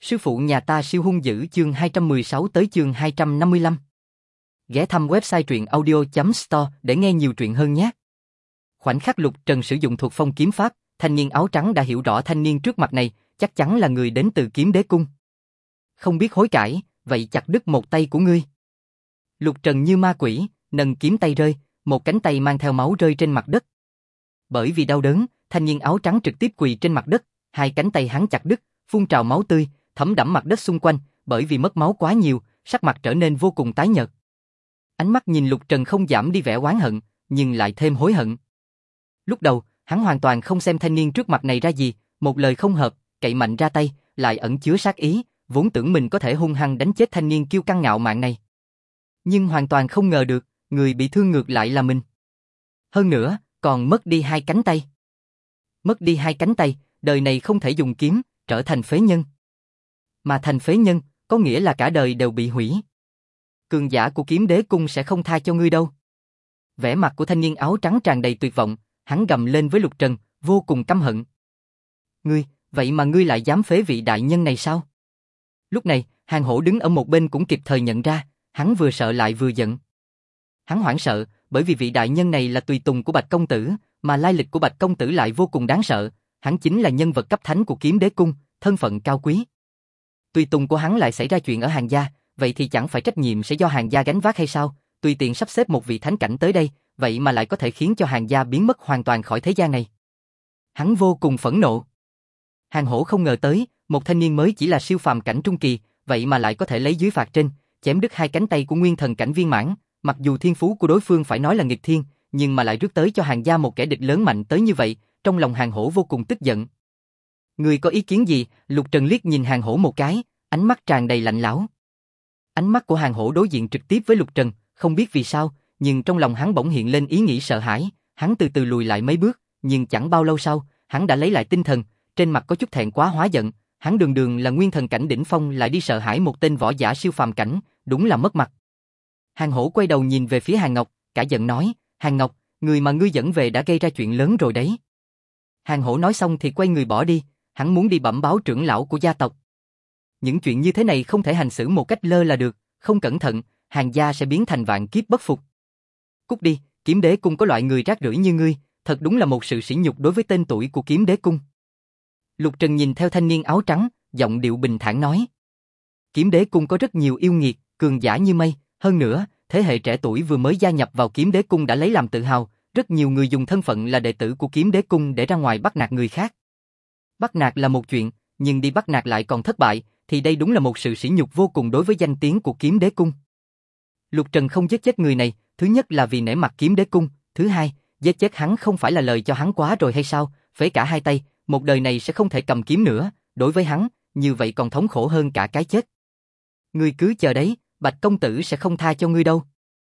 Sư phụ nhà ta siêu hung dữ chương 216 tới chương 255. Ghé thăm website truyện audio.store để nghe nhiều truyện hơn nhé. Khoảnh khắc Lục Trần sử dụng thuật phong kiếm pháp, thanh niên áo trắng đã hiểu rõ thanh niên trước mặt này chắc chắn là người đến từ Kiếm Đế Cung. Không biết hối cải, vậy chặt đứt một tay của ngươi. Lục Trần như ma quỷ, nâng kiếm tay rơi, một cánh tay mang theo máu rơi trên mặt đất. Bởi vì đau đớn, thanh niên áo trắng trực tiếp quỳ trên mặt đất, hai cánh tay hắn chặt đứt, phun trào máu tươi, thấm đẫm mặt đất xung quanh, bởi vì mất máu quá nhiều, sắc mặt trở nên vô cùng tái nhợt. Ánh mắt nhìn Lục Trần không giảm đi vẻ oán hận, nhưng lại thêm hối hận. Lúc đầu, hắn hoàn toàn không xem thanh niên trước mặt này ra gì, một lời không hợp, cậy mạnh ra tay, lại ẩn chứa sát ý, vốn tưởng mình có thể hung hăng đánh chết thanh niên kiêu căng ngạo mạn này. Nhưng hoàn toàn không ngờ được, người bị thương ngược lại là mình. Hơn nữa, còn mất đi hai cánh tay. Mất đi hai cánh tay, đời này không thể dùng kiếm, trở thành phế nhân. Mà thành phế nhân, có nghĩa là cả đời đều bị hủy. Cường giả của Kiếm Đế Cung sẽ không tha cho ngươi đâu. Vẻ mặt của thanh niên áo trắng tràn đầy tuyệt vọng, hắn gầm lên với Lục Trần, vô cùng căm hận. Ngươi, vậy mà ngươi lại dám phế vị đại nhân này sao? Lúc này, Hàng Hổ đứng ở một bên cũng kịp thời nhận ra, hắn vừa sợ lại vừa giận. Hắn hoảng sợ, bởi vì vị đại nhân này là tùy tùng của Bạch Công Tử, mà lai lịch của Bạch Công Tử lại vô cùng đáng sợ, hắn chính là nhân vật cấp thánh của Kiếm Đế Cung, thân phận cao quý. Tùy tùng của hắn lại xảy ra chuyện ở Hàng gia, vậy thì chẳng phải trách nhiệm sẽ do Hàng gia gánh vác hay sao? Tùy tiện sắp xếp một vị thánh cảnh tới đây, vậy mà lại có thể khiến cho Hàng gia biến mất hoàn toàn khỏi thế gian này. Hắn vô cùng phẫn nộ. Hàng Hổ không ngờ tới, một thanh niên mới chỉ là siêu phàm cảnh trung kỳ, vậy mà lại có thể lấy dưới phạt trên, chém đứt hai cánh tay của nguyên thần cảnh viên mãn, mặc dù thiên phú của đối phương phải nói là nghịch thiên, nhưng mà lại rước tới cho Hàng gia một kẻ địch lớn mạnh tới như vậy, trong lòng Hàng Hổ vô cùng tức giận. Người có ý kiến gì? Lục Trần liếc nhìn Hàng Hổ một cái, ánh mắt tràn đầy lạnh lẽo. Ánh mắt của Hàng Hổ đối diện trực tiếp với Lục Trần, không biết vì sao, nhưng trong lòng hắn bỗng hiện lên ý nghĩ sợ hãi, hắn từ từ lùi lại mấy bước, nhưng chẳng bao lâu sau, hắn đã lấy lại tinh thần, trên mặt có chút thẹn quá hóa giận, hắn đường đường là nguyên thần cảnh đỉnh phong lại đi sợ hãi một tên võ giả siêu phàm cảnh, đúng là mất mặt. Hàng Hổ quay đầu nhìn về phía Hàng Ngọc, cả giận nói, Hàng Ngọc, người mà ngươi dẫn về đã gây ra chuyện lớn rồi đấy. Hàng Hổ nói xong thì quay người bỏ đi, hắn muốn đi bẩm báo trưởng lão của gia tộc. Những chuyện như thế này không thể hành xử một cách lơ là được, không cẩn thận, Hàng gia sẽ biến thành vạn kiếp bất phục. Cút đi, Kiếm Đế Cung có loại người rác rưởi như ngươi, thật đúng là một sự sỉ nhục đối với tên tuổi của Kiếm Đế Cung. Lục Trần nhìn theo thanh niên áo trắng, giọng điệu bình thản nói. Kiếm Đế Cung có rất nhiều yêu nghiệt, cường giả như mây, hơn nữa, thế hệ trẻ tuổi vừa mới gia nhập vào Kiếm Đế Cung đã lấy làm tự hào, rất nhiều người dùng thân phận là đệ tử của Kiếm Đế Cung để ra ngoài bắt nạt người khác. Bắt nạt là một chuyện, nhưng đi bắt nạt lại còn thất bại, thì đây đúng là một sự sỉ nhục vô cùng đối với danh tiếng của Kiếm Đế Cung. Lục Trần không giết chết người này, thứ nhất là vì nể mặt Kiếm Đế Cung, thứ hai, giết chết hắn không phải là lời cho hắn quá rồi hay sao, phế cả hai tay, một đời này sẽ không thể cầm kiếm nữa, đối với hắn, như vậy còn thống khổ hơn cả cái chết. Ngươi cứ chờ đấy, Bạch Công Tử sẽ không tha cho ngươi đâu.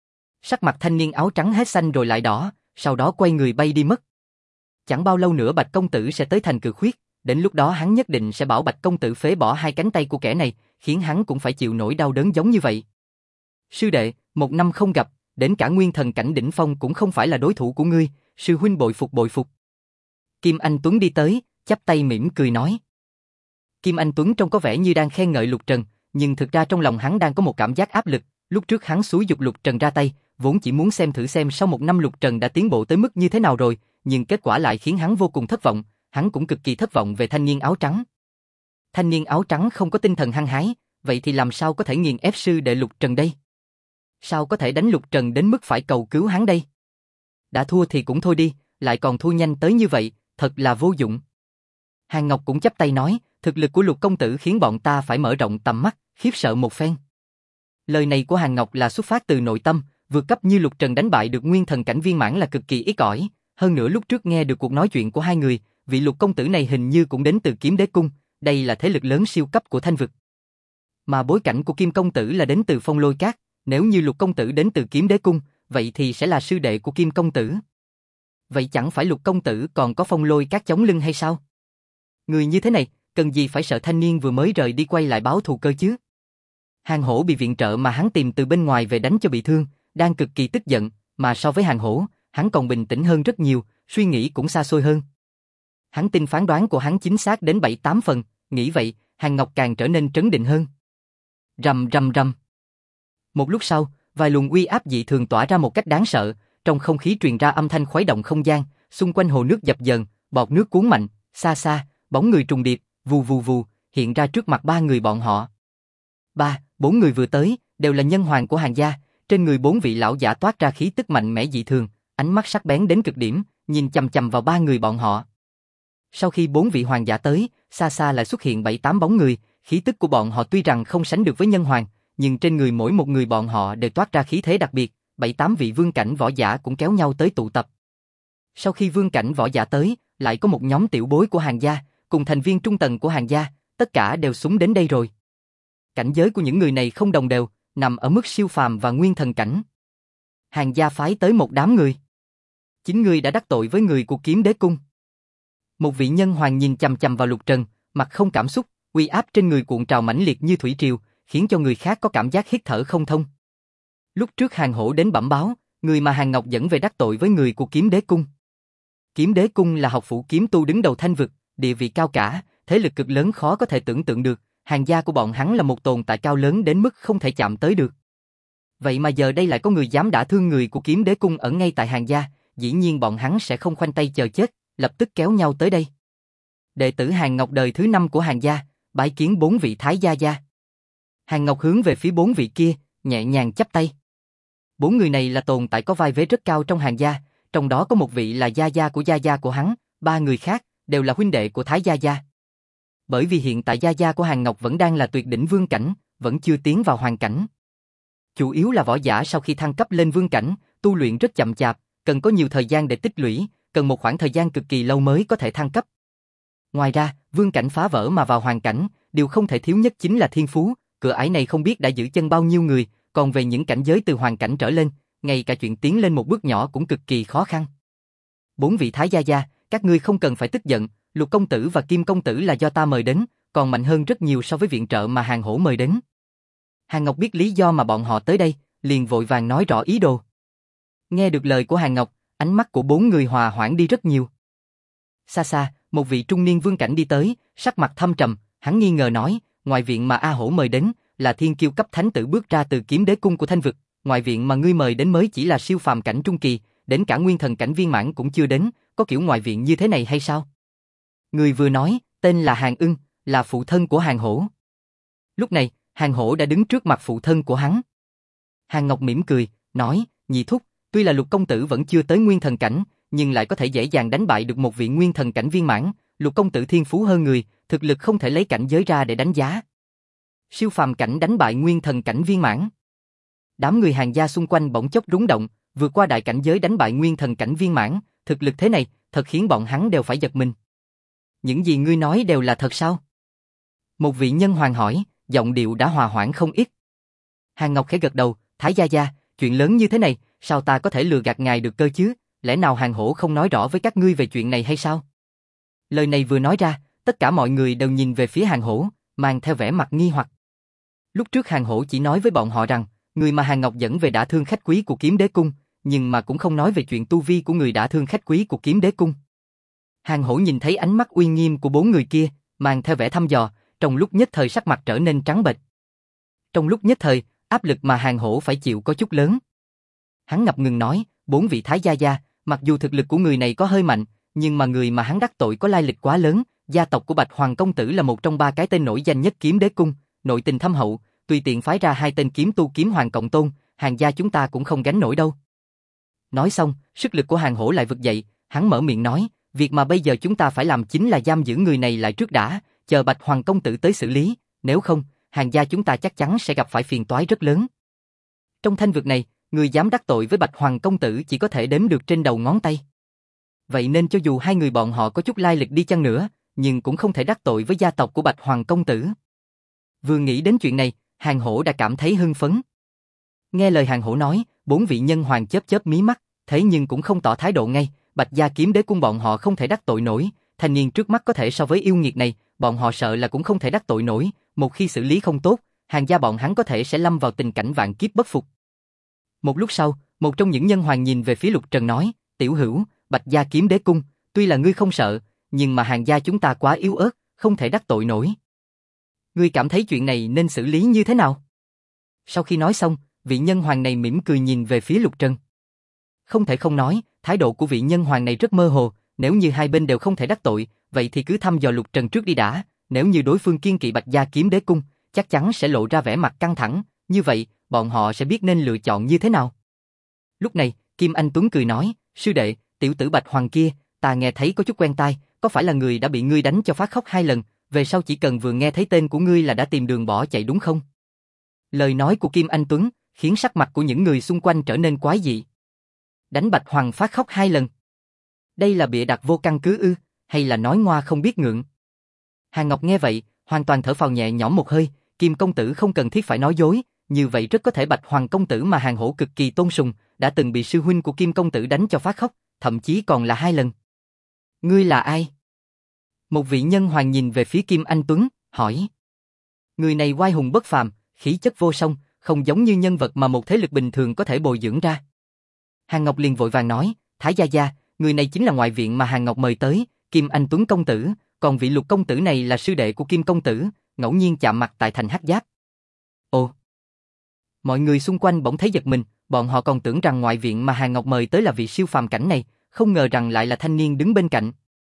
Sắc mặt thanh niên áo trắng hết xanh rồi lại đỏ, sau đó quay người bay đi mất. Chẳng bao lâu nữa Bạch Công Tử sẽ tới thành Cự Khuyết, đến lúc đó hắn nhất định sẽ bảo Bạch Công Tử phế bỏ hai cánh tay của kẻ này, khiến hắn cũng phải chịu nỗi đau đớn giống như vậy. Sư đệ, một năm không gặp, đến cả nguyên thần cảnh đỉnh phong cũng không phải là đối thủ của ngươi, sư huynh bội phục bội phục. Kim Anh Tuấn đi tới, chắp tay mỉm cười nói. Kim Anh Tuấn trông có vẻ như đang khen ngợi Lục Trần, nhưng thực ra trong lòng hắn đang có một cảm giác áp lực, lúc trước hắn xúi giục Lục Trần ra tay, vốn chỉ muốn xem thử xem sau một năm Lục Trần đã tiến bộ tới mức như thế nào rồi, nhưng kết quả lại khiến hắn vô cùng thất vọng, hắn cũng cực kỳ thất vọng về thanh niên áo trắng. Thanh niên áo trắng không có tinh thần hăng hái, vậy thì làm sao có thể nghiền ép sư đệ Lục Trần đây? Sao có thể đánh Lục Trần đến mức phải cầu cứu hắn đây? Đã thua thì cũng thôi đi, lại còn thua nhanh tới như vậy, thật là vô dụng. Hàng Ngọc cũng chắp tay nói, thực lực của Lục Công Tử khiến bọn ta phải mở rộng tầm mắt, khiếp sợ một phen. Lời này của Hàng Ngọc là xuất phát từ nội tâm, vượt cấp như Lục Trần đánh bại được nguyên thần cảnh viên mãn là cực kỳ ít ỏi. Hơn nữa lúc trước nghe được cuộc nói chuyện của hai người, vị Lục Công Tử này hình như cũng đến từ Kiếm Đế Cung, đây là thế lực lớn siêu cấp của Thanh Vực. Mà bối cảnh của Kim Công Tử là đến từ Phong Lôi Các, nếu như Lục Công Tử đến từ Kiếm Đế Cung, vậy thì sẽ là sư đệ của Kim Công Tử. Vậy chẳng phải Lục Công Tử còn có Phong Lôi Các chống lưng hay sao? Người như thế này, cần gì phải sợ thanh niên vừa mới rời đi quay lại báo thù cơ chứ? Hàng Hổ bị viện trợ mà hắn tìm từ bên ngoài về đánh cho bị thương, đang cực kỳ tức giận, mà so với Hàng Hổ, hắn còn bình tĩnh hơn rất nhiều, suy nghĩ cũng xa xôi hơn. Hắn tin phán đoán của hắn chính xác đến 7-8 phần, nghĩ vậy, Hàng Ngọc càng trở nên trấn định hơn. Rầm rầm rầm. Một lúc sau, vài luồng uy áp dị thường tỏa ra một cách đáng sợ, trong không khí truyền ra âm thanh khuấy động không gian, xung quanh hồ nước dập dờn, bọt nước cuốn mạnh, xa xa, bóng người trùng điệp, vù vù vù, hiện ra trước mặt ba người bọn họ. Bốn người vừa tới, đều là nhân hoàng của Hàn gia, trên người bốn vị lão giả toát ra khí tức mạnh mẽ dị thường, ánh mắt sắc bén đến cực điểm, nhìn chằm chằm vào ba người bọn họ. Sau khi bốn vị hoàng giả tới, xa xa lại xuất hiện 7-8 bóng người, khí tức của bọn họ tuy rằng không sánh được với nhân hoàng, nhưng trên người mỗi một người bọn họ đều toát ra khí thế đặc biệt, 7-8 vị vương cảnh võ giả cũng kéo nhau tới tụ tập. Sau khi vương cảnh võ giả tới, lại có một nhóm tiểu bối của Hàn gia, cùng thành viên trung tầng của Hàn gia, tất cả đều xúm đến đây rồi. Cảnh giới của những người này không đồng đều, nằm ở mức siêu phàm và nguyên thần cảnh. Hàn gia phái tới một đám người. Chính ngươi đã đắc tội với người của Kiếm Đế Cung. Một vị nhân hoàng nhìn chằm chằm vào Lục Trần, mặt không cảm xúc, uy áp trên người cuộn trào mãnh liệt như thủy triều, khiến cho người khác có cảm giác hít thở không thông. Lúc trước Hàn Hổ đến bẩm báo, người mà Hàn Ngọc dẫn về đắc tội với người của Kiếm Đế Cung. Kiếm Đế Cung là học phủ kiếm tu đứng đầu Thanh vực, địa vị cao cả, thế lực cực lớn khó có thể tưởng tượng được, Hàn gia của bọn hắn là một tồn tại cao lớn đến mức không thể chạm tới được. Vậy mà giờ đây lại có người dám đả thương người của Kiếm Đế Cung ở ngay tại Hàn gia, dĩ nhiên bọn hắn sẽ không khoanh tay chờ chết, lập tức kéo nhau tới đây. Đệ tử Hàn Ngọc đời thứ 5 của Hàn gia, bái kiến 4 vị thái gia gia. Hàn Ngọc hướng về phía 4 vị kia, nhẹ nhàng chắp tay. 4 người này là tồn tại có vai vế rất cao trong Hàn gia, trong đó có một vị là gia gia của hắn, 3 người khác đều là huynh đệ của thái gia gia. Bởi vì hiện tại gia gia của Hàn Ngọc vẫn đang là tuyệt đỉnh vương cảnh, vẫn chưa tiến vào hoàn cảnh. Chủ yếu là võ giả sau khi thăng cấp lên vương cảnh, tu luyện rất chậm chạp, cần có nhiều thời gian để tích lũy, cần một khoảng thời gian cực kỳ lâu mới có thể thăng cấp. Ngoài ra, vương cảnh phá vỡ mà vào hoàn cảnh, điều không thể thiếu nhất chính là thiên phú, cửa ải này không biết đã giữ chân bao nhiêu người, còn về những cảnh giới từ hoàn cảnh trở lên, ngay cả chuyện tiến lên một bước nhỏ cũng cực kỳ khó khăn. 4 vị thái gia gia, các ngươi không cần phải tức giận, Lục công tử và Kim công tử là do ta mời đến, còn mạnh hơn rất nhiều so với viện trợ mà Hàn Hổ mời đến. Hàn Ngọc biết lý do mà bọn họ tới đây, liền vội vàng nói rõ ý đồ. Nghe được lời của Hàn Ngọc, ánh mắt của 4 người hòa hoãn đi rất nhiều. Xa xa, một vị trung niên vương cảnh đi tới, sắc mặt thâm trầm, hắn nghi ngờ nói, ngoài viện mà A Hổ mời đến, là thiên kiêu cấp thánh tử bước ra từ Kiếm Đế Cung của Thanh vực, ngoài viện mà ngươi mời đến mới chỉ là siêu phàm cảnh trung kỳ, đến cả nguyên thần cảnh viên mãn cũng chưa đến, có kiểu ngoại viện như thế này hay sao? Người vừa nói, tên là Hàn Ưng, là phụ thân của Hàn Hổ. Lúc này, Hàn Hổ đã đứng trước mặt phụ thân của hắn. Hàn Ngọc mỉm cười, nói, nhị thúc, tuy là Lục công tử vẫn chưa tới nguyên thần cảnh, nhưng lại có thể dễ dàng đánh bại được một vị nguyên thần cảnh viên mãn, Lục công tử thiên phú hơn người, thực lực không thể lấy cảnh giới ra để đánh giá. Siêu phàm cảnh đánh bại nguyên thần cảnh viên mãn. Đám người Hàn gia xung quanh bỗng chốc rúng động, vượt qua đại cảnh giới đánh bại nguyên thần cảnh viên mãn, thực lực thế này, thật khiến bọn hắn đều phải giật mình. Những gì ngươi nói đều là thật sao? Một vị nhân hoàng hỏi, giọng điệu đã hòa hoãn không ít. Hàn Ngọc khẽ gật đầu, thái gia gia, chuyện lớn như thế này, sao ta có thể lừa gạt ngài được cơ chứ? Lẽ nào Hàn Hổ không nói rõ với các ngươi về chuyện này hay sao? Lời này vừa nói ra, tất cả mọi người đều nhìn về phía Hàn Hổ, mang theo vẻ mặt nghi hoặc. Lúc trước Hàn Hổ chỉ nói với bọn họ rằng, người mà Hàn Ngọc dẫn về đã thương khách quý của Kiếm Đế Cung, nhưng mà cũng không nói về chuyện tu vi của người đã thương khách quý của Kiếm Đế Cung. Hàn Hổ nhìn thấy ánh mắt uy nghiêm của 4 người kia, mang theo vẻ thăm dò, trong lúc nhất thời sắc mặt trở nên trắng bệch. Trong lúc nhất thời, áp lực mà Hàn Hổ phải chịu có chút lớn. Hắn ngập ngừng nói, 4 vị thái gia gia, mặc dù thực lực của người này có hơi mạnh, nhưng mà người mà hắn đắc tội có lai lịch quá lớn, gia tộc của Bạch Hoàng công tử là một trong 3 cái tên nổi danh nhất Kiếm Đế Cung, nội tình thâm hậu, tùy tiện phái ra 2 tên kiếm tu kiếm hoàng cộng tôn, Hàn gia chúng ta cũng không gánh nổi đâu. Nói xong, sức lực của Hàn Hổ lại vực dậy, hắn mở miệng nói, việc mà bây giờ chúng ta phải làm chính là giam giữ người này lại trước đã, chờ Bạch Hoàng công tử tới xử lý, nếu không, Hàn gia chúng ta chắc chắn sẽ gặp phải phiền toái rất lớn. Trong Thanh vực này, người dám đắc tội với Bạch Hoàng công tử chỉ có thể đếm được trên đầu ngón tay. Vậy nên cho dù 2 người bọn họ có chút lai lịch đi chăng nữa, nhưng cũng không thể đắc tội với gia tộc của Bạch Hoàng công tử. Vừa nghĩ đến chuyện này, Hàn Hổ đã cảm thấy hưng phấn. Nghe lời Hàn Hổ nói, 4 vị nhân hoàng chớp chớp mí mắt, thế nhưng cũng không tỏ thái độ ngay, Bạch gia Kiếm Đế Cung bọn họ không thể đắc tội nổi, thanh niên trước mắt có thể so với yêu nghiệt này, bọn họ sợ là cũng không thể đắc tội nổi, một khi xử lý không tốt, Hàn gia bọn hắn có thể sẽ lâm vào tình cảnh vạn kiếp bất phục. Một lúc sau, một trong những nhân hoàng nhìn về phía Lục Trần nói, tiểu hữu, Bạch gia Kiếm Đế Cung, tuy là ngươi không sợ, nhưng mà Hàn gia chúng ta quá yếu ớt, không thể đắc tội nổi. Ngươi cảm thấy chuyện này nên xử lý như thế nào? Sau khi nói xong, vị nhân hoàng này mỉm cười nhìn về phía Lục Trần. Không thể không nói, thái độ của vị nhân hoàng này rất mơ hồ, nếu như hai bên đều không thể đắc tội, vậy thì cứ thăm dò Lục Trần trước đi đã, nếu như đối phương kiên kỵ Bạch Gia Kiếm Đế Cung, chắc chắn sẽ lộ ra vẻ mặt căng thẳng, như vậy, bọn họ sẽ biết nên lựa chọn như thế nào. Lúc này, Kim Anh Tuấn cười nói, sư đệ, tiểu tử Bạch Hoàng kia, ta nghe thấy có chút quen tai, có phải là người đã bị ngươi đánh cho phát khóc 2 lần, về sau chỉ cần vừa nghe thấy tên của ngươi là đã tìm đường bỏ chạy đúng không? Lời nói của Kim Anh Tuấn khiến sắc mặt của những người xung quanh trở nên quái dị. Đánh Bạch Hoàng phát khóc 2 lần. Đây là bịa đặt vô căn cứ ư, hay là nói ngoa không biết ngượng? Hàng Ngọc nghe vậy, hoàn toàn thở phào nhẹ nhõm một hơi, Kim công tử không cần thiết phải nói dối, như vậy rất có thể Bạch Hoàng công tử mà Hàng Hổ cực kỳ tôn sùng, đã từng bị sư huynh của Kim công tử đánh cho phát khóc, thậm chí còn là 2 lần. Ngươi là ai? Một vị nhân hoàng nhìn về phía Kim Anh Tuấn, hỏi. Người này oai hùng bất phàm, khí chất vô song, không giống như nhân vật mà một thế lực bình thường có thể bồi dưỡng ra. Hàng Ngọc liền vội vàng nói, Thái gia gia, người này chính là ngoại viện mà Hàng Ngọc mời tới, Kim Anh Tuấn công tử, còn vị Lục công tử này là sư đệ của Kim công tử, ngẫu nhiên chạm mặt tại thành Hắc Giáp. Ồ. Mọi người xung quanh bỗng thấy giật mình, bọn họ còn tưởng rằng ngoại viện mà Hàng Ngọc mời tới là vị siêu phàm cảnh này, không ngờ rằng lại là thanh niên đứng bên cạnh.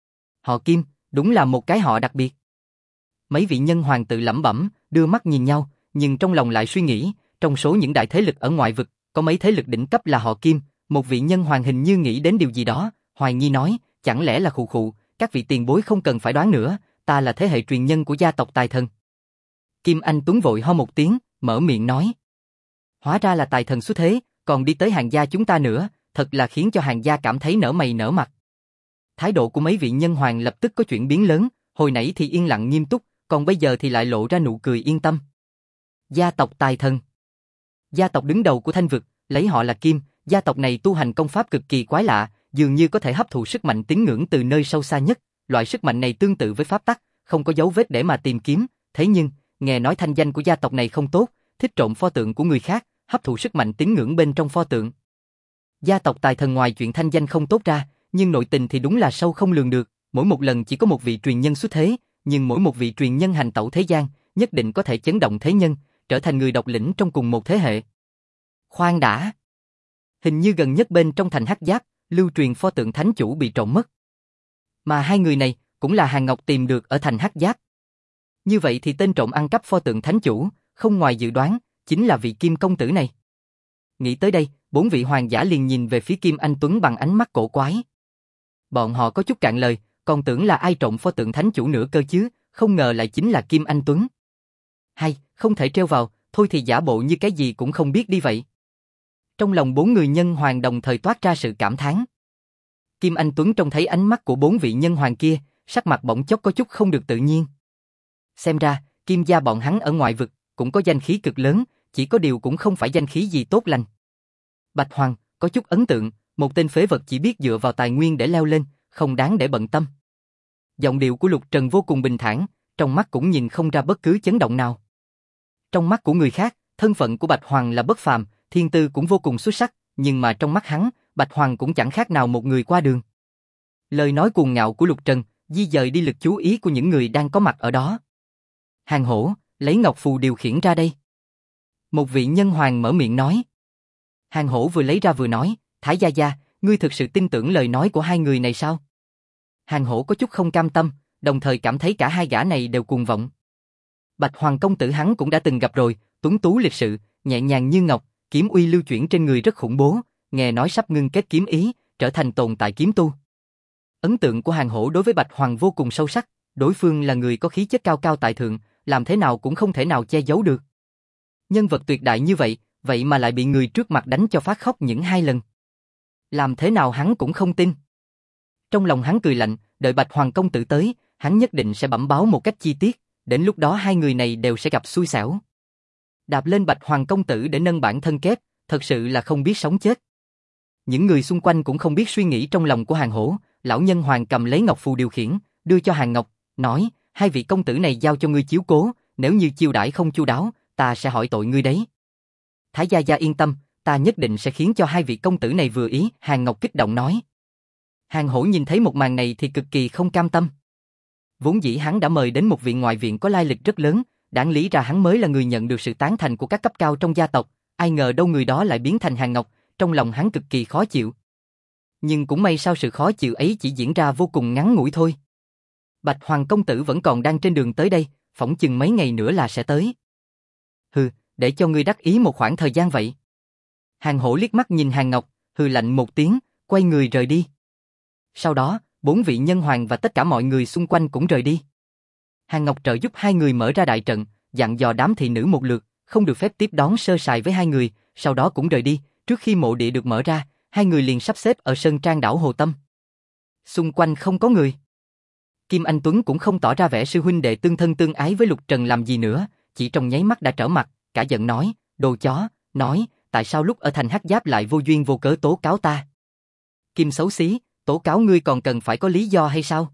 Họ Kim, đúng là một cái họ đặc biệt. Mấy vị nhân hoàng tự lẩm bẩm, đưa mắt nhìn nhau, nhưng trong lòng lại suy nghĩ, trong số những đại thế lực ở ngoại vực, có mấy thế lực đỉnh cấp là họ Kim, một vị nhân hoàng hình như nghĩ đến điều gì đó, hoài nghi nói, chẳng lẽ là khụ khụ, các vị tiền bối không cần phải đoán nữa, ta là thế hệ truyền nhân của gia tộc Tài Thần. Kim Anh Tuấn vội ho một tiếng, mở miệng nói. Hóa ra là Tài Thần xuất thế, còn đi tới Hàng gia chúng ta nữa, thật là khiến cho Hàng gia cảm thấy nở mày nở mặt. Thái độ của mấy vị nhân hoàng lập tức có chuyển biến lớn, hồi nãy thì yên lặng nghiêm túc, còn bây giờ thì lại lộ ra nụ cười yên tâm. Gia tộc Tài Thần. Gia tộc đứng đầu của Thanh vực, lấy họ là Kim, gia tộc này tu hành công pháp cực kỳ quái lạ, dường như có thể hấp thụ sức mạnh tín ngưỡng từ nơi sâu xa nhất, loại sức mạnh này tương tự với pháp tắc, không có dấu vết để mà tìm kiếm, thế nhưng, nghe nói thanh danh của gia tộc này không tốt, thích trộm pho tượng của người khác, hấp thụ sức mạnh tín ngưỡng bên trong pho tượng. Gia tộc Tài Thần ngoài chuyện thanh danh không tốt ra, nhưng nội tình thì đúng là sâu không lường được, mỗi một lần chỉ có một vị truyền nhân xuất thế, nhưng mỗi một vị truyền nhân hành tẩu thế gian, nhất định có thể chấn động thế nhân, trở thành người độc lĩnh trong cùng một thế hệ. Khoan đã. Hình như gần nhất bên trong thành Hắc Giáp, lưu truyền pho tượng thánh chủ bị trộm mất. Mà hai người này cũng là Hàng Ngọc tìm được ở thành Hắc Giáp. Như vậy thì tên trộm ăn cắp pho tượng thánh chủ, không ngoài dự đoán, chính là vị Kim công tử này. Nghĩ tới đây, 4 vị hoàng giả liền nhìn về phía Kim Anh Tuấn bằng ánh mắt cổ quái. Bọn họ có chút cạn lời, còn tưởng là ai trộm pho tượng thánh chủ nữa cơ chứ, không ngờ lại chính là Kim Anh Tuấn. Hay, không thể trêu vào, thôi thì giả bộ như cái gì cũng không biết đi vậy. Trong lòng 4 người nhân hoàng đồng thời toát ra sự cảm thán. Kim Anh Tuấn trông thấy ánh mắt của 4 vị nhân hoàng kia, sắc mặt bỗng chốc có chút không được tự nhiên. Xem ra, Kim gia bọn hắn ở ngoại vực, cũng có danh khí cực lớn, chỉ có điều cũng không phải danh khí gì tốt lành. Bạch Hoàng, có chút ấn tượng, một tên phế vật chỉ biết dựa vào tài nguyên để leo lên, không đáng để bận tâm. Giọng điệu của Lục Trần vô cùng bình thản, trong mắt cũng nhìn không ra bất cứ chấn động nào. Trong mắt của người khác, thân phận của Bạch Hoàng là bất phàm, thiên tư cũng vô cùng xuất sắc, nhưng mà trong mắt hắn, Bạch Hoàng cũng chẳng khác nào một người qua đường. Lời nói cuồng ngạo của Lục Trần, di dời đi lực chú ý của những người đang có mặt ở đó. Hàng Hổ, lấy ngọc phù điều khiển ra đây. Một vị nhân hoàng mở miệng nói. Hàng Hổ vừa lấy ra vừa nói, Thái gia gia, ngươi thực sự tin tưởng lời nói của hai người này sao? Hàng Hổ có chút không cam tâm, đồng thời cảm thấy cả hai gã này đều cuồng vọng. Bạch Hoàng công tử hắn cũng đã từng gặp rồi, tuấn tú lịch sự, nhẹ nhàng như ngọc, kiếm uy lưu chuyển trên người rất khủng bố, nghe nói sắp ngưng kết kiếm ý, trở thành tồn tại kiếm tu. Ấn tượng của Hàng Hổ đối với Bạch Hoàng vô cùng sâu sắc, đối phương là người có khí chất cao cao tại thượng, làm thế nào cũng không thể nào che giấu được. Nhân vật tuyệt đại như vậy, vậy mà lại bị người trước mặt đánh cho phát khóc những 2 lần. Làm thế nào hắn cũng không tin. Trong lòng hắn cười lạnh, đợi Bạch Hoàng công tử tới, hắn nhất định sẽ bẩm báo một cách chi tiết, đến lúc đó hai người này đều sẽ gặp xui xẻo. Đạp lên Bạch Hoàng công tử để nâng bản thân kép, thật sự là không biết sống chết. Những người xung quanh cũng không biết suy nghĩ trong lòng của Hàng Hổ, lão nhân hoàng cầm lấy ngọc phù điều khiển, đưa cho Hàng Ngọc, nói, hai vị công tử này giao cho ngươi chiếu cố, nếu như chiêu đãi không chu đáo, ta sẽ hỏi tội ngươi đấy. Thái gia gia yên tâm, ta nhất định sẽ khiến cho hai vị công tử này vừa ý, Hàng Ngọc kích động nói. Hàng Hổ nhìn thấy một màn này thì cực kỳ không cam tâm. Vốn dĩ hắn đã mời đến một viện ngoại viện có lai lịch rất lớn, đáng lý ra hắn mới là người nhận được sự tán thành của các cấp cao trong gia tộc, ai ngờ đâu người đó lại biến thành Hàn Ngọc, trong lòng hắn cực kỳ khó chịu. Nhưng cũng may sao sự khó chịu ấy chỉ diễn ra vô cùng ngắn ngủi thôi. Bạch Hoàng công tử vẫn còn đang trên đường tới đây, phỏng chừng mấy ngày nữa là sẽ tới. Hừ, để cho ngươi đắc ý một khoảng thời gian vậy. Hàn Hổ liếc mắt nhìn Hàn Ngọc, hừ lạnh một tiếng, quay người rời đi. Sau đó, 4 vị nhân hoàng và tất cả mọi người xung quanh cũng rời đi. Hàn Ngọc trợ giúp hai người mở ra đại trận, dặn dò đám thị nữ một lượt, không được phép tiếp đón sơ sài với hai người, sau đó cũng rời đi. Trước khi mộ địa được mở ra, hai người liền sắp xếp ở sơn trang đảo Hồ Tâm. Xung quanh không có người. Kim Anh Tuấn cũng không tỏ ra vẻ sư huynh đệ tương thân tương ái với Lục Trần làm gì nữa, chỉ trong nháy mắt đã trở mặt, cả giận nói, đồ chó, nói, tại sao lúc ở thành Hắc Giáp lại vô duyên vô cớ tố cáo ta? Kim xấu xí, tố cáo ngươi còn cần phải có lý do hay sao?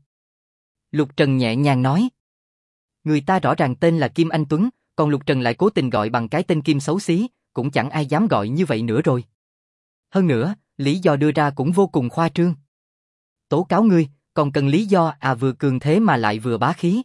Lục Trần nhẹ nhàng nói. Người ta rõ ràng tên là Kim Anh Tuấn, còn Lục Trần lại cố tình gọi bằng cái tên Kim xấu xí, cũng chẳng ai dám gọi như vậy nữa rồi. Hơn nữa, lý do đưa ra cũng vô cùng khoa trương. Tố cáo ngươi, còn cần lý do à, vừa cường thế mà lại vừa bá khí.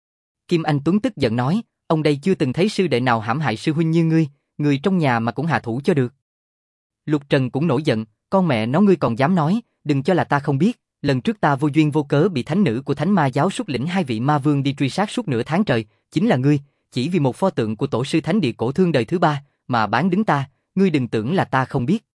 Kim Anh Tuấn tức giận nói, ông đây chưa từng thấy sư đệ nào hãm hại sư huynh như ngươi, người trong nhà mà cũng hạ thủ cho được. Lục Trần cũng nổi giận, con mẹ nó ngươi còn dám nói, đừng cho là ta không biết, lần trước ta vô duyên vô cớ bị thánh nữ của Thánh Ma giáo xuất lĩnh 2 vị ma vương đi truy sát suốt nửa tháng trời, chính là ngươi, chỉ vì một pho tượng của tổ sư Thánh Địa Cổ Thương đời thứ 3 mà bán đứng ta, ngươi đừng tưởng là ta không biết.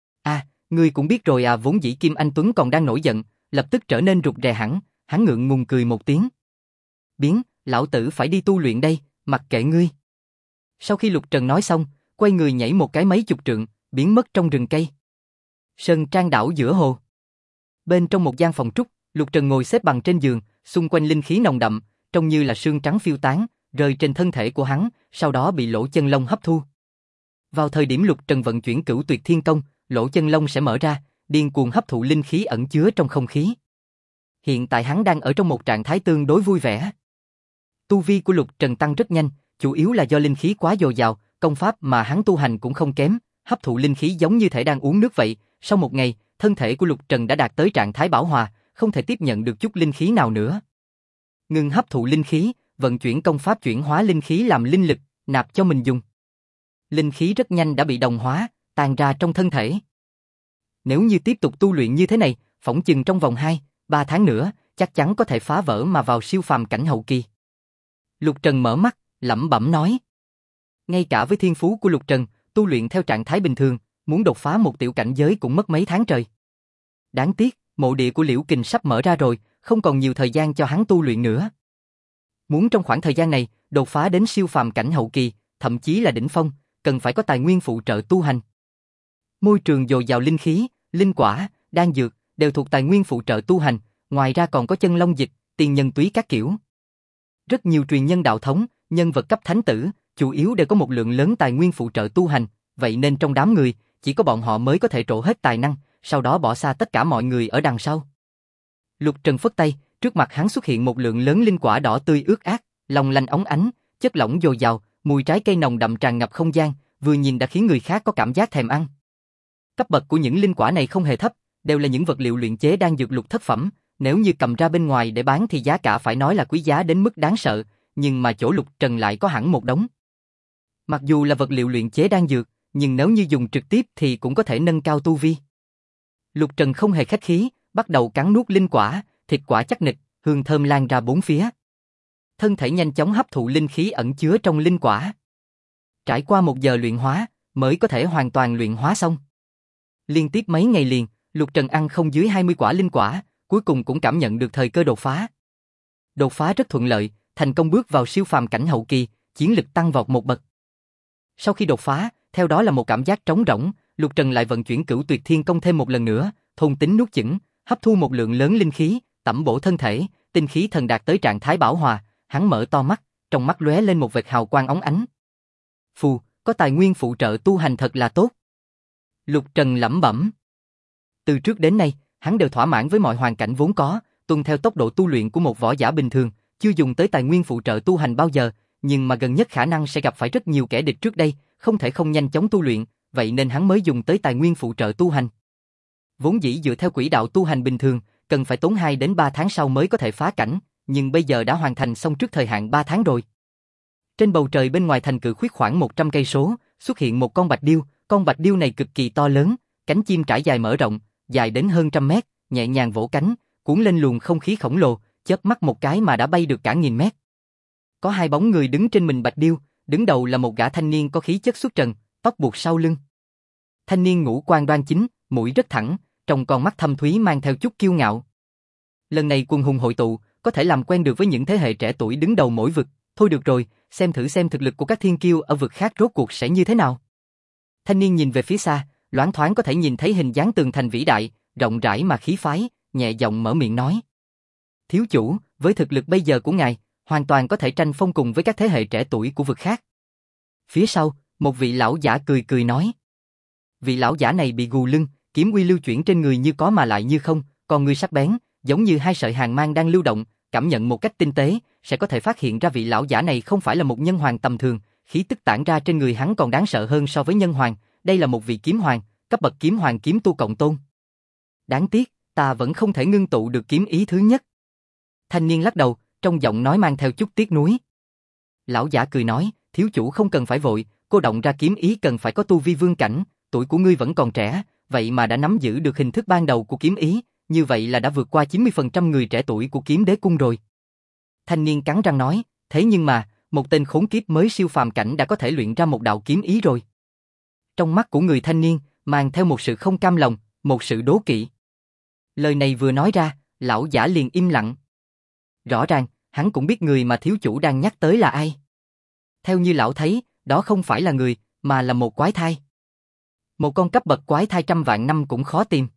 À, ngươi cũng biết rồi à. Vốn dĩ Kim Anh Tuấn còn đang nổi giận, lập tức trở nên rụt rè hẳn, hắn ngượng ngùng cười một tiếng. Biến, lão tử phải đi tu luyện đây, mặc kệ ngươi. Sau khi Lục Trần nói xong, quay người nhảy một cái mấy chục trượng, biến mất trong rừng cây. Sơn trang đảo giữa hồ. Bên trong một gian phòng trúc, Lục Trần ngồi xếp bằng trên giường, xung quanh linh khí nồng đậm, trông như là sương trắng phiêu tán, rơi trên thân thể của hắn, sau đó bị lỗ chân lông hấp thu. Vào thời điểm Lục Trần vận chuyển Cửu Tuyệt Thiên Công, lỗ chân lông sẽ mở ra, điên cuồng hấp thụ linh khí ẩn chứa trong không khí. Hiện tại hắn đang ở trong một trạng thái tương đối vui vẻ. Tu vi của Lục Trần tăng rất nhanh, chủ yếu là do linh khí quá dồi dào, công pháp mà hắn tu hành cũng không kém, hấp thụ linh khí giống như thể đang uống nước vậy. Sau một ngày, thân thể của Lục Trần đã đạt tới trạng thái bão hòa, không thể tiếp nhận được chút linh khí nào nữa. Ngừng hấp thụ linh khí, vận chuyển công pháp chuyển hóa linh khí làm linh lực, nạp cho mình dùng. Linh khí rất nhanh đã bị đồng hóa, tan ra trong thân thể. Nếu như tiếp tục tu luyện như thế này, phỏng chừng trong vòng 2-3 tháng nữa, chắc chắn có thể phá vỡ mà vào siêu phàm cảnh hậu kỳ. Lục Trần mở mắt, lẩm bẩm nói. Ngay cả với thiên phú của Lục Trần, tu luyện theo trạng thái bình thường, muốn đột phá một tiểu cảnh giới cũng mất mấy tháng trời. Đáng tiếc, mộ địa của Liễu Kình sắp mở ra rồi, không còn nhiều thời gian cho hắn tu luyện nữa. Muốn trong khoảng thời gian này, đột phá đến siêu phàm cảnh hậu kỳ, thậm chí là đỉnh phong, cần phải có tài nguyên phụ trợ tu hành. Môi trường dồi dào linh khí, linh quả, đan dược, đều thuộc tài nguyên phụ trợ tu hành, ngoài ra còn có chân long dịch, tiền nhân túy các kiểu. Rất nhiều truyền nhân đạo thống, nhân vật cấp thánh tử, chủ yếu đều có một lượng lớn tài nguyên phụ trợ tu hành, vậy nên trong đám người, chỉ có bọn họ mới có thể trổ hết tài năng, sau đó bỏ xa tất cả mọi người ở đằng sau. Lục Trần phất tay, trước mặt hắn xuất hiện một lượng lớn linh quả đỏ tươi ướt át, long lanh óng ánh, chất lỏng dồi dào, mùi trái cây nồng đậm tràn ngập không gian, vừa nhìn đã khiến người khác có cảm giác thèm ăn. Cấp bậc của những linh quả này không hề thấp, đều là những vật liệu luyện chế đan dược lục thất phẩm, nếu như cầm ra bên ngoài để bán thì giá cả phải nói là quý giá đến mức đáng sợ, nhưng mà chỗ Lục Trần lại có hẳn một đống. Mặc dù là vật liệu luyện chế đan dược, nhưng nếu như dùng trực tiếp thì cũng có thể nâng cao tu vi. Lục Trần không hề khách khí, bắt đầu cắn nuốt linh quả, thịt quả chắc nịch, hương thơm lan ra bốn phía. Thân thể nhanh chóng hấp thụ linh khí ẩn chứa trong linh quả. Trải qua 1 giờ luyện hóa, mới có thể hoàn toàn luyện hóa xong. Liên tiếp mấy ngày liền, Lục Trần ăn không dưới 20 quả linh quả, cuối cùng cũng cảm nhận được thời cơ đột phá. Đột phá rất thuận lợi, thành công bước vào siêu phàm cảnh hậu kỳ, chiến lực tăng vọt một bậc. Sau khi đột phá, theo đó là một cảm giác trống rỗng, Lục Trần lại vận chuyển Cửu Tuyệt Thiên Công thêm một lần nữa, thôn tính nuốt chửng, hấp thu một lượng lớn linh khí, tẩm bổ thân thể, tinh khí thần đạt tới trạng thái bảo hòa, hắn mở to mắt, trong mắt lóe lên một vệt hào quang óng ánh. Phù, có tài nguyên phụ trợ tu hành thật là tốt. Lục Trần lẩm bẩm. Từ trước đến nay, hắn đều thỏa mãn với mọi hoàn cảnh vốn có, tuân theo tốc độ tu luyện của một võ giả bình thường, chưa dùng tới tài nguyên phụ trợ tu hành bao giờ, nhưng mà gần nhất khả năng sẽ gặp phải rất nhiều kẻ địch trước đây, không thể không nhanh chóng tu luyện, vậy nên hắn mới dùng tới tài nguyên phụ trợ tu hành. Vốn dĩ dựa theo quỹ đạo tu hành bình thường, cần phải tốn 2 đến 3 tháng sau mới có thể phá cảnh, nhưng bây giờ đã hoàn thành xong trước thời hạn 3 tháng rồi. Trên bầu trời bên ngoài thành Cự Khuyết khoảng 100 cây số, xuất hiện một con bạch điêu này cực kỳ to lớn, cánh chim trải dài mở rộng, dài đến hơn 100 mét, nhẹ nhàng vỗ cánh, cuốn lên luồng không khí khổng lồ, chớp mắt một cái mà đã bay được cả 1000 mét. Có 2 bóng người đứng trên mình bạch điêu, đứng đầu là một gã thanh niên có khí chất xuất trần, tóc buộc sau lưng. Thanh niên ngũ quan đoan chính, mũi rất thẳng, trong con mắt thâm thúy mang theo chút kiêu ngạo. Lần này quần hùng hội tụ, có thể làm quen được với những thế hệ trẻ tuổi đứng đầu mỗi vực. Thôi được rồi, xem thử xem thực lực của các thiên kiêu ở vực khác rốt cuộc sẽ như thế nào. Thanh niên nhìn về phía xa, loáng thoáng có thể nhìn thấy hình dáng tường thành vĩ đại, rộng rãi mà khí phái, nhẹ giọng mở miệng nói. Thiếu chủ, với thực lực bây giờ của ngài, hoàn toàn có thể tranh phong cùng với các thế hệ trẻ tuổi của vực khác. Phía sau, một vị lão giả cười cười nói. Vị lão giả này bị gù lưng, kiếm uy lưu chuyển trên người như có mà lại như không, còn người sắc bén, giống như 2 sợi hàn mang đang lưu động, cảm nhận một cách tinh tế, sẽ có thể phát hiện ra vị lão giả này không phải là một nhân hoàng tầm thường, khí tức tản ra trên người hắn còn đáng sợ hơn so với nhân hoàng, đây là một vị kiếm hoàng, cấp bậc kiếm hoàng kiếm tu cộng tôn. Đáng tiếc, ta vẫn không thể ngưng tụ được kiếm ý thứ nhất. Thanh niên lắc đầu, trong giọng nói mang theo chút tiếc nuối. Lão giả cười nói, thiếu chủ không cần phải vội, cô động ra kiếm ý cần phải có tu vi vương cảnh, tuổi của ngươi vẫn còn trẻ, vậy mà đã nắm giữ được hình thức ban đầu của kiếm ý, như vậy là đã vượt qua 90% người trẻ tuổi của kiếm đế cung rồi. Thanh niên cắn răng nói, thế nhưng mà, một tên khốn kiếp mới siêu phàm cảnh đã có thể luyện ra một đạo kiếm ý rồi. Trong mắt của người thanh niên, mang theo một sự không cam lòng, một sự đố kỵ. Lời này vừa nói ra, lão giả liền im lặng. Rõ ràng, hắn cũng biết người mà thiếu chủ đang nhắc tới là ai. Theo như lão thấy, đó không phải là người, mà là một quái thai. Một con cấp bậc quái thai trăm vạn năm cũng khó tìm.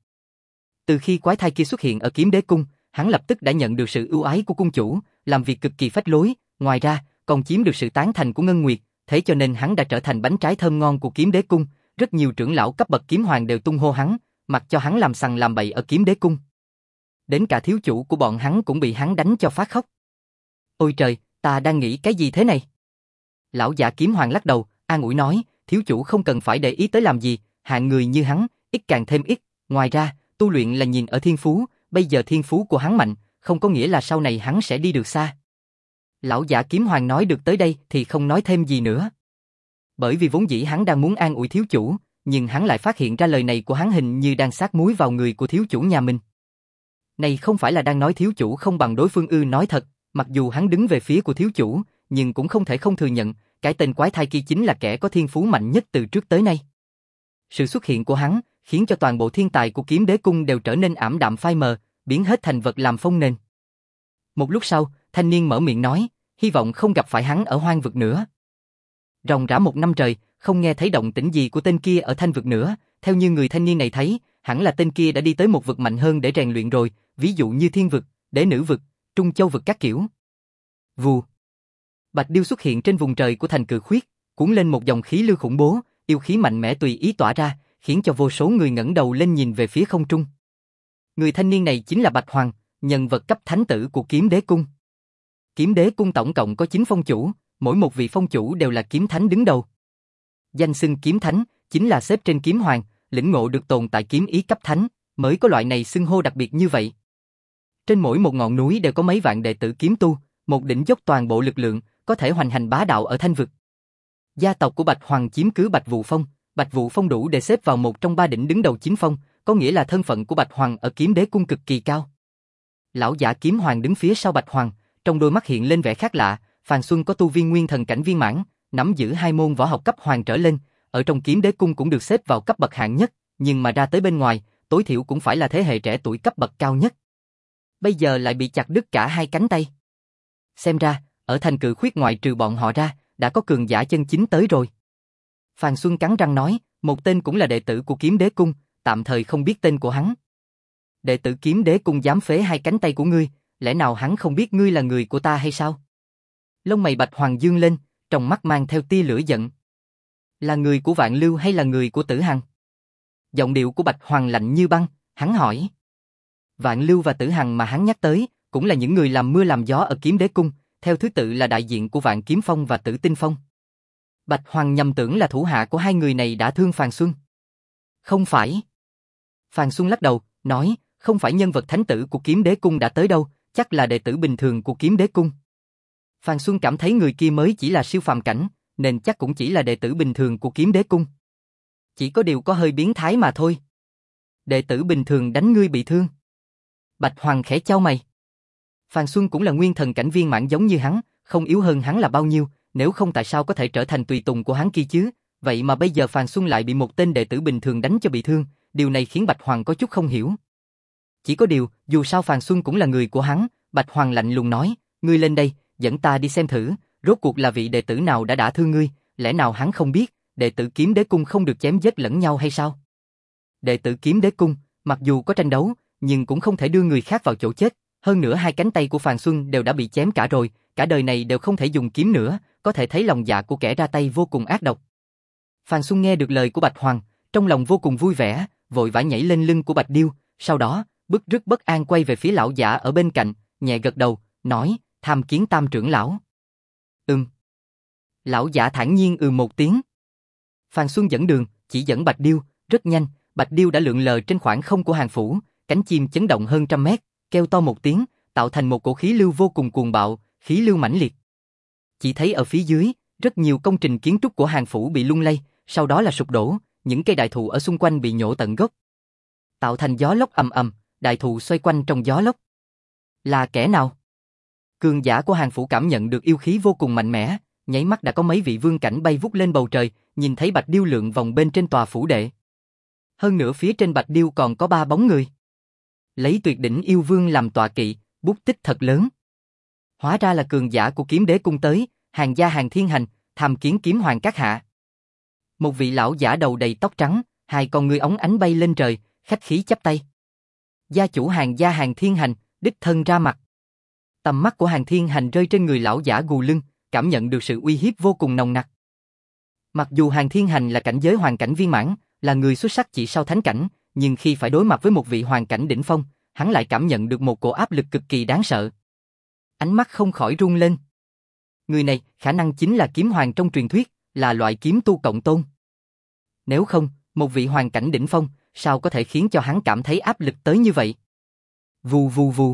Từ khi quái thai kia xuất hiện ở kiếm đế cung, hắn lập tức đã nhận được sự ưu ái của cung chủ, làm việc cực kỳ phách lối, ngoài ra, còn chiếm được sự tán thành của Ngân Nguyệt, thế cho nên hắn đã trở thành bánh trái thơm ngon của kiếm đế cung, rất nhiều trưởng lão cấp bậc kiếm hoàng đều tung hô hắn, mặc cho hắn làm sằng làm bậy ở kiếm đế cung. Đến cả thiếu chủ của bọn hắn cũng bị hắn đánh cho phát khóc. Ôi trời, ta đang nghĩ cái gì thế này? Lão giả kiếm hoàng lắc đầu, an ủi nói, thiếu chủ không cần phải để ý tới làm gì, hạng người như hắn, ít càng thêm ít, ngoài ra, tu luyện là nhìn ở thiên phú, bây giờ thiên phú của hắn mạnh, không có nghĩa là sau này hắn sẽ đi được xa. Lão giả kiếm hoàng nói được tới đây thì không nói thêm gì nữa. Bởi vì vốn dĩ hắn đang muốn an ủi thiếu chủ, nhưng hắn lại phát hiện ra lời này của hắn hình như đang sát muối vào người của thiếu chủ nhà mình. Này không phải là đang nói thiếu chủ không bằng đối phương ư, nói thật, mặc dù hắn đứng về phía của thiếu chủ, nhưng cũng không thể không thừa nhận, cái tên quái thai kia chính là kẻ có thiên phú mạnh nhất từ trước tới nay. Sự xuất hiện của hắn khiến cho toàn bộ thiên tài của kiếm đế cung đều trở nên ảm đạm phai mờ, biến hết thành vật làm phông nền. Một lúc sau, thanh niên mở miệng nói, hy vọng không gặp phải hắn ở hoang vực nữa. Ròng rã 1 năm trời, không nghe thấy động tĩnh gì của tên kia ở thanh vực nữa, theo như người thanh niên này thấy, hẳn là tên kia đã đi tới một vực mạnh hơn để rèn luyện rồi, ví dụ như thiên vực, đế nữ vực, trung châu vực các kiểu. Vù. Bạch điêu xuất hiện trên vùng trời của thành Cự Khuyết, cuốn lên một dòng khí lưu khủng bố, yêu khí mạnh mẽ tùy ý tỏa ra, khiến cho vô số người ngẩng đầu lên nhìn về phía không trung. Người thanh niên này chính là Bạch Hoàng, nhân vật cấp thánh tử của kiếm đế cung. Kiếm đế cung tổng cộng có 9 phong chủ, mỗi một vị phong chủ đều là kiếm thánh đứng đầu. Danh xưng kiếm thánh chính là xếp trên kiếm hoàng, lĩnh ngộ được tồn tại kiếm ý cấp thánh, mới có loại này xưng hô đặc biệt như vậy. Trên mỗi một ngọn núi đều có mấy vạn đệ tử kiếm tu, một đỉnh dốc toàn bộ lực lượng, có thể hoành hành bá đạo ở thanh vực. Gia tộc của Bạch Hoàng chiếm cứ Bạch Vụ Phong, Bạch Vụ Phong đủ để xếp vào một trong 3 đỉnh đứng đầu 9 phong, có nghĩa là thân phận của Bạch Hoàng ở kiếm đế cung cực kỳ cao. Lão giả kiếm hoàng đứng phía sau Bạch Hoàng, trong đôi mắt hiện lên vẻ khác lạ. Phàn Xuân có tu vi nguyên thần cảnh viên mãn, nắm giữ 2 môn võ học cấp hoàng trở lên, ở trong kiếm đế cung cũng được xếp vào cấp bậc hạng nhất, nhưng mà ra tới bên ngoài, tối thiểu cũng phải là thế hệ trẻ tuổi cấp bậc cao nhất. Bây giờ lại bị chặt đứt cả 2 cánh tay. Xem ra, ở thành Cự Khuyết ngoại trừ bọn họ ra, đã có cường giả chân chính tới rồi. Phàn Xuân cắn răng nói, một tên cũng là đệ tử của kiếm đế cung, tạm thời không biết tên của hắn. Đệ tử kiếm đế cung dám phế 2 cánh tay của ngươi, lẽ nào hắn không biết ngươi là người của ta hay sao? Lông mày Bạch Hoàng dương lên, trong mắt mang theo tia lửa giận. Là người của Vạn Lưu hay là người của Tử Hằng? Giọng điệu của Bạch Hoàng lạnh như băng, hắn hỏi. Vạn Lưu và Tử Hằng mà hắn nhắc tới, cũng là những người làm mưa làm gió ở kiếm đế cung, theo thứ tự là đại diện của Vạn Kiếm Phong và Tử Tinh Phong. Bạch Hoàng nhầm tưởng là thủ hạ của 2 người này đã thương Phàn Xuân. Không phải. Phàn Xuân lắc đầu, nói, không phải nhân vật thánh tử của kiếm đế cung đã tới đâu, chắc là đệ tử bình thường của kiếm đế cung. Phan Xuân cảm thấy người kia mới chỉ là siêu phàm cảnh, nên chắc cũng chỉ là đệ tử bình thường của Kiếm Đế Cung. Chỉ có điều có hơi biến thái mà thôi. Đệ tử bình thường đánh ngươi bị thương. Bạch Hoàng khẽ chau mày. Phan Xuân cũng là nguyên thần cảnh viên mãn giống như hắn, không yếu hơn hắn là bao nhiêu, nếu không tại sao có thể trở thành tùy tùng của hắn kia chứ, vậy mà bây giờ Phan Xuân lại bị một tên đệ tử bình thường đánh cho bị thương, điều này khiến Bạch Hoàng có chút không hiểu. Chỉ có điều, dù sao Phan Xuân cũng là người của hắn, Bạch Hoàng lạnh lùng nói, ngươi lên đây, dẫn ta đi xem thử, rốt cuộc là vị đệ tử nào đã đả thương ngươi, lẽ nào hắn không biết, đệ tử Kiếm Đế Cung không được chém giết lẫn nhau hay sao? Đệ tử Kiếm Đế Cung, mặc dù có tranh đấu, nhưng cũng không thể đưa người khác vào chỗ chết, hơn nữa hai cánh tay của Phan Xuân đều đã bị chém cả rồi, cả đời này đều không thể dùng kiếm nữa, có thể thấy lòng dạ của kẻ ra tay vô cùng ác độc. Phan Xuân nghe được lời của Bạch Hoàng, trong lòng vô cùng vui vẻ, vội vã nhảy lên lưng của Bạch Điêu, sau đó, bức rứt bất an quay về phía lão giả ở bên cạnh, nhẹ gật đầu, nói, tham kiến Tam trưởng lão. Lão giả thản nhiên một tiếng. Phan Xuân dẫn đường, chỉ dẫn Bạch Điêu, rất nhanh, Bạch Điêu đã lượn lờ trên khoảng không của hàng phủ, cánh chim chấn động hơn 100 mét, kêu to một tiếng, tạo thành một cổ khí lưu vô cùng cuồng bạo, khí lưu mãnh liệt. Chỉ thấy ở phía dưới, rất nhiều công trình kiến trúc của hàng phủ bị lung lay, sau đó là sụp đổ, những cây đại thụ ở xung quanh bị nhổ tận gốc, tạo thành gió lốc ầm ầm, đại thụ xoay quanh trong gió lốc. Là kẻ nào? Cường giả của hàng phủ cảm nhận được yêu khí vô cùng mạnh mẽ, nháy mắt đã có mấy vị vương cảnh bay vút lên bầu trời, nhìn thấy Bạch Điêu lượn vòng bên trên tòa phủ đệ. Hơn nữa phía trên Bạch Điêu còn có 3 bóng người. Lấy tuyệt đỉnh yêu vương làm tọa kỵ, bút tích thật lớn. Hóa ra là cường giả của Kiếm Đế Cung tới, Hàng gia Hàng Thiên Hành, tham kiến kiếm hoàng các hạ. Một vị lão giả đầu đầy tóc trắng, hai con ngươi óng ánh bay lên trời, khách khí chắp tay. Gia chủ Hàng gia Hàng Thiên Hành, đích thân ra mặt. Tầm mắt của Hàng Thiên Hành rơi trên người lão giả gù lưng, cảm nhận được sự uy hiếp vô cùng nồng nặc. Mặc dù Hàng Thiên Hành là cảnh giới hoàng cảnh viên mãn, là người xuất sắc chỉ sau thánh cảnh, nhưng khi phải đối mặt với một vị hoàng cảnh đỉnh phong, hắn lại cảm nhận được một cổ áp lực cực kỳ đáng sợ. Ánh mắt không khỏi run lên. Người này khả năng chính là kiếm hoàng trong truyền thuyết, là loại kiếm tu cộng tôn. Nếu không, một vị hoàng cảnh đỉnh phong, sao có thể khiến cho hắn cảm thấy áp lực tới như vậy? Vù vù vù.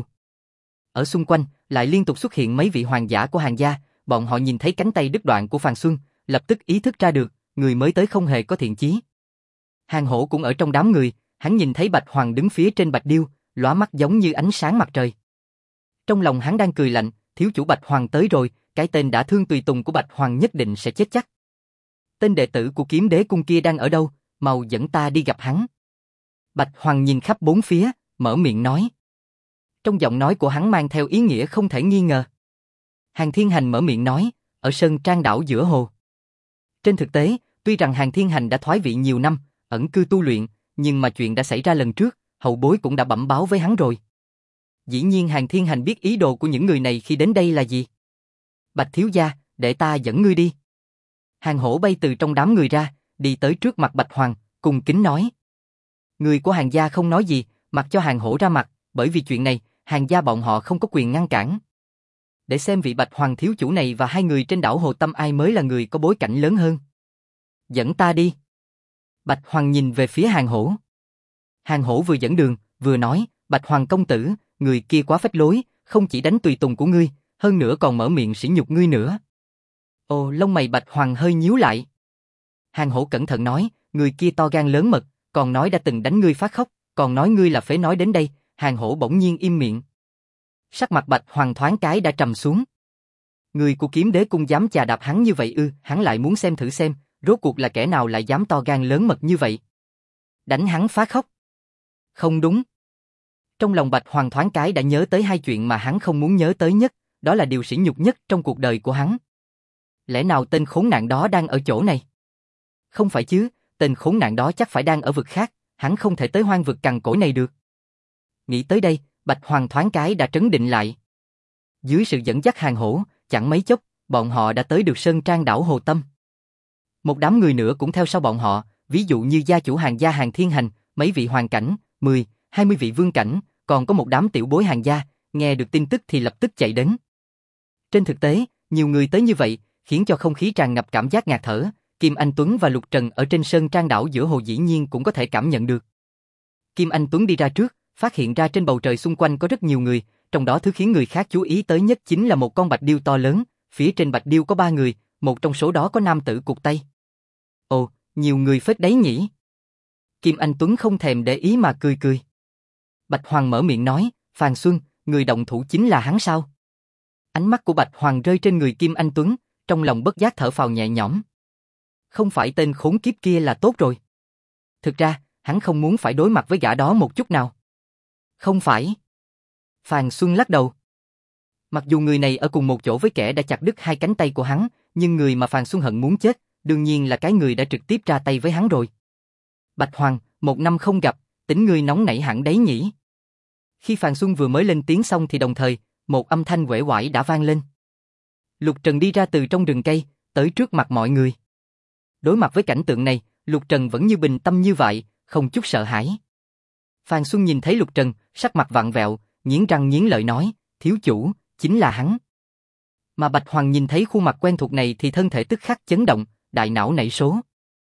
Ở xung quanh, lại liên tục xuất hiện mấy vị hoàng giả của Hàng gia, bọn họ nhìn thấy cánh tay đứt đoạn của Phan Xuân, lập tức ý thức ra được, người mới tới không hề có thiện chí. Hàng Hổ cũng ở trong đám người, hắn nhìn thấy Bạch Hoàng đứng phía trên Bạch Điêu, lóa mắt giống như ánh sáng mặt trời. Trong lòng hắn đang cười lạnh, thiếu chủ Bạch Hoàng tới rồi, cái tên đã thương tùy tùng của Bạch Hoàng nhất định sẽ chết chắc. Tên đệ tử của Kiếm Đế Cung kia đang ở đâu, mau dẫn ta đi gặp hắn. Bạch Hoàng nhìn khắp bốn phía, mở miệng nói. Trong giọng nói của hắn mang theo ý nghĩa không thể nghi ngờ. Hàng Thiên Hành mở miệng nói, ở Sơn Trang đảo giữa hồ. Trên thực tế, tuy rằng Hàng Thiên Hành đã thoái vị nhiều năm, ẩn cư tu luyện, nhưng mà chuyện đã xảy ra lần trước, hậu bối cũng đã bẩm báo với hắn rồi. Dĩ nhiên Hàng Thiên Hành biết ý đồ của những người này khi đến đây là gì. Bạch thiếu gia, để ta dẫn ngươi đi. Hàng Hổ bay từ trong đám người ra, đi tới trước mặt Bạch Hoàng, cung kính nói. Người của Hàng gia không nói gì, mặc cho Hàng Hổ ra mặt, bởi vì chuyện này, Hàng gia bọn họ không có quyền ngăn cản. Để xem vị Bạch Hoàng thiếu chủ này và hai người trên đảo Hồ Tâm ai mới là người có bối cảnh lớn hơn. Dẫn ta đi. Bạch Hoàng nhìn về phía Hàng Hổ. Hàng Hổ vừa dẫn đường, vừa nói, Bạch Hoàng công tử, người kia quá phách lối, không chỉ đánh tùy tùng của ngươi, hơn nữa còn mở miệng sỉ nhục ngươi nữa. Ồ, lông mày Bạch Hoàng hơi nhíu lại. Hàng Hổ cẩn thận nói, người kia to gan lớn mật, còn nói đã từng đánh ngươi phát khóc, còn nói ngươi là phế nói đến đây, Hàng Hổ bỗng nhiên im miệng. Sắc mặt Bạch Hoàng thoáng cái đã trầm xuống. Người của Kiếm Đế Cung dám chà đạp hắn như vậy hắn lại muốn xem thử xem, rốt cuộc là kẻ nào lại dám to gan lớn mật như vậy. Đánh hắn phá khóc. Không đúng. Trong lòng Bạch Hoàng thoáng cái đã nhớ tới hai chuyện mà hắn không muốn nhớ tới nhất, đó là điều sỉ nhục nhất trong cuộc đời của hắn. Lẽ nào tên khốn nạn đó đang ở chỗ này? Không phải chứ, tên khốn nạn đó chắc phải đang ở vực khác, hắn không thể tới hoang vực cằn cỗi này được. Nghĩ tới đây, Bạch Hoàng thoáng cái đã trấn định lại. Dưới sự dẫn dắt Hàng Hổ, chẳng mấy chốc, bọn họ đã tới được Sơn Trang đảo Hồ Tâm. Một đám người nữa cũng theo sau bọn họ, ví dụ như gia chủ Hàng gia Hàng Thiên Hành, mấy vị hoàng cảnh, 10, 20 vị vương cảnh, còn có một đám tiểu bối Hàng gia, nghe được tin tức thì lập tức chạy đến. Trên thực tế, nhiều người tới như vậy, khiến cho không khí tràn ngập cảm giác ngạt thở, Kim Anh Tuấn và Lục Trần ở trên Sơn Trang đảo giữa hồ dĩ nhiên cũng có thể cảm nhận được. Kim Anh Tuấn đi ra trước, phát hiện ra trên bầu trời xung quanh có rất nhiều người, trong đó thứ khiến người khác chú ý tới nhất chính là một con bạch điêu to lớn, phía trên bạch điêu có 3 người, một trong số đó có nam tử cụt tay. Ồ, nhiều người phết đấy nhỉ? Kim Anh Tuấn không thèm để ý mà cười cười. Bạch Hoàng mở miệng nói, Phàn Xuân, người động thủ chính là hắn sao? Ánh mắt của Bạch Hoàng rơi trên người Kim Anh Tuấn, trong lòng bất giác thở phào nhẹ nhõm. Không phải tên khốn kiếp kia là tốt rồi. Thực ra, hắn không muốn phải đối mặt với gã đó một chút nào. Không phải. Phàn Xuân lắc đầu. Mặc dù người này ở cùng một chỗ với kẻ đã chặt đứt 2 cánh tay của hắn, nhưng người mà Phàn Xuân hận muốn chết, đương nhiên là cái người đã trực tiếp ra tay với hắn rồi. Bạch Hoàng, 1 năm không gặp, tính ngươi nóng nảy hẳn đấy nhỉ? Khi Phàn Xuân vừa mới lên tiếng xong thì đồng thời, một âm thanh uể oải đã vang lên. Lục Trần đi ra từ trong rừng cây, tới trước mặt mọi người. Đối mặt với cảnh tượng này, Lục Trần vẫn như bình tâm như vậy, không chút sợ hãi. Phàn Xuân nhìn thấy Lục Trần, sắc mặt vặn vẹo, nghiến răng nghiến lợi nói, thiếu chủ, chính là hắn. Mà Bạch Hoàng nhìn thấy khuôn mặt quen thuộc này thì thân thể tức khắc chấn động, đại não nảy số.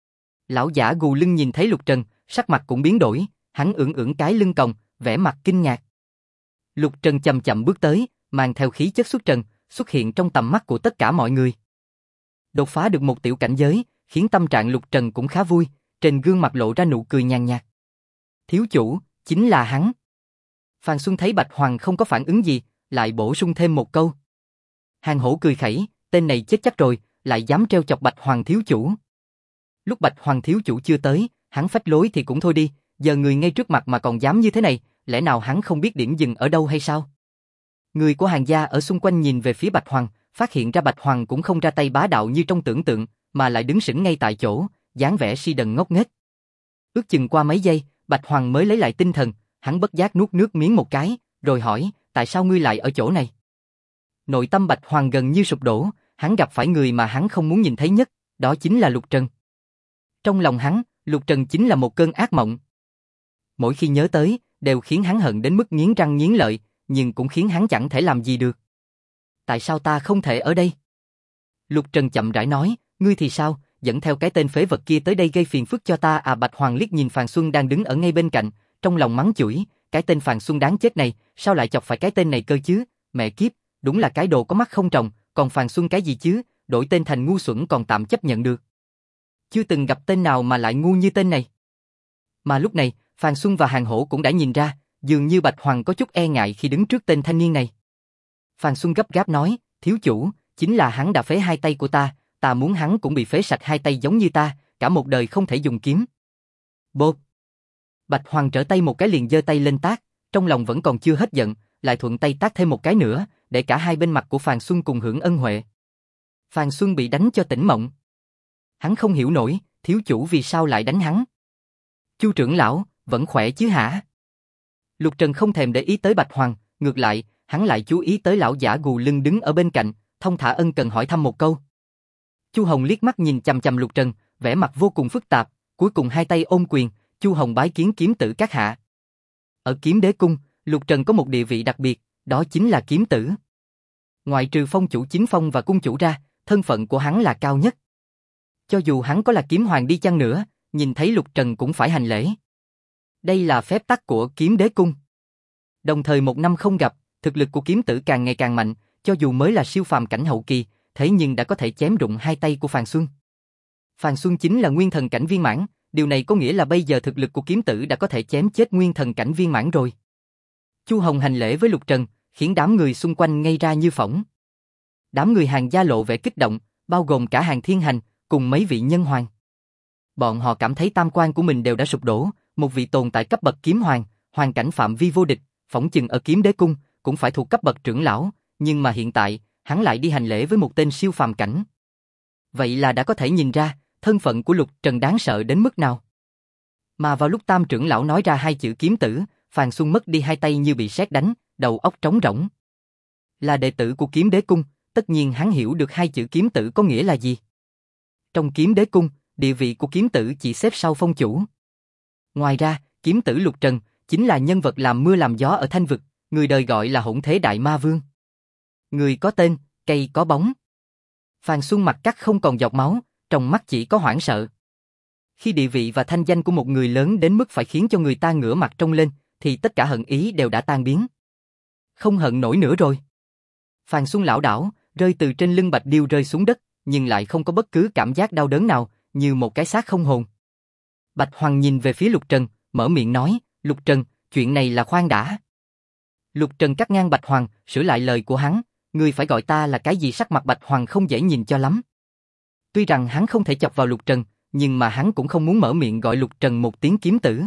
Lão giả gù lưng nhìn thấy Lục Trần, sắc mặt cũng biến đổi, hắn ưỡn ưỡn cái lưng còng, vẻ mặt kinh ngạc. Lục Trần chậm chậm bước tới, mang theo khí chất xuất trần, xuất hiện trong tầm mắt của tất cả mọi người. Đột phá được một tiểu cảnh giới, khiến tâm trạng Lục Trần cũng khá vui, trên gương mặt lộ ra nụ cười nhàn nhạt. Thiếu chủ, chính là hắn. Phàn Xuân thấy Bạch Hoàng không có phản ứng gì, lại bổ sung thêm một câu. Hàn Hổ cười khẩy, tên này chết chắc rồi, lại dám trêu chọc Bạch Hoàng thiếu chủ. Lúc Bạch Hoàng thiếu chủ chưa tới, hắn phách lối thì cũng thôi đi, giờ người ngay trước mặt mà còn dám như thế này, lẽ nào hắn không biết điểm dừng ở đâu hay sao? Người của Hàn gia ở xung quanh nhìn về phía Bạch Hoàng, phát hiện ra Bạch Hoàng cũng không ra tay bá đạo như trong tưởng tượng, mà lại đứng sững ngay tại chỗ, dáng vẻ si đần ngốc nghếch. Ước chừng qua mấy giây, Bạch Hoàng mới lấy lại tinh thần, hắn bất giác nuốt nước miếng một cái, rồi hỏi, tại sao ngươi lại ở chỗ này? Nội tâm Bạch Hoàng gần như sụp đổ, hắn gặp phải người mà hắn không muốn nhìn thấy nhất, đó chính là Lục Trần. Trong lòng hắn, Lục Trần chính là một cơn ác mộng. Mỗi khi nhớ tới, đều khiến hắn hận đến mức nghiến răng nghiến lợi, nhưng cũng khiến hắn chẳng thể làm gì được. Tại sao ta không thể ở đây? Lục Trần chậm rãi nói, ngươi thì sao, dẫn theo cái tên phế vật kia tới đây gây phiền phức cho ta à? Bạch Hoàng liếc nhìn Phàn Xuân đang đứng ở ngay bên cạnh, trong lòng mắng chửi, cái tên Phàn Xuân đáng chết này, sao lại chọc phải cái tên này cơ chứ, mẹ kiếp, đúng là cái đồ có mắt không tròng, còn Phàn Xuân cái gì chứ, đổi tên thành ngu xuẩn còn tạm chấp nhận được. Chưa từng gặp tên nào mà lại ngu như tên này. Mà lúc này, Phàn Xuân và Hàn Hổ cũng đã nhìn ra, dường như Bạch Hoàng có chút e ngại khi đứng trước tên thanh niên này. Phàn Xuân gấp gáp nói, thiếu chủ, chính là hắn đã phế 2 tay của ta muốn hắn cũng bị phế sạch 2 tay giống như ta, cả một đời không thể dùng kiếm. Bộp! Bạch Hoàng trở tay một cái liền giơ tay lên tát, trong lòng vẫn còn chưa hết giận, lại thuận tay tát thêm một cái nữa, để cả hai bên mặt của Phàn Xuân cùng hưởng ân huệ. Phàn Xuân bị đánh cho tỉnh mộng. Hắn không hiểu nổi, thiếu chủ vì sao lại đánh hắn. Chu trưởng lão, vẫn khỏe chứ hả? Lục Trần không thèm để ý tới Bạch Hoàng, ngược lại, hắn lại chú ý tới lão giả gù lưng đứng ở bên cạnh, thông thả ân cần hỏi thăm một câu. Chu Hồng liếc mắt nhìn chằm chằm Lục Trần, vẻ mặt vô cùng phức tạp, cuối cùng 2 tay ôm quyền, Chu Hồng bái kiến kiếm tử các hạ. Ở Kiếm Đế cung, Lục Trần có một địa vị đặc biệt, đó chính là kiếm tử. Ngoại trừ phong chủ chính phong và cung chủ ra, thân phận của hắn là cao nhất. Cho dù hắn có là kiếm hoàng đi chăng nữa, nhìn thấy Lục Trần cũng phải hành lễ. Đây là phép tắc của Kiếm Đế cung. Đồng thời 1 năm không gặp, thực lực của kiếm tử càng ngày càng mạnh, cho dù mới là siêu phàm cảnh hậu kỳ, thế nhưng đã có thể chém rụng 2 tay của Phàn Xuân. Phàn Xuân chính là nguyên thần cảnh viên mãn, điều này có nghĩa là bây giờ thực lực của kiếm tử đã có thể chém chết nguyên thần cảnh viên mãn rồi. Chu Hồng hành lễ với Lục Trần, khiến đám người xung quanh ngây ra như phỏng. Đám người Hàn gia lộ vẻ kích động, bao gồm cả Hàn Thiên Hành, cùng mấy vị nhân hoàng. Bọn họ cảm thấy tam quan của mình đều đã sụp đổ, một vị tồn tại cấp bậc kiếm hoàng, hoàn cảnh phạm vi vô địch, phỏng chừng ở Kiếm Đế cung cũng phải thuộc cấp bậc trưởng lão, nhưng mà hiện tại, hắn lại đi hành lễ với một tên siêu phàm cảnh. Vậy là đã có thể nhìn ra, thân phận của Lục Trần đáng sợ đến mức nào. Mà vào lúc tam trưởng lão nói ra 2 chữ kiếm tử, Phàn Xuân mất đi 2 tay như bị sét đánh, đầu óc trống rỗng. Là đệ tử của Kiếm Đế cung, tất nhiên hắn hiểu được 2 chữ kiếm tử có nghĩa là gì. Trong Kiếm Đế cung, địa vị của kiếm tử chỉ xếp sau phong chủ. Ngoài ra, kiếm tử Lục Trần chính là nhân vật làm mưa làm gió ở Thanh vực, người đời gọi là Hỗn Thế Đại Ma Vương. Người có tên, cây có bóng. Phàn Xuân mặt cắt không còn giọt máu, trong mắt chỉ có hoảng sợ. Khi địa vị và thanh danh của một người lớn đến mức phải khiến cho người ta ngửa mặt trông lên, thì tất cả hận ý đều đã tan biến. Không hận nổi nữa rồi. Phàn Xuân lảo đảo, rơi từ trên lưng Bạch Điêu rơi xuống đất, nhưng lại không có bất cứ cảm giác đau đớn nào, như một cái xác không hồn. Bạch Hoàng nhìn về phía Lục Trần, mở miệng nói, Lục Trần, chuyện này là khoan đã. Lục Trần cắt ngang Bạch Hoàng, sửa lại lời của hắn, ngươi phải gọi ta là cái gì? Sắc mặt Bạch Hoàng không dễ nhìn cho lắm. Tuy rằng hắn không thể chọc vào Lục Trần, nhưng mà hắn cũng không muốn mở miệng gọi Lục Trần một tiếng kiếm tử.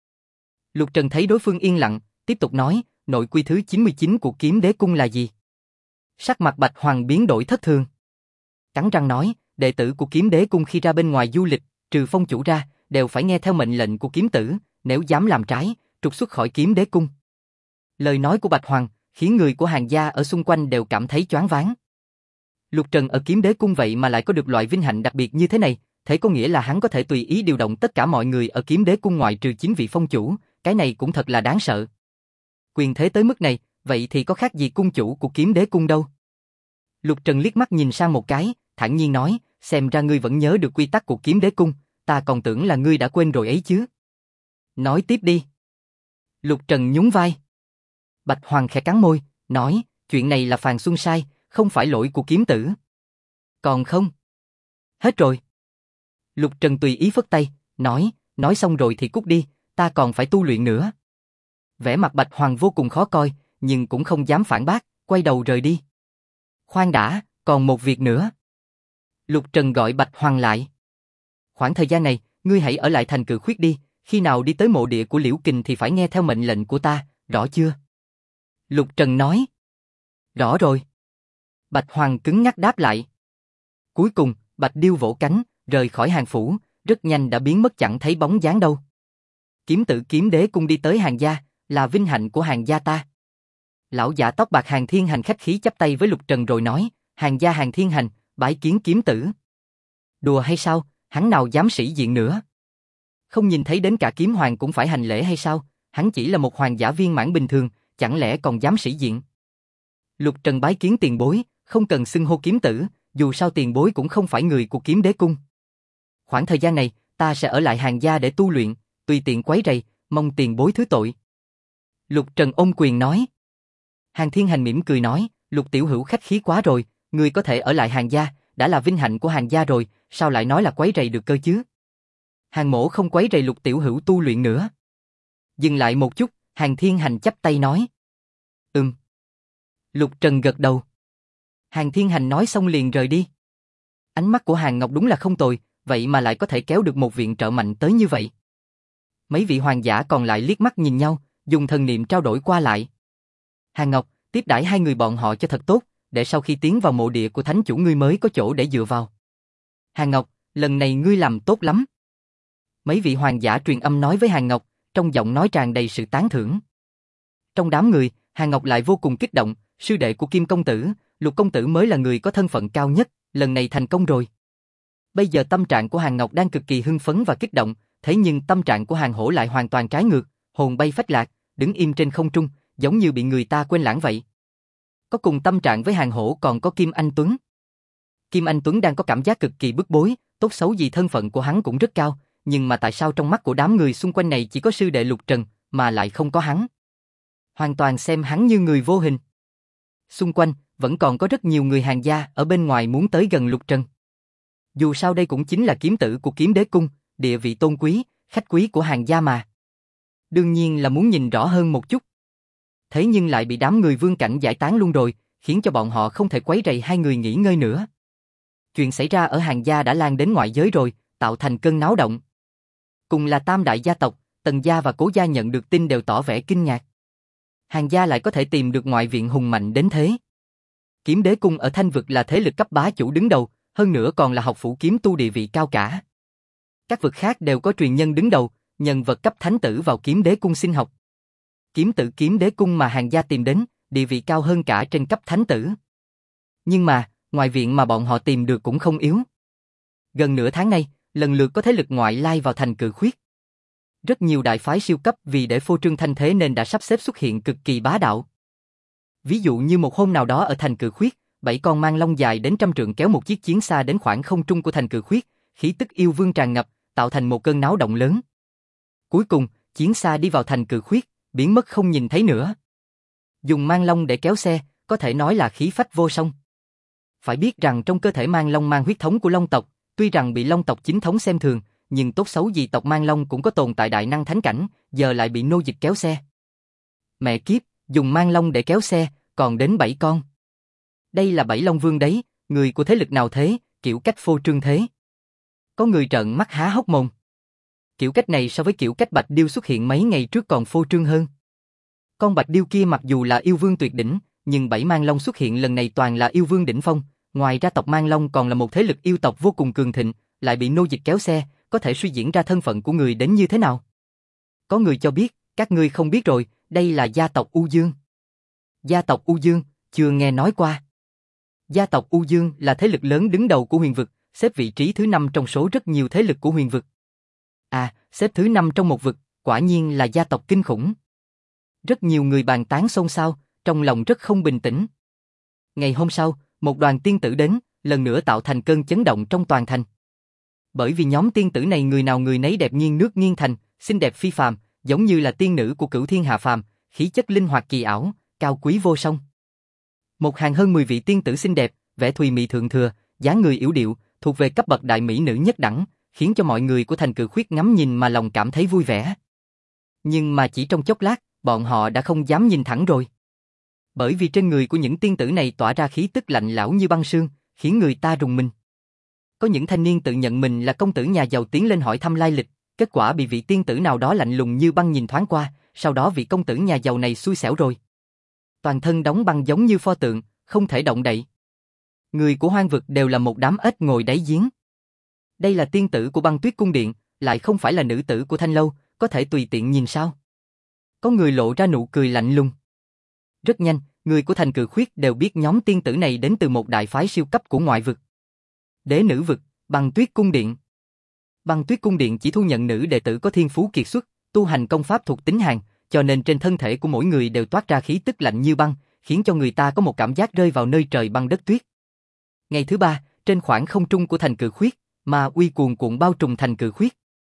Lục Trần thấy đối phương yên lặng, tiếp tục nói, nội quy thứ 99 của Kiếm Đế Cung là gì? Sắc mặt Bạch Hoàng biến đổi thất thường. Cắn răng nói, đệ tử của Kiếm Đế Cung khi ra bên ngoài du lịch, trừ phong chủ ra, đều phải nghe theo mệnh lệnh của kiếm tử, nếu dám làm trái, trục xuất khỏi Kiếm Đế Cung. Lời nói của Bạch Hoàng khiến người của Hàn gia ở xung quanh đều cảm thấy choáng váng. Lục Trần ở Kiếm Đế Cung vậy mà lại có được loại vinh hạnh đặc biệt như thế này, thế có nghĩa là hắn có thể tùy ý điều động tất cả mọi người ở Kiếm Đế Cung ngoại trừ 9 vị phong chủ, cái này cũng thật là đáng sợ. Quyền thế tới mức này, vậy thì có khác gì cung chủ của Kiếm Đế Cung đâu. Lục Trần liếc mắt nhìn sang một cái, thản nhiên nói, xem ra ngươi vẫn nhớ được quy tắc của Kiếm Đế Cung, ta còn tưởng là ngươi đã quên rồi ấy chứ. Nói tiếp đi. Lục Trần nhún vai. Bạch Hoàng khẽ cắn môi, nói, chuyện này là Phàn Xuân sai, không phải lỗi của kiếm tử. Còn không? Hết rồi. Lục Trần tùy ý phất tay, nói xong rồi thì cút đi, ta còn phải tu luyện nữa. Vẻ mặt Bạch Hoàng vô cùng khó coi, nhưng cũng không dám phản bác, quay đầu rời đi. Khoan đã, còn một việc nữa. Lục Trần gọi Bạch Hoàng lại. Khoảng thời gian này, ngươi hãy ở lại thành Cự Khuyết đi, khi nào đi tới mộ địa của Liễu Kình thì phải nghe theo mệnh lệnh của ta, rõ chưa? Lục Trần nói. Rõ rồi. Bạch Hoàng cứng nhắc đáp lại. Cuối cùng, Bạch Điêu vỗ cánh, rời khỏi Hàn phủ, rất nhanh đã biến mất chẳng thấy bóng dáng đâu. Kiếm tử Kiếm Đế Cung đi tới Hàn gia, là vinh hạnh của Hàn gia ta. Lão giả tóc bạc Hàn Thiên Hành khách khí chắp tay với Lục Trần rồi nói, Hàn gia Hàn Thiên Hành, bái kiến kiếm tử. Đùa hay sao, hắn nào dám sĩ diện nữa. Không nhìn thấy đến cả kiếm hoàng cũng phải hành lễ hay sao, hắn chỉ là một hoàng giả viên mãn bình thường, chẳng lẽ còn dám sĩ diện. Lục Trần bái kiến tiền bối, không cần xưng hô kiếm tử, dù sao tiền bối cũng không phải người của Kiếm Đế Cung. Khoảng thời gian này, ta sẽ ở lại Hàn gia để tu luyện, tùy tiện quấy rầy, mong tiền bối thứ tội. Lục Trần ôm quyền nói. Hàn Thiên Hành mỉm cười nói, Lục tiểu hữu khách khí quá rồi, người có thể ở lại Hàn gia, đã là vinh hạnh của Hàn gia rồi, sao lại nói là quấy rầy được cơ chứ? Hàn mỗ không quấy rầy Lục tiểu hữu tu luyện nữa. Dừng lại một chút, Hàn Thiên Hành chắp tay nói. Lục Trần gật đầu. Hàn Thiên Hành nói xong liền rời đi. Ánh mắt của Hàn Ngọc đúng là không tồi, vậy mà lại có thể kéo được một viện trợ mạnh tới như vậy. Mấy vị hoàng giả còn lại liếc mắt nhìn nhau, dùng thần niệm trao đổi qua lại. Hàn Ngọc, tiếp đãi hai người bọn họ cho thật tốt, để sau khi tiến vào mộ địa của thánh chủ ngươi mới có chỗ để dựa vào. Hàn Ngọc, lần này ngươi làm tốt lắm. Mấy vị hoàng giả truyền âm nói với Hàn Ngọc, trong giọng nói tràn đầy sự tán thưởng. Trong đám người, Hàn Ngọc lại vô cùng kích động, sư đệ của Kim công tử, Lục công tử mới là người có thân phận cao nhất, lần này thành công rồi. Bây giờ tâm trạng của Hàn Ngọc đang cực kỳ hưng phấn và kích động, thế nhưng tâm trạng của Hàn Hổ lại hoàn toàn trái ngược, hồn bay phách lạc, đứng im trên không trung, giống như bị người ta quên lãng vậy. Có cùng tâm trạng với Hàn Hổ còn có Kim Anh Tuấn. Kim Anh Tuấn đang có cảm giác cực kỳ bức bối, tốt xấu gì thân phận của hắn cũng rất cao, nhưng mà tại sao trong mắt của đám người xung quanh này chỉ có sư đệ Lục Trần, mà lại không có hắn? Hoàn toàn xem hắn như người vô hình. Xung quanh, vẫn còn có rất nhiều người Hàn gia ở bên ngoài muốn tới gần Lục Trần. Dù sao đây cũng chính là kiếm tử của Kiếm Đế Cung, địa vị tôn quý, khách quý của Hàn gia mà. Đương nhiên là muốn nhìn rõ hơn một chút. Thế nhưng lại bị đám người Vương Cảnh giải tán luôn rồi, khiến cho bọn họ không thể quấy rầy hai người nghỉ ngơi nữa. Chuyện xảy ra ở Hàn gia đã lan đến ngoại giới rồi, tạo thành cơn náo động. Cùng là tam đại gia tộc, Tần gia và Cố gia nhận được tin đều tỏ vẻ kinh ngạc. Hàn gia lại có thể tìm được ngoại viện hùng mạnh đến thế. Kiếm Đế Cung ở Thanh Vực là thế lực cấp bá chủ đứng đầu, hơn nữa còn là học phủ kiếm tu địa vị cao cả. Các vực khác đều có truyền nhân đứng đầu, nhân vật cấp thánh tử vào Kiếm Đế Cung xin học. Kiếm tử Kiếm Đế Cung mà Hàn gia tìm đến, địa vị cao hơn cả trên cấp thánh tử. Nhưng mà, ngoại viện mà bọn họ tìm được cũng không yếu. Gần nửa tháng nay, lần lượt có thế lực ngoại lai vào thành Cự Khuyết. Rất nhiều đại phái siêu cấp vì để phô trương thanh thế nên đã sắp xếp xuất hiện cực kỳ bá đạo. Ví dụ như một hôm nào đó ở thành Cự Khuyết, 7 con mang lông dài đến trăm trượng kéo một chiếc chiến xa đến khoảng không trung của thành Cự Khuyết, khí tức yêu vương tràn ngập, tạo thành một cơn náo động lớn. Cuối cùng, chiến xa đi vào thành Cự Khuyết, biến mất không nhìn thấy nữa. Dùng mang long để kéo xe, có thể nói là khí phách vô song. Phải biết rằng trong cơ thể mang long mang huyết thống của long tộc, tuy rằng bị long tộc chính thống xem thường, nhưng tốt xấu gì tộc mang long cũng có tồn tại đại năng thánh cảnh, giờ lại bị nô dịch kéo xe. Mẹ kiếp, dùng mang long để kéo xe, còn đến 7 con. Đây là 7 long vương đấy, người của thế lực nào thế, kiểu cách phô trương thế. Có người trợn mắt há hốc mồm. Kiểu cách này so với kiểu cách Bạch Điêu xuất hiện mấy ngày trước còn phô trương hơn. Con Bạch Điêu kia mặc dù là yêu vương tuyệt đỉnh, nhưng 7 mang long xuất hiện lần này toàn là yêu vương đỉnh phong, ngoài ra tộc mang long còn là một thế lực yêu tộc vô cùng cường thịnh, lại bị nô dịch kéo xe, có thể suy diễn ra thân phận của người đến như thế nào. Có người cho biết, các ngươi không biết rồi, đây là gia tộc U Dương. Gia tộc U Dương, chưa nghe nói qua. Gia tộc U Dương là thế lực lớn đứng đầu của huyền vực, xếp vị trí thứ 5 trong số rất nhiều thế lực của huyền vực. À, xếp thứ 5 trong một vực, quả nhiên là gia tộc kinh khủng. Rất nhiều người bàn tán xôn xao, trong lòng rất không bình tĩnh. Ngày hôm sau, một đoàn tiên tử đến, lần nữa tạo thành cơn chấn động trong toàn thành. Bởi vì nhóm tiên tử này người nào người nấy đẹp nghiêng nước nghiêng thành, xinh đẹp phi phàm, giống như là tiên nữ của cửu thiên hạ phàm, khí chất linh hoạt kỳ ảo, cao quý vô song. Một hàng hơn 10 vị tiên tử xinh đẹp, vẻ thùy mị thượng thừa, dáng người yểu điệu, thuộc về cấp bậc đại mỹ nữ nhất đẳng, khiến cho mọi người của thành Cự Khuyết ngắm nhìn mà lòng cảm thấy vui vẻ. Nhưng mà chỉ trong chốc lát, bọn họ đã không dám nhìn thẳng rồi. Bởi vì trên người của những tiên tử này tỏa ra khí tức lạnh lẽo như băng sương, khiến người ta rùng mình. Có những thanh niên tự nhận mình là công tử nhà giàu tiến lên hỏi thăm lai lịch, kết quả bị vị tiên tử nào đó lạnh lùng như băng nhìn thoáng qua, sau đó vị công tử nhà giàu này xui xẻo rồi. Toàn thân đóng băng giống như pho tượng, không thể động đậy. Người của hoang vực đều là một đám ếch ngồi đáy giếng. Đây là tiên tử của Băng Tuyết Cung Điện, lại không phải là nữ tử của Thanh Lâu, có thể tùy tiện nhìn sao? Có người lộ ra nụ cười lạnh lùng. Rất nhanh, người của thành Cự Khuyết đều biết nhóm tiên tử này đến từ một đại phái siêu cấp của ngoại vực. Đế nữ vực, Băng Tuyết Cung Điện. Băng Tuyết Cung Điện chỉ thu nhận nữ đệ tử có thiên phú kiệt xuất, tu hành công pháp thuộc tính hàn, cho nên trên thân thể của mỗi người đều toát ra khí tức lạnh như băng, khiến cho người ta có một cảm giác rơi vào nơi trời băng đất tuyết. Ngày thứ 3, trên khoảng không trung của thành Cự Khuyết, ma uy cuồn cuộn bao trùm thành Cự Khuyết.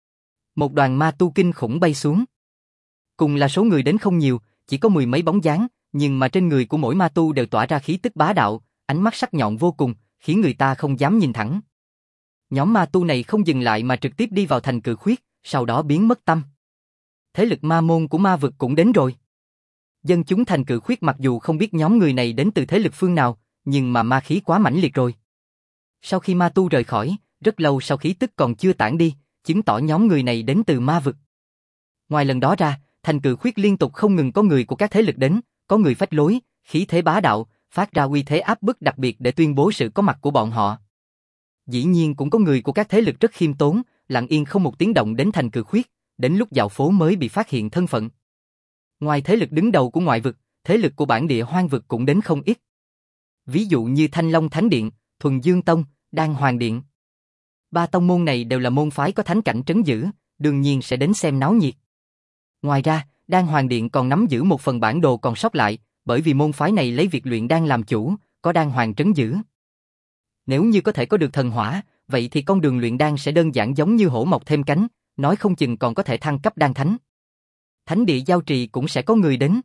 Một đoàn ma tu kinh khủng bay xuống. Cùng là số người đến không nhiều, chỉ có 10 mấy bóng dáng, nhưng mà trên người của mỗi ma tu đều tỏa ra khí tức bá đạo, ánh mắt sắc nhọn vô cùng, khiến người ta không dám nhìn thẳng. Nhóm ma tu này không dừng lại mà trực tiếp đi vào thành Cự Khuyết, sau đó biến mất tâm. Thế lực ma môn của ma vực cũng đến rồi. Dân chúng thành Cự Khuyết mặc dù không biết nhóm người này đến từ thế lực phương nào, nhưng mà ma khí quá mãnh liệt rồi. Sau khi ma tu rời khỏi, rất lâu sau khí tức còn chưa tản đi, chứng tỏ nhóm người này đến từ ma vực. Ngoài lần đó ra, thành Cự Khuyết liên tục không ngừng có người của các thế lực đến, có người phách lối, khí thế bá đạo, phát ra uy thế áp bức đặc biệt để tuyên bố sự có mặt của bọn họ. Dĩ nhiên cũng có người của các thế lực rất khiêm tốn, lặng yên không một tiếng động đến thành Cự Khuyết, đến lúc dạo phố mới bị phát hiện thân phận. Ngoài thế lực đứng đầu của ngoại vực, thế lực của bản địa hoang vực cũng đến không ít. Ví dụ như Thanh Long Thánh Điện, Thuần Dương Tông, Đan Hoàng Điện. Ba tông môn này đều là môn phái có thánh cảnh trấn giữ, đương nhiên sẽ đến xem náo nhiệt. Ngoài ra, Đan Hoàng Điện còn nắm giữ một phần bản đồ còn sót lại, bởi vì môn phái này lấy việc luyện đan làm chủ, có đan hoàng trấn giữ. Nếu như có thể có được thần hỏa, vậy thì con đường luyện đan sẽ đơn giản giống như hổ mọc thêm cánh, nói không chừng còn có thể thăng cấp đan thánh. Thánh địa giao trì cũng sẽ có người đến.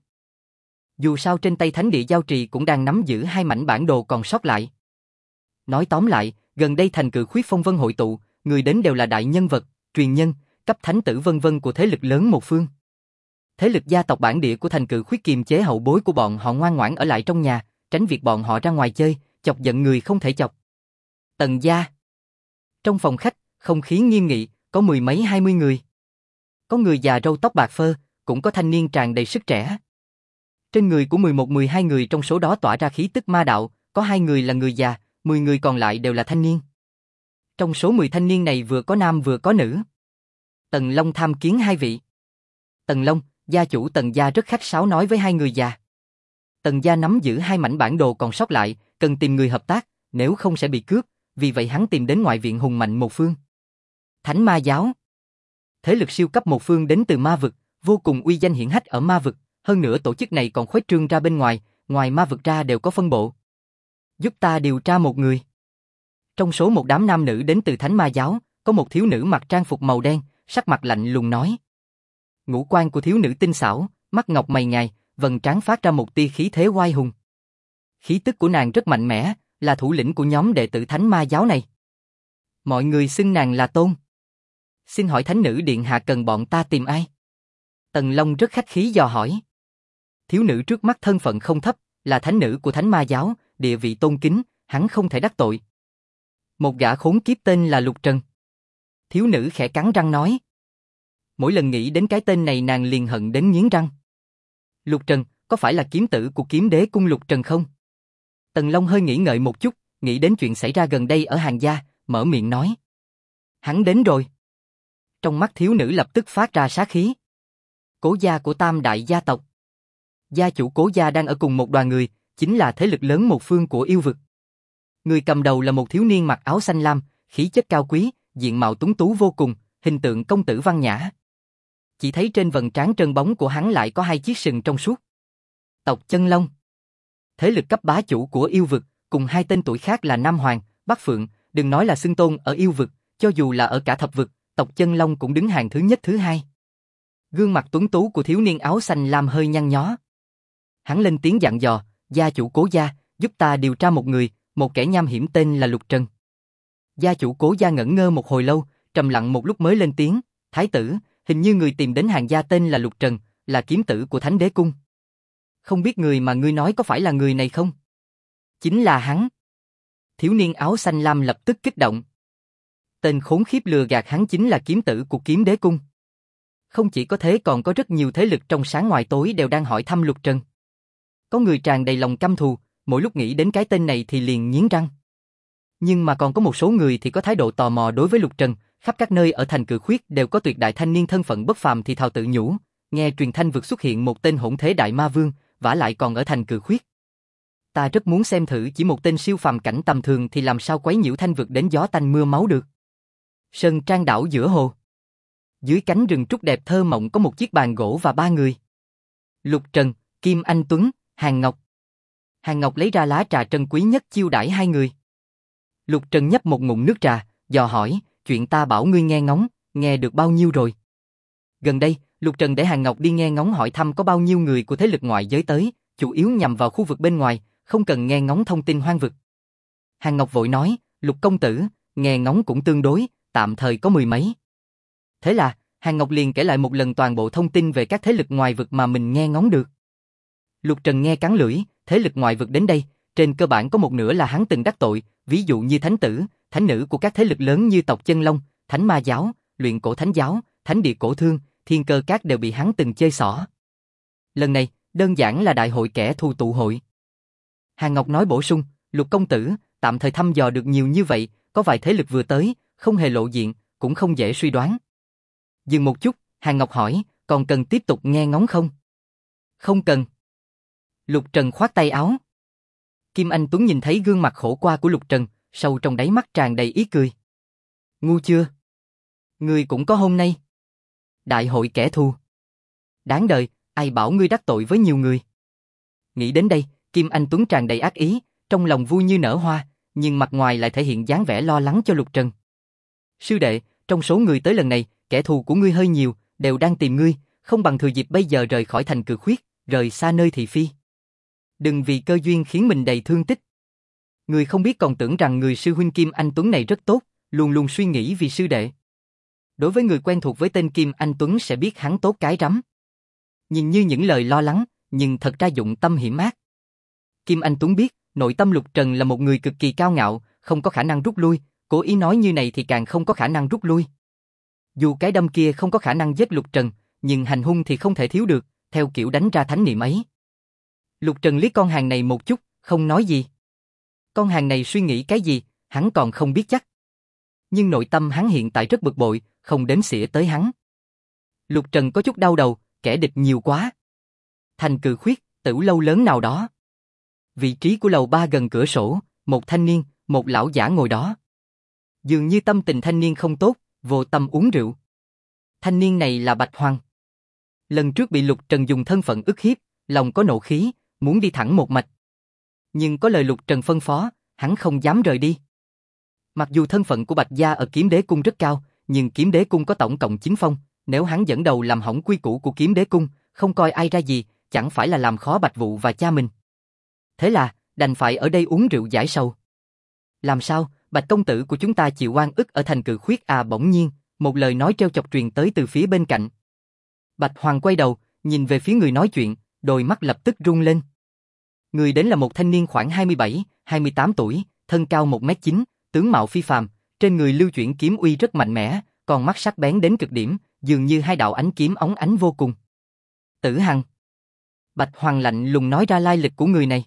Dù sao trên tay thánh địa giao trì cũng đang nắm giữ 2 mảnh bản đồ còn sót lại. Nói tóm lại, gần đây thành Cự Khuyết phong vân hội tụ, người đến đều là đại nhân vật, truyền nhân, cấp thánh tử vân vân của thế lực lớn một phương. Thế lực gia tộc bản địa của thành Cự Khuyết kiềm chế hậu bối của bọn họ ngoan ngoãn ở lại trong nhà, tránh việc bọn họ ra ngoài chơi, chọc giận người không thể chọc. Tần gia. Trong phòng khách, không khí nghiêm nghị, có 10 mấy 20 người. Có người già râu tóc bạc phơ, cũng có thanh niên tràn đầy sức trẻ. Trên người của 11-12 người trong số đó tỏa ra khí tức ma đạo, có 2 người là người già, 10 người còn lại đều là thanh niên. Trong số 10 thanh niên này vừa có nam vừa có nữ. Tần Long tham kiến 2 vị. Tần Long, gia chủ Tần gia rất khách sáo nói với 2 người già. Tần gia nắm giữ 2 mảnh bản đồ còn sót lại, cần tìm người hợp tác, nếu không sẽ bị cướp, vì vậy hắn tìm đến ngoại viện hùng mạnh một phương. Thánh Ma giáo. Thế lực siêu cấp một phương đến từ ma vực, vô cùng uy danh hiển hách ở ma vực, hơn nữa tổ chức này còn khuếch trương ra bên ngoài, ngoài ma vực ra đều có phân bộ. Giúp ta điều tra một người. Trong số một đám nam nữ đến từ Thánh Ma giáo, có một thiếu nữ mặc trang phục màu đen, sắc mặt lạnh lùng nói. Ngũ quan của thiếu nữ tinh xảo, mắt ngọc mày ngài, vầng trán phát ra một tia khí thế oai hùng. Khí tức của nàng rất mạnh mẽ, là thủ lĩnh của nhóm đệ tử Thánh Ma giáo này. Mọi người xưng nàng là Tôn. Xin hỏi thánh nữ điện hạ cần bọn ta tìm ai? Tần Long rất khách khí dò hỏi. Thiếu nữ trước mắt thân phận không thấp, là thánh nữ của Thánh Ma giáo, địa vị tôn kính, hắn không thể đắc tội. Một gã khốn kiếp tên là Lục Trần. Thiếu nữ khẽ cắn răng nói. Mỗi lần nghĩ đến cái tên này nàng liền hận đến nghiến răng. Lục Trần, có phải là kiếm tử của kiếm đế cung Lục Trần không? Tần Long hơi nghĩ ngợi một chút, nghĩ đến chuyện xảy ra gần đây ở Hàng Gia, mở miệng nói. Hắn đến rồi. Trong mắt thiếu nữ lập tức phát ra sát khí. Cố gia của Tam đại gia tộc. Gia chủ Cố gia đang ở cùng một đoàn người, chính là thế lực lớn một phương của yêu vực. Người cầm đầu là một thiếu niên mặc áo xanh lam, khí chất cao quý, diện mạo tuấn tú vô cùng, hình tượng công tử văn nhã. Chỉ thấy trên vầng trán trơn bóng của hắn lại có hai chiếc sừng trong suốt. Tộc Chân Long. Thế lực cấp bá chủ của yêu vực, cùng hai tên tuổi khác là Nam Hoàng, Bắc Phượng, đừng nói là xưng tôn ở yêu vực, cho dù là ở cả thập vực, tộc Chân Long cũng đứng hàng thứ nhất thứ hai. Gương mặt tuấn tú của thiếu niên áo xanh lam hơi nhăn nhó. Hắn lên tiếng dặn dò, gia chủ Cố gia, giúp ta điều tra một người, một kẻ nham hiểm tên là Lục Trần. Gia chủ Cố gia ngẩn ngơ một hồi lâu, trầm lặng một lúc mới lên tiếng, thái tử, hình như người tìm đến Hàng gia tên là Lục Trần, là kiếm tử của Thánh Đế Cung. Không biết người mà ngươi nói có phải là người này không? Chính là hắn. Thiếu niên áo xanh lam lập tức kích động. Tên khốn khiếp lừa gạt hắn chính là kiếm tử của Kiếm Đế Cung. Không chỉ có thế còn có rất nhiều thế lực trong sáng ngoài tối đều đang hỏi thăm Lục Trần. Có người tràn đầy lòng căm thù, mỗi lúc nghĩ đến cái tên này thì liền nghiến răng. Nhưng mà còn có một số người thì có thái độ tò mò đối với Lục Trần, khắp các nơi ở thành Cự Khuyết đều có tuyệt đại thanh niên thân phận bất phàm thì thào tự nhủ, nghe truyền thanh vực xuất hiện một tên hỗn thế đại ma vương, vả lại còn ở thành Cự Khuyết. Ta rất muốn xem thử chỉ một tên siêu phàm cảnh tầm thường thì làm sao quấy nhiễu thanh vực đến gió tanh mưa máu được. Sơn Trang đảo giữa hồ. Dưới cánh rừng trúc đẹp thơ mộng có một chiếc bàn gỗ và ba người. Lục Trần, Kim Anh Tuấn, Hàn Ngọc. Hàn Ngọc lấy ra lá trà trân quý nhất chiêu đãi hai người. Lục Trần nhấp một ngụm nước trà, dò hỏi, chuyện ta bảo ngươi nghe ngóng, nghe được bao nhiêu rồi? Gần đây, Lục Trần để Hàn Ngọc đi nghe ngóng hỏi thăm có bao nhiêu người của thế lực ngoại giới tới, chủ yếu nhằm vào khu vực bên ngoài, không cần nghe ngóng thông tin hoang vực. Hàn Ngọc vội nói, Lục công tử, nghe ngóng cũng tương đối, tạm thời có mười mấy. Thế là, Hàn Ngọc liền kể lại một lần toàn bộ thông tin về các thế lực ngoài vực mà mình nghe ngóng được. Lục Trần nghe cắn lưỡi, thế lực ngoại vực đến đây, trên cơ bản có một nửa là hắn từng đắc tội, ví dụ như thánh tử, thánh nữ của các thế lực lớn như tộc Chân Long, Thánh Ma giáo, Luyện Cổ Thánh giáo, Thánh Địa Cổ Thương, Thiên Cơ Các đều bị hắn từng chơi xỏ. Lần này, đơn giản là đại hội kẻ thù tụ hội. Hàn Ngọc nói bổ sung, Lục công tử, tạm thời thăm dò được nhiều như vậy, có vài thế lực vừa tới, không hề lộ diện, cũng không dễ suy đoán. Dừng một chút, Hàn Ngọc hỏi, còn cần tiếp tục nghe ngóng không? Không cần. Lục Trần khoát tay áo. Kim Anh Tuấn nhìn thấy gương mặt khổ qua của Lục Trần, sâu trong đáy mắt tràn đầy ý cười. Ngu chưa? Ngươi cũng có hôm nay. Đại hội kẻ thù. Đáng đời, ai bảo ngươi đắc tội với nhiều người. Nghĩ đến đây, Kim Anh Tuấn tràn đầy ác ý, trong lòng vui như nở hoa, nhưng mặt ngoài lại thể hiện dáng vẻ lo lắng cho Lục Trần. Sư đệ, trong số người tới lần này, kẻ thù của ngươi hơi nhiều, đều đang tìm ngươi, không bằng thừa dịp bây giờ rời khỏi thành Cự Khuyết, rời xa nơi thị phi. Đừng vì cơ duyên khiến mình đầy thương tích. Người không biết còn tưởng rằng người sư huynh Kim Anh Tuấn này rất tốt, luôn luôn suy nghĩ vì sư đệ. Đối với người quen thuộc với tên Kim Anh Tuấn sẽ biết hắn tốt cái rắm. Nhìn như những lời lo lắng, nhưng thật ra dụng tâm hiểm ác. Kim Anh Tuấn biết, nội tâm Lục Trần là một người cực kỳ cao ngạo, không có khả năng rút lui, cố ý nói như này thì càng không có khả năng rút lui. Dù cái đâm kia không có khả năng giết Lục Trần, nhưng hành hung thì không thể thiếu được, theo kiểu đánh ra thánh niệm ấy. Lục Trần liếc con hàng này một chút, không nói gì. Con hàng này suy nghĩ cái gì, hắn còn không biết chắc. Nhưng nội tâm hắn hiện tại rất bực bội, không đếm xỉa tới hắn. Lục Trần có chút đau đầu, kẻ địch nhiều quá. Thành Cự Khuyết, tửu lâu lớn nào đó. Vị trí của lầu 3 gần cửa sổ, một thanh niên, một lão giả ngồi đó. Dường như tâm tình thanh niên không tốt, vô tâm uống rượu. Thanh niên này là Bạch Hoàng. Lần trước bị Lục Trần dùng thân phận ức hiếp, lòng có nộ khí, muốn đi thẳng một mạch. Nhưng có lời Lục Trần phân phó, hắn không dám rời đi. Mặc dù thân phận của Bạch gia ở Kiếm Đế Cung rất cao, nhưng Kiếm Đế Cung có tổng cộng 9 phong, nếu hắn dẫn đầu làm hỏng quy củ của Kiếm Đế Cung, không coi ai ra gì, chẳng phải là làm khó Bạch Vụ và cha mình. Thế là, đành phải ở đây uống rượu giải sầu. Làm sao, Bạch công tử của chúng ta chịu oan ức ở thành Cự Khuyết à? Bỗng nhiên, một lời nói trêu chọc truyền tới từ phía bên cạnh. Bạch Hoàng quay đầu, nhìn về phía người nói chuyện, đôi mắt lập tức rung lên. Người đến là một thanh niên khoảng 27, 28 tuổi, thân cao 1m9, tướng mạo phi phàm, trên người lưu chuyển kiếm uy rất mạnh mẽ, còn mắt sắc bén đến cực điểm, dường như hai đạo ánh kiếm óng ánh vô cùng. Tử Hằng. Bạch Hoàng lạnh lùng nói ra lai lịch của người này.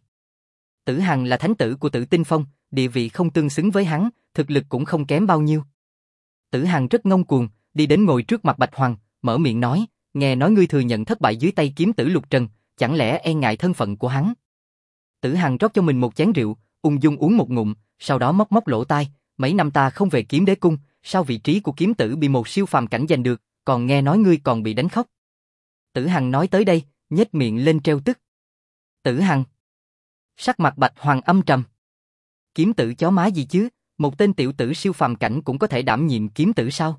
Tử Hằng là thánh tử của Tử Tinh Phong, địa vị không tương xứng với hắn, thực lực cũng không kém bao nhiêu. Tử Hằng rất ngông cuồng, đi đến ngồi trước mặt Bạch Hoàng, mở miệng nói, nghe nói ngươi thừa nhận thất bại dưới tay kiếm tử Lục Trần, chẳng lẽ e ngại thân phận của hắn? Tử Hằng rót cho mình một chén rượu, ung dung uống một ngụm, sau đó móc móc lỗ tai, mấy năm ta không về Kiếm Đế cung, sao vị trí của kiếm tử bị một siêu phàm cảnh giành được, còn nghe nói ngươi còn bị đánh khóc. Tử Hằng nói tới đây, nhếch miệng lên trêu tức. Tử Hằng. Sắc mặt Bạch Hoàng âm trầm. Kiếm tử chó má gì chứ, một tên tiểu tử siêu phàm cảnh cũng có thể đảm nhiệm kiếm tử sao?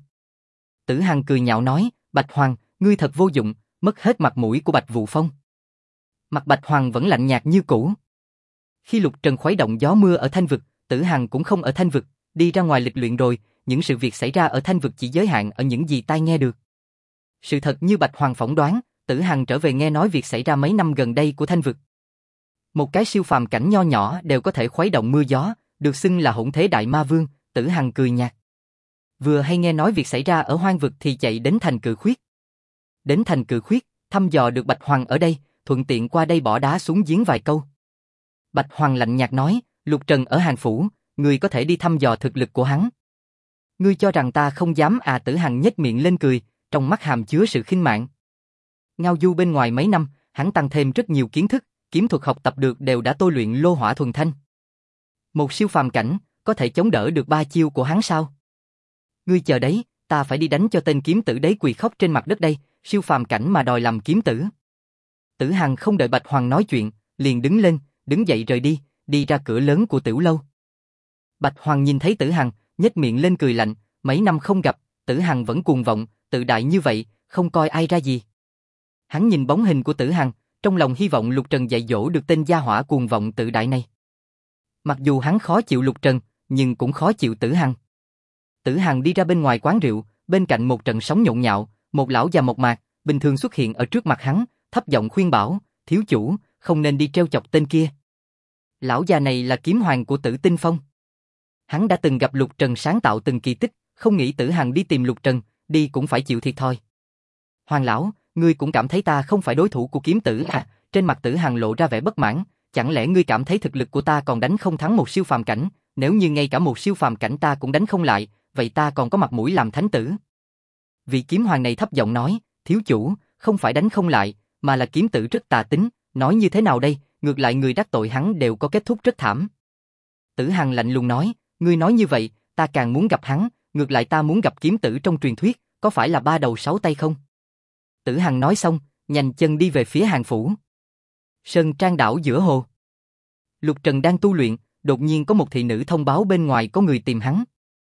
Tử Hằng cười nhạo nói, Bạch Hoàng, ngươi thật vô dụng, mất hết mặt mũi của Bạch Vũ Phong. Mặt Bạch Hoàng vẫn lạnh nhạt như cũ. Khi Lục Trần khuấy động gió mưa ở Thanh Vực, Tử Hằng cũng không ở Thanh Vực, đi ra ngoài lịch luyện rồi, những sự việc xảy ra ở Thanh Vực chỉ giới hạn ở những gì tai nghe được. Sự thật như Bạch Hoàng phỏng đoán, Tử Hằng trở về nghe nói việc xảy ra mấy năm gần đây của Thanh Vực. Một cái siêu phàm cảnh nho nhỏ đều có thể khuấy động mưa gió, được xưng là hỗn thế đại ma vương, Tử Hằng cười nhạt. Vừa hay nghe nói việc xảy ra ở Hoang Vực thì chạy đến thành Cự Khuyết. Đến thành Cự Khuyết, thăm dò được Bạch Hoàng ở đây, thuận tiện qua đây bỏ đá xuống giếng vài câu. Bạch Hoàng lạnh nhạt nói, Lục Trần ở Hàng Phủ, ngươi có thể đi thăm dò thực lực của hắn. Ngươi cho rằng ta không dám à? Tử Hằng nhếch miệng lên cười, trong mắt hàm chứa sự khinh mạn. Ngao du bên ngoài mấy năm, hắn tăng thêm rất nhiều kiến thức, kiếm thuật học tập được đều đã tôi luyện lô hỏa thuần thanh. Một siêu phàm cảnh, có thể chống đỡ được 3 chiêu của hắn sao? Ngươi chờ đấy, ta phải đi đánh cho tên kiếm tử đấy quỳ khóc trên mặt đất đây, siêu phàm cảnh mà đòi làm kiếm tử. Tử Hằng không đợi Bạch Hoàng nói chuyện, liền đứng lên, đứng dậy rời đi, đi ra cửa lớn của tiểu lâu. Bạch Hoàng nhìn thấy Tử Hằng, nhếch miệng lên cười lạnh, mấy năm không gặp, Tử Hằng vẫn cuồng vọng, tự đại như vậy, không coi ai ra gì. Hắn nhìn bóng hình của Tử Hằng, trong lòng hy vọng Lục Trần dạy dỗ được tên gia hỏa cuồng vọng tự đại này. Mặc dù hắn khó chịu Lục Trần, nhưng cũng khó chịu Tử Hằng. Tử Hằng đi ra bên ngoài quán rượu, bên cạnh một trận sóng nhộn nhạo, một lão già mộc mạc, bình thường xuất hiện ở trước mặt hắn, thấp giọng khuyên bảo, thiếu chủ, không nên đi trêu chọc tên kia. Lão già này là kiếm hoàng của Tử Tinh Phong. Hắn đã từng gặp Lục Trần sáng tạo từng kỳ tích, không nghĩ Tử Hằng đi tìm Lục Trần, đi cũng phải chịu thiệt thòi. Hoàng lão, ngươi cũng cảm thấy ta không phải đối thủ của kiếm tử à? Trên mặt Tử Hằng lộ ra vẻ bất mãn, chẳng lẽ ngươi cảm thấy thực lực của ta còn đánh không thắng một siêu phàm cảnh? Nếu như ngay cả một siêu phàm cảnh ta cũng đánh không lại, vậy ta còn có mặt mũi làm thánh tử? Vị kiếm hoàng này thấp giọng nói, thiếu chủ, không phải đánh không lại, mà là kiếm tử rất tà tính, nói như thế nào đây, ngược lại người đắc tội hắn đều có kết thúc rất thảm. Tử Hằng lạnh lùng nói, ngươi nói như vậy, ta càng muốn gặp hắn, ngược lại ta muốn gặp kiếm tử trong truyền thuyết, có phải là 3 đầu 6 tay không? Tử Hằng nói xong, nhanh chân đi về phía Hàng Phủ. Sơn Trang đảo giữa hồ. Lục Trần đang tu luyện, đột nhiên có một thị nữ thông báo bên ngoài có người tìm hắn.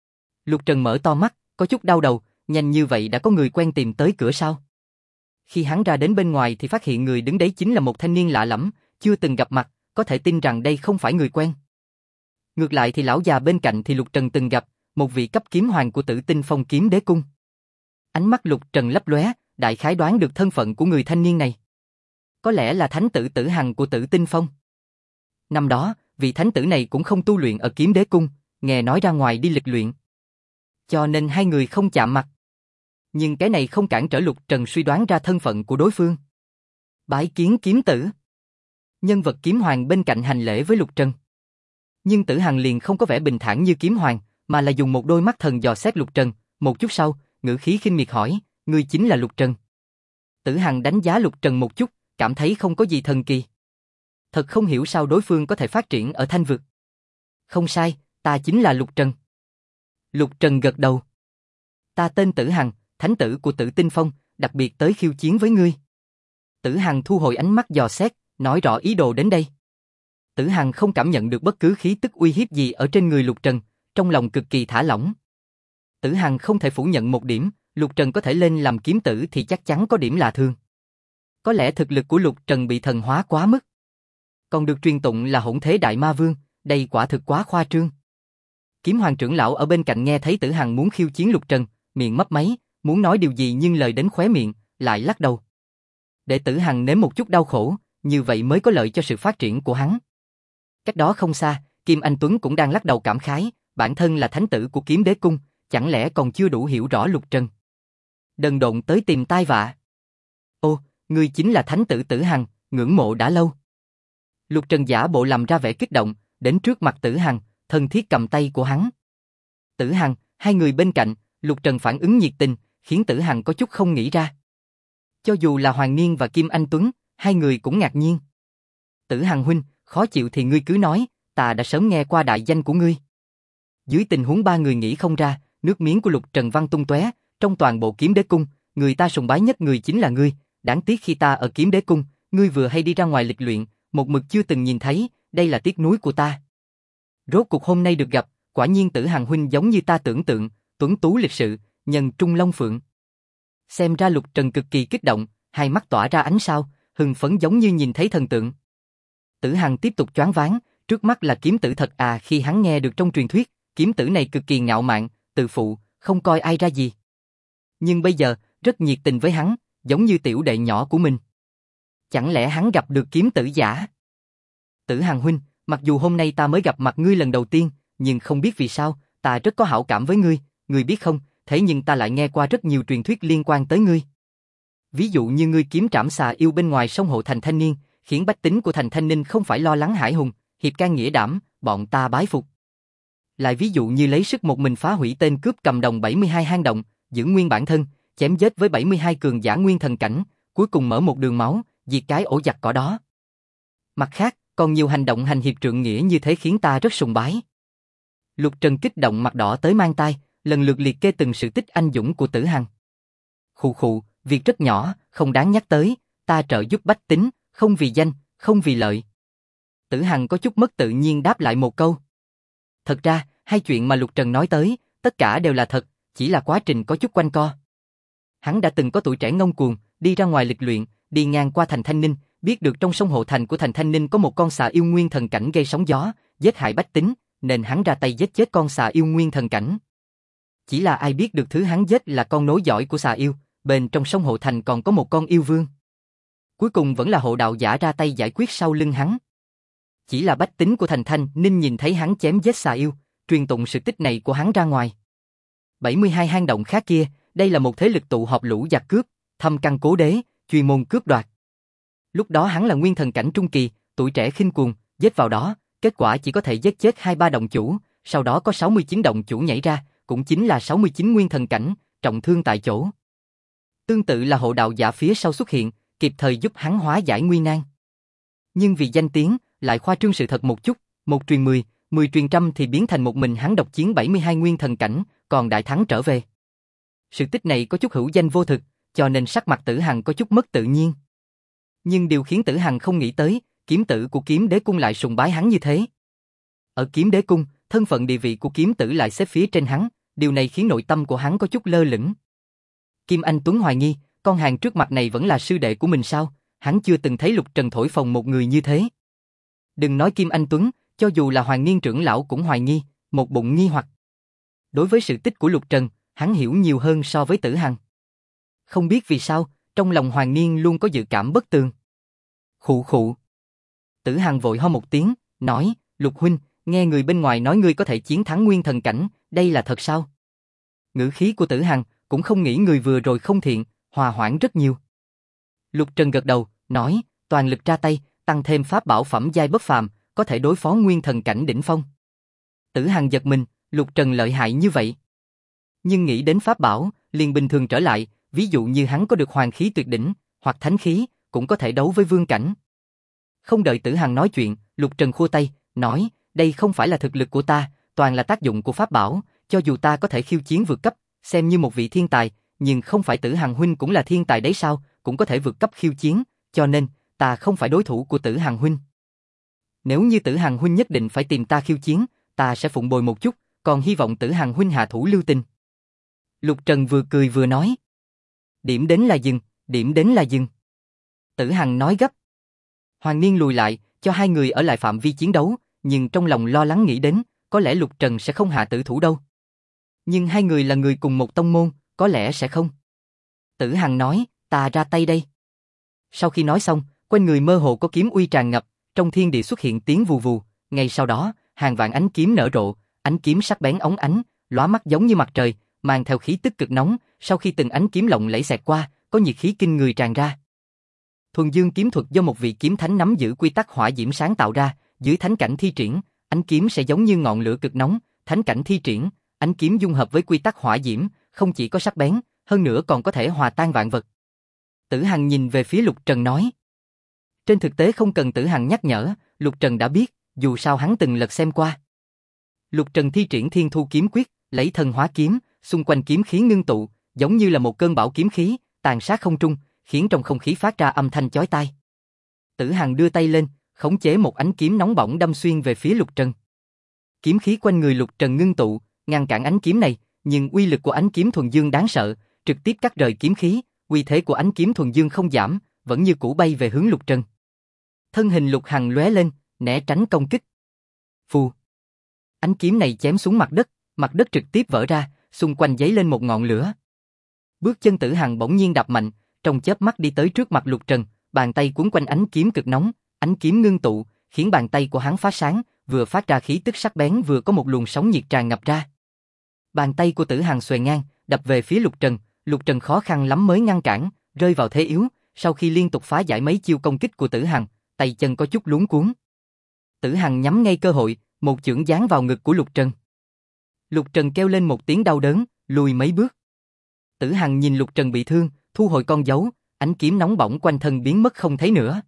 Lục Trần mở to mắt, có chút đau đầu, nhanh như vậy đã có người quen tìm tới cửa sao? Khi hắn ra đến bên ngoài thì phát hiện người đứng đấy chính là một thanh niên lạ lẫm, chưa từng gặp mặt, có thể tin rằng đây không phải người quen. Ngược lại thì lão già bên cạnh thì Lục Trần từng gặp, một vị cấp kiếm hoàng của Tử Tinh Phong Kiếm Đế cung. Ánh mắt Lục Trần lấp lóe, đại khái đoán được thân phận của người thanh niên này. Có lẽ là thánh tử Tử Hằng của Tử Tinh Phong. Năm đó, vị thánh tử này cũng không tu luyện ở Kiếm Đế cung, nghe nói ra ngoài đi lịch luyện. Cho nên hai người không chạm mặt. Nhưng cái này không cản trở Lục Trần suy đoán ra thân phận của đối phương. Bái kiến kiếm tử. Nhân vật kiếm hoàng bên cạnh hành lễ với Lục Trần. Nhưng Tử Hằng liền không có vẻ bình thản như kiếm hoàng, mà là dùng một đôi mắt thần dò xét Lục Trần, một chút sau, ngữ khí khinh miệt hỏi, ngươi chính là Lục Trần. Tử Hằng đánh giá Lục Trần một chút, cảm thấy không có gì thần kỳ. Thật không hiểu sao đối phương có thể phát triển ở Thanh Vực. Không sai, ta chính là Lục Trần. Lục Trần gật đầu. Ta tên Tử Hằng, thánh tử của Tử Tinh Phong, đặc biệt tới khiêu chiến với ngươi. Tử Hằng thu hồi ánh mắt dò xét, nói rõ ý đồ đến đây. Tử Hằng không cảm nhận được bất cứ khí tức uy hiếp gì ở trên người Lục Trần, trong lòng cực kỳ thả lỏng. Tử Hằng không thể phủ nhận một điểm, Lục Trần có thể lên làm kiếm tử thì chắc chắn có điểm lạ thường. Có lẽ thực lực của Lục Trần bị thần hóa quá mức. Còn được truyền tụng là hỗn thế đại ma vương, đây quả thực quá khoa trương. Kiếm Hoàng trưởng lão ở bên cạnh nghe thấy Tử Hằng muốn khiêu chiến Lục Trần, miệng mấp máy, muốn nói điều gì nhưng lời đến khóe miệng, lại lắc đầu. Để Tử Hằng nếm một chút đau khổ, như vậy mới có lợi cho sự phát triển của hắn. Cách đó không xa, Kim Anh Tuấn cũng đang lắc đầu cảm khái, bản thân là thánh tử của Kiếm Đế Cung, chẳng lẽ còn chưa đủ hiểu rõ Lục Trần. Đần độn tới tìm tai vạ. Ô, ngươi chính là thánh tử Tử Hằng, ngưỡng mộ đã lâu. Lục Trần giả bộ làm ra vẻ kích động, đến trước mặt Tử Hằng, thân thiết cầm tay của hắn. Tử Hằng, hai người bên cạnh, Lục Trần phản ứng nhiệt tình, khiến Tử Hằng có chút không nghĩ ra. Cho dù là Hoàng Niên và Kim Anh Tuấn, hai người cũng ngạc nhiên. Tử Hằng huynh, khó chịu thì ngươi cứ nói, ta đã sớm nghe qua đại danh của ngươi. Dưới tình huống ba người nghĩ không ra, nước miếng của Lục Trần văng tung tóe, trong toàn bộ Kiếm Đế Cung, người ta sùng bái nhất người chính là ngươi, đáng tiếc khi ta ở Kiếm Đế Cung, ngươi vừa hay đi ra ngoài lịch luyện, một mực chưa từng nhìn thấy, đây là tiếc nuối của ta. Rốt cuộc hôm nay được gặp, quả nhiên Tử Hằng huynh giống như ta tưởng tượng, tuấn tú lịch sự, nhân trung long phượng. Xem ra Lục Trần cực kỳ kích động, hai mắt tỏa ra ánh sao, hưng phấn giống như nhìn thấy thần tượng. Tử Hằng tiếp tục choáng váng, trước mắt là kiếm tử thật à, khi hắn nghe được trong truyền thuyết, kiếm tử này cực kỳ ngạo mạn, tự phụ, không coi ai ra gì. Nhưng bây giờ, rất nhiệt tình với hắn, giống như tiểu đệ nhỏ của mình. Chẳng lẽ hắn gặp được kiếm tử giả? Tử Hằng huynh, mặc dù hôm nay ta mới gặp mặt ngươi lần đầu tiên, nhưng không biết vì sao, ta rất có hảo cảm với ngươi, ngươi biết không, thế nhưng ta lại nghe qua rất nhiều truyền thuyết liên quan tới ngươi. Ví dụ như ngươi kiếm trảm xà yêu bên ngoài sông hộ thành Thanh Niên, khiến bách tính của thành Thanh Ninh không phải lo lắng hải hùng, hiệp can nghĩa đảm, bọn ta bái phục. Lại ví dụ như lấy sức một mình phá hủy tên cướp cầm đồng 72 hang động, giữ nguyên bản thân, chém giết với 72 cường giả nguyên thần cảnh, cuối cùng mở một đường máu, diệt cái ổ giặc cỏ đó. Mặt khác, còn nhiều hành động hành hiệp trượng nghĩa như thế khiến ta rất sùng bái. Lục Trần kích động mặt đỏ tới mang tai, lần lượt liệt kê từng sự tích anh dũng của Tử Hằng. Khụ khụ, việc rất nhỏ, không đáng nhắc tới, ta trợ giúp bách tính, không vì danh, không vì lợi. Tử Hằng có chút mất tự nhiên đáp lại một câu. Thật ra, hai chuyện mà Lục Trần nói tới, tất cả đều là thật, chỉ là quá trình có chút quanh co. Hắn đã từng có tuổi trẻ ngông cuồng, đi ra ngoài lịch luyện, đi ngang qua thành Thanh Ninh, biết được trong sông hộ thành của thành Thanh Ninh có một con xà yêu nguyên thần cảnh gây sóng gió, giết hại bách tính, nên hắn ra tay giết chết con xà yêu nguyên thần cảnh. Chỉ là ai biết được thứ hắn giết là con nối dõi của xà yêu, bên trong sông hộ thành còn có một con yêu vương. Cuối cùng vẫn là hộ đạo giả ra tay giải quyết sau lưng hắn. Chỉ là bách tính của thành Thanh Ninh nhìn thấy hắn chém giết xà yêu, truyền tụng sự tích này của hắn ra ngoài. 72 hang động khác kia, đây là một thế lực tụ họp lũ giặc cướp, thâm căn cố đế, chuyên môn cướp đoạt. Lúc đó hắn là nguyên thần cảnh trung kỳ, tuổi trẻ khinh cuồng, giết vào đó, kết quả chỉ có thể giết chết 2-3 động chủ, sau đó có 69 động chủ nhảy ra, cũng chính là 69 nguyên thần cảnh, trọng thương tại chỗ. Tương tự là hộ đạo giả phía sau xuất hiện, kịp thời giúp hắn hóa giải nguy nan. Nhưng vì danh tiếng, lại khoa trương sự thật một chút, một truyền 10, 10 truyền trăm thì biến thành một mình hắn độc chiến 72 nguyên thần cảnh, còn đại thắng trở về. Sự tích này có chút hữu danh vô thực, cho nên sắc mặt Tử Hằng có chút mất tự nhiên. Nhưng điều khiến Tử Hằng không nghĩ tới, kiếm tử của Kiếm Đế Cung lại sùng bái hắn như thế. Ở Kiếm Đế Cung, thân phận địa vị của kiếm tử lại xếp phía trên hắn, điều này khiến nội tâm của hắn có chút lơ lửng. Kim Anh Tuấn hoài nghi, con hàng trước mặt này vẫn là sư đệ của mình sao? Hắn chưa từng thấy Lục Trần thổi phồng một người như thế. Đừng nói Kim Anh Tuấn, cho dù là Hoàng Niên trưởng lão cũng hoài nghi, một bụng nghi hoặc. Đối với sự tích của Lục Trần, hắn hiểu nhiều hơn so với Tử Hằng. Không biết vì sao, trong lòng Hoàng Niên luôn có dự cảm bất tường. Khụ khụ. Tử Hằng vội ho một tiếng, nói, Lục huynh, nghe người bên ngoài nói ngươi có thể chiến thắng nguyên thần cảnh, đây là thật sao? Ngữ khí của Tử Hằng cũng không nghĩ người vừa rồi không thiện, hòa hoãn rất nhiều. Lục Trần gật đầu, nói, toàn lực ra tay, tăng thêm pháp bảo phẩm giai bất phàm, có thể đối phó nguyên thần cảnh đỉnh phong. Tử Hằng giật mình, Lục Trần lợi hại như vậy. Nhưng nghĩ đến pháp bảo, liền bình thường trở lại, ví dụ như hắn có được hoàng khí tuyệt đỉnh, hoặc thánh khí, cũng có thể đấu với vương cảnh. Không đợi Tử Hằng nói chuyện, Lục Trần khua tay, nói, đây không phải là thực lực của ta, toàn là tác dụng của pháp bảo, cho dù ta có thể khiêu chiến vượt cấp, xem như một vị thiên tài, nhưng không phải Tử Hằng huynh cũng là thiên tài đấy sao, cũng có thể vượt cấp khiêu chiến, cho nên, ta không phải đối thủ của Tử Hằng huynh. Nếu như Tử Hằng huynh nhất định phải tìm ta khiêu chiến, ta sẽ phụng bồi một chút, còn hy vọng Tử Hằng huynh hạ thủ lưu tình. Lục Trần vừa cười vừa nói. Điểm đến là dừng, điểm đến là dừng. Tử Hằng nói gấp. Hoàng Niên lùi lại, cho hai người ở lại phạm vi chiến đấu, nhưng trong lòng lo lắng nghĩ đến, có lẽ Lục Trần sẽ không hạ tử thủ đâu. Nhưng hai người là người cùng một tông môn, có lẽ sẽ không. Tử Hằng nói, ta ra tay đây. Sau khi nói xong, quanh người mơ hồ có kiếm uy tràn ngập, trong thiên địa xuất hiện tiếng vù vù, ngay sau đó, hàng vạn ánh kiếm nở rộ, ánh kiếm sắc bén óng ánh, lóa mắt giống như mặt trời, mang theo khí tức cực nóng, sau khi từng ánh kiếm lộng lẫy xẹt qua, có nhiệt khí kinh người tràn ra. Thuần Dương kiếm thuật do một vị kiếm thánh nắm giữ quy tắc hỏa diễm sáng tạo ra, dưới thánh cảnh thi triển, ánh kiếm sẽ giống như ngọn lửa cực nóng, thánh cảnh thi triển, ánh kiếm dung hợp với quy tắc hỏa diễm, không chỉ có sắc bén, hơn nữa còn có thể hòa tan vạn vật. Tử Hằng nhìn về phía Lục Trần nói. Trên thực tế không cần Tử Hằng nhắc nhở, Lục Trần đã biết, dù sao hắn từng lật xem qua. Lục Trần thi triển Thiên Thu kiếm quyết, lấy thần hóa kiếm, xung quanh kiếm khí ngưng tụ, giống như là một cơn bão kiếm khí, tàn sát không trung, khiến trong không khí phát ra âm thanh chói tai. Tử Hằng đưa tay lên, khống chế một ánh kiếm nóng bỏng đâm xuyên về phía Lục Trần. Kiếm khí quanh người Lục Trần ngưng tụ, ngăn cản ánh kiếm này, nhưng uy lực của ánh kiếm thuần dương đáng sợ, trực tiếp cắt rời kiếm khí, uy thế của ánh kiếm thuần dương không giảm, vẫn như cũ bay về hướng Lục Trần. Thân hình Lục Hằng lóe lên, né tránh công kích. Phù. Ánh kiếm này chém xuống mặt đất trực tiếp vỡ ra, xung quanh giấy lên một ngọn lửa. Bước chân Tử Hằng bỗng nhiên đạp mạnh, trong chớp mắt đi tới trước mặt Lục Trần, bàn tay cuốn quanh ánh kiếm cực nóng, ánh kiếm ngưng tụ, khiến bàn tay của hắn phát sáng, vừa phát ra khí tức sắc bén vừa có một luồng sóng nhiệt tràn ngập ra. Bàn tay của Tử Hằng xuề ngang, đập về phía Lục Trần khó khăn lắm mới ngăn cản, rơi vào thế yếu, sau khi liên tục phá giải mấy chiêu công kích của Tử Hằng, tay chân có chút luống cuống. Tử Hằng nhắm ngay cơ hội, một chưởng giáng vào ngực của Lục Trần. Lục Trần kêu lên một tiếng đau đớn, lùi mấy bước. Tử Hằng nhìn Lục Trần bị thương, thu hồi con dấu, ánh kiếm nóng bỏng quanh thân biến mất không thấy nữa.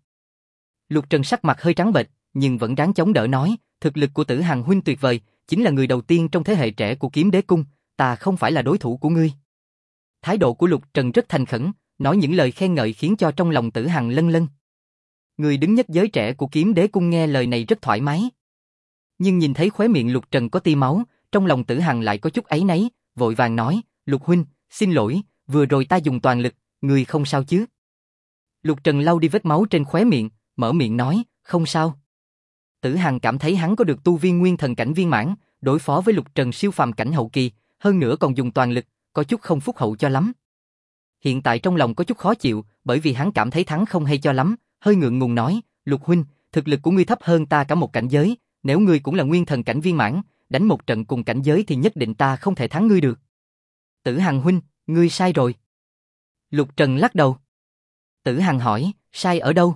Lục Trần sắc mặt hơi trắng bệch, nhưng vẫn ráng chống đỡ nói, thực lực của Tử Hằng huynh tuyệt vời, chính là người đầu tiên trong thế hệ trẻ của Kiếm Đế Cung, ta không phải là đối thủ của ngươi. Thái độ của Lục Trần rất thành khẩn, nói những lời khen ngợi khiến cho trong lòng Tử Hằng lân lân. Người đứng nhất giới trẻ của Kiếm Đế Cung nghe lời này rất thoải mái. Nhưng nhìn thấy khóe miệng Lục Trần có tia máu, trong lòng Tử Hằng lại có chút áy náy, vội vàng nói, Lục huynh, xin lỗi, vừa rồi ta dùng toàn lực, người không sao chứ? Lục Trần lau đi vết máu trên khóe miệng, mở miệng nói, không sao. Tử Hằng cảm thấy hắn có được tu vi nguyên thần cảnh viên mãn, đối phó với Lục Trần siêu phàm cảnh hậu kỳ, hơn nữa còn dùng toàn lực, có chút không phúc hậu cho lắm. Hiện tại trong lòng có chút khó chịu, bởi vì hắn cảm thấy thắng không hay cho lắm, hơi ngượng ngùng nói, Lục huynh, thực lực của ngươi thấp hơn ta cả một cảnh giới, nếu ngươi cũng là nguyên thần cảnh viên mãn, đánh một trận cùng cảnh giới thì nhất định ta không thể thắng ngươi được. Tử Hằng huynh, ngươi sai rồi. Lục Trần lắc đầu. Tử Hằng hỏi, sai ở đâu?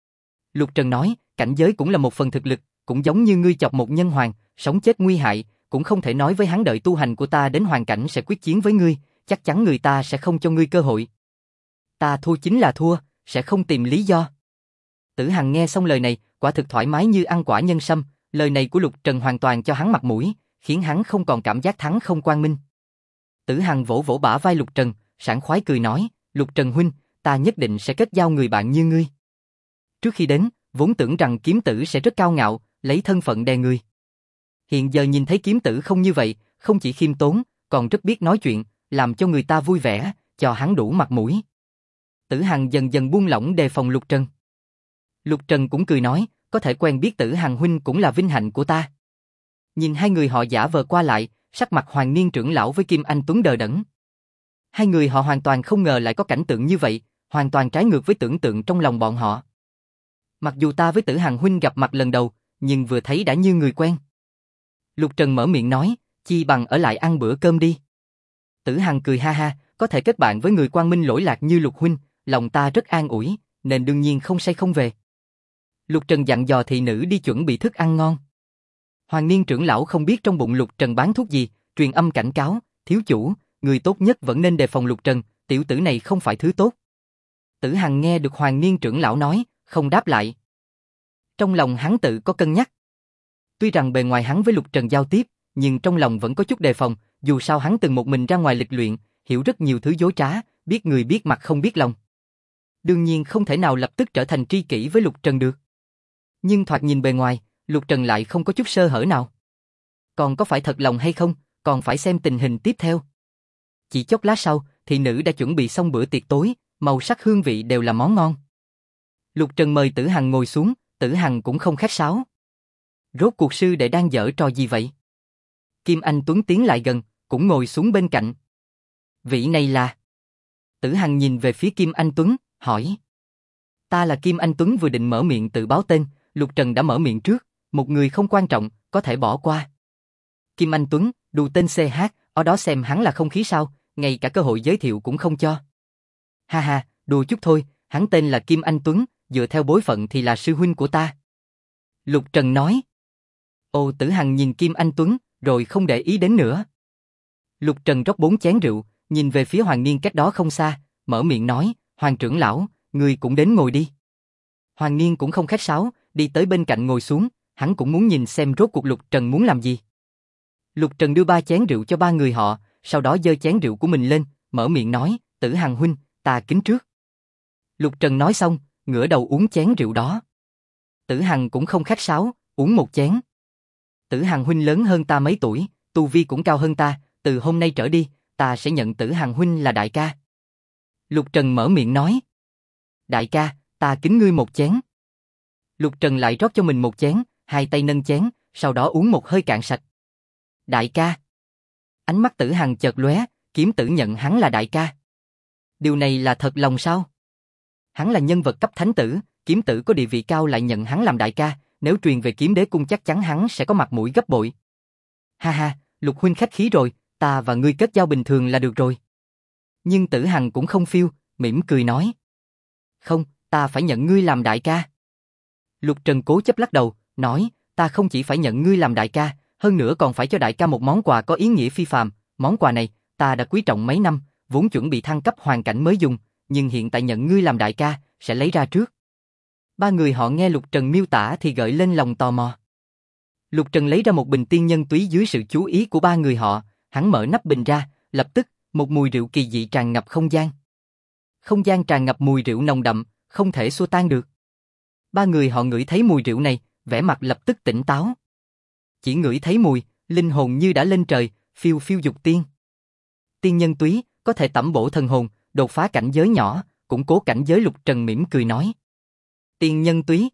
Lục Trần nói, cảnh giới cũng là một phần thực lực, cũng giống như ngươi chọc một nhân hoàng, sống chết nguy hại, cũng không thể nói với hắn đợi tu hành của ta đến hoàn cảnh sẽ quyết chiến với ngươi, chắc chắn người ta sẽ không cho ngươi cơ hội. Ta thua chính là thua, sẽ không tìm lý do. Tử Hằng nghe xong lời này, quả thực thoải mái như ăn quả nhân sâm, lời này của Lục Trần hoàn toàn cho hắn mặt mũi, khiến hắn không còn cảm giác thắng không quang minh. Tử Hằng vỗ vỗ bả vai Lục Trần, sảng khoái cười nói, Lục Trần huynh, ta nhất định sẽ kết giao người bạn như ngươi. Trước khi đến, vốn tưởng rằng kiếm tử sẽ rất cao ngạo, lấy thân phận đè người. Hiện giờ nhìn thấy kiếm tử không như vậy, không chỉ khiêm tốn, còn rất biết nói chuyện, làm cho người ta vui vẻ, cho hắn đủ mặt mũi. Tử Hằng dần dần buông lỏng đề phòng Lục Trần. Lục Trần cũng cười nói, có thể quen biết Tử Hằng huynh cũng là vinh hạnh của ta. Nhìn hai người họ giả vờ qua lại, sắc mặt Hoàng Niên trưởng lão với Kim Anh Tuấn đờ đẫn. Hai người họ hoàn toàn không ngờ lại có cảnh tượng như vậy, hoàn toàn trái ngược với tưởng tượng trong lòng bọn họ. Mặc dù ta với Tử Hằng huynh gặp mặt lần đầu, nhưng vừa thấy đã như người quen. Lục Trần mở miệng nói, chi bằng ở lại ăn bữa cơm đi. Tử Hằng cười ha ha, có thể kết bạn với người quang minh lỗi lạc như Lục huynh, lòng ta rất an ủi, nên đương nhiên không say không về. Lục Trần dặn dò thị nữ đi chuẩn bị thức ăn ngon. Hoàng Niên trưởng lão không biết trong bụng Lục Trần bán thuốc gì, truyền âm cảnh cáo, thiếu chủ, người tốt nhất vẫn nên đề phòng Lục Trần, tiểu tử này không phải thứ tốt. Tử Hằng nghe được Hoàng Niên trưởng lão nói, không đáp lại. Trong lòng hắn tự có cân nhắc. Tuy rằng bề ngoài hắn với Lục Trần giao tiếp, nhưng trong lòng vẫn có chút đề phòng, dù sao hắn từng một mình ra ngoài lịch luyện, hiểu rất nhiều thứ dối trá, biết người biết mặt không biết lòng. Đương nhiên không thể nào lập tức trở thành tri kỷ với Lục Trần được. Nhưng thoạt nhìn bề ngoài, Lục Trần lại không có chút sơ hở nào. Còn có phải thật lòng hay không, còn phải xem tình hình tiếp theo. Chỉ chốc lát sau, thị nữ đã chuẩn bị xong bữa tiệc tối, màu sắc hương vị đều là món ngon. Lục Trần mời Tử Hằng ngồi xuống, Tử Hằng cũng không khách sáo. Rốt cuộc sư đệ đang giở trò gì vậy? Kim Anh Tuấn tiến lại gần, cũng ngồi xuống bên cạnh. Vị này là... Tử Hằng nhìn về phía Kim Anh Tuấn, hỏi. Ta là Kim Anh Tuấn, vừa định mở miệng tự báo tên, Lục Trần đã mở miệng trước, một người không quan trọng, có thể bỏ qua. Kim Anh Tuấn, đù tên CH, ở đó xem hắn là không khí sao, ngay cả cơ hội giới thiệu cũng không cho. Ha ha, đùa chút thôi, hắn tên là Kim Anh Tuấn, dựa theo bối phận thì là sư huynh của ta. Lục Trần nói. Ồ, Tử Hằng nhìn Kim Anh Tuấn, rồi không để ý đến nữa. Lục Trần rót 4 chén rượu, nhìn về phía Hoàng Niên cách đó không xa, mở miệng nói, Hoàng trưởng lão, người cũng đến ngồi đi. Hoàng Niên cũng không khách sáo, đi tới bên cạnh ngồi xuống, hắn cũng muốn nhìn xem rốt cuộc Lục Trần muốn làm gì. Lục Trần đưa 3 chén rượu cho 3 người họ, sau đó giơ chén rượu của mình lên, mở miệng nói, Tử Hằng huynh, ta kính trước. Lục Trần nói xong, ngửa đầu uống chén rượu đó. Tử Hằng cũng không khách sáo, uống một chén. Tử Hằng huynh lớn hơn ta mấy tuổi, tu vi cũng cao hơn ta, từ hôm nay trở đi, ta sẽ nhận Tử Hằng huynh là đại ca. Lục Trần mở miệng nói. Đại ca, ta kính ngươi một chén. Lục Trần lại rót cho mình một chén, hai tay nâng chén, sau đó uống một hơi cạn sạch. Đại ca. Ánh mắt Tử Hằng chợt lóe, Kiếm Tử nhận hắn là đại ca. Điều này là thật lòng sao? Hắn là nhân vật cấp thánh tử, Kiếm Tử có địa vị cao lại nhận hắn làm đại ca, nếu truyền về Kiếm Đế cung chắc chắn hắn sẽ có mặt mũi gấp bội. Ha ha, Lục huynh khách khí rồi, ta và ngươi kết giao bình thường là được rồi. Nhưng Tử Hằng cũng không phiêu, mỉm cười nói. Không, ta phải nhận ngươi làm đại ca. Lục Trần cố chấp lắc đầu, nói, ta không chỉ phải nhận ngươi làm đại ca, hơn nữa còn phải cho đại ca một món quà có ý nghĩa phi phàm. Món quà này, ta đã quý trọng mấy năm, vốn chuẩn bị thăng cấp hoàn cảnh mới dùng, nhưng hiện tại nhận ngươi làm đại ca, sẽ lấy ra trước. 3 người họ nghe Lục Trần miêu tả thì gợi lên lòng tò mò. Lục Trần lấy ra một bình tiên nhân túy dưới sự chú ý của 3 người họ, hắn mở nắp bình ra, lập tức, một mùi rượu kỳ dị tràn ngập không gian. Không gian tràn ngập mùi rượu nồng đậm, không thể xua tan được. 3 người họ ngửi thấy mùi rượu này, vẻ mặt lập tức tỉnh táo. Chỉ ngửi thấy mùi, linh hồn như đã lên trời, phiêu phiêu dục tiên. Tiên nhân túy, có thể tẩm bổ thần hồn, đột phá cảnh giới nhỏ, củng cố cảnh giới. Lục Trần mỉm cười nói. Tiên nhân túy.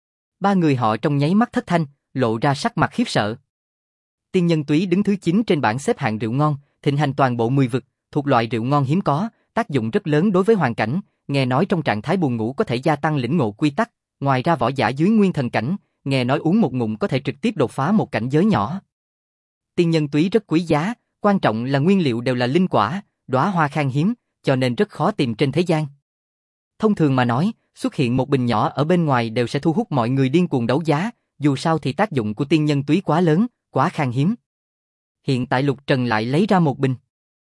3 người họ trong nháy mắt thất thanh, lộ ra sắc mặt khiếp sợ. Tiên nhân túy đứng thứ 9 trên bảng xếp hạng rượu ngon, thịnh hành toàn bộ 10 vực, thuộc loại rượu ngon hiếm có, tác dụng rất lớn đối với hoàn cảnh, nghe nói trong trạng thái buồn ngủ có thể gia tăng lĩnh ngộ quy tắc, ngoài ra võ giả dưới nguyên thần cảnh, nghe nói uống một ngụm có thể trực tiếp đột phá một cảnh giới nhỏ. Tiên nhân túy rất quý giá, quan trọng là nguyên liệu đều là linh quả, đóa hoa khan hiếm, cho nên rất khó tìm trên thế gian. Thông thường mà nói, xuất hiện một bình nhỏ ở bên ngoài đều sẽ thu hút mọi người điên cuồng đấu giá, dù sao thì tác dụng của tiên nhân túy quá lớn, quá khan hiếm. Hiện tại Lục Trần lại lấy ra một bình.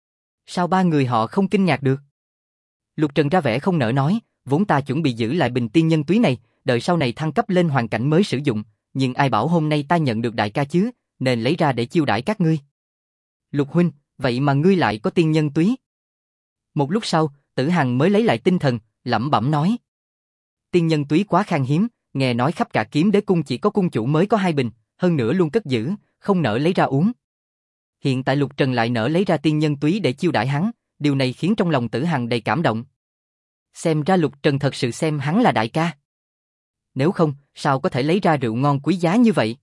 Sao 3 người họ không kinh ngạc được? Lục Trần ra vẻ không nỡ nói, vốn ta chuẩn bị giữ lại bình tiên nhân túy này, đợi sau này thăng cấp lên hoàn cảnh mới sử dụng, nhưng ai bảo hôm nay ta nhận được đại ca chứ, nên lấy ra để chiêu đãi các ngươi. Lục huynh, vậy mà ngươi lại có tiên nhân túy? Một lúc sau, Tử Hằng mới lấy lại tinh thần, lẩm bẩm nói. Tiên nhân túy quá khan hiếm, nghe nói khắp cả Kiếm Đế cung chỉ có cung chủ mới có 2 bình, hơn nữa luôn cất giữ, không nỡ lấy ra uống. Hiện tại Lục Trần lại nỡ lấy ra tiên nhân túy để chiêu đãi hắn, điều này khiến trong lòng Tử Hằng đầy cảm động. Xem ra Lục Trần thật sự xem hắn là đại ca. Nếu không, sao có thể lấy ra rượu ngon quý giá như vậy?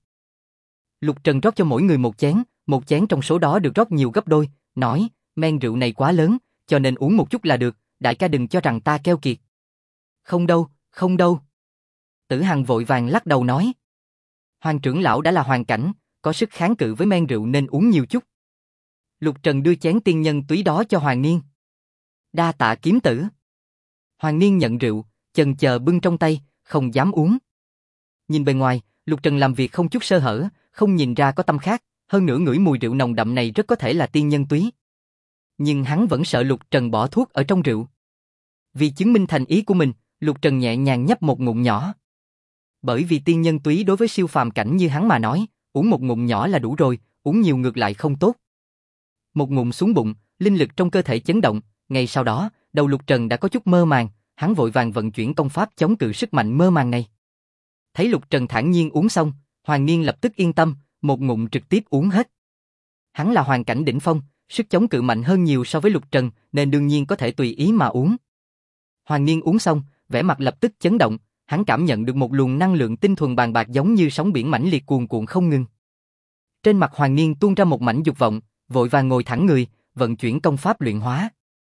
Lục Trần rót cho mỗi người một chén trong số đó được rót nhiều gấp đôi, nói, men rượu này quá lớn, cho nên uống một chút là được, đại ca đừng cho rằng ta keo kiệt. Không đâu, không đâu. Tử Hằng vội vàng lắc đầu nói. Hoàng trưởng lão đã là hoàn cảnh, có sức kháng cự với men rượu nên uống nhiều chút. Lục Trần đưa chén tiên nhân túy đó cho Hoàng Niên. Đa tạ Kiếm tử. Hoàng Niên nhận rượu, chần chờ bưng trong tay, không dám uống. Nhìn bề ngoài, Lục Trần làm việc không chút sơ hở, không nhìn ra có tâm khác, hơn nữa ngửi mùi rượu nồng đậm này rất có thể là tiên nhân túy. Nhưng hắn vẫn sợ Lục Trần bỏ thuốc ở trong rượu. Vì chứng minh thành ý của mình, Lục Trần nhẹ nhàng nhấp một ngụm nhỏ. Bởi vì tiên nhân túy đối với siêu phàm cảnh như hắn mà nói, uống một ngụm nhỏ là đủ rồi, uống nhiều ngược lại không tốt. Một ngụm xuống bụng, linh lực trong cơ thể chấn động, ngay sau đó, đầu Lục Trần đã có chút mơ màng, hắn vội vàng vận chuyển công pháp chống cự sức mạnh mơ màng này. Thấy Lục Trần thản nhiên uống xong, Hoàng Niên lập tức yên tâm, một ngụm trực tiếp uống hết. Hắn là hoàn cảnh đỉnh phong, sức chống cự mạnh hơn nhiều so với Lục Trần, nên đương nhiên có thể tùy ý mà uống. Hoàng Niên uống xong, vẻ mặt lập tức chấn động, hắn cảm nhận được một luồng năng lượng tinh thuần bàn bạc giống như sóng biển mãnh liệt cuồn cuộn không ngừng. Trên mặt Hoàng Niên tuôn ra một mảnh dục vọng, vội vàng ngồi thẳng người, vận chuyển công pháp luyện hóa.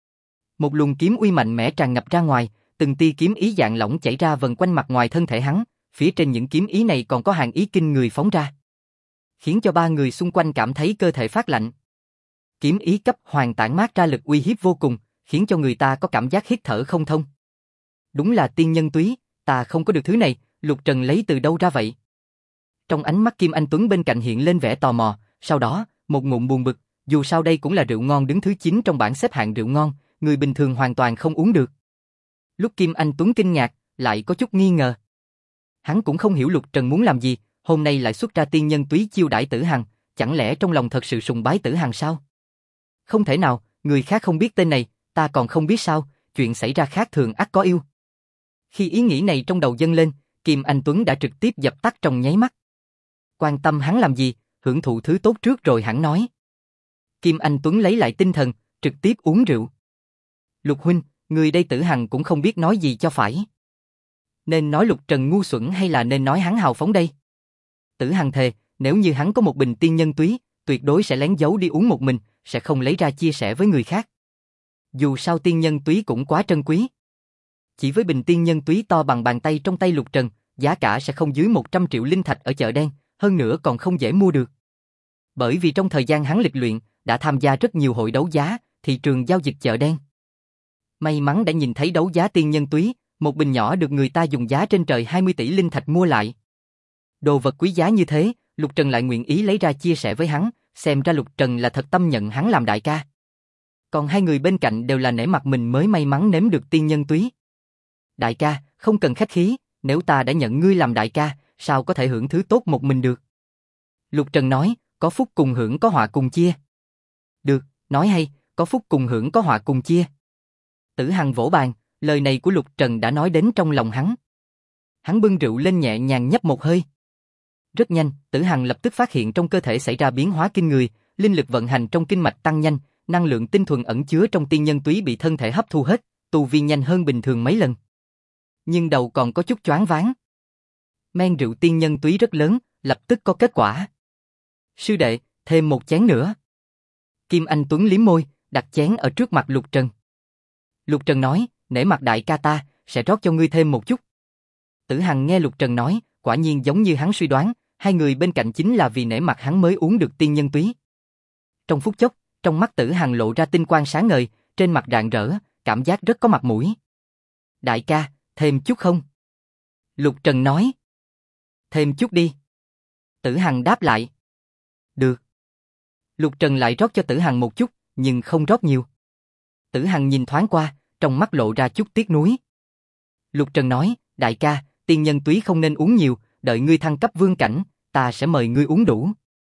Một luồng kiếm uy mạnh mẽ tràn ngập ra ngoài, từng tia kiếm ý dạng lỏng chảy ra vần quanh mặt ngoài thân thể hắn, phía trên những kiếm ý này còn có hàng ý kinh người phóng ra, khiến cho ba người xung quanh cảm thấy cơ thể phát lạnh. Kiếm ý cấp hoàng tản mát ra lực uy hiếp vô cùng, khiến cho người ta có cảm giác hít thở không thông. Đúng là tiên nhân túy, ta không có được thứ này, Lục Trần lấy từ đâu ra vậy? Trong ánh mắt Kim Anh Tuấn bên cạnh hiện lên vẻ tò mò, sau đó, một ngụm buồn bực, dù sao đây cũng là rượu ngon đứng thứ 9 trong bảng xếp hạng rượu ngon, người bình thường hoàn toàn không uống được. Lúc Kim Anh Tuấn kinh ngạc, lại có chút nghi ngờ. Hắn cũng không hiểu Lục Trần muốn làm gì, hôm nay lại xuất ra tiên nhân túy chiêu đãi Tử Hằng, chẳng lẽ trong lòng thật sự sùng bái Tử Hằng sao? Không thể nào, người khác không biết tên này, ta còn không biết sao, chuyện xảy ra khác thường ắt có yêu. Khi ý nghĩ này trong đầu dâng lên, Kim Anh Tuấn đã trực tiếp dập tắt trong nháy mắt. Quan tâm hắn làm gì, hưởng thụ thứ tốt trước rồi hẳn nói. Kim Anh Tuấn lấy lại tinh thần, trực tiếp uống rượu. Lục huynh, người đây Tử Hằng cũng không biết nói gì cho phải. Nên nói Lục Trần ngu xuẩn hay là nên nói hắn hào phóng đây? Tử Hằng thề, nếu như hắn có một bình tiên nhân túy, tuyệt đối sẽ lén giấu đi uống một mình, sẽ không lấy ra chia sẻ với người khác. Dù sao tiên nhân túy cũng quá trân quý. Chỉ với bình tiên nhân túy to bằng bàn tay trong tay Lục Trần, giá cả sẽ không dưới 100 triệu linh thạch ở chợ đen, hơn nữa còn không dễ mua được. Bởi vì trong thời gian hắn lịch luyện, đã tham gia rất nhiều hội đấu giá, thị trường giao dịch chợ đen. May mắn đã nhìn thấy đấu giá tiên nhân túy, một bình nhỏ được người ta dùng giá trên trời 20 tỷ linh thạch mua lại. Đồ vật quý giá như thế, Lục Trần lại nguyện ý lấy ra chia sẻ với hắn, xem ra Lục Trần là thật tâm nhận hắn làm đại ca. Còn hai người bên cạnh đều là nể mặt mình mới may mắn nếm được tiên nhân túy. Đại ca, không cần khách khí, nếu ta đã nhận ngươi làm đại ca, sao có thể hưởng thứ tốt một mình được? Lục Trần nói, có phúc cùng hưởng có họa cùng chia. Được, nói hay, có phúc cùng hưởng có họa cùng chia. Tử Hằng vỗ bàn, lời này của Lục Trần đã nói đến trong lòng hắn. Hắn bưng rượu lên nhẹ nhàng nhấp một hơi. Rất nhanh, Tử Hằng lập tức phát hiện trong cơ thể xảy ra biến hóa kinh người, linh lực vận hành trong kinh mạch tăng nhanh, năng lượng tinh thuần ẩn chứa trong tiên nhân túy bị thân thể hấp thu hết, tu vi nhanh hơn bình thường mấy lần. Nhưng đầu còn có chút choáng váng. Men rượu tiên nhân túy rất lớn, lập tức có kết quả. Sư đệ, thêm một chén nữa. Kim Anh Tuấn liếm môi, đặt chén ở trước mặt Lục Trần. Lục Trần nói, nể mặt đại ca ta, sẽ rót cho ngươi thêm một chút. Tử Hằng nghe Lục Trần nói, quả nhiên giống như hắn suy đoán, hai người bên cạnh chính là vì nể mặt hắn mới uống được tiên nhân túy. Trong phút chốc, trong mắt Tử Hằng lộ ra tinh quang sáng ngời, trên mặt rạng rỡ, cảm giác rất có mặt mũi. Đại ca, thêm chút không? Lục Trần nói. Thêm chút đi. Tử Hằng đáp lại. Được. Lục Trần lại rót cho Tử Hằng một chút, nhưng không rót nhiều. Tử Hằng nhìn thoáng qua, trong mắt lộ ra chút tiếc nuối. Lục Trần nói, đại ca, tiên nhân túy không nên uống nhiều, đợi ngươi thăng cấp vương cảnh, ta sẽ mời ngươi uống đủ.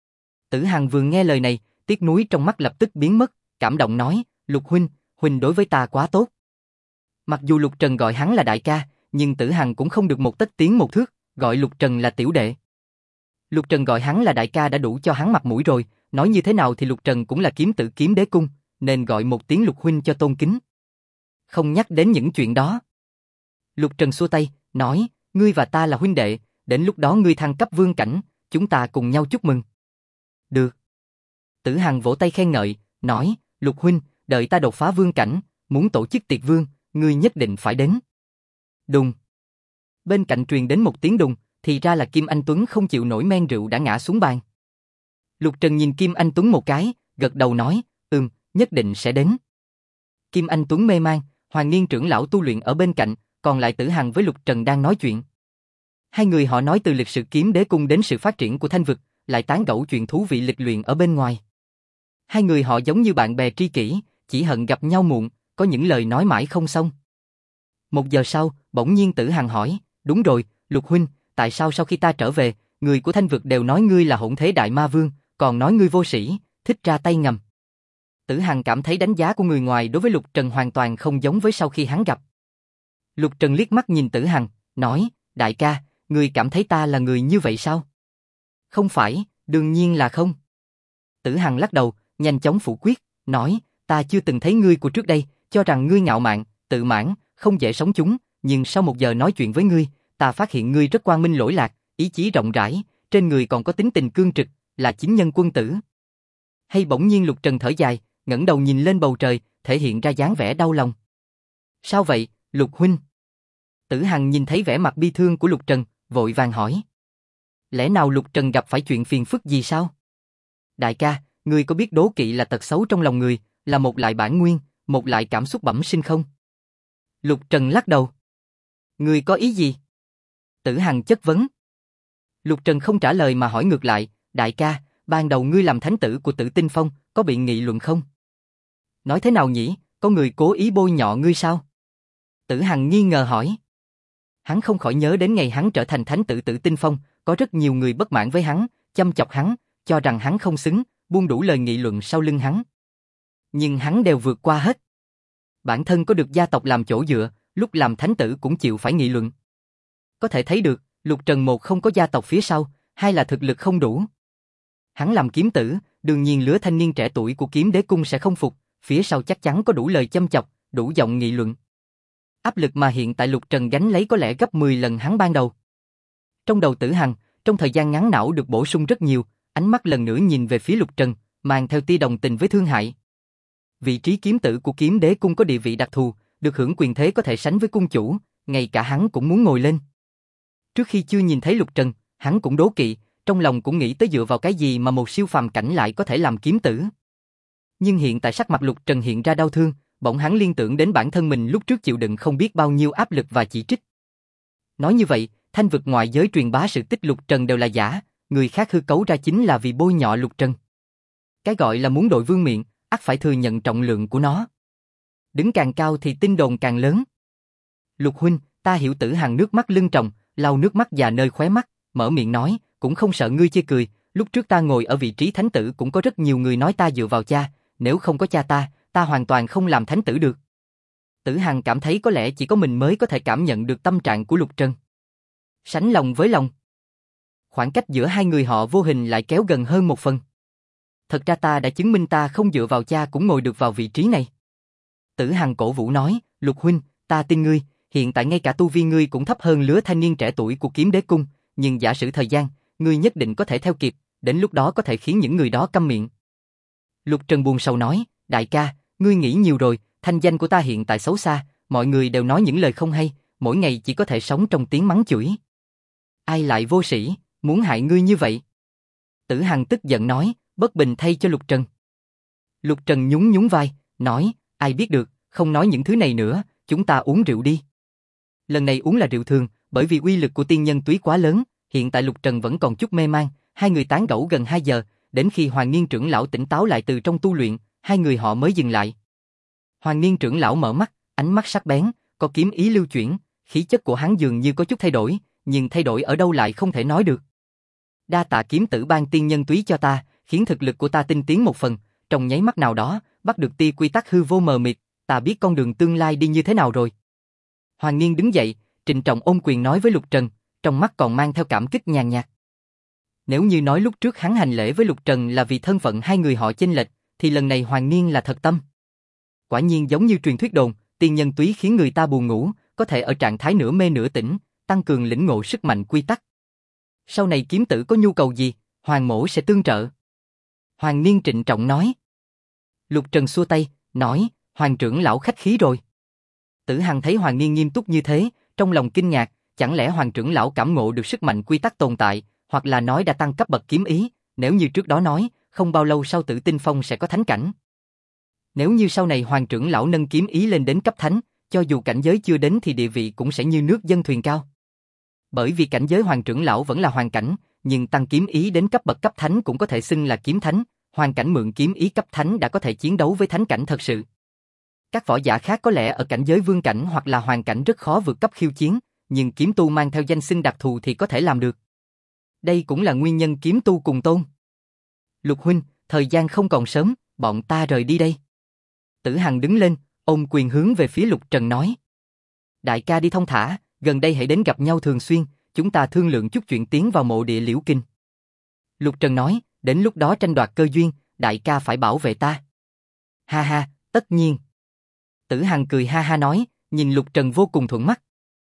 Tử Hằng vừa nghe lời này, tiếc nuối trong mắt lập tức biến mất, cảm động nói, Lục huynh, huynh đối với ta quá tốt. Mặc dù Lục Trần gọi hắn là đại ca, nhưng Tử Hằng cũng không được một tấc tiến một thước, gọi Lục Trần là tiểu đệ. Lục Trần gọi hắn là đại ca đã đủ cho hắn mặt mũi rồi, nói như thế nào thì Lục Trần cũng là kiếm tử kiếm đế cung, nên gọi một tiếng Lục huynh cho tôn kính. Không nhắc đến những chuyện đó. Lục Trần xua tay, nói, ngươi và ta là huynh đệ, đến lúc đó ngươi thăng cấp vương cảnh, chúng ta cùng nhau chúc mừng. Được. Tử Hằng vỗ tay khen ngợi, nói, Lục huynh, đợi ta đột phá vương cảnh, muốn tổ chức tiệc vương, ngươi nhất định phải đến. Đùng. Bên cạnh truyền đến một tiếng đùng, thì ra là Kim Anh Tuấn không chịu nổi men rượu đã ngã xuống bàn. Lục Trần nhìn Kim Anh Tuấn một cái, gật đầu nói, nhất định sẽ đến. Kim Anh Tuấn mê man, Hoàng Niên trưởng lão tu luyện ở bên cạnh, còn lại Tử Hằng với Lục Trần đang nói chuyện. Hai người họ nói từ lịch sử kiếm đế cung đến sự phát triển của Thanh vực, lại tán gẫu chuyện thú vị lịch luyện ở bên ngoài. Hai người họ giống như bạn bè tri kỷ, chỉ hận gặp nhau muộn, có những lời nói mãi không xong. Một giờ sau, bỗng nhiên Tử Hằng hỏi, đúng rồi, Lục huynh, tại sao sau khi ta trở về, người của Thanh vực đều nói ngươi là hỗn thế đại ma vương, còn nói ngươi vô sĩ, thích ra tay ngầm. Tử Hằng cảm thấy đánh giá của người ngoài đối với Lục Trần hoàn toàn không giống với sau khi hắn gặp. Lục Trần liếc mắt nhìn Tử Hằng, nói, đại ca, ngươi cảm thấy ta là người như vậy sao? Không phải, đương nhiên là không. Tử Hằng lắc đầu, nhanh chóng phủ quyết, nói, ta chưa từng thấy ngươi của trước đây, cho rằng ngươi ngạo mạn, tự mãn, không dễ sống chúng, nhưng sau một giờ nói chuyện với ngươi, ta phát hiện ngươi rất quang minh lỗi lạc, ý chí rộng rãi, trên người còn có tính tình cương trực, là chính nhân quân tử. Hay bỗng nhiên Lục Trần thở dài, ngẩng đầu nhìn lên bầu trời, thể hiện ra dáng vẻ đau lòng. Sao vậy, Lục huynh? Tử Hằng nhìn thấy vẻ mặt bi thương của Lục Trần, vội vàng hỏi. Lẽ nào Lục Trần gặp phải chuyện phiền phức gì sao? Đại ca, ngươi có biết đố kỵ là tật xấu trong lòng người, là một loại bản nguyên, một loại cảm xúc bẩm sinh không? Lục Trần lắc đầu. Ngươi có ý gì? Tử Hằng chất vấn. Lục Trần không trả lời mà hỏi ngược lại, đại ca, ban đầu ngươi làm thánh tử của Tử Tinh Phong, có bị nghị luận không? Nói thế nào nhỉ, có người cố ý bôi nhọ ngươi sao? Tử Hằng nghi ngờ hỏi. Hắn không khỏi nhớ đến ngày hắn trở thành thánh tử Tử Tinh Phong, có rất nhiều người bất mãn với hắn, châm chọc hắn, cho rằng hắn không xứng, buông đủ lời nghị luận sau lưng hắn. Nhưng hắn đều vượt qua hết. Bản thân có được gia tộc làm chỗ dựa, lúc làm thánh tử cũng chịu phải nghị luận. Có thể thấy được, Lục Trần một không có gia tộc phía sau, hai là thực lực không đủ. Hắn làm kiếm tử, đương nhiên lứa thanh niên trẻ tuổi của Kiếm Đế Cung sẽ không phục, phía sau chắc chắn có đủ lời châm chọc, đủ giọng nghị luận. Áp lực mà hiện tại Lục Trần gánh lấy có lẽ gấp 10 lần hắn ban đầu. Trong đầu Tử Hằng, trong thời gian ngắn não được bổ sung rất nhiều, ánh mắt lần nữa nhìn về phía Lục Trần, mang theo tia đồng tình với thương hại. Vị trí kiếm tử của Kiếm Đế Cung có địa vị đặc thù, được hưởng quyền thế có thể sánh với cung chủ, ngay cả hắn cũng muốn ngồi lên. Trước khi chưa nhìn thấy Lục Trần, hắn cũng đố kỵ, trong lòng cũng nghĩ tới dựa vào cái gì mà một siêu phàm cảnh lại có thể làm kiếm tử. Nhưng hiện tại sắc mặt Lục Trần hiện ra đau thương, bỗng hắn liên tưởng đến bản thân mình lúc trước chịu đựng không biết bao nhiêu áp lực và chỉ trích. Nói như vậy, thanh vực ngoại giới truyền bá sự tích Lục Trần đều là giả, người khác hư cấu ra chính là vì bôi nhọ Lục Trần. Cái gọi là muốn đội vương miện, ắt phải thừa nhận trọng lượng của nó. Đứng càng cao thì tin đồn càng lớn. Lục huynh, ta hiểu. Tử Hằng nước mắt lưng tròng, lau nước mắt già nơi khóe mắt, mở miệng nói, cũng không sợ ngươi chê cười, lúc trước ta ngồi ở vị trí thánh tử cũng có rất nhiều người nói ta dựa vào cha, nếu không có cha ta hoàn toàn không làm thánh tử được. Tử Hằng cảm thấy có lẽ chỉ có mình mới có thể cảm nhận được tâm trạng của Lục Trần. Sánh lòng với lòng. Khoảng cách giữa hai người họ vô hình lại kéo gần hơn một phần. Thật ra ta đã chứng minh ta không dựa vào cha cũng ngồi được vào vị trí này. Tử Hằng cổ vũ nói, Lục huynh, ta tin ngươi, hiện tại ngay cả tu vi ngươi cũng thấp hơn lứa thanh niên trẻ tuổi của Kiếm Đế Cung, nhưng giả sử thời gian, ngươi nhất định có thể theo kịp, đến lúc đó có thể khiến những người đó câm miệng. Lục Trần buồn sầu nói, đại ca, ngươi nghĩ nhiều rồi, thanh danh của ta hiện tại xấu xa, mọi người đều nói những lời không hay, mỗi ngày chỉ có thể sống trong tiếng mắng chửi. Ai lại vô sĩ, muốn hại ngươi như vậy? Tử Hằng tức giận nói, bất bình thay cho Lục Trần. Lục Trần nhún nhún vai, nói, ai biết được, không nói những thứ này nữa, chúng ta uống rượu đi. Lần này uống là rượu thường, bởi vì uy lực của tiên nhân túy quá lớn, hiện tại Lục Trần vẫn còn chút mê man, hai người tán gẫu gần 2 giờ, đến khi Hoàng Niên trưởng lão tỉnh táo lại từ trong tu luyện, hai người họ mới dừng lại. Hoàng Niên trưởng lão mở mắt, ánh mắt sắc bén, có kiếm ý lưu chuyển, khí chất của hắn dường như có chút thay đổi, nhưng thay đổi ở đâu lại không thể nói được. Đa tạ kiếm tử ban tiên nhân túy cho ta, khiến thực lực của ta tinh tiến một phần, trong nháy mắt nào đó, bắt được tia quy tắc hư vô mờ mịt, ta biết con đường tương lai đi như thế nào rồi. Hoàng Niên đứng dậy, trịnh trọng ôm quyền nói với Lục Trần, trong mắt còn mang theo cảm kích nhàn nhạt. Nếu như nói lúc trước hắn hành lễ với Lục Trần là vì thân phận hai người họ chênh lệch, thì lần này Hoàng Niên là thật tâm. Quả nhiên giống như truyền thuyết đồn, tiên nhân túy khiến người ta buồn ngủ, có thể ở trạng thái nửa mê nửa tỉnh, tăng cường lĩnh ngộ sức mạnh quy tắc. Sau này kiếm tử có nhu cầu gì, Hoàng mỗ sẽ tương trợ. Hoàng Niên trịnh trọng nói. Lục Trần xua tay, nói, Hoàng trưởng lão khách khí rồi. Tử Hằng thấy Hoàng Niên nghiêm túc như thế, trong lòng kinh ngạc, chẳng lẽ Hoàng trưởng lão cảm ngộ được sức mạnh quy tắc tồn tại, hoặc là nói đã tăng cấp bậc kiếm ý, nếu như trước đó nói, không bao lâu sau Tử Tinh Phong sẽ có thánh cảnh. Nếu như sau này Hoàng trưởng lão nâng kiếm ý lên đến cấp thánh, cho dù cảnh giới chưa đến thì địa vị cũng sẽ như nước dân thuyền cao. Bởi vì cảnh giới Hoàng trưởng lão vẫn là hoàng cảnh, nhưng tăng kiếm ý đến cấp bậc cấp thánh cũng có thể xưng là kiếm thánh, hoàng cảnh mượn kiếm ý cấp thánh đã có thể chiến đấu với thánh cảnh thật sự. Các võ giả khác có lẽ ở cảnh giới vương cảnh hoặc là hoàng cảnh rất khó vượt cấp khiêu chiến, nhưng kiếm tu mang theo danh xưng đặc thù thì có thể làm được. Đây cũng là nguyên nhân kiếm tu cùng tôn. Lục huynh, thời gian không còn sớm, bọn ta rời đi đây. Tử Hằng đứng lên, ôm quyền hướng về phía Lục Trần nói. Đại ca đi thong thả, gần đây hãy đến gặp nhau thường xuyên, chúng ta thương lượng chút chuyện tiến vào mộ địa Liễu Kinh. Lục Trần nói, đến lúc đó tranh đoạt cơ duyên, đại ca phải bảo vệ ta. Ha ha, tất nhiên. Tử Hằng cười ha ha nói, nhìn Lục Trần vô cùng thuận mắt.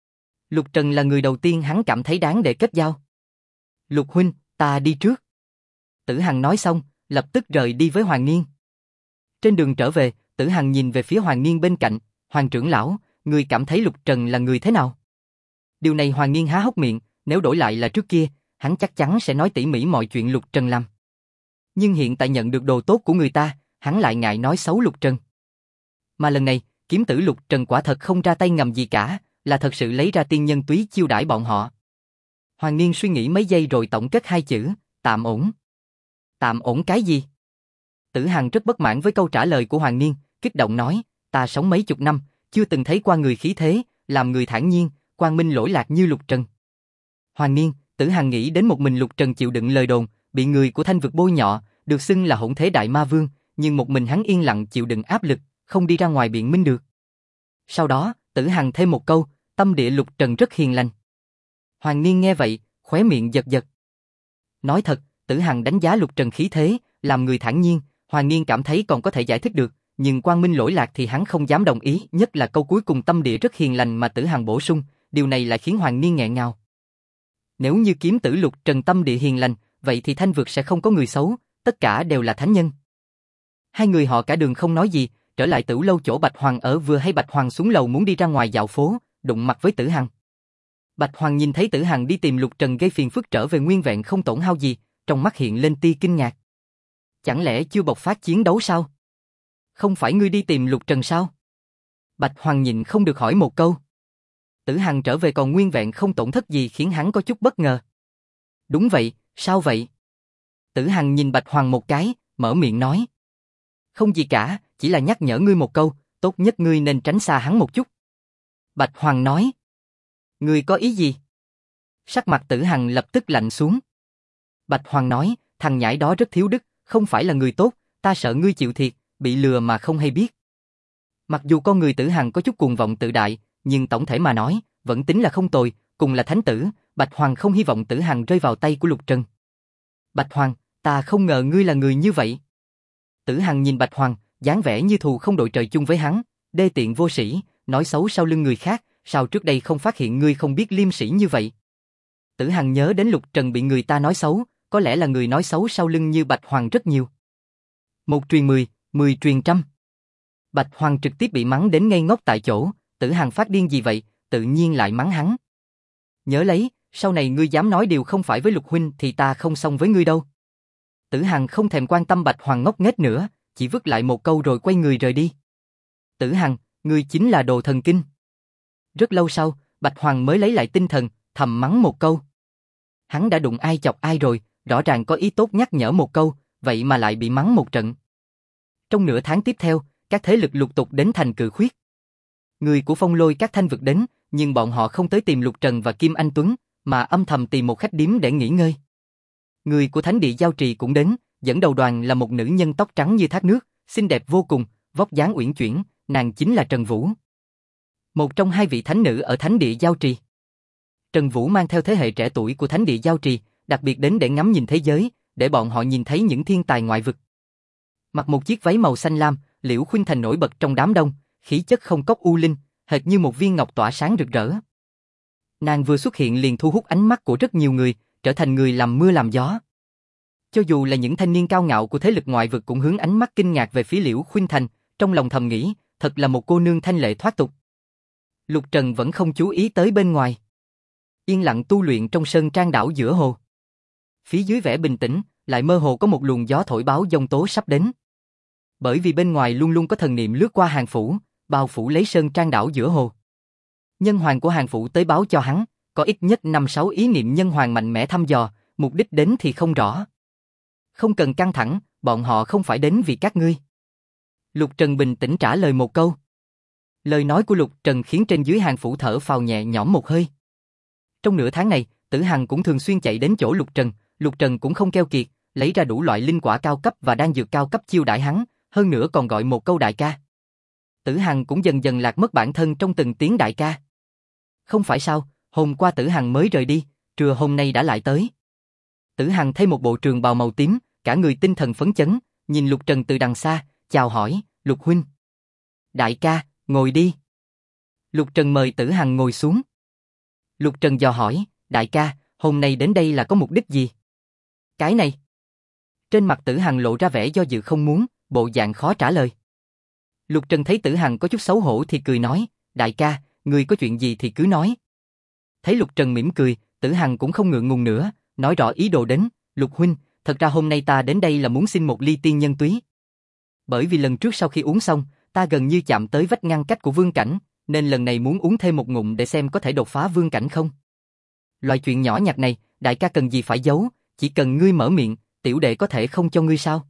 Lục Trần là người đầu tiên hắn cảm thấy đáng để kết giao. Lục huynh, ta đi trước. Tử Hằng nói xong, lập tức rời đi với Hoàng Niên. Trên đường trở về, Tử Hằng nhìn về phía Hoàng Niên bên cạnh, Hoàng trưởng lão, người cảm thấy Lục Trần là người thế nào? Điều này Hoàng Niên há hốc miệng, nếu đổi lại là trước kia, hắn chắc chắn sẽ nói tỉ mỉ mọi chuyện Lục Trần làm. Nhưng hiện tại nhận được đồ tốt của người ta, hắn lại ngại nói xấu Lục Trần. Mà lần này, kiếm tử Lục Trần quả thật không ra tay ngầm gì cả, là thật sự lấy ra tiên nhân túy chiêu đãi bọn họ. Hoàng Niên suy nghĩ mấy giây rồi tổng kết hai chữ, tạm ổn. Tạm ổn cái gì? Tử Hằng rất bất mãn với câu trả lời của Hoàng Niên, kích động nói, ta sống mấy chục năm, chưa từng thấy qua người khí thế, làm người thản nhiên, quang minh lỗi lạc như Lục Trần. Hoàng Niên, Tử Hằng nghĩ đến một mình Lục Trần chịu đựng lời đồn, bị người của Thanh vực bôi nhọ, được xưng là hỗn thế đại ma vương, nhưng một mình hắn yên lặng chịu đựng áp lực, không đi ra ngoài biện minh được. Sau đó, Tử Hằng thêm một câu, tâm địa Lục Trần rất hiền lành. Hoàng Niên nghe vậy, khóe miệng giật giật. Nói thật, Tử Hằng đánh giá Lục Trần khí thế, làm người thản nhiên, Hoàng Niên cảm thấy còn có thể giải thích được, nhưng quang minh lỗi lạc thì hắn không dám đồng ý, nhất là câu cuối cùng tâm địa rất hiền lành mà Tử Hằng bổ sung, điều này lại khiến Hoàng Niên nghẹn ngào. Nếu như kiếm tử Lục Trần tâm địa hiền lành, vậy thì Thanh vực sẽ không có người xấu, tất cả đều là thánh nhân. Hai người họ cả đường không nói gì, trở lại Tửu lâu chỗ Bạch Hoàng ở vừa hay Bạch Hoàng xuống lầu muốn đi ra ngoài dạo phố, đụng mặt với Tử Hằng. Bạch Hoàng nhìn thấy Tử Hằng đi tìm Lục Trần gây phiền phức trở về nguyên vẹn không tổn hao gì, trong mắt hiện lên tia kinh ngạc. Chẳng lẽ chưa bộc phát chiến đấu sao? Không phải ngươi đi tìm Lục Trần sao? Bạch Hoàng nhịn không được hỏi một câu. Tử Hằng trở về còn nguyên vẹn không tổn thất gì khiến hắn có chút bất ngờ. Đúng vậy, sao vậy? Tử Hằng nhìn Bạch Hoàng một cái, mở miệng nói. Không gì cả, chỉ là nhắc nhở ngươi một câu, tốt nhất ngươi nên tránh xa hắn một chút. Bạch Hoàng nói. Ngươi có ý gì? Sắc mặt Tử Hằng lập tức lạnh xuống. Bạch Hoàng nói, thằng nhãi đó rất thiếu đức, không phải là người tốt, ta sợ ngươi chịu thiệt, bị lừa mà không hay biết. Mặc dù con người Tử Hằng có chút cuồng vọng tự đại, nhưng tổng thể mà nói, vẫn tính là không tồi, cùng là thánh tử, Bạch Hoàng không hy vọng Tử Hằng rơi vào tay của Lục Trần. Bạch Hoàng, ta không ngờ ngươi là người như vậy. Tử Hằng nhìn Bạch Hoàng, dáng vẻ như thù không đội trời chung với hắn, đê tiện vô sĩ, nói xấu sau lưng người khác, sao trước đây không phát hiện ngươi không biết liêm sỉ như vậy. Tử Hằng nhớ đến Lục Trần bị người ta nói xấu, có lẽ là người nói xấu sau lưng như Bạch Hoàng rất nhiều. Một truyền 10, 10 truyền trăm. Bạch Hoàng trực tiếp bị mắng đến ngây ngốc tại chỗ, Tử Hằng phát điên gì vậy, tự nhiên lại mắng hắn. Nhớ lấy, sau này ngươi dám nói điều không phải với Lục huynh thì ta không xong với ngươi đâu. Tử Hằng không thèm quan tâm Bạch Hoàng ngốc nghếch nữa, chỉ vứt lại một câu rồi quay người rời đi. Tử Hằng, ngươi chính là đồ thần kinh. Rất lâu sau, Bạch Hoàng mới lấy lại tinh thần, thầm mắng một câu. Hắn đã đụng ai chọc ai rồi, rõ ràng có ý tốt nhắc nhở một câu, vậy mà lại bị mắng một trận. Trong nửa tháng tiếp theo, các thế lực lục tục đến thành Cự Khuyết. Người của Phong Lôi các Thanh vực đến, nhưng bọn họ không tới tìm Lục Trần và Kim Anh Tuấn, mà âm thầm tìm một khách điếm để nghỉ ngơi. Người của Thánh địa Giao Trì cũng đến, dẫn đầu đoàn là một nữ nhân tóc trắng như thác nước, xinh đẹp vô cùng, vóc dáng uyển chuyển, nàng chính là Trần Vũ. Một trong hai vị thánh nữ ở Thánh địa Giao Trì. Trần Vũ mang theo thế hệ trẻ tuổi của Thánh địa Giao Trì, đặc biệt đến để ngắm nhìn thế giới, để bọn họ nhìn thấy những thiên tài ngoại vực. Mặc một chiếc váy màu xanh lam, Liễu Khuynh Thành nổi bật trong đám đông, khí chất không cốc u linh, hệt như một viên ngọc tỏa sáng rực rỡ. Nàng vừa xuất hiện liền thu hút ánh mắt của rất nhiều người, trở thành người làm mưa làm gió. Cho dù là những thanh niên cao ngạo của thế lực ngoại vực cũng hướng ánh mắt kinh ngạc về phía Liễu Khuynh Thành, trong lòng thầm nghĩ, thật là một cô nương thanh lệ thoát tục. Lục Trần vẫn không chú ý tới bên ngoài. Yên lặng tu luyện trong sơn trang đảo giữa hồ. Phía dưới vẻ bình tĩnh, lại mơ hồ có một luồng gió thổi báo giông tố sắp đến. Bởi vì bên ngoài luôn luôn có thần niệm lướt qua hàng phủ, bao phủ lấy sơn trang đảo giữa hồ. Nhân hoàng của hàng phủ tới báo cho hắn, có ít nhất 5-6 ý niệm nhân hoàng mạnh mẽ thăm dò, mục đích đến thì không rõ. Không cần căng thẳng, bọn họ không phải đến vì các ngươi. Lục Trần bình tĩnh trả lời một câu. Lời nói của Lục Trần khiến trên dưới hàng phủ thở phào nhẹ nhõm một hơi. Trong nửa tháng này, Tử Hằng cũng thường xuyên chạy đến chỗ Lục Trần cũng không keo kiệt, lấy ra đủ loại linh quả cao cấp và đan dược cao cấp chiêu đãi hắn, hơn nữa còn gọi một câu đại ca. Tử Hằng cũng dần dần lạc mất bản thân trong từng tiếng đại ca. Không phải sao, hôm qua Tử Hằng mới rời đi, trưa hôm nay đã lại tới. Tử Hằng thay một bộ trường bào màu tím, cả người tinh thần phấn chấn, nhìn Lục Trần từ đằng xa, chào hỏi, Lục huynh. Đại ca, ngồi đi. Lục Trần mời Tử Hằng ngồi xuống. Lục Trần dò hỏi, đại ca, hôm nay đến đây là có mục đích gì? Cái này. Trên mặt Tử Hằng lộ ra vẻ do dự không muốn, bộ dạng khó trả lời. Lục Trần thấy Tử Hằng có chút xấu hổ thì cười nói, đại ca, ngươi có chuyện gì thì cứ nói. Thấy Lục Trần mỉm cười, Tử Hằng cũng không ngượng ngùng nữa, nói rõ ý đồ đến, Lục huynh, thật ra hôm nay ta đến đây là muốn xin một ly tiên nhân túy. Bởi vì lần trước sau khi uống xong, ta gần như chạm tới vách ngăn cách của vương cảnh, nên lần này muốn uống thêm một ngụm để xem có thể đột phá vương cảnh không. Loại chuyện nhỏ nhặt này, đại ca cần gì phải giấu, chỉ cần ngươi mở miệng, tiểu đệ có thể không cho ngươi sao?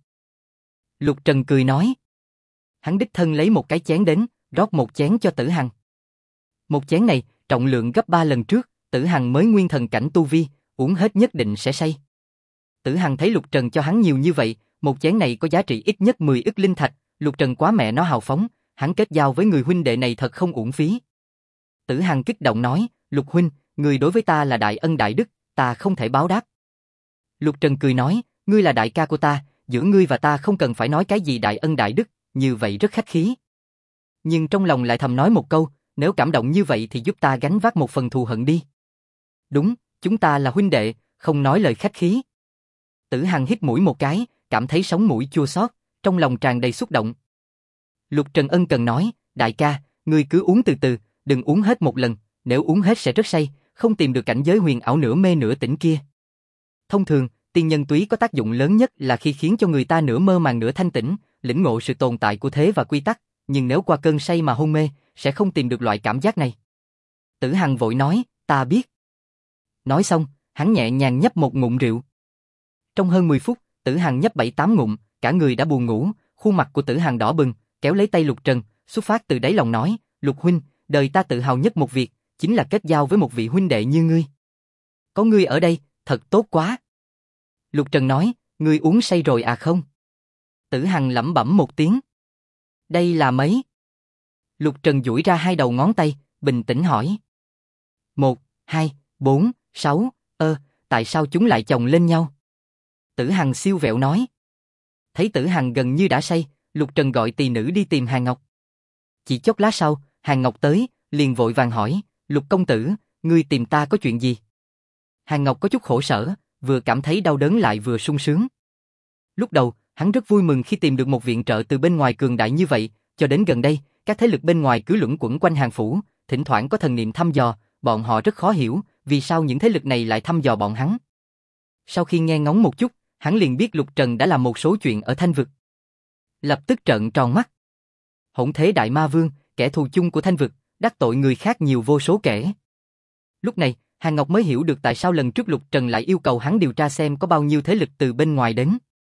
Lục Trần cười nói. Hắn đích thân lấy một cái chén đến, rót một chén cho Tử Hằng. Một chén này, trọng lượng gấp 3 lần trước, Tử Hằng mới nguyên thần cảnh tu vi, uống hết nhất định sẽ say. Tử Hằng thấy Lục Trần cho hắn nhiều như vậy, một chén này có giá trị ít nhất 10 ức linh thạch, Lục Trần quá mẹ nó hào phóng, hắn kết giao với người huynh đệ này thật không uổng phí. Tử Hằng kích động nói, Lục huynh, người đối với ta là đại ân đại đức, ta không thể báo đáp. Lục Trần cười nói, ngươi là đại ca của ta, giữa ngươi và ta không cần phải nói cái gì đại ân đại đức, như vậy rất khách khí. Nhưng trong lòng lại thầm nói một câu, nếu cảm động như vậy thì giúp ta gánh vác một phần thù hận đi. Đúng, chúng ta là huynh đệ, không nói lời khách khí. Tử Hằng hít mũi một cái, cảm thấy sống mũi chua xót, trong lòng tràn đầy xúc động. Lục Trần ân cần nói, đại ca, ngươi cứ uống từ từ, đừng uống hết một lần, nếu uống hết sẽ rất say, không tìm được cảnh giới huyền ảo nửa mê nửa tỉnh kia. Thông thường, tiên nhân túy có tác dụng lớn nhất là khi khiến cho người ta nửa mơ màng nửa thanh tỉnh, lĩnh ngộ sự tồn tại của thế và quy tắc, nhưng nếu qua cơn say mà hôn mê, sẽ không tìm được loại cảm giác này. Tử Hằng vội nói, ta biết. Nói xong, hắn nhẹ nhàng nhấp một ngụm rượu. Trong hơn 10 phút, Tử Hằng nhấp 7-8 ngụm, cả người đã buồn ngủ, khuôn mặt của Tử Hằng đỏ bừng, kéo lấy tay Lục Trần, xuất phát từ đáy lòng nói, Lục huynh, đời ta tự hào nhất một việc, chính là kết giao với một vị huynh đệ như ngươi. Có ngươi ở đây, thật tốt quá. Lục Trần nói, ngươi uống say rồi à không? Tử Hằng lẩm bẩm một tiếng. Đây là mấy? Lục Trần duỗi ra 2 đầu ngón tay, bình tĩnh hỏi. 1, 2, 4, 6, tại sao chúng lại chồng lên nhau? Tử Hằng siêu vẹo nói. Thấy Tử Hằng gần như đã say, Lục Trần gọi tỳ nữ đi tìm Hàn Ngọc. Chỉ chốc lát sau, Hàn Ngọc tới, liền vội vàng hỏi, Lục công tử, ngươi tìm ta có chuyện gì? Hàn Ngọc có chút khổ sở, vừa cảm thấy đau đớn lại vừa sung sướng. Lúc đầu, hắn rất vui mừng khi tìm được một viện trợ từ bên ngoài cường đại như vậy, cho đến gần đây, các thế lực bên ngoài cứ luẩn quẩn quanh Hàn phủ, thỉnh thoảng có thần niệm thăm dò, bọn họ rất khó hiểu, vì sao những thế lực này lại thăm dò bọn hắn. Sau khi nghe ngóng một chút, hắn liền biết Lục Trần đã làm một số chuyện ở Thanh Vực. Lập tức trợn tròn mắt. Hỗn thế đại ma vương, kẻ thù chung của Thanh Vực, đắc tội người khác nhiều vô số kể. Lúc này, Hàn Ngọc mới hiểu được tại sao lần trước Lục Trần lại yêu cầu hắn điều tra xem có bao nhiêu thế lực từ bên ngoài đến.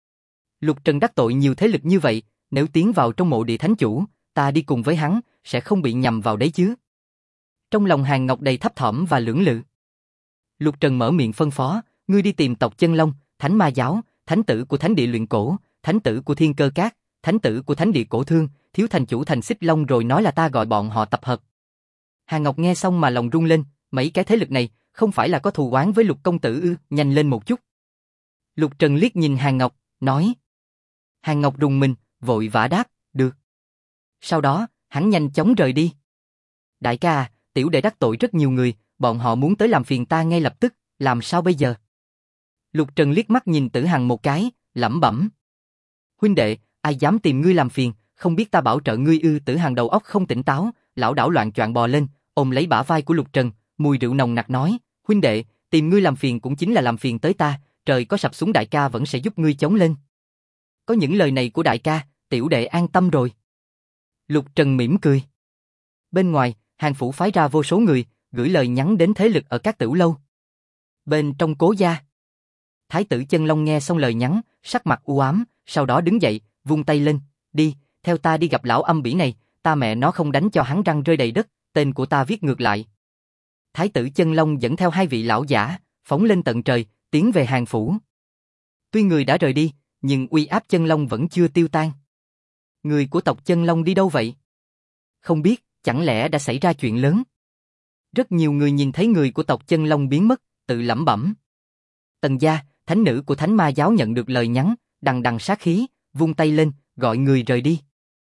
Lục Trần đắc tội nhiều thế lực như vậy, nếu tiến vào trong mộ địa thánh chủ, ta đi cùng với hắn, sẽ không bị nhầm vào đấy chứ. Trong lòng Hàn Ngọc đầy thấp thỏm và lưỡng lự. Lục Trần mở miệng phân phó, ngươi đi tìm tộc Chân Long, Thánh Ma Giáo, thánh tử của Thánh Địa Luyện Cổ, thánh tử của Thiên Cơ Cát, thánh tử của Thánh Địa Cổ Thương, thiếu thành chủ thành Xích Long rồi nói là ta gọi bọn họ tập hợp. Hàn Ngọc nghe xong mà lòng rung lên, mấy cái thế lực này, không phải là có thù oán với Lục công tử ư? Nhanh lên một chút. Lục Trần liếc nhìn Hàn Ngọc, nói. Hàn Ngọc rùng mình, vội vã đáp, được. Sau đó, hắn nhanh chóng rời đi. Đại ca à, tiểu đệ đắc tội rất nhiều người, bọn họ muốn tới làm phiền ta ngay lập tức, làm sao bây giờ? Lục Trần liếc mắt nhìn Tử Hằng một cái, lẩm bẩm. Huynh đệ, ai dám tìm ngươi làm phiền, không biết ta bảo trợ ngươi ư? Tử Hằng đầu óc không tỉnh táo, lảo đảo loạn choạng bò lên, ôm lấy bả vai của Lục Trần, mùi rượu nồng nặc nói, huynh đệ, tìm ngươi làm phiền cũng chính là làm phiền tới ta, trời có sập xuống đại ca vẫn sẽ giúp ngươi chống lên. Có những lời này của đại ca, tiểu đệ an tâm rồi. Lục Trần mỉm cười. Bên ngoài, Hàn phủ phái ra vô số người, gửi lời nhắn đến thế lực ở các tửu lâu. Bên trong Cố gia, Thái tử Chân Long nghe xong lời nhắn, sắc mặt u ám, sau đó đứng dậy, vung tay lên, đi, theo ta đi gặp lão âm bỉ này, ta mẹ nó không đánh cho hắn răng rơi đầy đất, tên của ta viết ngược lại. Thái tử Chân Long dẫn theo 2 vị lão giả, phóng lên tận trời, tiến về Hàn phủ. Tuy người đã rời đi, nhưng uy áp Chân Long vẫn chưa tiêu tan. Người của tộc Chân Long đi đâu vậy? Không biết, chẳng lẽ đã xảy ra chuyện lớn? Rất nhiều người nhìn thấy người của tộc Chân Long biến mất, tự lẩm bẩm. Tần gia, thánh nữ của Thánh Ma Giáo nhận được lời nhắn, đằng đằng sát khí, vung tay lên, gọi người rời đi.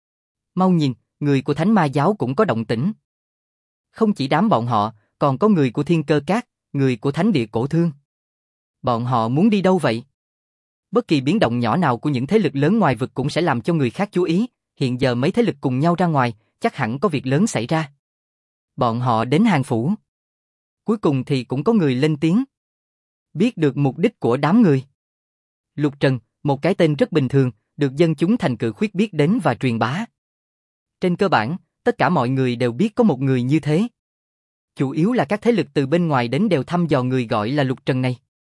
Mau nhìn, người của Thánh Ma Giáo cũng có động tĩnh. Không chỉ đám bọn họ, còn có người của Thiên Cơ Cát, người của Thánh Địa Cổ Thương. Bọn họ muốn đi đâu vậy? Bất kỳ biến động nhỏ nào của những thế lực lớn ngoài vực cũng sẽ làm cho người khác chú ý, hiện giờ mấy thế lực cùng nhau ra ngoài, chắc hẳn có việc lớn xảy ra. Bọn họ đến Hàng Phủ. Cuối cùng thì cũng có người lên tiếng. Biết được mục đích của đám người. Lục Trần, một cái tên rất bình thường, được dân chúng Thành Cự Khuyết biết đến và truyền bá. Trên cơ bản, tất cả mọi người đều biết có một người như thế. Chủ yếu là các thế lực từ bên ngoài đến đều thăm dò người gọi là Lục Trần này.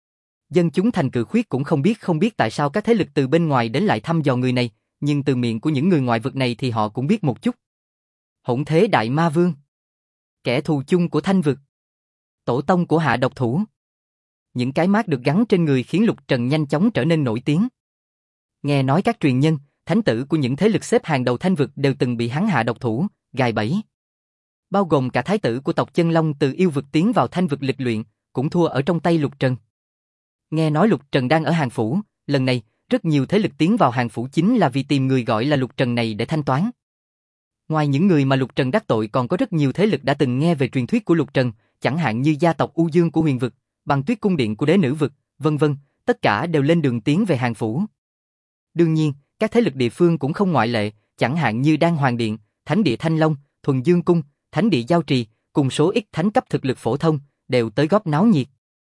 Dân chúng Thành Cự Khuyết cũng không biết tại sao các thế lực từ bên ngoài đến lại thăm dò người này, nhưng từ miệng của những người ngoại vực này thì họ cũng biết một chút. Hỗn Thế Đại Ma Vương, kẻ thù chung của Thanh vực, tổ tông của Hạ Độc Thủ. Những cái mác được gắn trên người khiến Lục Trần nhanh chóng trở nên nổi tiếng. Nghe nói các truyền nhân, thánh tử của những thế lực xếp hàng đầu Thanh vực đều từng bị hắn hạ độc thủ, gài bẫy. Bao gồm cả thái tử của tộc Chân Long từ yêu vực tiến vào Thanh vực lịch luyện, cũng thua ở trong tay Lục Trần. Nghe nói Lục Trần đang ở Hàng Phủ, lần này, rất nhiều thế lực tiến vào Hàng Phủ chính là vì tìm người gọi là Lục Trần này để thanh toán. Ngoài những người mà Lục Trần đắc tội còn có rất nhiều thế lực đã từng nghe về truyền thuyết của Lục Trần, chẳng hạn như gia tộc U Dương của Huyền vực, Băng Tuyết cung điện của Đế Nữ vực, vân vân, tất cả đều lên đường tiến về Hàng Phủ. Đương nhiên, các thế lực địa phương cũng không ngoại lệ, chẳng hạn như Đan Hoàng Điện, Thánh địa Thanh Long, Thuần Dương cung, Thánh địa Giao Trì, cùng số ít thánh cấp thực lực phổ thông, đều tới góp náo nhiệt.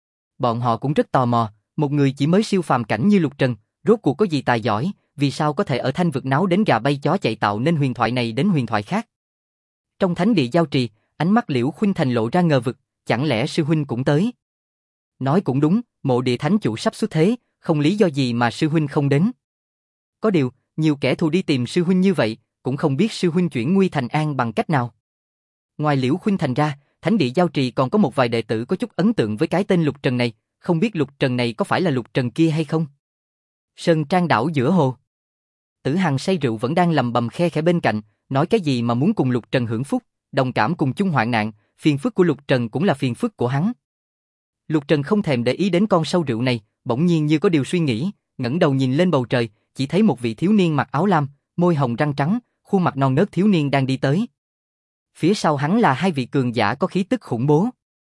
Bọn họ cũng rất tò mò, một người chỉ mới siêu phàm cảnh như Lục Trần, rốt cuộc có gì tài giỏi, vì sao có thể ở Thanh vực náo đến gà bay chó chạy tạo nên huyền thoại này đến huyền thoại khác. Trong Thánh địa Giao Trì, ánh mắt Liễu Khuynh Thành lộ ra ngờ vực, chẳng lẽ sư huynh cũng tới? Nói cũng đúng, mộ địa thánh chủ sắp xuất thế, không lý do gì mà sư huynh không đến. Có điều, nhiều kẻ thù đi tìm sư huynh như vậy, cũng không biết sư huynh chuyển nguy thành an bằng cách nào. Ngoài Liễu Khuynh Thành ra, Thánh địa Giao Trì còn có một vài đệ tử có chút ấn tượng với cái tên Lục Trần này, không biết Lục Trần này có phải là Lục Trần kia hay không? Sơn Trang đảo giữa hồ. Tử Hằng say rượu vẫn đang lầm bầm khe khẽ bên cạnh, nói cái gì mà muốn cùng Lục Trần hưởng phúc, đồng cảm cùng chung hoạn nạn, phiền phức của Lục Trần cũng là phiền phức của hắn. Lục Trần không thèm để ý đến con sâu rượu này, bỗng nhiên như có điều suy nghĩ, ngẩng đầu nhìn lên bầu trời, chỉ thấy một vị thiếu niên mặc áo lam, môi hồng răng trắng, khuôn mặt non nớt thiếu niên đang đi tới. Phía sau hắn là hai vị cường giả có khí tức khủng bố.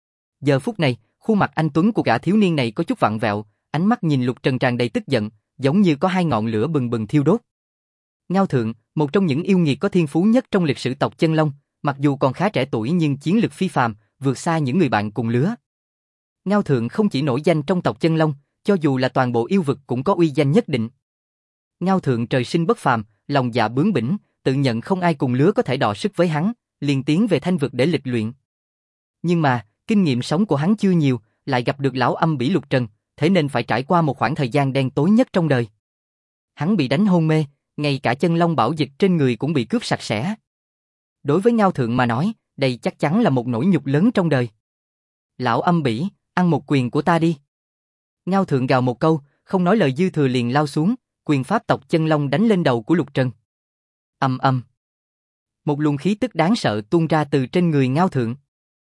Giờ phút này, khuôn mặt anh tuấn của gã thiếu niên này có chút vặn vẹo, ánh mắt nhìn Lục Trần tràn đầy tức giận, giống như có hai ngọn lửa bừng bừng thiêu đốt. Ngao Thượng, một trong những yêu nghiệt có thiên phú nhất trong lịch sử tộc Chân Long, mặc dù còn khá trẻ tuổi nhưng chiến lực phi phàm, vượt xa những người bạn cùng lứa. Ngao Thượng không chỉ nổi danh trong tộc Chân Long, cho dù là toàn bộ yêu vực cũng có uy danh nhất định. Ngao Thượng trời sinh bất phàm, lòng dạ bướng bỉnh, tự nhận không ai cùng lứa có thể đọ sức với hắn, liền tiến về Thanh vực để lịch luyện. Nhưng mà, kinh nghiệm sống của hắn chưa nhiều, lại gặp được lão âm bỉ Lục Trần, thế nên phải trải qua một khoảng thời gian đen tối nhất trong đời. Hắn bị đánh hôn mê, ngay cả chân long bảo dịch trên người cũng bị cướp sạch sẽ. Đối với Ngao Thượng mà nói, đây chắc chắn là một nỗi nhục lớn trong đời. Lão âm bỉ, ăn một quyền của ta đi. Ngao Thượng gào một câu, không nói lời dư thừa liền lao xuống, quyền pháp tộc Chân Long đánh lên đầu của Lục Trần. Ầm ầm. Một luồng khí tức đáng sợ tuôn ra từ trên người Ngao Thượng.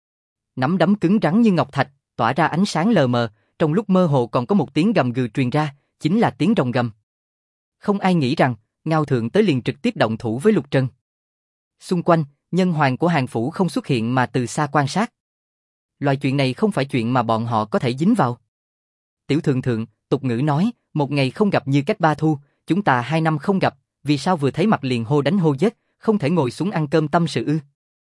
Nắm đấm cứng rắn như ngọc thạch, tỏa ra ánh sáng lờ mờ, trong lúc mơ hồ còn có một tiếng gầm gừ truyền ra, chính là tiếng rồng gầm. Không ai nghĩ rằng, Ngao Thượng tới liền trực tiếp động thủ với Lục Trần. Xung quanh, nhân hoàng của Hàng Phủ không xuất hiện mà từ xa quan sát. Loại chuyện này không phải chuyện mà bọn họ có thể dính vào. Tiểu thượng thượng, tục ngữ nói, một ngày không gặp như cách ba thu, chúng ta 2 năm không gặp, vì sao vừa thấy mặt liền hô đánh hô giết, không thể ngồi xuống ăn cơm tâm sự ư?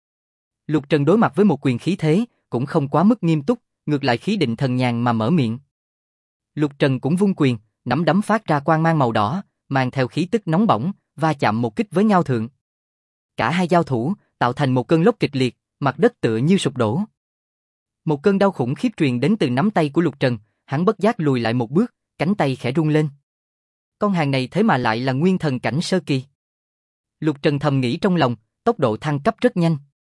Lục Trần đối mặt với một quyền khí thế, cũng không quá mức nghiêm túc, ngược lại khí định thần nhàn mà mở miệng. Lục Trần cũng vung quyền, nắm đấm phát ra quang mang màu đỏ, mang theo khí tức nóng bỏng, va chạm một kích với Ngao Thượng. Cả hai giao thủ, tạo thành một cơn lốc kịch liệt, mặt đất tựa như sụp đổ. Một cơn đau khủng khiếp truyền đến từ nắm tay của Lục Trần, hắn bất giác lùi lại một bước, cánh tay khẽ rung lên. Con hàng này thế mà lại là nguyên thần cảnh sơ kỳ. Lục Trần thầm nghĩ trong lòng, tốc độ thăng cấp rất nhanh.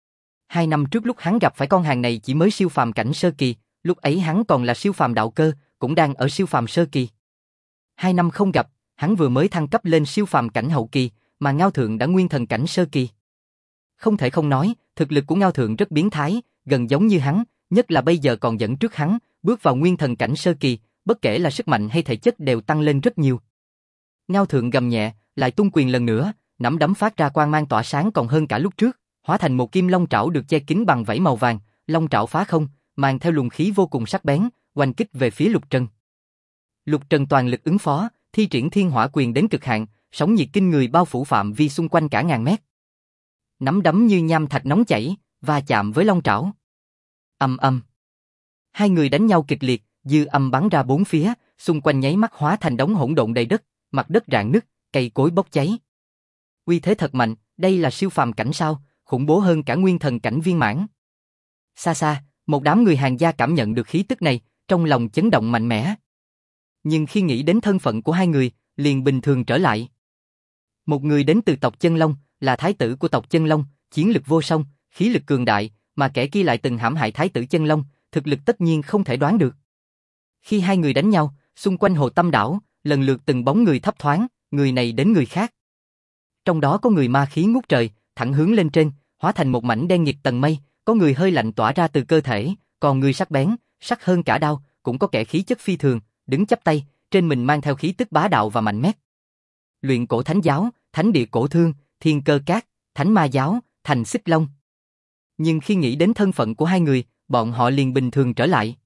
2 năm trước lúc hắn gặp phải con hàng này chỉ mới siêu phàm cảnh sơ kỳ, lúc ấy hắn còn là siêu phàm đạo cơ, cũng đang ở siêu phàm sơ kỳ. 2 năm không gặp, hắn vừa mới thăng cấp lên siêu phàm cảnh hậu kỳ, mà Ngao Thượng đã nguyên thần cảnh sơ kỳ. Không thể không nói, thực lực của Ngao Thượng rất biến thái, gần giống như hắn, nhất là bây giờ còn dẫn trước hắn, bước vào nguyên thần cảnh sơ kỳ, bất kể là sức mạnh hay thể chất đều tăng lên rất nhiều. Ngao Thượng gầm nhẹ, lại tung quyền lần nữa, nắm đấm phát ra quang mang tỏa sáng còn hơn cả lúc trước, hóa thành một kim long trảo được che kín bằng vảy màu vàng, long trảo phá không, mang theo luồng khí vô cùng sắc bén, oanh kích về phía Lục Trần. Lục Trần toàn lực ứng phó, thi triển thiên hỏa quyền đến cực hạn, sóng nhiệt kinh người bao phủ phạm vi xung quanh cả ngàn mét. Nắm đấm như nham thạch nóng chảy, va chạm với long trảo. Ầm ầm. Hai người đánh nhau kịch liệt, dư âm bắn ra bốn phía, xung quanh nháy mắt hóa thành đống hỗn độn đầy đất, mặt đất rạn nứt, cây cối bốc cháy. Uy thế thật mạnh, đây là siêu phàm cảnh sao, khủng bố hơn cả nguyên thần cảnh viên mãn. Xa xa, một đám người Hàn gia cảm nhận được khí tức này, trong lòng chấn động mạnh mẽ. Nhưng khi nghĩ đến thân phận của hai người, liền bình thường trở lại. Một người đến từ tộc Chân Long, là thái tử của tộc Chân Long, chiến lực vô song, khí lực cường đại, mà kẻ kia lại từng hãm hại thái tử Chân Long, thực lực tất nhiên không thể đoán được. Khi hai người đánh nhau, xung quanh Hồ Tâm đảo, lần lượt từng bóng người thấp thoáng, người này đến người khác. Trong đó có người ma khí ngút trời, thẳng hướng lên trên, hóa thành một mảnh đen nghịt tầng mây, có người hơi lạnh tỏa ra từ cơ thể, còn người sắc bén, sắc hơn cả đao, cũng có kẻ khí chất phi thường, đứng chắp tay, trên mình mang theo khí tức bá đạo và mạnh mẽ. Luyện cổ thánh giáo, thánh địa cổ thương, thiên cơ cát, thánh ma giáo, thành xích long. Nhưng khi nghĩ đến thân phận của hai người, bọn họ liền bình thường trở lại.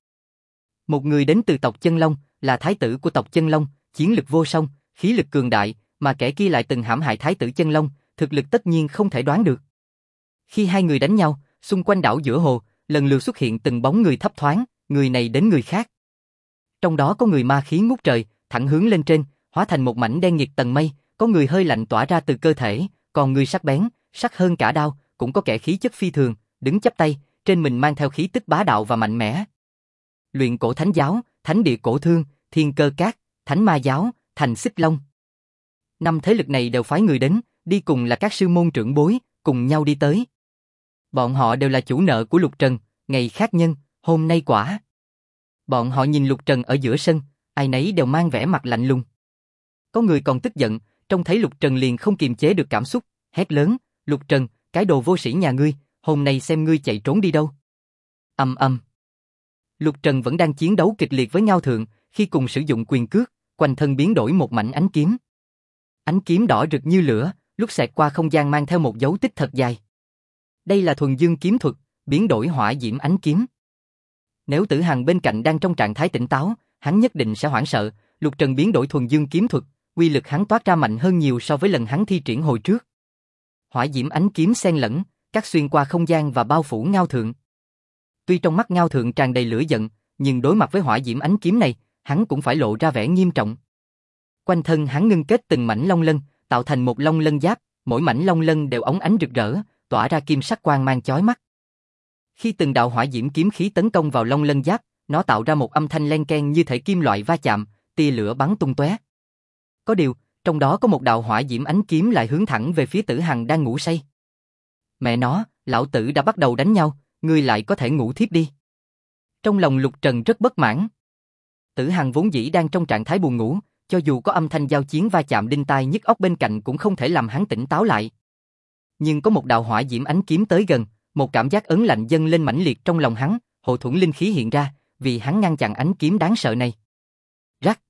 Một người đến từ tộc Chân Long, là thái tử của tộc Chân Long, chiến lực vô song, khí lực cường đại, mà kẻ kia lại từng hãm hại thái tử Chân Long, thực lực tất nhiên không thể đoán được. Khi hai người đánh nhau, xung quanh đảo giữa hồ, lần lượt xuất hiện từng bóng người thấp thoáng, người này đến người khác. Trong đó có người ma khí ngút trời, thẳng hướng lên trên, hóa thành một mảnh đen nghịt tầng mây, có người hơi lạnh tỏa ra từ cơ thể, còn người sắc bén, sắc hơn cả đao, cũng có kẻ khí chất phi thường, đứng chắp tay, trên mình mang theo khí tức bá đạo và mạnh mẽ. Luyện cổ thánh giáo, thánh địa cổ thương, thiên cơ cát, thánh ma giáo, thành xích long. Năm thế lực này đều phái người đến, đi cùng là các sư môn trưởng bối, cùng nhau đi tới. Bọn họ đều là chủ nợ của Lục Trần, ngày khác nhân, hôm nay quả. Bọn họ nhìn Lục Trần ở giữa sân, ai nấy đều mang vẻ mặt lạnh lùng. Có người còn tức giận, trông thấy Lục Trần liền không kiềm chế được cảm xúc, hét lớn, Lục Trần, cái đồ vô sĩ nhà ngươi, hôm nay xem ngươi chạy trốn đi đâu. Ầm ầm. Lục Trần vẫn đang chiến đấu kịch liệt với Ngao Thượng, khi cùng sử dụng quyền cước, quanh thân biến đổi một mảnh ánh kiếm. Ánh kiếm đỏ rực như lửa, lúc xẹt qua không gian mang theo một dấu tích thật dài. Đây là thuần dương kiếm thuật, biến đổi hỏa diễm ánh kiếm. Nếu Tử Hằng bên cạnh đang trong trạng thái tỉnh táo, hắn nhất định sẽ hoảng sợ. Lục Trần biến đổi thuần dương kiếm thuật, uy lực hắn toát ra mạnh hơn nhiều so với lần hắn thi triển hồi trước. Hỏa diễm ánh kiếm xen lẫn, cắt xuyên qua không gian và bao phủ Ngao Thượng. Tuy trong mắt Ngao Thượng tràn đầy lửa giận, nhưng đối mặt với hỏa diễm ánh kiếm này, hắn cũng phải lộ ra vẻ nghiêm trọng. Quanh thân hắn ngưng kết từng mảnh long lân, tạo thành một long lân giáp, mỗi mảnh long lân đều óng ánh rực rỡ, tỏa ra kim sắc quang mang chói mắt. Khi từng đạo hỏa diễm kiếm khí tấn công vào long lân giáp, nó tạo ra một âm thanh len keng như thể kim loại va chạm, tia lửa bắn tung tóe. Có điều, trong đó có một đạo hỏa diễm ánh kiếm lại hướng thẳng về phía Tử Hằng đang ngủ say. Mẹ nó, lão tử đã bắt đầu đánh nhau, ngươi lại có thể ngủ thiếp đi. Trong lòng Lục Trần rất bất mãn. Tử Hằng vốn dĩ đang trong trạng thái buồn ngủ, cho dù có âm thanh giao chiến va chạm đinh tai nhức óc bên cạnh cũng không thể làm hắn tỉnh táo lại. Nhưng có một đạo hỏa diễm ánh kiếm tới gần, một cảm giác ớn lạnh dâng lên mãnh liệt trong lòng hắn, hộ thuẫn linh khí hiện ra, vì hắn ngăn chặn ánh kiếm đáng sợ này. Rắc.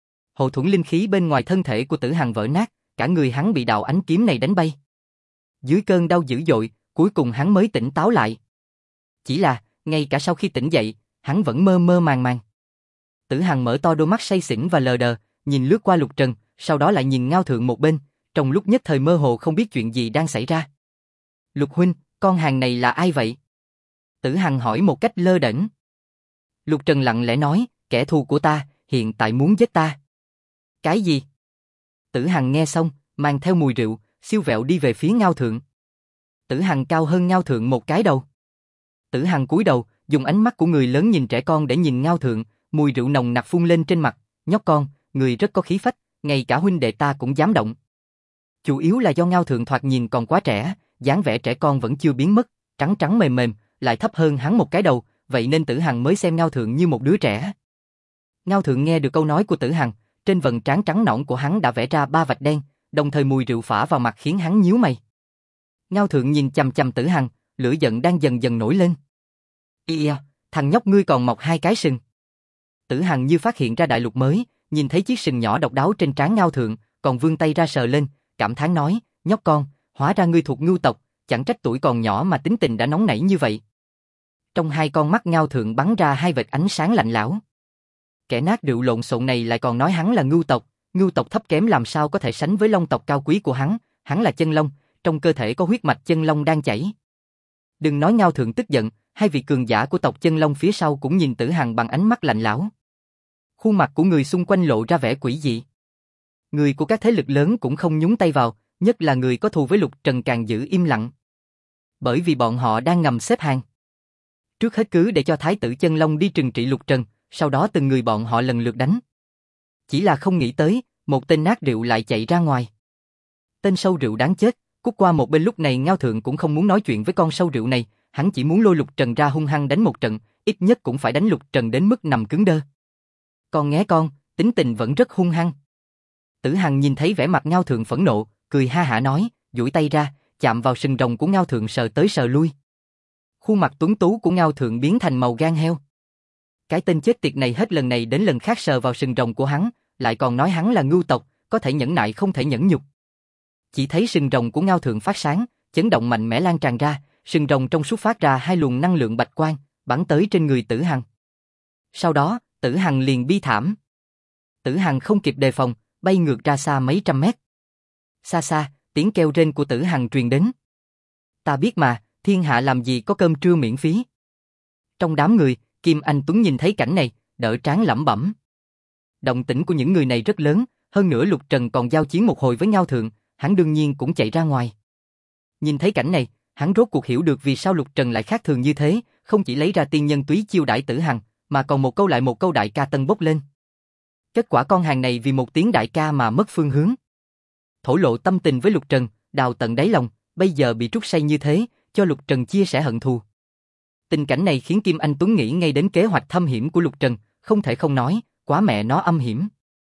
Hộ thuẫn linh khí bên ngoài thân thể của Tử Hằng vỡ nát, cả người hắn bị đạo ánh kiếm này đánh bay. Dưới cơn đau dữ dội, cuối cùng hắn mới tỉnh táo lại. Chỉ là, ngay cả sau khi tỉnh dậy, hắn vẫn mơ mơ màng màng. Tử Hằng mở to đôi mắt say xỉn và lờ đờ, nhìn lướt qua Lục Trần, sau đó lại nhìn Ngao Thượng một bên, trong lúc nhất thời mơ hồ không biết chuyện gì đang xảy ra. Lục huynh, con hàng này là ai vậy? Tử Hằng hỏi một cách lơ đễnh. Lục Trần lặng lẽ nói, kẻ thù của ta, hiện tại muốn giết ta. Cái gì? Tử Hằng nghe xong, mang theo mùi rượu, siêu vẹo đi về phía Ngao Thượng. Tử Hằng cao hơn Ngao Thượng một cái đầu. Tử Hằng cúi đầu, dùng ánh mắt của người lớn nhìn trẻ con để nhìn Ngao Thượng, mùi rượu nồng nặc phun lên trên mặt. Nhóc con, người rất có khí phách, ngay cả huynh đệ ta cũng dám động. Chủ yếu là do Ngao Thượng thoạt nhìn còn quá trẻ, dáng vẻ trẻ con vẫn chưa biến mất, trắng trắng mềm mềm, lại thấp hơn hắn một cái đầu, vậy nên Tử Hằng mới xem Ngao Thượng như một đứa trẻ. Ngao Thượng nghe được câu nói của Tử Hằng, trên vầng trán trắng nõn của hắn đã vẽ ra 3 vạch đen, đồng thời mùi rượu phả vào mặt khiến hắn nhíu mày. Ngao Thượng nhìn chằm chằm Tử Hằng, lửa giận đang dần dần nổi lên. Ia, thằng nhóc ngươi còn mọc 2 cái sừng. Tử Hằng như phát hiện ra đại lục mới, nhìn thấy chiếc sừng nhỏ độc đáo trên trán Ngao Thượng, còn vươn tay ra sờ lên, cảm thán nói, nhóc con, hóa ra ngươi thuộc Ngưu tộc, chẳng trách tuổi còn nhỏ mà tính tình đã nóng nảy như vậy. Trong 2 con mắt Ngao Thượng bắn ra 2 vệt ánh sáng lạnh lẽo. Kẻ nát rượu lộn xộn này lại còn nói hắn là ngưu tộc thấp kém làm sao có thể sánh với long tộc cao quý của hắn là chân long, trong cơ thể có huyết mạch chân long đang chảy. Đừng nói Ngao Thượng tức giận, hai vị cường giả của tộc chân long phía sau cũng nhìn Tử Hằng bằng ánh mắt lạnh lẽo. Khuôn mặt của người xung quanh lộ ra vẻ quỷ dị. Người của các thế lực lớn cũng không nhúng tay vào, nhất là người có thù với Lục Trần càng giữ im lặng. Bởi vì bọn họ đang ngầm xếp hàng. Trước hết cứ để cho Thái tử chân long đi trừng trị Lục Trần, sau đó từng người bọn họ lần lượt đánh. Chỉ là không nghĩ tới, một tên nát rượu lại chạy ra ngoài. Tên sâu rượu đáng chết, cút qua một bên. Lúc này Ngao Thượng cũng không muốn nói chuyện với con sâu rượu này, hắn chỉ muốn lôi Lục Trần ra hung hăng đánh một trận, ít nhất cũng phải đánh Lục Trần đến mức nằm cứng đơ. Con nghé con, tính tình vẫn rất hung hăng. Tử Hằng nhìn thấy vẻ mặt Ngao Thượng phẫn nộ, cười ha hả nói, duỗi tay ra, chạm vào sừng rồng của Ngao Thượng sờ tới sờ lui. Khuôn mặt tuấn tú của Ngao Thượng biến thành màu gan heo. Cái tên chết tiệt này hết lần này đến lần khác sờ vào sừng rồng của hắn, lại còn nói hắn là ngưu tộc, có thể nhẫn nại không thể nhẫn nhục. Chỉ thấy sừng rồng của Ngao Thượng phát sáng, chấn động mạnh mẽ lan tràn ra, sừng rồng trong suốt phát ra hai luồng năng lượng bạch quang, bắn tới trên người Tử Hằng. Sau đó, Tử Hằng liền bi thảm. Tử Hằng không kịp đề phòng, bay ngược ra xa mấy trăm mét. Xa xa, tiếng kêu rên của Tử Hằng truyền đến. Ta biết mà, thiên hạ làm gì có cơm trưa miễn phí. Trong đám người, Kim Anh Tuấn nhìn thấy cảnh này, đỡ trán lẩm bẩm. Động tĩnh của những người này rất lớn, hơn nữa Lục Trần còn giao chiến một hồi với Ngao Thượng, hắn đương nhiên cũng chạy ra ngoài. Nhìn thấy cảnh này, hắn rốt cuộc hiểu được vì sao Lục Trần lại khác thường như thế, không chỉ lấy ra tiên nhân túy chiêu đãi Tử Hằng, mà còn một câu lại một câu đại ca tân bốc lên. Kết quả con hàng này vì một tiếng đại ca mà mất phương hướng. Thổ lộ tâm tình với Lục Trần, đào tận đáy lòng, bây giờ bị trút say như thế, cho Lục Trần chia sẻ hận thù. Tình cảnh này khiến Kim Anh Tuấn nghĩ ngay đến kế hoạch thâm hiểm của Lục Trần, không thể không nói, quá mẹ nó âm hiểm.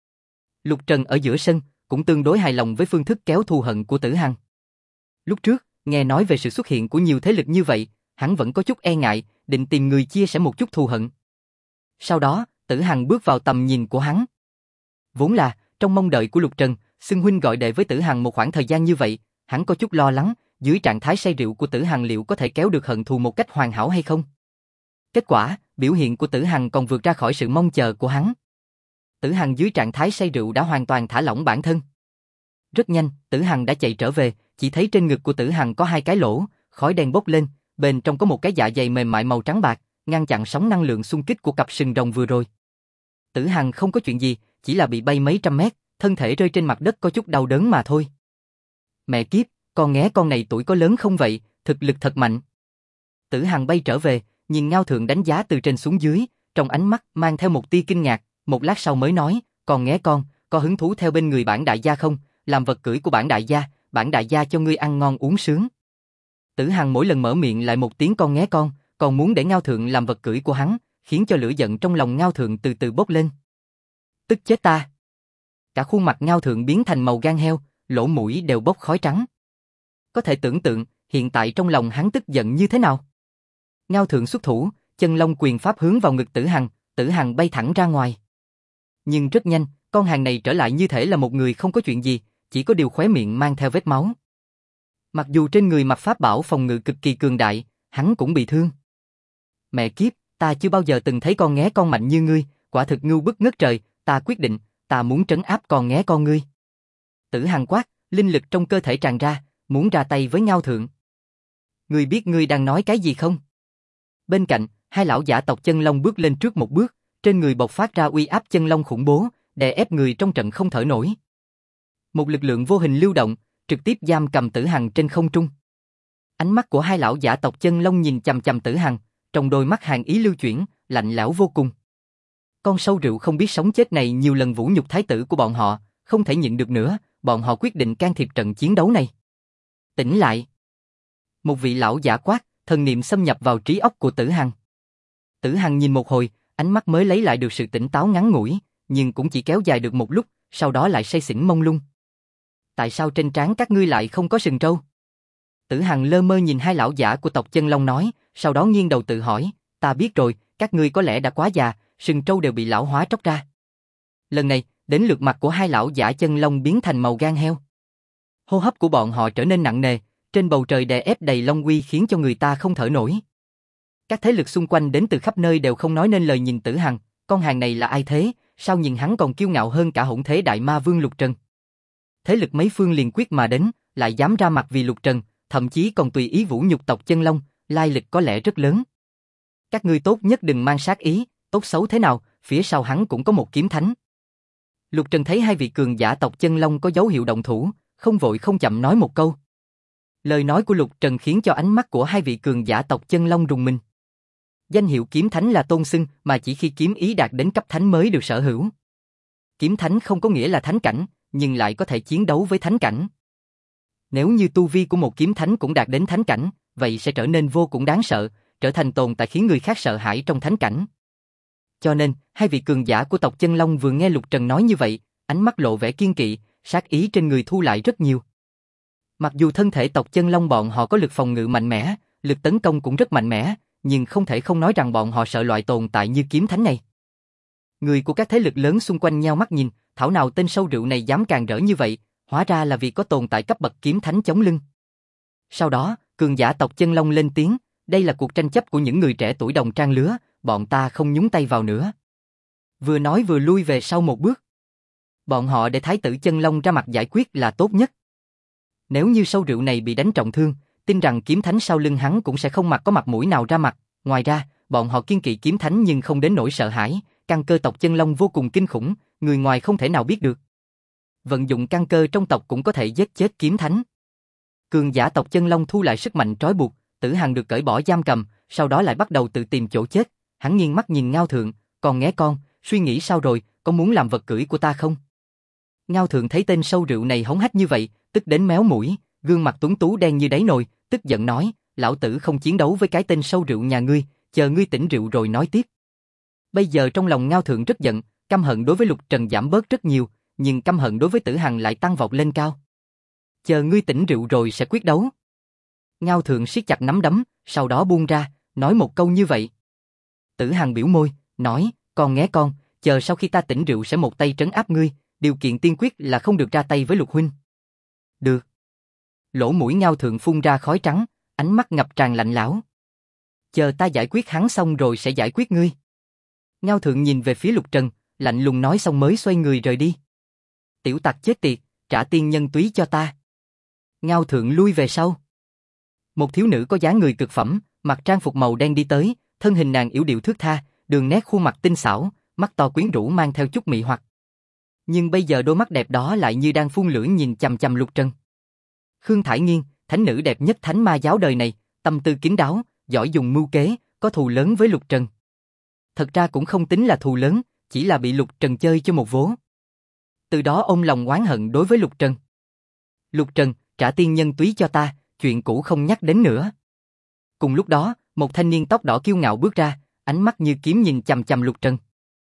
Lục Trần ở giữa sân, cũng tương đối hài lòng với phương thức kéo thù hận của Tử Hằng. Lúc trước, nghe nói về sự xuất hiện của nhiều thế lực như vậy, hắn vẫn có chút e ngại, định tìm người chia sẻ một chút thù hận. Sau đó, Tử Hằng bước vào tầm nhìn của hắn. Vốn là, trong mong đợi của Lục Trần, xưng huynh gọi đệ với Tử Hằng một khoảng thời gian như vậy, hắn có chút lo lắng, dưới trạng thái say rượu của Tử Hằng liệu có thể kéo được hận thù một cách hoàn hảo hay không. Kết quả, biểu hiện của Tử Hằng còn vượt ra khỏi sự mong chờ của hắn. Tử Hằng dưới trạng thái say rượu đã hoàn toàn thả lỏng bản thân. Rất nhanh, Tử Hằng đã chạy trở về, chỉ thấy trên ngực của Tử Hằng có hai cái lỗ, khói đen bốc lên, bên trong có một cái dạ dày mềm mại màu trắng bạc, ngăn chặn sóng năng lượng xung kích của cặp sừng rồng vừa rồi. Tử Hằng không có chuyện gì, chỉ là bị bay mấy trăm mét, thân thể rơi trên mặt đất có chút đau đớn mà thôi. Mẹ kiếp, con nghé con này tuổi có lớn không vậy, thực lực thật mạnh. Tử Hằng bay trở về, nhìn Ngao Thượng đánh giá từ trên xuống dưới, trong ánh mắt mang theo một tia kinh ngạc, một lát sau mới nói, con nghé con, có hứng thú theo bên người bản đại gia không, làm vật cưỡi của bản đại gia cho ngươi ăn ngon uống sướng. Tử Hằng mỗi lần mở miệng lại một tiếng con nghé con, còn muốn để Ngao Thượng làm vật cưỡi của hắn, khiến cho lửa giận trong lòng Ngao Thượng từ từ bốc lên. Tức chết ta. Cả khuôn mặt Ngao Thượng biến thành màu gan heo, lỗ mũi đều bốc khói trắng. Có thể tưởng tượng, hiện tại trong lòng hắn tức giận như thế nào. Ngao Thượng xuất thủ, chân long quyền pháp hướng vào ngực Tử Hằng bay thẳng ra ngoài. Nhưng rất nhanh, con hàng này trở lại như thể là một người không có chuyện gì, chỉ có điều khóe miệng mang theo vết máu. Mặc dù trên người mặc pháp bảo phòng ngự cực kỳ cường đại, hắn cũng bị thương. Mẹ kiếp, ta chưa bao giờ từng thấy con nghé con mạnh như ngươi, quả thực ngưu bức ngất trời, ta quyết định, ta muốn trấn áp con nghé con ngươi. Tử Hằng quát, linh lực trong cơ thể tràn ra, muốn ra tay với Ngao Thượng. Ngươi biết ngươi đang nói cái gì không? Bên cạnh, hai lão giả tộc chân long bước lên trước một bước, trên người bộc phát ra uy áp chân long khủng bố, đè ép người trong trận không thở nổi. Một lực lượng vô hình lưu động, trực tiếp giam cầm Tử Hằng trên không trung. Ánh mắt của hai lão giả tộc chân long nhìn chằm chằm Tử Hằng, trong đôi mắt hàn ý lưu chuyển, lạnh lẽo vô cùng. Con sâu rượu không biết sống chết này nhiều lần vũ nhục thái tử của bọn họ, không thể nhịn được nữa, bọn họ quyết định can thiệp trận chiến đấu này. Tỉnh lại. Một vị lão giả quát, thần niệm xâm nhập vào trí óc của Tử Hằng. Tử Hằng nhìn một hồi, ánh mắt mới lấy lại được sự tỉnh táo ngắn ngủi, nhưng cũng chỉ kéo dài được một lúc, sau đó lại say xỉn mông lung. Tại sao trên trán các ngươi lại không có sừng trâu? Tử Hằng lơ mơ nhìn hai lão giả của tộc chân long nói, sau đó nghiêng đầu tự hỏi, ta biết rồi, các ngươi có lẽ đã quá già, sừng trâu đều bị lão hóa tróc ra. Lần này, đến lượt mặt của hai lão giả chân long biến thành màu gan heo. Hô hấp của bọn họ trở nên nặng nề, trên bầu trời đè ép đầy long uy khiến cho người ta không thở nổi. Các thế lực xung quanh đến từ khắp nơi đều không nói nên lời nhìn Tử Hằng, con hàng này là ai thế, sao nhìn hắn còn kiêu ngạo hơn cả hỗn thế đại ma vương Lục Trần. Thế lực mấy phương liền quyết mà đến, lại dám ra mặt vì Lục Trần, thậm chí còn tùy ý vũ nhục tộc Chân Long, lai lịch có lẽ rất lớn. Các ngươi tốt nhất đừng mang sát ý, tốt xấu thế nào, phía sau hắn cũng có một kiếm thánh. Lục Trần thấy hai vị cường giả tộc Chân Long có dấu hiệu động thủ, không vội không chậm nói một câu. Lời nói của Lục Trần khiến cho ánh mắt của hai vị cường giả tộc Chân Long rùng mình. Danh hiệu kiếm thánh là tôn xưng mà chỉ khi kiếm ý đạt đến cấp thánh mới được sở hữu. Kiếm thánh không có nghĩa là thánh cảnh, nhưng lại có thể chiến đấu với thánh cảnh. Nếu như tu vi của một kiếm thánh cũng đạt đến thánh cảnh, vậy sẽ trở nên vô cùng đáng sợ, trở thành tồn tại khiến người khác sợ hãi trong thánh cảnh. Cho nên, hai vị cường giả của tộc Chân Long vừa nghe Lục Trần nói như vậy, ánh mắt lộ vẻ kiên kỵ, sát ý trên người thu lại rất nhiều. Mặc dù thân thể tộc Chân Long bọn họ có lực phòng ngự mạnh mẽ, lực tấn công cũng rất mạnh mẽ, nhưng không thể không nói rằng bọn họ sợ loại tồn tại như kiếm thánh này. Người của các thế lực lớn xung quanh nhao mắt nhìn, thảo nào tên sâu rượu này dám càng rỡ như vậy, hóa ra là vì có tồn tại cấp bậc kiếm thánh chống lưng. Sau đó, cường giả tộc Chân Long lên tiếng, đây là cuộc tranh chấp của những người trẻ tuổi đồng trang lứa, bọn ta không nhúng tay vào nữa. Vừa nói vừa lui về sau một bước. Bọn họ để thái tử Chân Long ra mặt giải quyết là tốt nhất. Nếu như sâu rượu này bị đánh trọng thương, tin rằng kiếm thánh sau lưng hắn cũng sẽ không có mặt mũi nào ra mặt. Ngoài ra, bọn họ kiên kỵ kiếm thánh nhưng không đến nỗi sợ hãi, căn cơ tộc Chân Long vô cùng kinh khủng, người ngoài không thể nào biết được. Vận dụng căn cơ trong tộc cũng có thể giết chết kiếm thánh. Cường giả tộc Chân Long thu lại sức mạnh trói buộc, Tử Hằng được cởi bỏ giam cầm, sau đó lại bắt đầu tự tìm chỗ chết. Hắn nghiêng mắt nhìn Ngao Thượng, còn nghe con, suy nghĩ sao rồi, có muốn làm vật cưỡi của ta không? Ngao Thượng thấy tên sâu rượu này hống hách như vậy, tức đến méo mũi, gương mặt tuấn tú đen như đáy nồi, tức giận nói, lão tử không chiến đấu với cái tên sâu rượu nhà ngươi, chờ ngươi tỉnh rượu rồi nói tiếp. Bây giờ trong lòng Ngao Thượng rất giận, căm hận đối với Lục Trần giảm bớt rất nhiều, nhưng căm hận đối với Tử Hằng lại tăng vọt lên cao. Chờ ngươi tỉnh rượu rồi sẽ quyết đấu. Ngao Thượng siết chặt nắm đấm, sau đó buông ra, nói một câu như vậy. Tử Hằng biểu môi, nói, con nghe con, chờ sau khi ta tỉnh rượu sẽ một tay trấn áp ngươi, điều kiện tiên quyết là không được ra tay với Lục huynh. Được. Lỗ mũi Ngao Thượng phun ra khói trắng, ánh mắt ngập tràn lạnh lẽo. Chờ ta giải quyết hắn xong rồi sẽ giải quyết ngươi. Ngao Thượng nhìn về phía Lục Trần, lạnh lùng nói xong mới xoay người rời đi. Tiểu tặc chết tiệt, trả tiên nhân túy cho ta. Ngao Thượng lui về sau. Một thiếu nữ có dáng người cực phẩm, mặc trang phục màu đen đi tới, thân hình nàng yểu điệu thướt tha, đường nét khuôn mặt tinh xảo, mắt to quyến rũ mang theo chút mị hoặc. Nhưng bây giờ đôi mắt đẹp đó lại như đang phun lửa nhìn chằm chằm Lục Trần. Khương Thải Nghiên, thánh nữ đẹp nhất thánh ma giáo đời này, tâm tư kín đáo, giỏi dùng mưu kế, có thù lớn với Lục Trần. Thật ra cũng không tính là thù lớn, chỉ là bị Lục Trần chơi cho một vố. Từ đó ôm lòng oán hận đối với Lục Trần. Lục Trần, trả tiên nhân túy cho ta, chuyện cũ không nhắc đến nữa. Cùng lúc đó, một thanh niên tóc đỏ kiêu ngạo bước ra, ánh mắt như kiếm nhìn chằm chằm Lục Trần.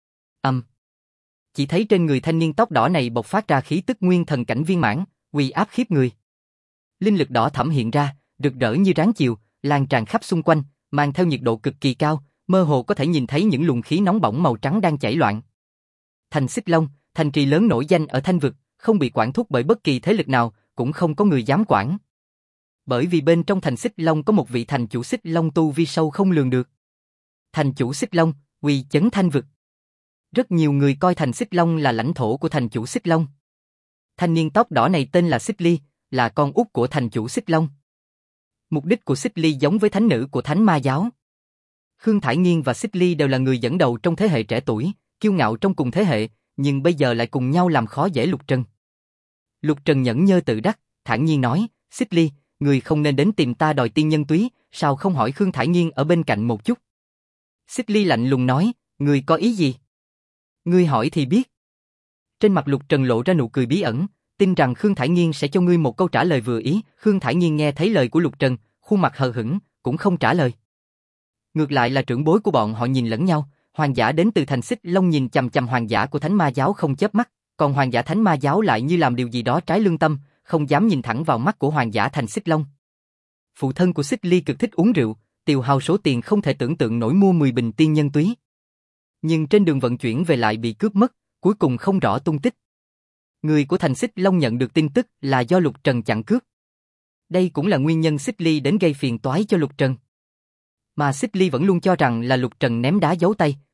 Chỉ thấy trên người thanh niên tóc đỏ này bộc phát ra khí tức nguyên thần cảnh viên mãn, uy áp khiếp người. Linh lực đỏ thẫm hiện ra, rực rỡ như ráng chiều, lan tràn khắp xung quanh, mang theo nhiệt độ cực kỳ cao, mơ hồ có thể nhìn thấy những luồng khí nóng bỏng màu trắng đang chảy loạn. Thành Xích Long, thành trì lớn nổi danh ở Thanh Vực, không bị quản thúc bởi bất kỳ thế lực nào, cũng không có người dám quản. Bởi vì bên trong thành Xích Long có một vị thành chủ Xích Long tu vi sâu không lường được. Thành chủ Xích Long, uy chấn Thanh Vực. Rất nhiều người coi thành Xích Long là lãnh thổ của thành chủ Xích Long. Thanh niên tóc đỏ này tên là Xích Ly, là con út của thành chủ Xích Long. Mục đích của Xích Ly giống với thánh nữ của Thánh Ma giáo. Khương Thải Nghiên và Xích Ly đều là người dẫn đầu trong thế hệ trẻ tuổi, kiêu ngạo trong cùng thế hệ, nhưng bây giờ lại cùng nhau làm khó dễ Lục Trần. Lục Trần nhẫn nhơ tự đắc, thản nhiên nói, Xích Ly, người không nên đến tìm ta đòi tiên nhân túy, sao không hỏi Khương Thải Nghiên ở bên cạnh một chút? Xích Ly lạnh lùng nói, người có ý gì? Ngươi hỏi thì biết. Trên mặt Lục Trần lộ ra nụ cười bí ẩn, tin rằng Khương Thải Nghiên sẽ cho ngươi một câu trả lời vừa ý. Khương Thải Nghiên nghe thấy lời của Lục Trần, khuôn mặt hờ hững, cũng không trả lời. Ngược lại là trưởng bối của bọn họ nhìn lẫn nhau, hoàng giả đến từ thành Xích Long nhìn chằm chằm hoàng giả của Thánh Ma giáo không chớp mắt, còn hoàng giả Thánh Ma giáo lại như làm điều gì đó trái lương tâm, không dám nhìn thẳng vào mắt của hoàng giả thành Xích Long. Phụ thân của Xích Ly cực thích uống rượu, tiêu hao số tiền không thể tưởng tượng nổi mua 10 bình tiên nhân túy. Nhưng trên đường vận chuyển về lại bị cướp mất, cuối cùng không rõ tung tích. Người của thành Xích Long nhận được tin tức là do Lục Trần chặn cướp. Đây cũng là nguyên nhân Xích Ly đến gây phiền toái cho Lục Trần. Mà Xích Ly vẫn luôn cho rằng là Lục Trần ném đá giấu tay,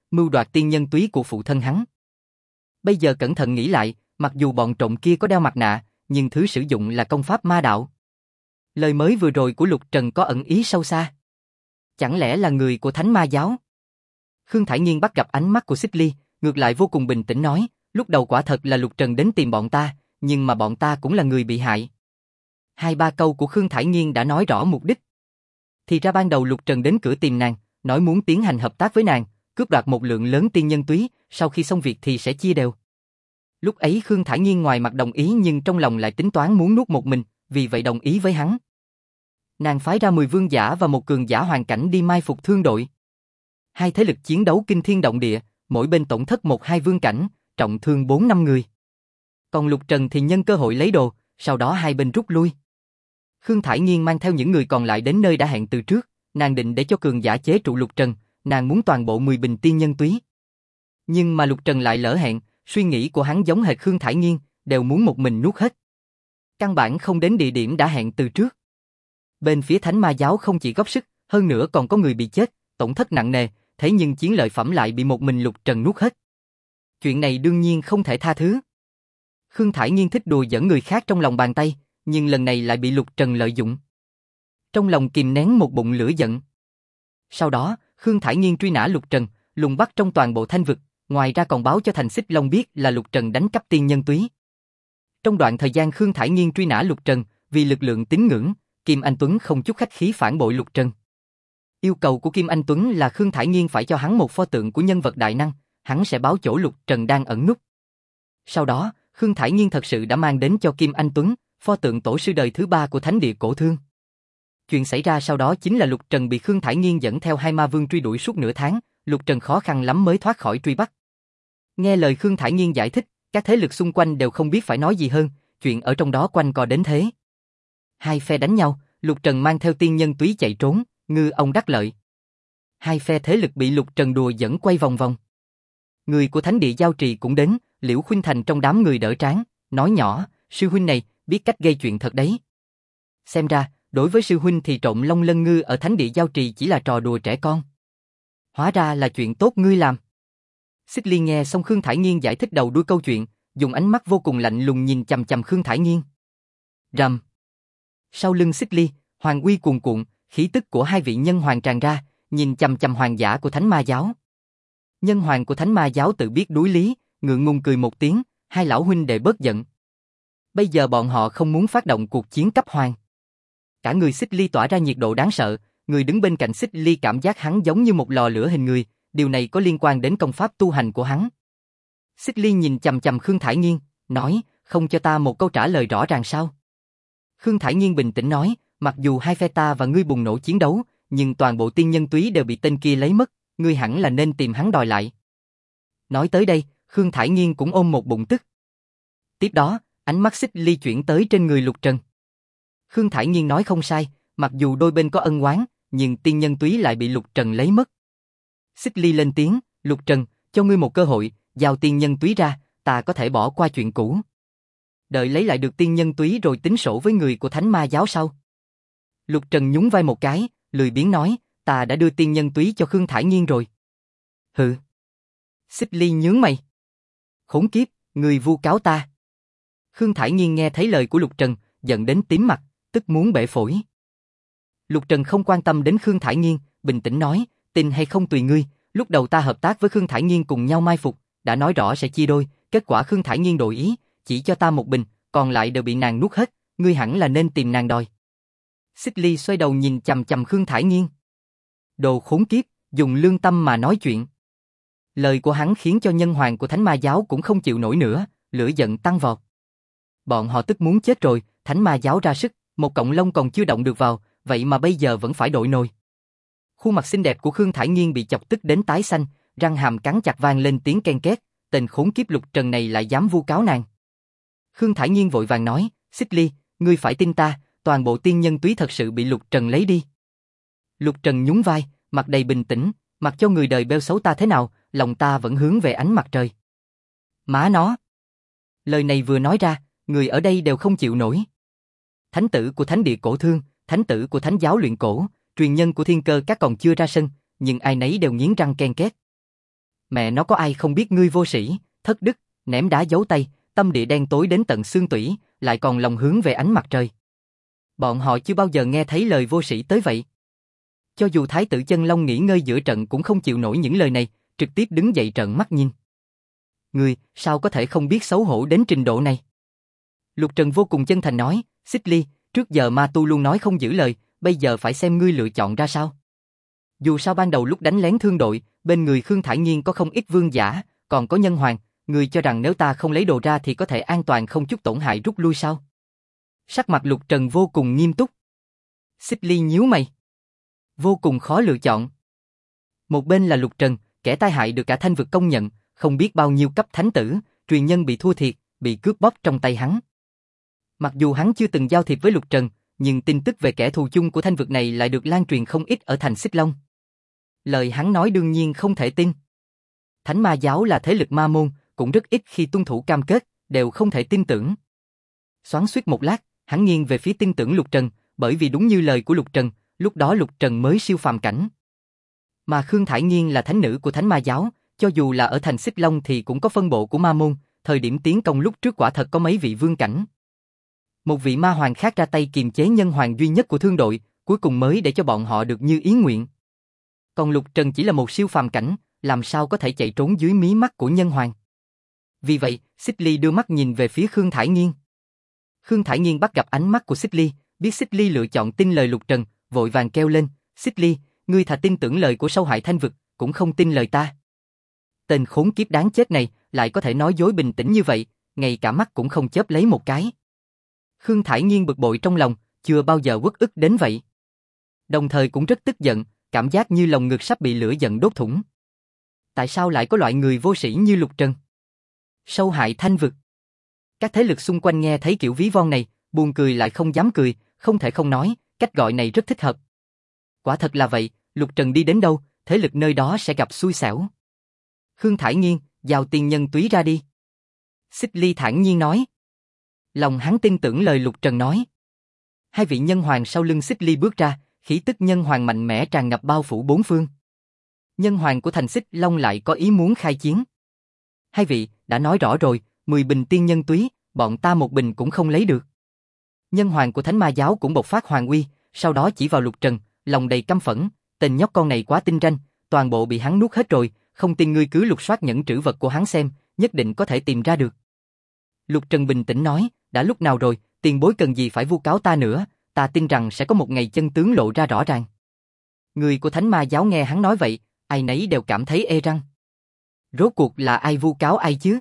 mưu đoạt tiên nhân túy của phụ thân hắn. Bây giờ cẩn thận nghĩ lại, mặc dù bọn trộm kia có đeo mặt nạ, nhưng thứ sử dụng là công pháp ma đạo. Lời mới vừa rồi của Lục Trần có ẩn ý sâu xa. Chẳng lẽ là người của Thánh Ma giáo? Khương Thải Nghiên bắt gặp ánh mắt của Xích Ly, ngược lại vô cùng bình tĩnh nói, lúc đầu quả thật là Lục Trần đến tìm bọn ta, nhưng mà bọn ta cũng là người bị hại. 2-3 câu của Khương Thải Nghiên đã nói rõ mục đích. Thì ra ban đầu Lục Trần đến cửa tìm nàng, nói muốn tiến hành hợp tác với nàng, cướp đoạt một lượng lớn tiên nhân túy, sau khi xong việc thì sẽ chia đều. Lúc ấy Khương Thải Nghiên ngoài mặt đồng ý nhưng trong lòng lại tính toán muốn nuốt một mình, vì vậy đồng ý với hắn. Nàng phái ra 10 vương giả và một cường giả hoàn cảnh đi mai phục thương đội. Hai thế lực chiến đấu kinh thiên động địa, mỗi bên tổn thất 1-2 vương cảnh, trọng thương 4-5 người. Còn Lục Trần thì nhân cơ hội lấy đồ, sau đó hai bên rút lui. Khương Thải Nghiên mang theo những người còn lại đến nơi đã hẹn từ trước, nàng định để cho cường giả chế trụ Lục Trần, nàng muốn toàn bộ 10 bình tiên nhân túy. Nhưng mà Lục Trần lại lỡ hẹn, suy nghĩ của hắn giống hệt Khương Thải Nghiên, đều muốn một mình nuốt hết. Căn bản không đến địa điểm đã hẹn từ trước. Bên phía Thánh Ma giáo không chỉ góp sức, hơn nữa còn có người bị chết, tổn thất nặng nề, thế nhưng chiến lợi phẩm lại bị một mình Lục Trần nuốt hết. Chuyện này đương nhiên không thể tha thứ. Khương Thải Nghiên thích đùa giỡn người khác trong lòng bàn tay, nhưng lần này lại bị Lục Trần lợi dụng. Trong lòng kìm nén một bụng lửa giận. Sau đó, Khương Thải Nghiên truy nã Lục Trần, lùng bắt trong toàn bộ Thanh vực, ngoài ra còn báo cho Thành Xích Long biết là Lục Trần đánh cắp tiên nhân túy. Trong đoạn thời gian Khương Thải Nghiên truy nã Lục Trần, vì lực lượng tín ngưỡng, Kim Anh Tuấn không chút khách khí phản bội Lục Trần. Yêu cầu của Kim Anh Tuấn là Khương Thải Nghiên phải cho hắn một pho tượng của nhân vật đại năng, hắn sẽ báo chỗ Lục Trần đang ẩn núp. Sau đó, Khương Thải Nghiên thật sự đã mang đến cho Kim Anh Tuấn pho tượng tổ sư đời thứ 3 của Thánh địa Cổ Thương. Chuyện xảy ra sau đó chính là Lục Trần bị Khương Thải Nghiên dẫn theo hai ma vương truy đuổi suốt nửa tháng, Lục Trần khó khăn lắm mới thoát khỏi truy bắt. Nghe lời Khương Thải Nghiên giải thích, các thế lực xung quanh đều không biết phải nói gì hơn, chuyện ở trong đó quanh co đến thế. Hai phe đánh nhau, Lục Trần mang theo tiên nhân túy chạy trốn, ngư ông đắc lợi. Hai phe thế lực bị Lục Trần đùa dẫn quay vòng vòng. Người của Thánh địa Giao Trì cũng đến, Liễu Khuynh Thành trong đám người đỡ trán, nói nhỏ, sư huynh này, biết cách gây chuyện thật đấy. Xem ra, đối với sư huynh thì trộm long lân ngư ở Thánh địa Giao Trì chỉ là trò đùa trẻ con. Hóa ra là chuyện tốt ngươi làm. Xích Ly nghe xong Khương Thải Nghiên giải thích đầu đuôi câu chuyện, dùng ánh mắt vô cùng lạnh lùng nhìn chằm chằm Khương Thải Nghiên. Rầm. Sau lưng Xích Ly, hoàng uy cuồn cuộn, khí tức của hai vị nhân hoàng tràn ra, nhìn chằm chằm hoàng giả của Thánh Ma giáo. Nhân hoàng của Thánh Ma giáo tự biết đối lý, ngượng ngùng cười một tiếng, hai lão huynh đệ bớt giận. Bây giờ bọn họ không muốn phát động cuộc chiến cấp hoàng. Cả người Xích Ly tỏa ra nhiệt độ đáng sợ, người đứng bên cạnh Xích Ly cảm giác hắn giống như một lò lửa hình người, điều này có liên quan đến công pháp tu hành của hắn. Xích Ly nhìn chằm chằm Khương Thải Nghiên, nói, không cho ta một câu trả lời rõ ràng sao? Khương Thải Nghiên bình tĩnh nói, mặc dù hai phe ta và ngươi bùng nổ chiến đấu, nhưng toàn bộ tiên nhân túy đều bị tên kia lấy mất, ngươi hẳn là nên tìm hắn đòi lại. Nói tới đây, Khương Thải Nghiên cũng ôm một bụng tức. Tiếp đó, ánh mắt Xích Ly chuyển tới trên người Lục Trần. Khương Thải Nghiên nói không sai, mặc dù đôi bên có ân oán, nhưng tiên nhân túy lại bị Lục Trần lấy mất. Xích Ly lên tiếng, Lục Trần, cho ngươi một cơ hội, giao tiên nhân túy ra, ta có thể bỏ qua chuyện cũ. Đợi lấy lại được tiên nhân túy rồi tính sổ với người của Thánh Ma giáo sau. Lục Trần nhún vai một cái, lười biếng nói, ta đã đưa tiên nhân túy cho Khương Thải Nghiên rồi. Hừ. Xích Ly nhướng mày. Khốn kiếp, người vu cáo ta. Khương Thải Nghiên nghe thấy lời của Lục Trần, giận đến tím mặt, tức muốn bể phổi. Lục Trần không quan tâm đến Khương Thải Nghiên, bình tĩnh nói, tin hay không tùy ngươi, lúc đầu ta hợp tác với Khương Thải Nghiên cùng nhau mai phục, đã nói rõ sẽ chia đôi, kết quả Khương Thải Nghiên đổi ý, chỉ cho ta một bình, còn lại đều bị nàng nuốt hết, ngươi hẳn là nên tìm nàng đòi. Xích Ly xoay đầu nhìn chằm chằm Khương Thải Nghiên. Đồ khốn kiếp, dùng lương tâm mà nói chuyện. Lời của hắn khiến cho nhân hoàng của Thánh Ma giáo cũng không chịu nổi nữa, lửa giận tăng vọt. Bọn họ tức muốn chết rồi, Thánh Ma giáo ra sức, một cọng lông còn chưa động được vào, vậy mà bây giờ vẫn phải đội nồi. Khuôn mặt xinh đẹp của Khương Thải Nghiên bị chọc tức đến tái xanh, răng hàm cắn chặt vang lên tiếng ken két, tên khốn kiếp Lục Trần này lại dám vu cáo nàng. Khương Thải Nghiên vội vàng nói, Xích Ly, ngươi phải tin ta, toàn bộ tiên nhân túy thật sự bị Lục Trần lấy đi. Lục Trần nhún vai, mặt đầy bình tĩnh, mặc cho người đời bêu xấu ta thế nào, lòng ta vẫn hướng về ánh mặt trời. Má nó. Lời này vừa nói ra, người ở đây đều không chịu nổi. Thánh tử của Thánh địa Cổ Thương, thánh tử của Thánh giáo luyện cổ, truyền nhân của Thiên Cơ các còn chưa ra sân, nhưng ai nấy đều nghiến răng ken két. Mẹ nó có ai không biết ngươi vô sĩ, thất đức, ném đá giấu tay, tâm địa đen tối đến tận xương tủy, lại còn lòng hướng về ánh mặt trời. Bọn họ chưa bao giờ nghe thấy lời vô sĩ tới vậy. Cho dù Thái tử Chân Long nghỉ ngơi giữa trận cũng không chịu nổi những lời này, trực tiếp đứng dậy trợn mắt nhìn. Ngươi, sao có thể không biết xấu hổ đến trình độ này? Lục Trần vô cùng chân thành nói, Xích Ly, trước giờ ma tu luôn nói không giữ lời, bây giờ phải xem ngươi lựa chọn ra sao. Dù sao ban đầu lúc đánh lén thương đội, bên người Khương Thải Nghiên có không ít vương giả, còn có Nhân Hoàng, ngươi cho rằng nếu ta không lấy đồ ra thì có thể an toàn không chút tổn hại rút lui sao? Sắc mặt Lục Trần vô cùng nghiêm túc. Xích Ly nhíu mày. Vô cùng khó lựa chọn. Một bên là Lục Trần, kẻ tai hại được cả Thanh vực công nhận, không biết bao nhiêu cấp thánh tử, truyền nhân bị thua thiệt, bị cướp bóc trong tay hắn. Mặc dù hắn chưa từng giao thiệp với Lục Trần, nhưng tin tức về kẻ thù chung của Thanh vực này lại được lan truyền không ít ở thành Xích Long. Lời hắn nói đương nhiên không thể tin. Thánh ma giáo là thế lực ma môn, cũng rất ít khi tuân thủ cam kết, đều không thể tin tưởng. Xoắn xuýt một lát, hắn nghiêng về phía tin tưởng Lục Trần, bởi vì đúng như lời của Lục Trần, lúc đó Lục Trần mới siêu phàm cảnh. Mà Khương Thải Nghiên là thánh nữ của Thánh Ma giáo, cho dù là ở thành Xích Long thì cũng có phân bộ của ma môn, thời điểm tiến công lúc trước quả thật có mấy vị vương cảnh. Một vị ma hoàng khác ra tay kiềm chế nhân hoàng duy nhất của thương đội, cuối cùng mới để cho bọn họ được như ý nguyện. Còn Lục Trần chỉ là một siêu phàm cảnh, làm sao có thể chạy trốn dưới mí mắt của nhân hoàng. Vì vậy, Xích Ly đưa mắt nhìn về phía Khương Thải Nghiên. Khương Thải Nghiên bắt gặp ánh mắt của Xích Ly, biết Xích Ly lựa chọn tin lời Lục Trần, vội vàng kêu lên, Xích Ly, ngươi thà tin tưởng lời của sâu hại Thanh vực, cũng không tin lời ta. Tên khốn kiếp đáng chết này, lại có thể nói dối bình tĩnh như vậy, ngay cả mắt cũng không chớp lấy một cái. Khương Thải Nghiên bực bội trong lòng, chưa bao giờ uất ức đến vậy. Đồng thời cũng rất tức giận, cảm giác như lòng ngực sắp bị lửa giận đốt thủng. Tại sao lại có loại người vô sĩ như Lục Trần? Sâu hại Thanh vực. Các thế lực xung quanh nghe thấy kiểu ví von này, buồn cười lại không dám cười, không thể không nói, cách gọi này rất thích hợp. Quả thật là vậy, Lục Trần đi đến đâu, thế lực nơi đó sẽ gặp xui xẻo. Khương Thải Nghiên, giao tiên nhân túy ra đi. Xích Ly thản nhiên nói. Lòng hắn tin tưởng lời Lục Trần nói. Hai vị nhân hoàng sau lưng Xích Ly bước ra, khí tức nhân hoàng mạnh mẽ tràn ngập bao phủ bốn phương. Nhân hoàng của thành Xích Long lại có ý muốn khai chiến. Hai vị, đã nói rõ rồi, 10 bình tiên nhân túy, bọn ta một bình cũng không lấy được. Nhân hoàng của Thánh Ma giáo cũng bộc phát hoàng uy, sau đó chỉ vào Lục Trần, lòng đầy căm phẫn, tên nhóc con này quá tinh ranh, toàn bộ bị hắn nuốt hết rồi, không tin ngươi cứ lục soát nhẫn trữ vật của hắn xem, nhất định có thể tìm ra được. Lục Trần bình tĩnh nói, đã lúc nào rồi, tiền bối cần gì phải vu cáo ta nữa, ta tin rằng sẽ có một ngày chân tướng lộ ra rõ ràng. Người của Thánh Ma giáo nghe hắn nói vậy, ai nấy đều cảm thấy ê răng. Rốt cuộc là ai vu cáo ai chứ?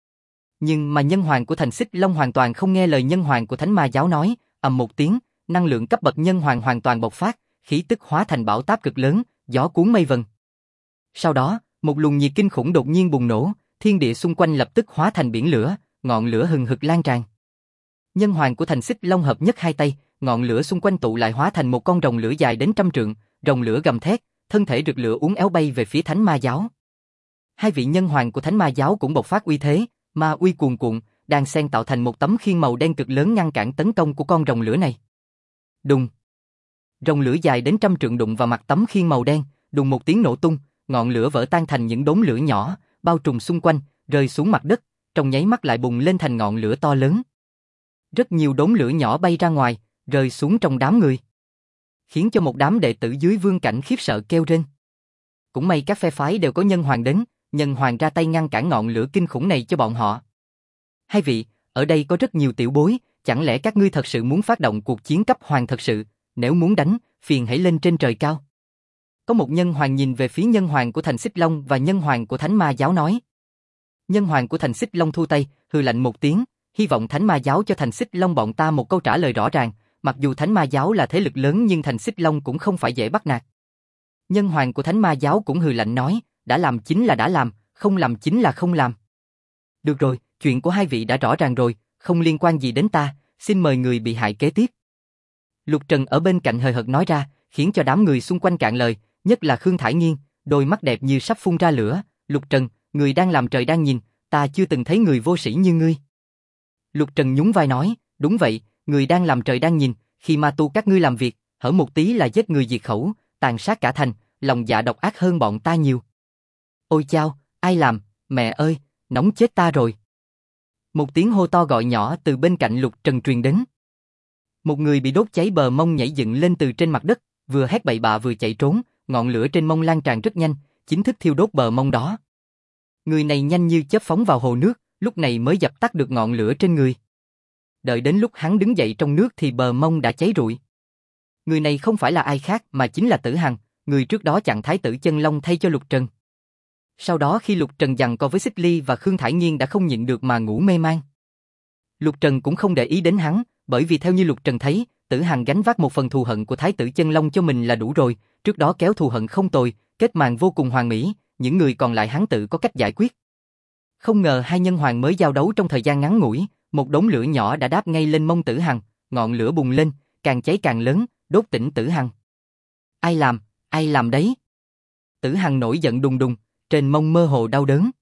Nhưng mà nhân hoàng của thành Xích Long hoàn toàn không nghe lời nhân hoàng của Thánh Ma giáo nói, ầm một tiếng, năng lượng cấp bậc nhân hoàng hoàn toàn bộc phát, khí tức hóa thành bão táp cực lớn, gió cuốn mây vần. Sau đó, một luồng nhiệt kinh khủng đột nhiên bùng nổ, thiên địa xung quanh lập tức hóa thành biển lửa, ngọn lửa hừng hực lan tràn. Nhân hoàng của thành Xích Long hợp nhất hai tay, ngọn lửa xung quanh tụ lại hóa thành một con rồng lửa dài đến 100 trượng, rồng lửa gầm thét, thân thể rực lửa uốn éo bay về phía Thánh Ma giáo. Hai vị nhân hoàng của Thánh Ma giáo cũng bộc phát uy thế, ma uy cuồn cuộn, đan xen tạo thành một tấm khiên màu đen cực lớn ngăn cản tấn công của con rồng lửa này. Đùng. Rồng lửa dài đến 100 trượng đụng vào mặt tấm khiên màu đen, đùng một tiếng nổ tung, ngọn lửa vỡ tan thành những đốm lửa nhỏ, bao trùm xung quanh, rơi xuống mặt đất, trong nháy mắt lại bùng lên thành ngọn lửa to lớn. Rất nhiều đốm lửa nhỏ bay ra ngoài, rơi xuống trong đám người, khiến cho một đám đệ tử dưới vương cảnh khiếp sợ kêu rên. Cũng may các phe phái đều có nhân hoàng đến, nhân hoàng ra tay ngăn cản ngọn lửa kinh khủng này cho bọn họ. Hai vị, ở đây có rất nhiều tiểu bối, chẳng lẽ các ngươi thật sự muốn phát động cuộc chiến cấp hoàng thật sự, nếu muốn đánh, phiền hãy lên trên trời cao. Có một nhân hoàng nhìn về phía nhân hoàng của thành Xích Long và nhân hoàng của Thánh Ma giáo nói. Nhân hoàng của thành Xích Long thu tay, hừ lạnh một tiếng, hy vọng Thánh Ma giáo cho thành Xích Long bọn ta một câu trả lời rõ ràng, mặc dù Thánh Ma giáo là thế lực lớn nhưng thành Xích Long cũng không phải dễ bắt nạt. Nhân hoàng của Thánh Ma giáo cũng hừ lạnh nói, đã làm chính là đã làm, không làm chính là không làm. Được rồi, chuyện của hai vị đã rõ ràng rồi, không liên quan gì đến ta, xin mời người bị hại kế tiếp. Lục Trần ở bên cạnh hời hợt nói ra, khiến cho đám người xung quanh cạn lời, nhất là Khương Thải Nghiên, đôi mắt đẹp như sắp phun ra lửa. Lục Trần, người đang làm trời đang nhìn, ta chưa từng thấy người vô sĩ như ngươi. Lục Trần nhún vai nói, đúng vậy, người đang làm trời đang nhìn, khi ma tu các ngươi làm việc, hở một tí là giết người diệt khẩu, tàn sát cả thành, lòng dạ độc ác hơn bọn ta nhiều. Ôi chao, Ai làm, mẹ ơi, nóng chết ta rồi. Một tiếng hô to gọi nhỏ từ bên cạnh Lục Trần truyền đến. Một người bị đốt cháy bờ mông nhảy dựng lên từ trên mặt đất, vừa hét bậy bạ vừa chạy trốn, ngọn lửa trên mông lan tràn rất nhanh, chính thức thiêu đốt bờ mông đó. Người này nhanh như chớp phóng vào hồ nước, lúc này mới dập tắt được ngọn lửa trên người. Đợi đến lúc hắn đứng dậy trong nước thì bờ mông đã cháy rụi. Người này không phải là ai khác mà chính là Tử Hằng, người trước đó chặn Thái tử Chân Long thay cho Lục Trần. Sau đó khi Lục Trần giằng co với Xích Ly và Khương Thải Nghiên đã không nhịn được mà ngủ mê man. Lục Trần cũng không để ý đến hắn, bởi vì theo như Lục Trần thấy, Tử Hằng gánh vác một phần thù hận của Thái tử Chân Long cho mình là đủ rồi, trước đó kéo thù hận không tồi, kết màn vô cùng hoàn mỹ, những người còn lại hắn tự có cách giải quyết. Không ngờ hai nhân hoàng mới giao đấu trong thời gian ngắn ngủi, một đống lửa nhỏ đã đáp ngay lên mông Tử Hằng, ngọn lửa bùng lên, càng cháy càng lớn, đốt tỉnh Tử Hằng. Ai làm đấy? Tử Hằng nổi giận đùng đùng, trên mông mơ hồ đau đớn.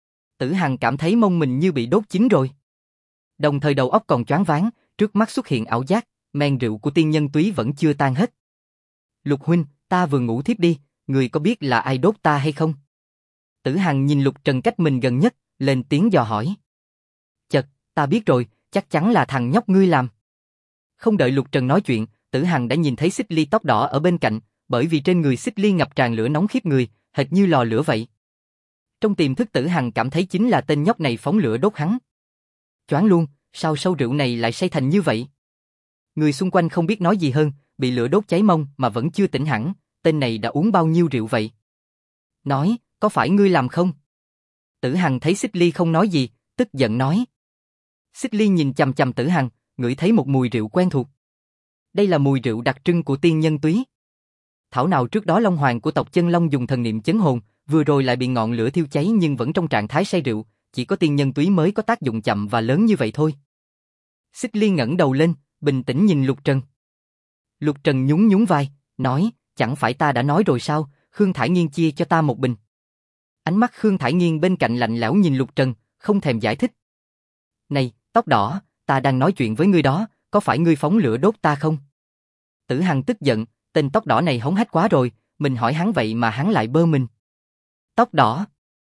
Tử Hằng cảm thấy mông mình như bị đốt chín rồi. Đồng thời đầu óc còn choáng váng, trước mắt xuất hiện ảo giác, men rượu của tiên nhân túy vẫn chưa tan hết. Lục huynh, ta vừa ngủ thiếp đi, người có biết là ai đốt ta hay không? Tử Hằng nhìn Lục Trần cách mình gần nhất, lên tiếng dò hỏi. Chật, ta biết rồi, chắc chắn là thằng nhóc ngươi làm. Không đợi Lục Trần nói chuyện, Tử Hằng đã nhìn thấy Xích Ly tóc đỏ ở bên cạnh, bởi vì trên người Xích Ly ngập tràn lửa nóng khiếp người, hệt như lò lửa vậy. Trong tiềm thức Tử Hằng cảm thấy chính là tên nhóc này phóng lửa đốt hắn. Choáng luôn, sao sâu rượu này lại say thành như vậy? Người xung quanh không biết nói gì hơn, bị lửa đốt cháy mông mà vẫn chưa tỉnh hẳn, tên này đã uống bao nhiêu rượu vậy? Nói, có phải ngươi làm không? Tử Hằng thấy Xích Ly không nói gì, tức giận nói. Xích Ly nhìn chằm chằm Tử Hằng, ngửi thấy một mùi rượu quen thuộc. Đây là mùi rượu đặc trưng của tiên nhân túy. Thảo nào trước đó Long Hoàng của tộc Chân Long dùng thần niệm chấn hồn, vừa rồi lại bị ngọn lửa thiêu cháy nhưng vẫn trong trạng thái say rượu, chỉ có tiên nhân túy mới có tác dụng chậm và lớn như vậy thôi. Xích Ly ngẩng đầu lên, bình tĩnh nhìn Lục Trần. Lục Trần nhún nhún vai, nói, chẳng phải ta đã nói rồi sao, Khương Thải Nghiên chia cho ta một bình. Ánh mắt Khương Thải Nghiên bên cạnh lạnh lẽo nhìn Lục Trần, không thèm giải thích. Này, tóc đỏ, ta đang nói chuyện với ngươi đó, có phải ngươi phóng lửa đốt ta không? Tử Hằng tức giận, tên tóc đỏ này hống hách quá rồi, mình hỏi hắn vậy mà hắn lại bơ mình. Tóc đỏ.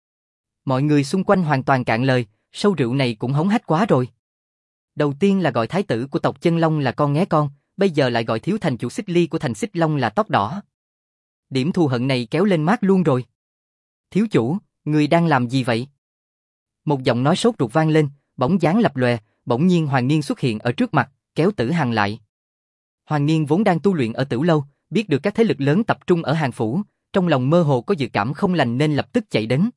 Mọi người xung quanh hoàn toàn cạn lời, sâu rượu này cũng hống hách quá rồi. Đầu tiên là gọi thái tử của tộc Chân Long là con nghé con, bây giờ lại gọi thiếu thành chủ Xích Ly của thành Xích Long là tóc đỏ. Điểm thù hận này kéo lên mát luôn rồi. Thiếu chủ, người đang làm gì vậy? Một giọng nói sốt ruột vang lên, bóng dáng lập lòe, bỗng nhiên Hoàng Niên xuất hiện ở trước mặt, kéo Tử Hằng lại. Hoàng Niên vốn đang tu luyện ở Tử Lâu, biết được các thế lực lớn tập trung ở Hàn Phủ, trong lòng mơ hồ có dự cảm không lành nên lập tức chạy đến.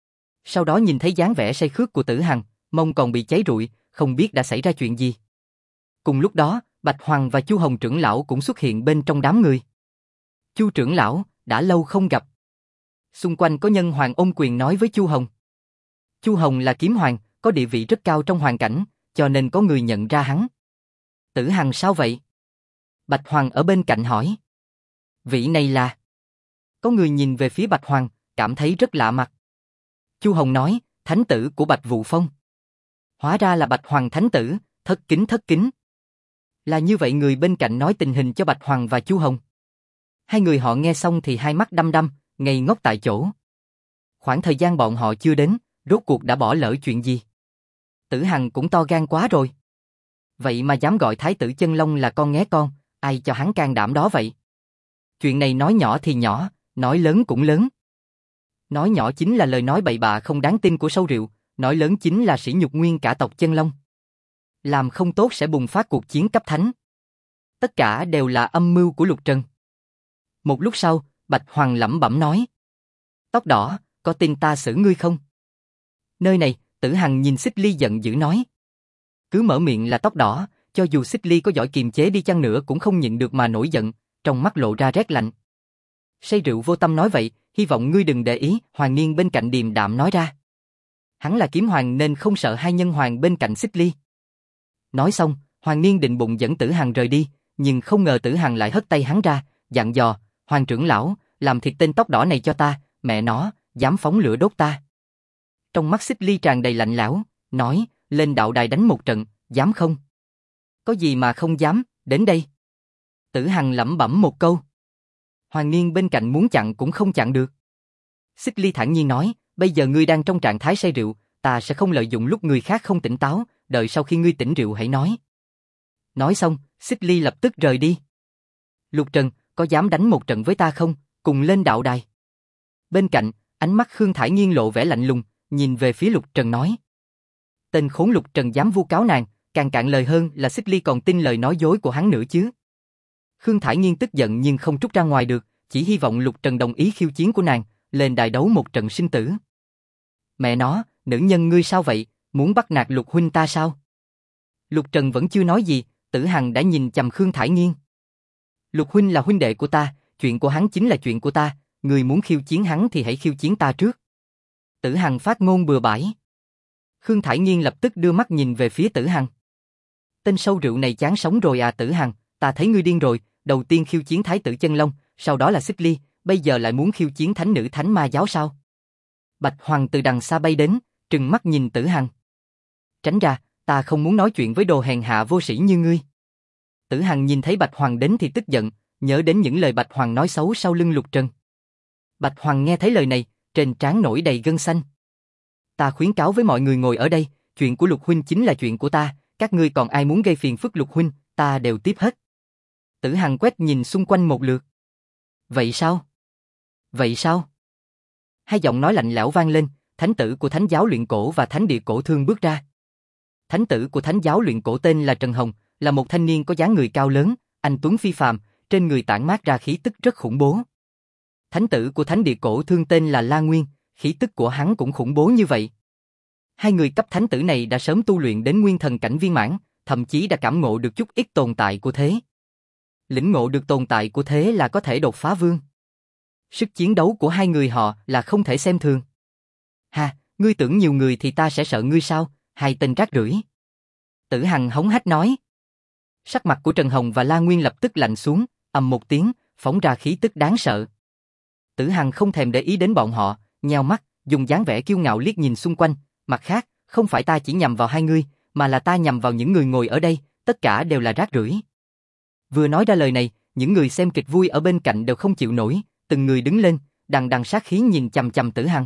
Sau đó nhìn thấy dáng vẻ say khướt của Tử Hằng, mông còn bị cháy rụi, không biết đã xảy ra chuyện gì. Cùng lúc đó, Bạch Hoàng và Chu Hồng trưởng lão cũng xuất hiện bên trong đám người. Chu trưởng lão, đã lâu không gặp. Xung quanh có nhân hoàng ôm quyền nói với Chu Hồng. Chu Hồng là kiếm hoàng, có địa vị rất cao trong hoàn cảnh, cho nên có người nhận ra hắn. Tử Hằng sao vậy? Bạch Hoàng ở bên cạnh hỏi. Vị này là... Có người nhìn về phía Bạch Hoàng, cảm thấy rất lạ mặt. Chu Hồng nói, thánh tử của Bạch Vũ Phong. Hóa ra là Bạch Hoàng thánh tử, thất kính. Là như vậy người bên cạnh nói tình hình cho Bạch Hoàng và Chu Hồng. Hai người họ nghe xong thì hai mắt đăm đăm, ngây ngốc tại chỗ. Khoảng thời gian bọn họ chưa đến, rốt cuộc đã bỏ lỡ chuyện gì? Tử Hằng cũng to gan quá rồi. Vậy mà dám gọi thái tử Chân Long là con nghé con, ai cho hắn can đảm đó vậy? Chuyện này nói nhỏ thì nhỏ, nói lớn cũng lớn. Nói nhỏ chính là lời nói bậy bạ không đáng tin của sâu rượu, nói lớn chính là sỉ nhục nguyên cả tộc Chân Long. Làm không tốt sẽ bùng phát cuộc chiến cấp thánh. Tất cả đều là âm mưu của Lục Trần. Một lúc sau, Bạch Hoàng lẩm bẩm nói. Tóc đỏ, có tin ta xử ngươi không? Nơi này, Tử Hằng nhìn Xích Ly giận dữ nói. Cứ mở miệng là tóc đỏ, cho dù Xích Ly có giỏi kiềm chế đi chăng nữa cũng không nhịn được mà nổi giận, trong mắt lộ ra rét lạnh. Say rượu vô tâm nói vậy, hy vọng ngươi đừng để ý, Hoàng Niên bên cạnh điềm đạm nói ra. Hắn là kiếm hoàng nên không sợ hai nhân hoàng bên cạnh Xích Ly. Nói xong, Hoàng Niên định bụng dẫn Tử Hằng rời đi, nhưng không ngờ Tử Hằng lại hất tay hắn ra, dặn dò, Hoàng trưởng lão, làm thịt tên tóc đỏ này cho ta, mẹ nó, dám phóng lửa đốt ta. Trong mắt Xích Ly tràn đầy lạnh lẽo, nói, lên đạo đài đánh một trận, dám không? Có gì mà không dám, đến đây. Tử Hằng lẩm bẩm một câu. Hoàng Niên bên cạnh muốn chặn cũng không chặn được. Xích Ly thản nhiên nói, bây giờ ngươi đang trong trạng thái say rượu, ta sẽ không lợi dụng lúc người khác không tỉnh táo, đợi sau khi ngươi tỉnh rượu hãy nói. Nói xong, Xích Ly lập tức rời đi. Lục Trần, có dám đánh một trận với ta không, cùng lên đạo đài. Bên cạnh, ánh mắt Khương Thải Nghiên lộ vẻ lạnh lùng, nhìn về phía Lục Trần nói. Tên khốn Lục Trần dám vu cáo nàng, càng cạn lời hơn là Xích Ly còn tin lời nói dối của hắn nữa chứ. Khương Thải Nghiên tức giận nhưng không trút ra ngoài được, chỉ hy vọng Lục Trần đồng ý khiêu chiến của nàng, lên đài đấu một trận sinh tử. Mẹ nó, nữ nhân ngươi sao vậy, muốn bắt nạt Lục huynh ta sao? Lục Trần vẫn chưa nói gì, Tử Hằng đã nhìn chằm Khương Thải Nghiên. Lục huynh là huynh đệ của ta, chuyện của hắn chính là chuyện của ta, ngươi muốn khiêu chiến hắn thì hãy khiêu chiến ta trước. Tử Hằng phát ngôn bừa bãi. Khương Thải Nghiên lập tức đưa mắt nhìn về phía Tử Hằng. Tên sâu rượu này chán sống rồi à Tử Hằng, ta thấy ngươi điên rồi, đầu tiên khiêu chiến Thái tử Chân Long, sau đó là Xích Ly, bây giờ lại muốn khiêu chiến thánh nữ Thánh Ma giáo sao? Bạch Hoàng từ đằng xa bay đến, trừng mắt nhìn Tử Hằng. Tránh ra, ta không muốn nói chuyện với đồ hèn hạ vô sĩ như ngươi. Tử Hằng nhìn thấy Bạch Hoàng đến thì tức giận, nhớ đến những lời Bạch Hoàng nói xấu sau lưng Lục Trần. Bạch Hoàng nghe thấy lời này, trên trán nổi đầy gân xanh. Ta khuyến cáo với mọi người ngồi ở đây, chuyện của Lục huynh chính là chuyện của ta, các ngươi còn ai muốn gây phiền phức Lục huynh, ta đều tiếp hết. Tử Hằng quét nhìn xung quanh một lượt. Vậy sao? Vậy sao? Hai giọng nói lạnh lẽo vang lên, thánh tử của Thánh giáo luyện cổ và Thánh địa cổ thương bước ra. Thánh tử của Thánh giáo luyện cổ tên là Trần Hồng, là một thanh niên có dáng người cao lớn, anh tuấn phi phàm, trên người tản mát ra khí tức rất khủng bố. Thánh tử của Thánh địa cổ thương tên là La Nguyên, khí tức của hắn cũng khủng bố như vậy. Hai người cấp thánh tử này đã sớm tu luyện đến nguyên thần cảnh viên mãn, thậm chí đã cảm ngộ được chút ít tồn tại của thế. Lĩnh ngộ được tồn tại của thế là có thể đột phá vương. Sức chiến đấu của hai người họ là không thể xem thường. Ha, ngươi tưởng nhiều người thì ta sẽ sợ ngươi sao, hai tên rác rưởi. Tử Hằng hống hách nói. Sắc mặt của Trần Hồng và La Nguyên lập tức lạnh xuống, ầm một tiếng, phóng ra khí tức đáng sợ. Tử Hằng không thèm để ý đến bọn họ, nheo mắt, dùng dáng vẻ kiêu ngạo liếc nhìn xung quanh, mặt khác, không phải ta chỉ nhằm vào hai ngươi, mà là ta nhằm vào những người ngồi ở đây, tất cả đều là rác rưởi. Vừa nói ra lời này, những người xem kịch vui ở bên cạnh đều không chịu nổi, từng người đứng lên, đằng đằng sát khí nhìn chằm chằm Tử Hằng.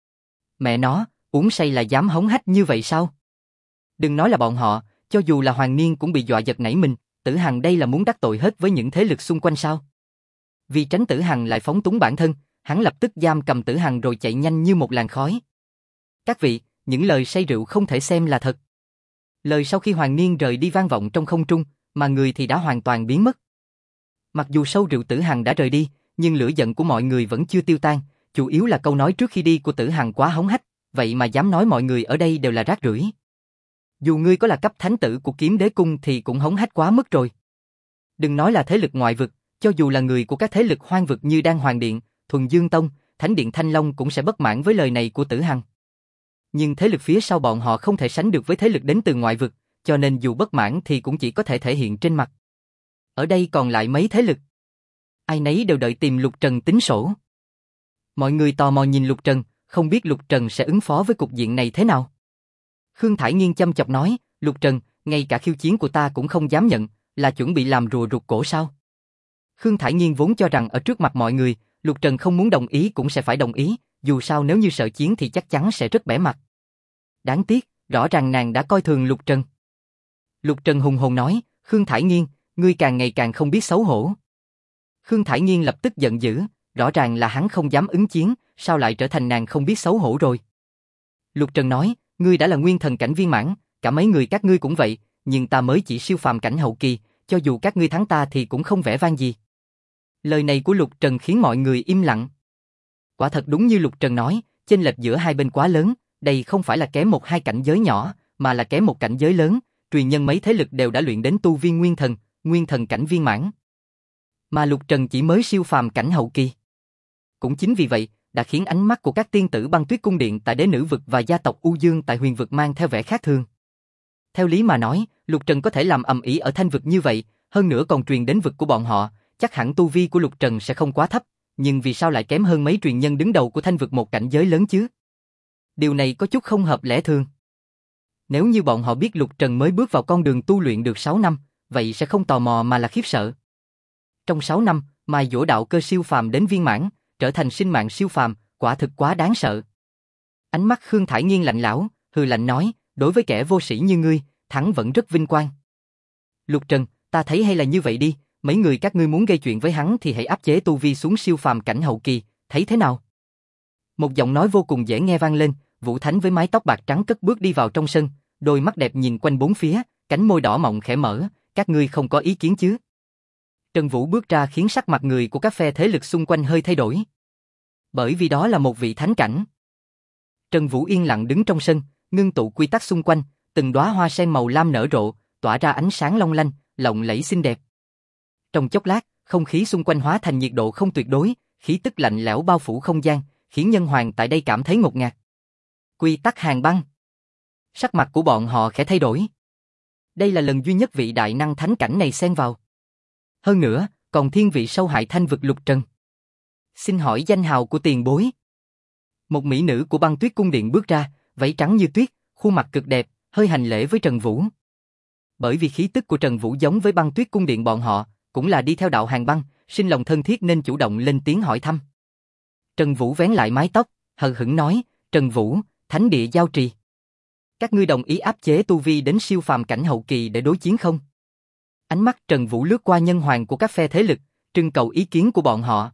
Mẹ nó, uống say là dám hống hách như vậy sao? Đừng nói là bọn họ, cho dù là Hoàng Niên cũng bị dọa giật nảy mình, Tử Hằng đây là muốn đắc tội hết với những thế lực xung quanh sao? Vì tránh Tử Hằng lại phóng túng bản thân, hắn lập tức giam cầm Tử Hằng rồi chạy nhanh như một làn khói. Các vị, những lời say rượu không thể xem là thật. Lời sau khi Hoàng Niên rời đi vang vọng trong không trung, mà người thì đã hoàn toàn biến mất. Mặc dù sâu rượu Tử Hằng đã rời đi, nhưng lửa giận của mọi người vẫn chưa tiêu tan, chủ yếu là câu nói trước khi đi của Tử Hằng quá hống hách, vậy mà dám nói mọi người ở đây đều là rác rưởi. Dù ngươi có là cấp thánh tử của Kiếm Đế cung thì cũng hống hách quá mức rồi. Đừng nói là thế lực ngoại vực, cho dù là người của các thế lực hoang vực như Đan Hoàng Điện, Thuần Dương Tông, Thánh Điện Thanh Long cũng sẽ bất mãn với lời này của Tử Hằng. Nhưng thế lực phía sau bọn họ không thể sánh được với thế lực đến từ ngoại vực, cho nên dù bất mãn thì cũng chỉ có thể thể hiện trên mặt. Ở đây còn lại mấy thế lực. Ai nấy đều đợi tìm Lục Trần tính sổ. Mọi người tò mò nhìn Lục Trần, không biết Lục Trần sẽ ứng phó với cục diện này thế nào. Khương Thải Nghiên chăm chọc nói, Lục Trần, ngay cả khiêu chiến của ta cũng không dám nhận, là chuẩn bị làm rùa rụt cổ sao? Khương Thải Nghiên vốn cho rằng ở trước mặt mọi người, Lục Trần không muốn đồng ý cũng sẽ phải đồng ý, dù sao nếu như sợ chiến thì chắc chắn sẽ rất bẽ mặt. Đáng tiếc, rõ ràng nàng đã coi thường Lục Trần. Lục Trần hùng hồn nói, Khương Thải Nghiên, ngươi càng ngày càng không biết xấu hổ. Khương Thải Nghiên lập tức giận dữ, rõ ràng là hắn không dám ứng chiến, sao lại trở thành nàng không biết xấu hổ rồi. Lục Trần nói, ngươi đã là nguyên thần cảnh viên mãn, cả mấy người các ngươi cũng vậy, nhưng ta mới chỉ siêu phàm cảnh hậu kỳ, cho dù các ngươi thắng ta thì cũng không vẻ vang gì. Lời này của Lục Trần khiến mọi người im lặng. Quả thật đúng như Lục Trần nói, chênh lệch giữa hai bên quá lớn, đây không phải là kém một hai cảnh giới nhỏ, mà là kém một cảnh giới lớn, truyền nhân mấy thế lực đều đã luyện đến tu viên nguyên thần cảnh viên mãn. Mà Lục Trần chỉ mới siêu phàm cảnh hậu kỳ. Cũng chính vì vậy, đã khiến ánh mắt của các tiên tử Băng Tuyết cung điện tại Đế Nữ vực và gia tộc U Dương tại Huyền vực mang theo vẻ khác thường. Theo lý mà nói, Lục Trần có thể làm ầm ĩ ở Thanh vực như vậy, hơn nữa còn truyền đến vực của bọn họ, chắc hẳn tu vi của Lục Trần sẽ không quá thấp, nhưng vì sao lại kém hơn mấy truyền nhân đứng đầu của Thanh vực một cảnh giới lớn chứ? Điều này có chút không hợp lẽ thường. Nếu như bọn họ biết Lục Trần mới bước vào con đường tu luyện được 6 năm, vậy sẽ không tò mò mà là khiếp sợ. Trong 6 năm, mài dỗ đạo cơ siêu phàm đến viên mãn, trở thành sinh mạng siêu phàm, quả thực quá đáng sợ. Ánh mắt Khương Thải Nghiên lạnh lẽo, hừ lạnh nói, đối với kẻ vô sĩ như ngươi, thắng vẫn rất vinh quang. Lục Trần, ta thấy hay là như vậy đi, mấy người các ngươi muốn gây chuyện với hắn thì hãy áp chế tu vi xuống siêu phàm cảnh hậu kỳ, thấy thế nào? Một giọng nói vô cùng dễ nghe vang lên, Vũ Thánh với mái tóc bạc trắng cất bước đi vào trong sân, đôi mắt đẹp nhìn quanh bốn phía, cánh môi đỏ mọng khẽ mở, các ngươi không có ý kiến chứ? Trần Vũ bước ra khiến sắc mặt người của các phe thế lực xung quanh hơi thay đổi. Bởi vì đó là một vị thánh cảnh. Trần Vũ yên lặng đứng trong sân, ngưng tụ quy tắc xung quanh, từng đóa hoa sen màu lam nở rộ, tỏa ra ánh sáng long lanh, lộng lẫy xinh đẹp. Trong chốc lát, không khí xung quanh hóa thành nhiệt độ không tuyệt đối, khí tức lạnh lẽo bao phủ không gian, khiến nhân hoàng tại đây cảm thấy ngột ngạt. Quy tắc hàn băng. Sắc mặt của bọn họ khẽ thay đổi. Đây là lần duy nhất vị đại năng thánh cảnh này xen vào. Hơn nữa, còn thiên vị sâu hại thanh vực Lục Trần. Xin hỏi danh hào của tiền bối. Một mỹ nữ của Băng Tuyết cung điện bước ra, váy trắng như tuyết, khuôn mặt cực đẹp, hơi hành lễ với Trần Vũ. Bởi vì khí tức của Trần Vũ giống với Băng Tuyết cung điện bọn họ, cũng là đi theo đạo hàn băng, sinh lòng thân thiết nên chủ động lên tiếng hỏi thăm. Trần Vũ vén lại mái tóc, hờ hững nói, Trần Vũ, thánh địa giao trì. Các ngươi đồng ý áp chế tu vi đến siêu phàm cảnh hậu kỳ để đối chiến không? Ánh mắt Trần Vũ lướt qua nhân hoàng của các phe thế lực, trưng cầu ý kiến của bọn họ.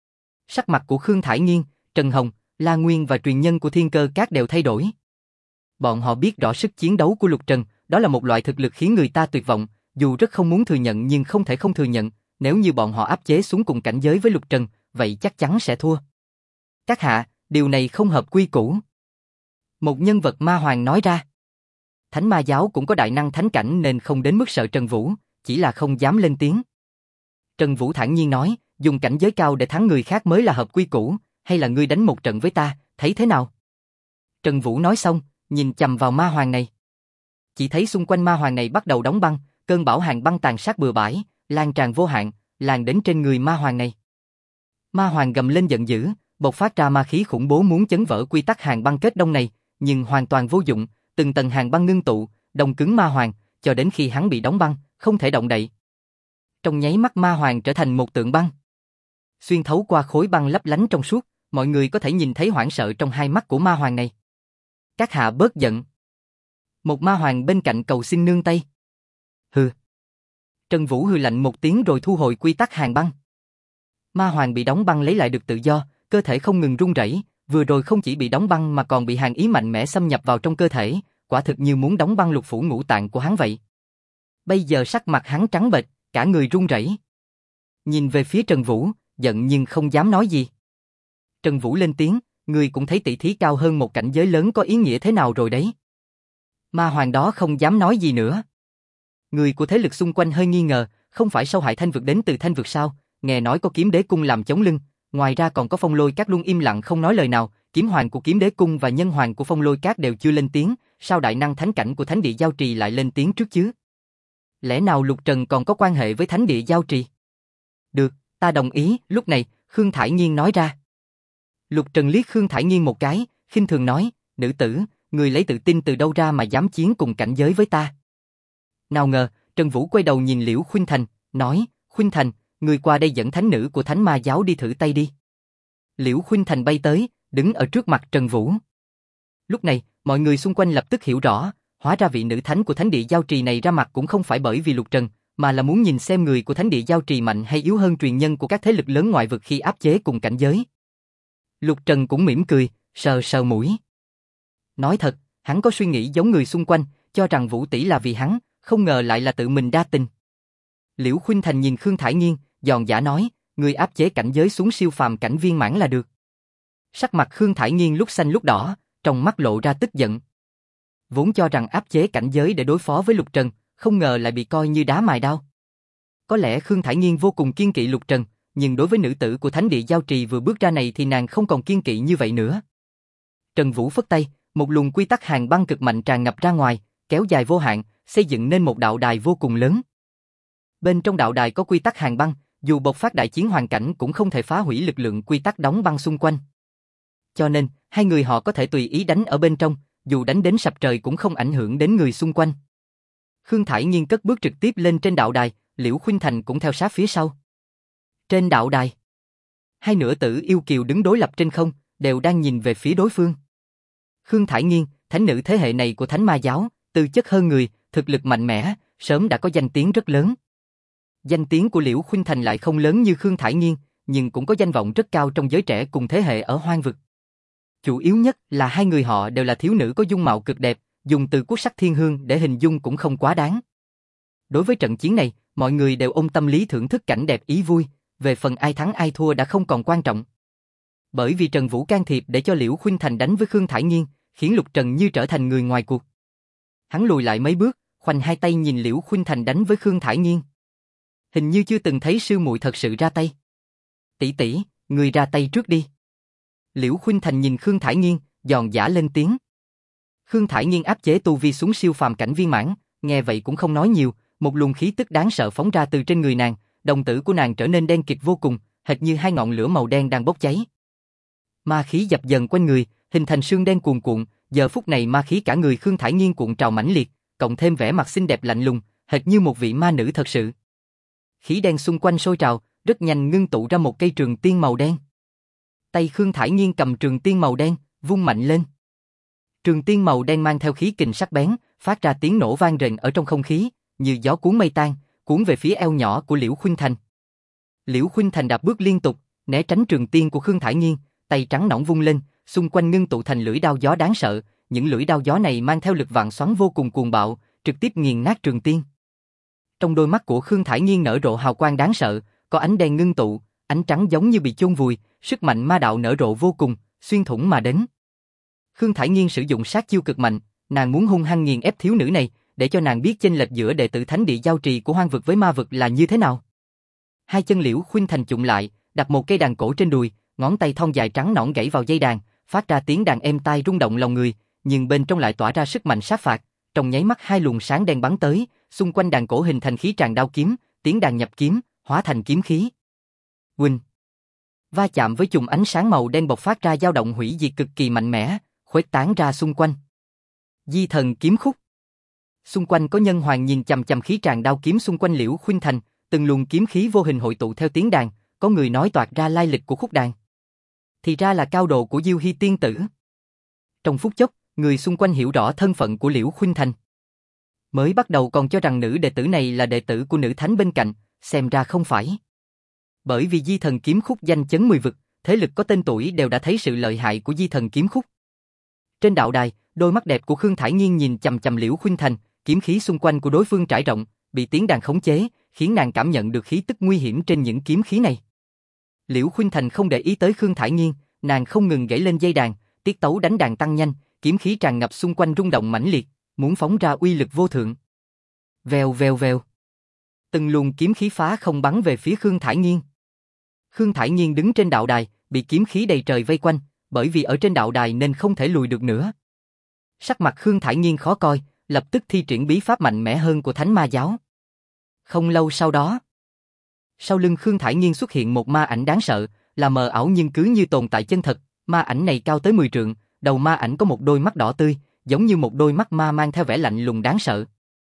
Sắc mặt của Khương Thải Nghiên, Trần Hồng, La Nguyên và truyền nhân của Thiên Cơ Các đều thay đổi. Bọn họ biết rõ sức chiến đấu của Lục Trần, đó là một loại thực lực khiến người ta tuyệt vọng, dù rất không muốn thừa nhận nhưng không thể không thừa nhận, nếu như bọn họ áp chế xuống cùng cảnh giới với Lục Trần, vậy chắc chắn sẽ thua. Các hạ, điều này không hợp quy củ. Một nhân vật ma hoàng nói ra. Thánh ma giáo cũng có đại năng thánh cảnh nên không đến mức sợ Trần Vũ, chỉ là không dám lên tiếng. Trần Vũ thản nhiên nói, dùng cảnh giới cao để thắng người khác mới là hợp quy củ, hay là ngươi đánh một trận với ta, thấy thế nào? Trần Vũ nói xong, nhìn chằm vào ma hoàng này. Chỉ thấy xung quanh ma hoàng này bắt đầu đóng băng, cơn bão hàn băng tàn sát bừa bãi, lan tràn vô hạn, lan đến trên người ma hoàng này. Ma hoàng gầm lên giận dữ, bộc phát ra ma khí khủng bố muốn chấn vỡ quy tắc hàn băng kết đông này, nhưng hoàn toàn vô dụng, từng tầng hàn băng ngưng tụ, đông cứng ma hoàng, cho đến khi hắn bị đóng băng, không thể động đậy. Trong nháy mắt ma hoàng trở thành một tượng băng. Xuyên thấu qua khối băng lấp lánh trong suốt, mọi người có thể nhìn thấy hoảng sợ trong hai mắt của ma hoàng này. Các hạ bớt giận. Một ma hoàng bên cạnh cầu xin nương tay. Hừ. Trần Vũ hừ lạnh một tiếng rồi thu hồi quy tắc hàn băng. Ma hoàng bị đóng băng lấy lại được tự do, cơ thể không ngừng run rẩy, vừa rồi không chỉ bị đóng băng mà còn bị hàn ý mạnh mẽ xâm nhập vào trong cơ thể, quả thực như muốn đóng băng lục phủ ngũ tạng của hắn vậy. Bây giờ sắc mặt hắn trắng bệch, cả người run rẩy. Nhìn về phía Trần Vũ, giận nhưng không dám nói gì. Trần Vũ lên tiếng, ngươi cũng thấy tỷ thí cao hơn một cảnh giới lớn có ý nghĩa thế nào rồi đấy. Ma hoàng đó không dám nói gì nữa. Người của thế lực xung quanh hơi nghi ngờ, không phải sâu hại thanh vực đến từ thanh vực sao, nghe nói có kiếm đế cung làm chống lưng, ngoài ra còn có Phong Lôi Các luôn im lặng không nói lời nào, kiếm hoàng của kiếm đế cung và nhân hoàng của Phong Lôi Các đều chưa lên tiếng, sao đại năng thánh cảnh của thánh địa giao trì lại lên tiếng trước chứ? Lẽ nào Lục Trần còn có quan hệ với thánh địa giao trì? Được, ta đồng ý, lúc này, Khương Thải Nghiên nói ra. Lục Trần liếc Khương Thải Nghiên một cái, khinh thường nói, nữ tử, người lấy tự tin từ đâu ra mà dám chiến cùng cảnh giới với ta? Nào ngờ, Trần Vũ quay đầu nhìn Liễu Khuynh Thành, nói, Khuynh Thành, người qua đây dẫn thánh nữ của thánh ma giáo đi thử tay đi. Liễu Khuynh Thành bay tới, đứng ở trước mặt Trần Vũ. Lúc này, mọi người xung quanh lập tức hiểu rõ, hóa ra vị nữ thánh của thánh địa giao trì này ra mặt cũng không phải bởi vì Lục Trần, mà là muốn nhìn xem người của thánh địa giao trì mạnh hay yếu hơn truyền nhân của các thế lực lớn ngoại vực khi áp chế cùng cảnh giới. Lục Trần cũng mỉm cười, sờ sờ mũi. Nói thật, hắn có suy nghĩ giống người xung quanh, cho rằng Vũ tỷ là vì hắn, không ngờ lại là tự mình đa tình. Liễu Khuynh Thành nhìn Khương Thải Nghiên, giòn giả nói, người áp chế cảnh giới xuống siêu phàm cảnh viên mãn là được. Sắc mặt Khương Thải Nghiên lúc xanh lúc đỏ, trong mắt lộ ra tức giận. Vốn cho rằng áp chế cảnh giới để đối phó với Lục Trần, không ngờ lại bị coi như đá mài đao. Có lẽ Khương Thải Nghiên vô cùng kiên kỵ Lục Trần, nhưng đối với nữ tử của thánh địa giao trì vừa bước ra này thì nàng không còn kiên kỵ như vậy nữa. Trần Vũ phất tay, một luồng quy tắc hàn băng cực mạnh tràn ngập ra ngoài, kéo dài vô hạn, xây dựng nên một đạo đài vô cùng lớn. Bên trong đạo đài có quy tắc hàn băng, dù bộc phát đại chiến hoàn cảnh cũng không thể phá hủy lực lượng quy tắc đóng băng xung quanh. Cho nên, hai người họ có thể tùy ý đánh ở bên trong, dù đánh đến sập trời cũng không ảnh hưởng đến người xung quanh. Khương Thải Nghiên cất bước trực tiếp lên trên đạo đài, Liễu Khuynh Thành cũng theo sát phía sau. Trên đạo đài, hai nửa tử yêu kiều đứng đối lập trên không, đều đang nhìn về phía đối phương. Khương Thải Nghiên, thánh nữ thế hệ này của Thánh Ma giáo, tư chất hơn người, thực lực mạnh mẽ, sớm đã có danh tiếng rất lớn. Danh tiếng của Liễu Khuynh Thành lại không lớn như Khương Thải Nghiên, nhưng cũng có danh vọng rất cao trong giới trẻ cùng thế hệ ở Hoang Vực. Chủ yếu nhất là hai người họ đều là thiếu nữ có dung mạo cực đẹp, dùng từ quốc sắc thiên hương để hình dung cũng không quá đáng. Đối với trận chiến này, mọi người đều ôm tâm lý thưởng thức cảnh đẹp ý vui, về phần ai thắng ai thua đã không còn quan trọng. Bởi vì Trần Vũ can thiệp để cho Liễu Khuynh Thành đánh với Khương Thải Nghiên, khiến Lục Trần Như trở thành người ngoài cuộc. Hắn lùi lại mấy bước, khoanh hai tay nhìn Liễu Khuynh Thành đánh với Khương Thải Nghiên. Hình như chưa từng thấy sư muội thật sự ra tay. Tỷ tỷ, người ra tay trước đi. Liễu Khuynh Thành nhìn Khương Thải Nghiên, giòn giã lên tiếng. Khương Thải Nghiên áp chế tu vi xuống siêu phàm cảnh viên mãn, nghe vậy cũng không nói nhiều, một luồng khí tức đáng sợ phóng ra từ trên người nàng, đồng tử của nàng trở nên đen kịt vô cùng, hệt như hai ngọn lửa màu đen đang bốc cháy. Ma khí dập dần quanh người, hình thành sương đen cuồn cuộn, giờ phút này ma khí cả người Khương Thải Nghiên cuộn trào mãnh liệt, cộng thêm vẻ mặt xinh đẹp lạnh lùng, hệt như một vị ma nữ thật sự. Khí đen xung quanh sôi trào, rất nhanh ngưng tụ ra một cây trường tiên màu đen. Tay Khương Thải Nghiên cầm trường tiên màu đen, vung mạnh lên. Trường tiên màu đen mang theo khí kình sắc bén, phát ra tiếng nổ vang rền ở trong không khí, như gió cuốn mây tan, cuốn về phía eo nhỏ của Liễu Khuynh Thành. Liễu Khuynh Thành đạp bước liên tục, né tránh trường tiên của Khương Thải Nghiên, tay trắng nõn vung lên, xung quanh ngưng tụ thành lưỡi đao gió đáng sợ, những lưỡi đao gió này mang theo lực vạn xoắn vô cùng cuồng bạo, trực tiếp nghiền nát trường tiên. Trong đôi mắt của Khương Thải Nghiên nở rộ hào quang đáng sợ, có ánh đen ngưng tụ, ánh trắng giống như bị chôn vùi, sức mạnh ma đạo nở rộ vô cùng, xuyên thủng mà đến. Khương Thải Nghiên sử dụng sát chiêu cực mạnh, nàng muốn hung hăng nghiền ép thiếu nữ này, để cho nàng biết chênh lệch giữa đệ tử thánh địa giao trì của Hoang Vực với ma vực là như thế nào. Hai chân Liễu Khuynh Thành chụm lại, đặt một cây đàn cổ trên đùi, ngón tay thon dài trắng nõn gãy vào dây đàn, phát ra tiếng đàn êm tai rung động lòng người, nhưng bên trong lại tỏa ra sức mạnh sát phạt. Trong nháy mắt hai luồng sáng đen bắn tới, xung quanh đàn cổ hình thành khí tràn đao kiếm, tiếng đàn nhập kiếm, hóa thành kiếm khí. Huỳnh va chạm với chùm ánh sáng màu đen bộc phát ra dao động hủy diệt cực kỳ mạnh mẽ, khuếch tán ra xung quanh. Di thần kiếm khúc. Xung quanh có nhân hoàng nhìn chằm chằm khí tràn đao kiếm xung quanh Liễu Khuynh Thành, từng luồng kiếm khí vô hình hội tụ theo tiếng đàn, có người nói toạc ra lai lịch của khúc đàn. Thì ra là cao độ của Diêu Hy tiên tử. Trong phút chốc, người xung quanh hiểu rõ thân phận của Liễu Khuynh Thành. Mới bắt đầu còn cho rằng nữ đệ tử này là đệ tử của nữ thánh bên cạnh, xem ra không phải. Bởi vì Di thần kiếm khúc danh chấn 10 vực, thế lực có tên tuổi đều đã thấy sự lợi hại của Di thần kiếm khúc. Trên đạo đài, đôi mắt đẹp của Khương Thải Nghiên nhìn chằm chằm Liễu Khuynh Thành, kiếm khí xung quanh của đối phương trải rộng, bị tiếng đàn khống chế, khiến nàng cảm nhận được khí tức nguy hiểm trên những kiếm khí này. Liễu Khuynh Thành không để ý tới Khương Thải Nghiên, nàng không ngừng gảy lên dây đàn, tiết tấu đánh đàn tăng nhanh, kiếm khí tràn ngập xung quanh rung động mãnh liệt, muốn phóng ra uy lực vô thượng. Vèo vèo vèo. Từng luồng kiếm khí phá không bắn về phía Khương Thải Nghiên. Khương Thải Nghiên đứng trên đạo đài, bị kiếm khí đầy trời vây quanh, bởi vì ở trên đạo đài nên không thể lùi được nữa. Sắc mặt Khương Thải Nghiên khó coi, lập tức thi triển bí pháp mạnh mẽ hơn của Thánh Ma giáo. Không lâu sau đó, sau lưng Khương Thải Nghiên xuất hiện một ma ảnh đáng sợ, là mờ ảo nhưng cứ như tồn tại chân thật. Ma ảnh này cao tới 10 trượng, đầu ma ảnh có một đôi mắt đỏ tươi, giống như một đôi mắt ma mang theo vẻ lạnh lùng đáng sợ.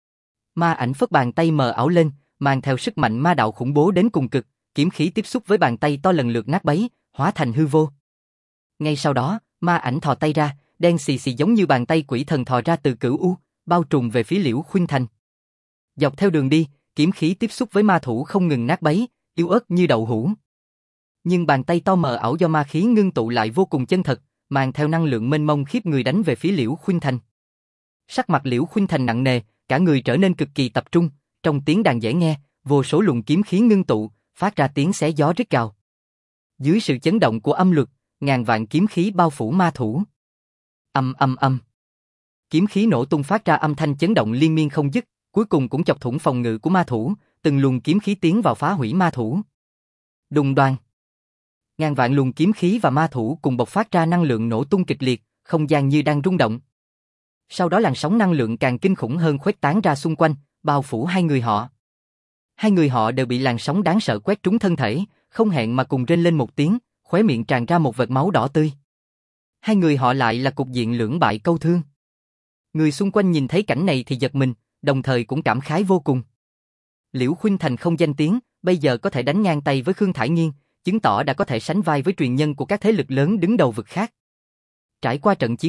Ma ảnh phất bàn tay mờ ảo lên, mang theo sức mạnh ma đạo khủng bố đến cùng cực, kiếm khí tiếp xúc với bàn tay to lần lượt nát bấy, hóa thành hư vô. Ngay sau đó, ma ảnh thò tay ra, đen xì xì giống như bàn tay quỷ thần thò ra từ cửu u, bao trùm về phía Liễu Khuynh Thành. Dọc theo đường đi, kiếm khí tiếp xúc với ma thủ không ngừng nát bấy, yếu ớt như đậu hũ. Nhưng bàn tay to mờ ảo do ma khí ngưng tụ lại vô cùng chân thật, mang theo năng lượng mênh mông khiếp người đánh về phía Liễu Khuynh Thành. Sắc mặt Liễu Khuynh Thành nặng nề, cả người trở nên cực kỳ tập trung, trong tiếng đàn dễ nghe, vô số luồng kiếm khí ngưng tụ, phát ra tiếng xé gió rít gào. Dưới sự chấn động của âm luật, ngàn vạn kiếm khí bao phủ ma thủ. Âm âm âm. Kiếm khí nổ tung phát ra âm thanh chấn động liên miên không dứt, cuối cùng cũng chọc thủng phòng ngự của ma thủ, từng luồng kiếm khí tiến vào phá hủy ma thủ. Đùng đoàng. Ngàn vạn luồng kiếm khí và ma thủ cùng bộc phát ra năng lượng nổ tung kịch liệt, không gian như đang rung động. Sau đó làn sóng năng lượng càng kinh khủng hơn khuếch tán ra xung quanh, bao phủ hai người họ. Hai người họ đều bị làn sóng đáng sợ quét trúng thân thể, không hẹn mà cùng rên lên một tiếng, khóe miệng tràn ra một vệt máu đỏ tươi. Hai người họ lại là cục diện lưỡng bại câu thương. Người xung quanh nhìn thấy cảnh này thì giật mình, đồng thời cũng cảm khái vô cùng. Liễu Khuynh Thành không danh tiếng, bây giờ có thể đánh ngang tay với Khương Thải Nghiên, chứng tỏ đã có thể sánh vai với truyền nhân của các thế lực lớn đứng đầu vực khác. Trải qua trận chiến này,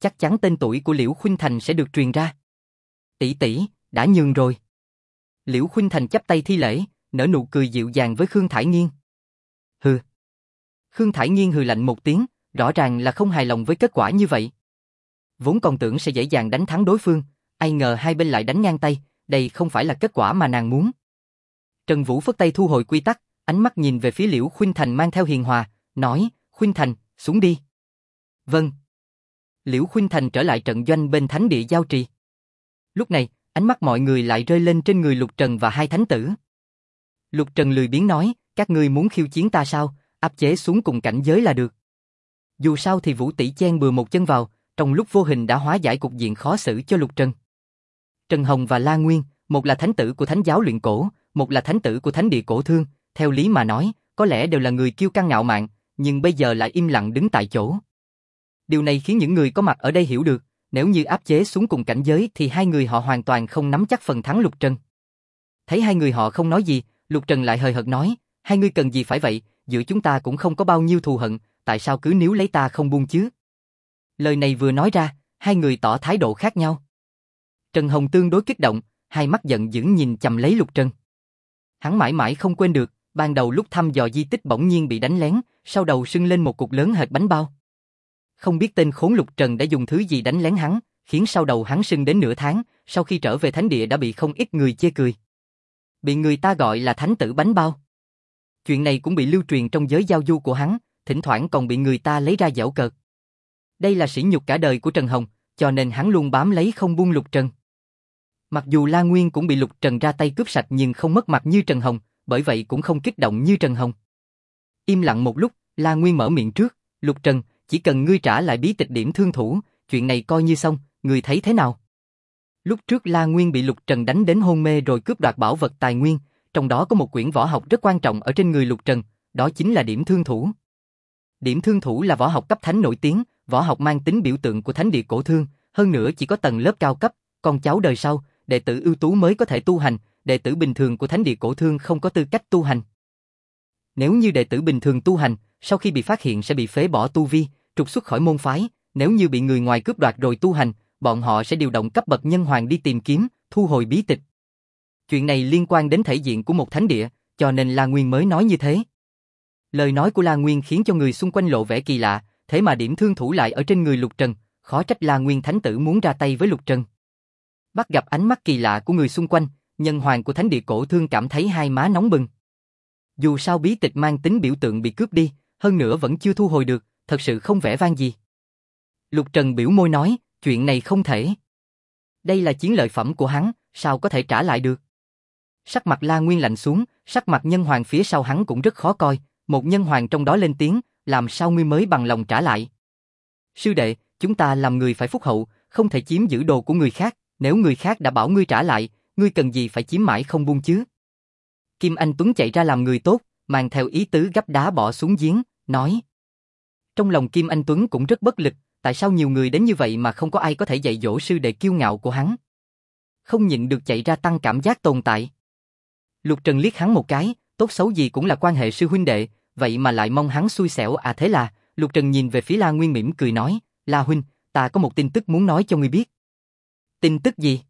chắc chắn tên tuổi của Liễu Khuynh Thành sẽ được truyền ra. Tỷ tỷ, đã nhường rồi. Liễu Khuynh Thành chắp tay thi lễ, nở nụ cười dịu dàng với Khương Thải Nghiên. Hừ. Khương Thải Nghiên hừ lạnh một tiếng, rõ ràng là không hài lòng với kết quả như vậy. Vốn còn tưởng sẽ dễ dàng đánh thắng đối phương, ai ngờ hai bên lại đánh ngang tay, đây không phải là kết quả mà nàng muốn. Trần Vũ phất tay thu hồi quy tắc, ánh mắt nhìn về phía Liễu Khuynh Thành mang theo hiền hòa, nói, Khuynh Thành, xuống đi. Vâng. Liễu Khuynh Thành trở lại trận doanh bên thánh địa giao trì. Lúc này, ánh mắt mọi người lại rơi lên trên người Lục Trần và hai thánh tử. Lục Trần lười biếng nói, các ngươi muốn khiêu chiến ta sao, áp chế xuống cùng cảnh giới là được. Dù sao thì Vũ tỷ chen bừa một chân vào, trong lúc vô hình đã hóa giải cục diện khó xử cho Lục Trần. Trần Hồng và La Nguyên, một là thánh tử của thánh giáo luyện cổ, một là thánh tử của thánh địa cổ thương, theo lý mà nói, có lẽ đều là người kiêu căng ngạo mạn, nhưng bây giờ lại im lặng đứng tại chỗ. Điều này khiến những người có mặt ở đây hiểu được, nếu như áp chế xuống cùng cảnh giới thì hai người họ hoàn toàn không nắm chắc phần thắng Lục Trần. Thấy hai người họ không nói gì, Lục Trần lại hời hợt nói, hai người cần gì phải vậy, giữa chúng ta cũng không có bao nhiêu thù hận, tại sao cứ níu lấy ta không buông chứ? Lời này vừa nói ra, hai người tỏ thái độ khác nhau. Trần Hồng tương đối kích động, hai mắt giận dữ nhìn chằm lấy Lục Trần. Hắn mãi mãi không quên được, ban đầu lúc thăm dò di tích bỗng nhiên bị đánh lén, sau đầu sưng lên một cục lớn hệt bánh bao. Không biết tên khốn Lục Trần đã dùng thứ gì đánh lén hắn, khiến sau đầu hắn sưng đến nửa tháng, sau khi trở về thánh địa đã bị không ít người chê cười. Bị người ta gọi là thánh tử bánh bao. Chuyện này cũng bị lưu truyền trong giới giao du của hắn, thỉnh thoảng còn bị người ta lấy ra giễu cợt. Đây là sỉ nhục cả đời của Trần Hồng, cho nên hắn luôn bám lấy không buông Lục Trần. Mặc dù La Nguyên cũng bị Lục Trần ra tay cướp sạch nhưng không mất mặt như Trần Hồng, bởi vậy cũng không kích động như Trần Hồng. Im lặng một lúc, La Nguyên mở miệng trước, Lục Trần, chỉ cần ngươi trả lại bí tịch điểm thương thủ, chuyện này coi như xong, ngươi thấy thế nào? Lúc trước La Nguyên bị Lục Trần đánh đến hôn mê rồi cướp đoạt bảo vật tài nguyên, trong đó có một quyển võ học rất quan trọng ở trên người Lục Trần, đó chính là điểm thương thủ. Điểm thương thủ là võ học cấp thánh nổi tiếng, võ học mang tính biểu tượng của thánh địa cổ thương, hơn nữa chỉ có tầng lớp cao cấp, con cháu đời sau, đệ tử ưu tú mới có thể tu hành, đệ tử bình thường của thánh địa cổ thương không có tư cách tu hành. Nếu như đệ tử bình thường tu hành, sau khi bị phát hiện sẽ bị phế bỏ tu vi, trục xuất khỏi môn phái, nếu như bị người ngoài cướp đoạt rồi tu hành, bọn họ sẽ điều động cấp bậc nhân hoàng đi tìm kiếm, thu hồi bí tịch. Chuyện này liên quan đến thể diện của một thánh địa, cho nên La Nguyên mới nói như thế. Lời nói của La Nguyên khiến cho người xung quanh lộ vẻ kỳ lạ, thế mà điểm thương thủ lại ở trên người Lục Trần, khó trách La Nguyên thánh tử muốn ra tay với Lục Trần. Bắt gặp ánh mắt kỳ lạ của người xung quanh, nhân hoàng của thánh địa cổ thương cảm thấy hai má nóng bừng. Dù sao bí tịch mang tính biểu tượng bị cướp đi, hơn nữa vẫn chưa thu hồi được, thật sự không vẻ vang gì. Lục Trần biểu môi nói, chuyện này không thể. Đây là chiến lợi phẩm của hắn, sao có thể trả lại được? Sắc mặt La Nguyên lạnh xuống, sắc mặt nhân hoàng phía sau hắn cũng rất khó coi, một nhân hoàng trong đó lên tiếng, làm sao ngươi mới bằng lòng trả lại? Sư đệ, chúng ta làm người phải phúc hậu, không thể chiếm giữ đồ của người khác, nếu người khác đã bảo ngươi trả lại, ngươi cần gì phải chiếm mãi không buông chứ? Kim Anh Tuấn chạy ra làm người tốt, mang theo ý tứ gấp đá bỏ xuống giếng, nói. Trong lòng Kim Anh Tuấn cũng rất bất lực, tại sao nhiều người đến như vậy mà không có ai có thể dạy dỗ sư đệ kiêu ngạo của hắn? Không nhịn được chạy ra tăng cảm giác tồn tại. Lục Trần liếc hắn một cái, tốt xấu gì cũng là quan hệ sư huynh đệ, vậy mà lại mong hắn xui xẻo à thế là, Lục Trần nhìn về phía La Nguyên mỉm cười nói, La huynh, ta có một tin tức muốn nói cho ngươi biết. Tin tức gì?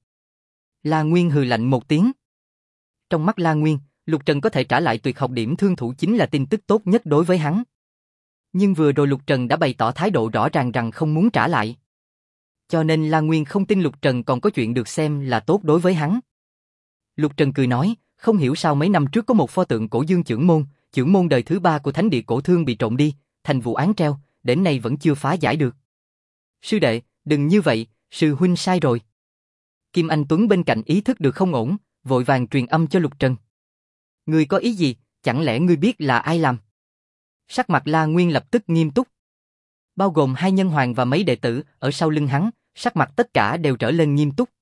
La Nguyên hừ lạnh một tiếng. Trong mắt La Nguyên, Lục Trần có thể trả lại tuyệt học điểm thương thủ chính là tin tức tốt nhất đối với hắn. Nhưng vừa rồi Lục Trần đã bày tỏ thái độ rõ ràng rằng không muốn trả lại. Cho nên La Nguyên không tin Lục Trần còn có chuyện được xem là tốt đối với hắn. Lục Trần cười nói, không hiểu sao mấy năm trước có một pho tượng cổ dương chưởng môn đời thứ 3 của thánh địa cổ thương bị trộm đi, thành vụ án treo, đến nay vẫn chưa phá giải được. Sư đệ, đừng như vậy, sư huynh sai rồi. Kim Anh Tuấn bên cạnh ý thức được không ổn, vội vàng truyền âm cho Lục Trần. Ngươi có ý gì, chẳng lẽ ngươi biết là ai làm? Sắc mặt La Nguyên lập tức nghiêm túc. Bao gồm hai nhân hoàng và mấy đệ tử ở sau lưng hắn, sắc mặt tất cả đều trở lên nghiêm túc.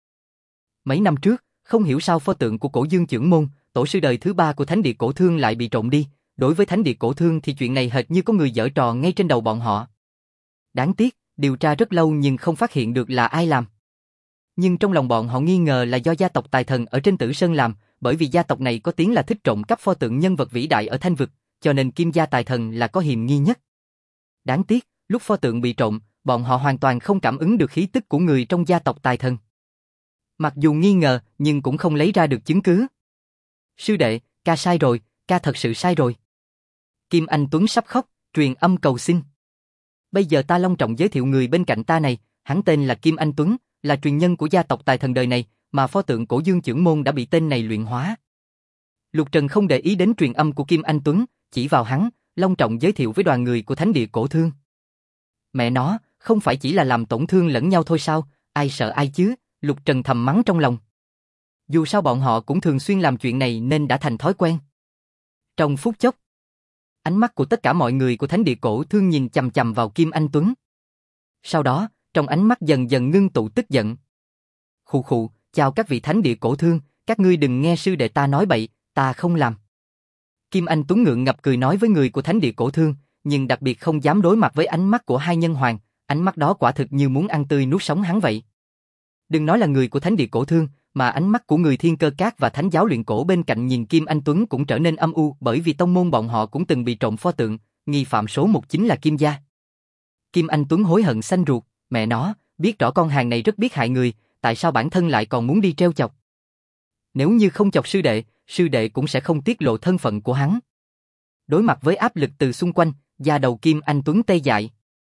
Mấy năm trước, không hiểu sao pho tượng của cổ dương chưởng môn, tổ sư đời thứ 3 của thánh địa cổ thương lại bị trộm đi. Đối với thánh địa cổ thương thì chuyện này hệt như có người giở trò ngay trên đầu bọn họ. Đáng tiếc, điều tra rất lâu nhưng không phát hiện được là ai làm. Nhưng trong lòng bọn họ nghi ngờ là do gia tộc Tài Thần ở trên Tử Sơn làm, bởi vì gia tộc này có tiếng là thích trộm cắp pho tượng nhân vật vĩ đại ở Thanh Vực, cho nên Kim gia Tài Thần là có hiềm nghi nhất. Đáng tiếc, lúc pho tượng bị trộm, bọn họ hoàn toàn không cảm ứng được khí tức của người trong gia tộc tài thần. Mặc dù nghi ngờ, nhưng cũng không lấy ra được chứng cứ. Sư đệ, ca sai rồi, ca thật sự sai rồi. Kim Anh Tuấn sắp khóc, truyền âm cầu xin. Bây giờ ta long trọng giới thiệu người bên cạnh ta này, hắn tên là Kim Anh Tuấn, là truyền nhân của gia tộc tài thần đời này, mà pho tượng Cổ Dương Chưởng Môn đã bị tên này luyện hóa. Lục Trần không để ý đến truyền âm của Kim Anh Tuấn, chỉ vào hắn, long trọng giới thiệu với đoàn người của Thánh địa Cổ Thương. Mẹ nó, không phải chỉ là làm tổn thương lẫn nhau thôi sao, ai sợ ai chứ, Lục Trần thầm mắng trong lòng. Dù sao bọn họ cũng thường xuyên làm chuyện này nên đã thành thói quen. Trong phút chốc, ánh mắt của tất cả mọi người của Thánh địa Cổ Thương nhìn chằm chằm vào Kim Anh Tuấn. Sau đó, trong ánh mắt dần dần ngưng tụ tức giận. Khụ khụ, chào các vị Thánh địa Cổ Thương, các ngươi đừng nghe sư đệ ta nói bậy, ta không làm. Kim Anh Tuấn ngượng ngập cười nói với người của Thánh địa Cổ Thương, nhưng đặc biệt không dám đối mặt với ánh mắt của hai nhân hoàng, ánh mắt đó quả thực như muốn ăn tươi nuốt sống hắn vậy. Đừng nói là người của Thánh địa Cổ Thương, mà ánh mắt của người Thiên Cơ Các và Thánh giáo luyện cổ bên cạnh nhìn Kim Anh Tuấn cũng trở nên âm u, bởi vì tông môn bọn họ cũng từng bị trộm pho tượng, nghi phạm số 1 chính là Kim gia. Kim Anh Tuấn hối hận xanh ruột, mẹ nó, biết rõ con hàng này rất biết hại người, tại sao bản thân lại còn muốn đi treo chọc? Nếu như không chọc sư đệ cũng sẽ không tiết lộ thân phận của hắn. Đối mặt với áp lực từ xung quanh, da đầu Kim Anh Tuấn tê dại.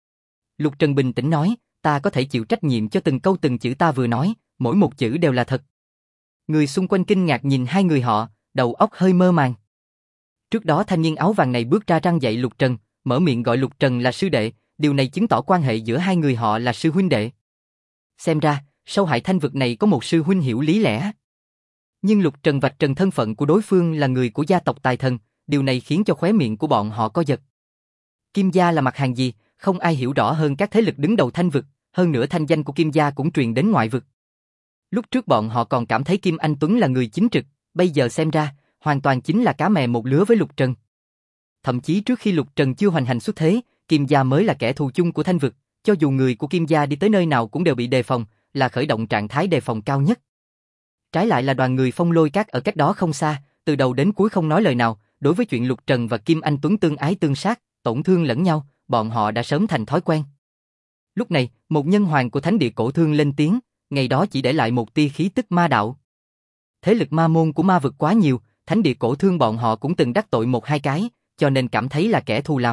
Lục Trần bình tĩnh nói, ta có thể chịu trách nhiệm cho từng câu từng chữ ta vừa nói, mỗi một chữ đều là thật. Người xung quanh kinh ngạc nhìn hai người họ, đầu óc hơi mơ màng. Trước đó thanh niên áo vàng này bước ra răn dạy Lục Trần, mở miệng gọi Lục Trần là sư đệ, điều này chứng tỏ quan hệ giữa hai người họ là sư huynh đệ. Xem ra, sâu hại thanh vực này có một sư huynh hiểu lý lẽ. Nhưng Lục Trần vạch trần thân phận của đối phương là người của gia tộc tài thần, điều này khiến cho khóe miệng của bọn họ co giật. Kim gia là mặt hàng gì, không ai hiểu rõ hơn các thế lực đứng đầu thanh vực, hơn nữa thanh danh của Kim gia cũng truyền đến ngoại vực. Lúc trước bọn họ còn cảm thấy Kim Anh Tuấn là người chính trực, bây giờ xem ra, hoàn toàn chính là cá mè một lứa với Lục Trần. Thậm chí trước khi Lục Trần chưa hoành hành xuất thế, Kim gia mới là kẻ thù chung của thanh vực, cho dù người của Kim gia đi tới nơi nào cũng đều bị đề phòng, là khởi động trạng thái đề phòng cao nhất. Trái lại là đoàn người Phong Lôi Các ở cách đó không xa, từ đầu đến cuối không nói lời nào, đối với chuyện Lục Trần và Kim Anh Tuấn tương ái tương sát, tổn thương lẫn nhau, bọn họ đã sớm thành thói quen. Lúc này, một nhân hoàng của Thánh địa Cổ Thương lên tiếng, ngày đó chỉ để lại một tia khí tức ma đạo. Thế lực ma môn của ma vực quá nhiều, Thánh địa Cổ Thương bọn họ cũng từng đắc tội một hai cái, cho nên cảm thấy là kẻ thù làm.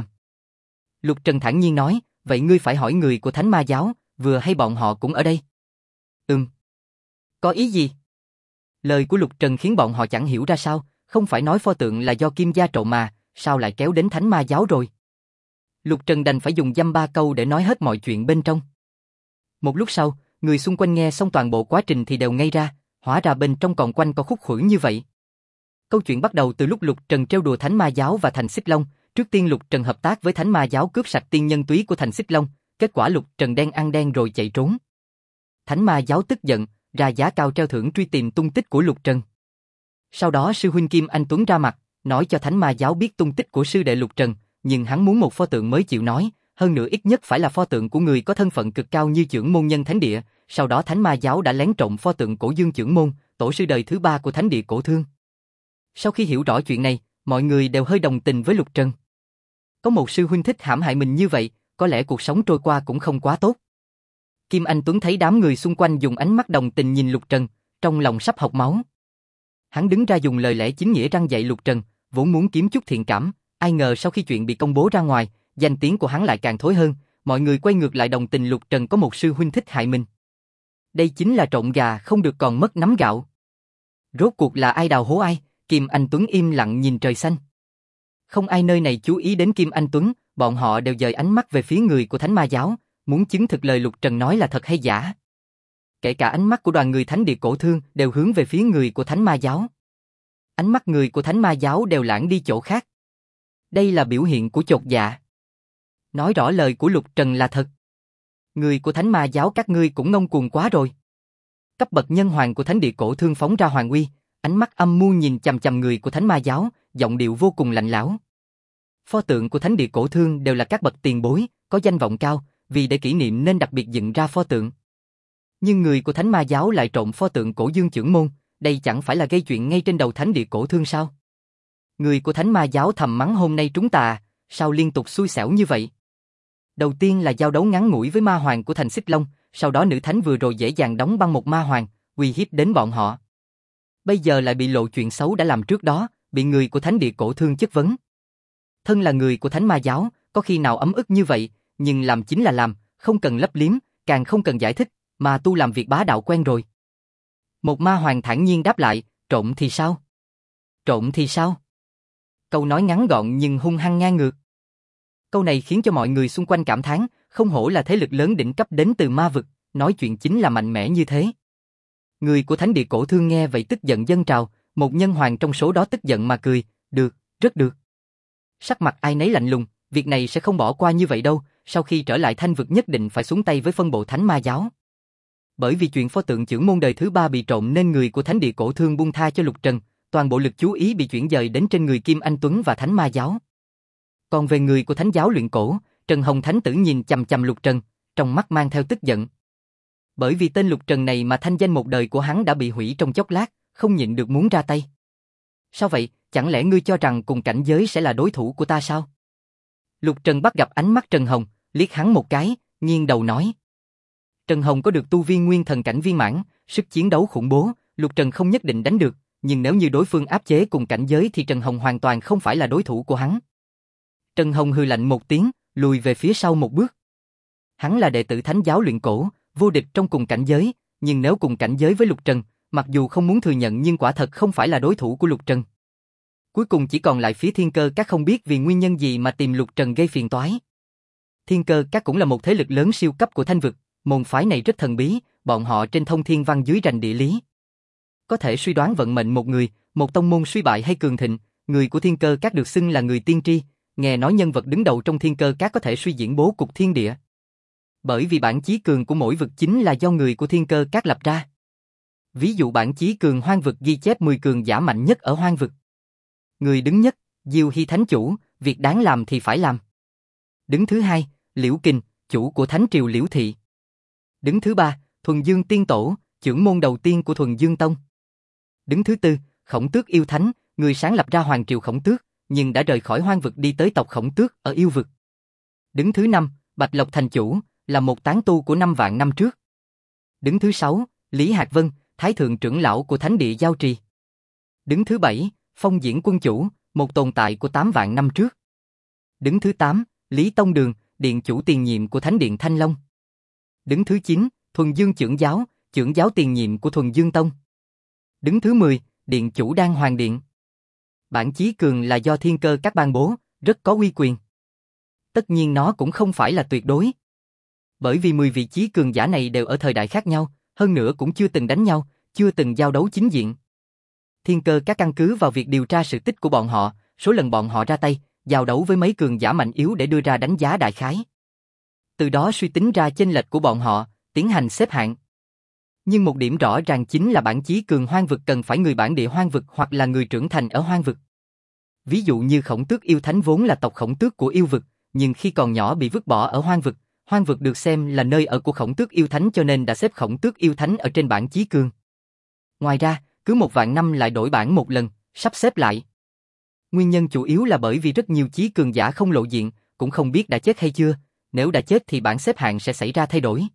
Lục Trần thản nhiên nói, vậy ngươi phải hỏi người của Thánh Ma giáo, vừa hay bọn họ cũng ở đây. Có ý gì? Lời của Lục Trần khiến bọn họ chẳng hiểu ra sao, không phải nói pho tượng là do Kim gia trộm mà, sao lại kéo đến Thánh Ma giáo rồi? Lục Trần đành phải dùng dăm ba câu để nói hết mọi chuyện bên trong. Một lúc sau, người xung quanh nghe xong toàn bộ quá trình thì đều ngây ra, hóa ra bên trong còn quanh co khúc khuỷu như vậy. Câu chuyện bắt đầu từ lúc Lục Trần trêu đùa Thánh Ma giáo và Thành Xích Long, trước tiên Lục Trần hợp tác với Thánh Ma giáo cướp sạch tiên nhân túy của Thành Xích Long, kết quả Lục Trần đen ăn đen rồi chạy trốn. Thánh Ma giáo tức giận, ra giá cao treo thưởng truy tìm tung tích của Lục Trần. Sau đó sư huynh Kim Anh Tuấn ra mặt, nói cho Thánh Ma giáo biết tung tích của sư đệ Lục Trần, nhưng hắn muốn một pho tượng mới chịu nói, hơn nữa ít nhất phải là pho tượng của người có thân phận cực cao như Chưởng Môn Nhân Thánh địa. Sau đó Thánh Ma giáo đã lén trộm pho tượng Cổ Dương Chưởng Môn, tổ sư đời thứ 3 của Thánh địa Cổ Thương. Sau khi hiểu rõ chuyện này, mọi người đều hơi đồng tình với Lục Trần. Có một sư huynh thích hãm hại mình như vậy, có lẽ cuộc sống trôi qua cũng không quá tốt. Kim Anh Tuấn thấy đám người xung quanh dùng ánh mắt đồng tình nhìn Lục Trần, trong lòng sắp học máu. Hắn đứng ra dùng lời lẽ chính nghĩa răn dạy Lục Trần, vốn muốn kiếm chút thiện cảm, ai ngờ sau khi chuyện bị công bố ra ngoài, danh tiếng của hắn lại càng thối hơn, mọi người quay ngược lại đồng tình Lục Trần có một sư huynh thích hại mình. Đây chính là trộn gà không được còn mất nắm gạo. Rốt cuộc là ai đào hố ai? Kim Anh Tuấn im lặng nhìn trời xanh. Không ai nơi này chú ý đến Kim Anh Tuấn, bọn họ đều dời ánh mắt về phía người của Thánh Ma giáo, muốn chứng thực lời Lục Trần nói là thật hay giả. Kể cả ánh mắt của đoàn người Thánh địa Cổ Thương đều hướng về phía người của Thánh Ma giáo. Ánh mắt người của Thánh Ma giáo đều lãng đi chỗ khác. Đây là biểu hiện của chột dạ. Nói rõ lời của Lục Trần là thật. Người của Thánh Ma giáo các ngươi cũng ngông cuồng quá rồi. Cấp bậc nhân hoàng của Thánh địa Cổ Thương phóng ra hoàng uy, ánh mắt âm mưu nhìn chằm chằm người của Thánh Ma giáo, giọng điệu vô cùng lạnh lẽo. Pho tượng của Thánh địa Cổ Thương đều là các bậc tiền bối, có danh vọng cao, vì để kỷ niệm nên đặc biệt dựng ra pho tượng. Nhưng người của Thánh Ma giáo lại trộm pho tượng Cổ Dương Chưởng Môn, đây chẳng phải là gây chuyện ngay trên đầu Thánh địa Cổ Thương sao? Người của Thánh Ma giáo thầm mắng hôm nay trúng tà, sao liên tục xui xẻo như vậy? Đầu tiên là giao đấu ngắn ngủi với ma hoàng của thành Xích Long, sau đó nữ thánh vừa rồi dễ dàng đóng băng một ma hoàng, uy hiếp đến bọn họ. Bây giờ lại bị lộ chuyện xấu đã làm trước đó, bị người của thánh địa cổ thương chất vấn. Thân là người của thánh ma giáo, có khi nào ấm ức như vậy, nhưng làm chính là làm, không cần lấp liếm, càng không cần giải thích, mà tu làm việc bá đạo quen rồi. Một ma hoàng thản nhiên đáp lại, trộn thì sao? Trộn thì sao? Câu nói ngắn gọn nhưng hung hăng ngang ngược. Câu này khiến cho mọi người xung quanh cảm thán, không hổ là thế lực lớn đỉnh cấp đến từ ma vực, nói chuyện chính là mạnh mẽ như thế. Người của thánh địa cổ thương nghe vậy tức giận dâng trào, một nhân hoàng trong số đó tức giận mà cười, được, rất được. Sắc mặt ai nấy lạnh lùng, việc này sẽ không bỏ qua như vậy đâu, sau khi trở lại thanh vực nhất định phải xuống tay với phân bộ thánh ma giáo. Bởi vì chuyện pho tượng chưởng môn đời thứ 3 bị trộm nên người của thánh địa cổ thương buông tha cho Lục Trần, toàn bộ lực chú ý bị chuyển dời đến trên người Kim Anh Tuấn và thánh ma giáo. Còn về người của thánh giáo luyện cổ, Trần Hồng Thánh Tử nhìn chằm chằm Lục Trần, trong mắt mang theo tức giận. Bởi vì tên Lục Trần này mà thanh danh một đời của hắn đã bị hủy trong chốc lát, không nhịn được muốn ra tay. Sao vậy, chẳng lẽ ngươi cho rằng cùng cảnh giới sẽ là đối thủ của ta sao? Lục Trần bắt gặp ánh mắt Trần Hồng, liếc hắn một cái, nghiêng đầu nói. Trần Hồng có được tu vi nguyên thần cảnh viên mãn, sức chiến đấu khủng bố, Lục Trần không nhất định đánh được, nhưng nếu như đối phương áp chế cùng cảnh giới thì Trần Hồng hoàn toàn không phải là đối thủ của hắn. Trần Hồng hừ lạnh một tiếng, lùi về phía sau một bước. Hắn là đệ tử thánh giáo luyện cổ, vô địch trong cùng cảnh giới, nhưng nếu cùng cảnh giới với Lục Trần, mặc dù không muốn thừa nhận nhưng quả thật không phải là đối thủ của Lục Trần. Cuối cùng chỉ còn lại phía Thiên Cơ Các không biết vì nguyên nhân gì mà tìm Lục Trần gây phiền toái. Thiên Cơ Các cũng là một thế lực lớn siêu cấp của thanh vực, môn phái này rất thần bí, bọn họ trên thông thiên văn dưới rành địa lý. Có thể suy đoán vận mệnh một người, một tông môn suy bại hay cường thịnh, người của Thiên Cơ Các được xưng là người tiên tri, nghe nói nhân vật đứng đầu trong Thiên Cơ Các có thể suy diễn bố cục thiên địa. Bởi vì bản chí cường của mỗi vực chính là do người của Thiên Cơ Các lập ra. Ví dụ bản chí cường hoang vực ghi chép 10 cường giả mạnh nhất ở hoang vực. Người đứng nhất, Diêu Hy Thánh Chủ, việc đáng làm thì phải làm. Đứng thứ hai, Liễu Kình, chủ của Thánh Triều Liễu Thị. Đứng thứ ba, Thuần Dương Tiên Tổ, trưởng môn đầu tiên của Thuần Dương Tông. Đứng thứ tư, Khổng Tước Yêu Thánh, người sáng lập ra Hoàng Triều Khổng Tước, nhưng đã rời khỏi hoang vực đi tới tộc Khổng Tước ở yêu vực. Đứng thứ năm, Bạch Lộc Thành Chủ, là một tán tu của 5 vạn năm trước. Đứng thứ sáu, Lý Hạc Vân, Thái Thượng trưởng lão của Thánh địa Giao Trì. Đứng thứ bảy, Phong Diễn Quân Chủ, một tồn tại của 8 vạn năm trước. Đứng thứ 8, Lý Tông Đường, điện chủ tiền nhiệm của Thánh điện Thanh Long. Đứng thứ 9, Thuần Dương trưởng giáo tiền nhiệm của Thuần Dương Tông. Đứng thứ 10, điện chủ Đan Hoàng Điện. Bản chí cường là do Thiên Cơ Các ban bố, rất có uy quyền. Tất nhiên nó cũng không phải là tuyệt đối. Bởi vì 10 vị chí cường giả này đều ở thời đại khác nhau, hơn nữa cũng chưa từng đánh nhau, chưa từng giao đấu chính diện. Thiên Cơ Các căn cứ vào việc điều tra sự tích của bọn họ, số lần bọn họ ra tay, giao đấu với mấy cường giả mạnh yếu để đưa ra đánh giá đại khái. Từ đó suy tính ra chênh lệch của bọn họ, tiến hành xếp hạng. Nhưng một điểm rõ ràng chính là bản chí cường hoang vực cần phải người bản địa hoang vực hoặc là người trưởng thành ở hoang vực. Ví dụ như Khổng Tước Yêu Thánh vốn là tộc Khổng Tước của yêu vực, nhưng khi còn nhỏ bị vứt bỏ ở hoang vực được xem là nơi ở của Khổng Tước Yêu Thánh cho nên đã xếp Khổng Tước Yêu Thánh ở trên bảng chí cường. Ngoài ra, cứ 1 vạn năm lại đổi bảng một lần, sắp xếp lại. Nguyên nhân chủ yếu là bởi vì rất nhiều chí cường giả không lộ diện, cũng không biết đã chết hay chưa, nếu đã chết thì bảng xếp hạng sẽ xảy ra thay đổi.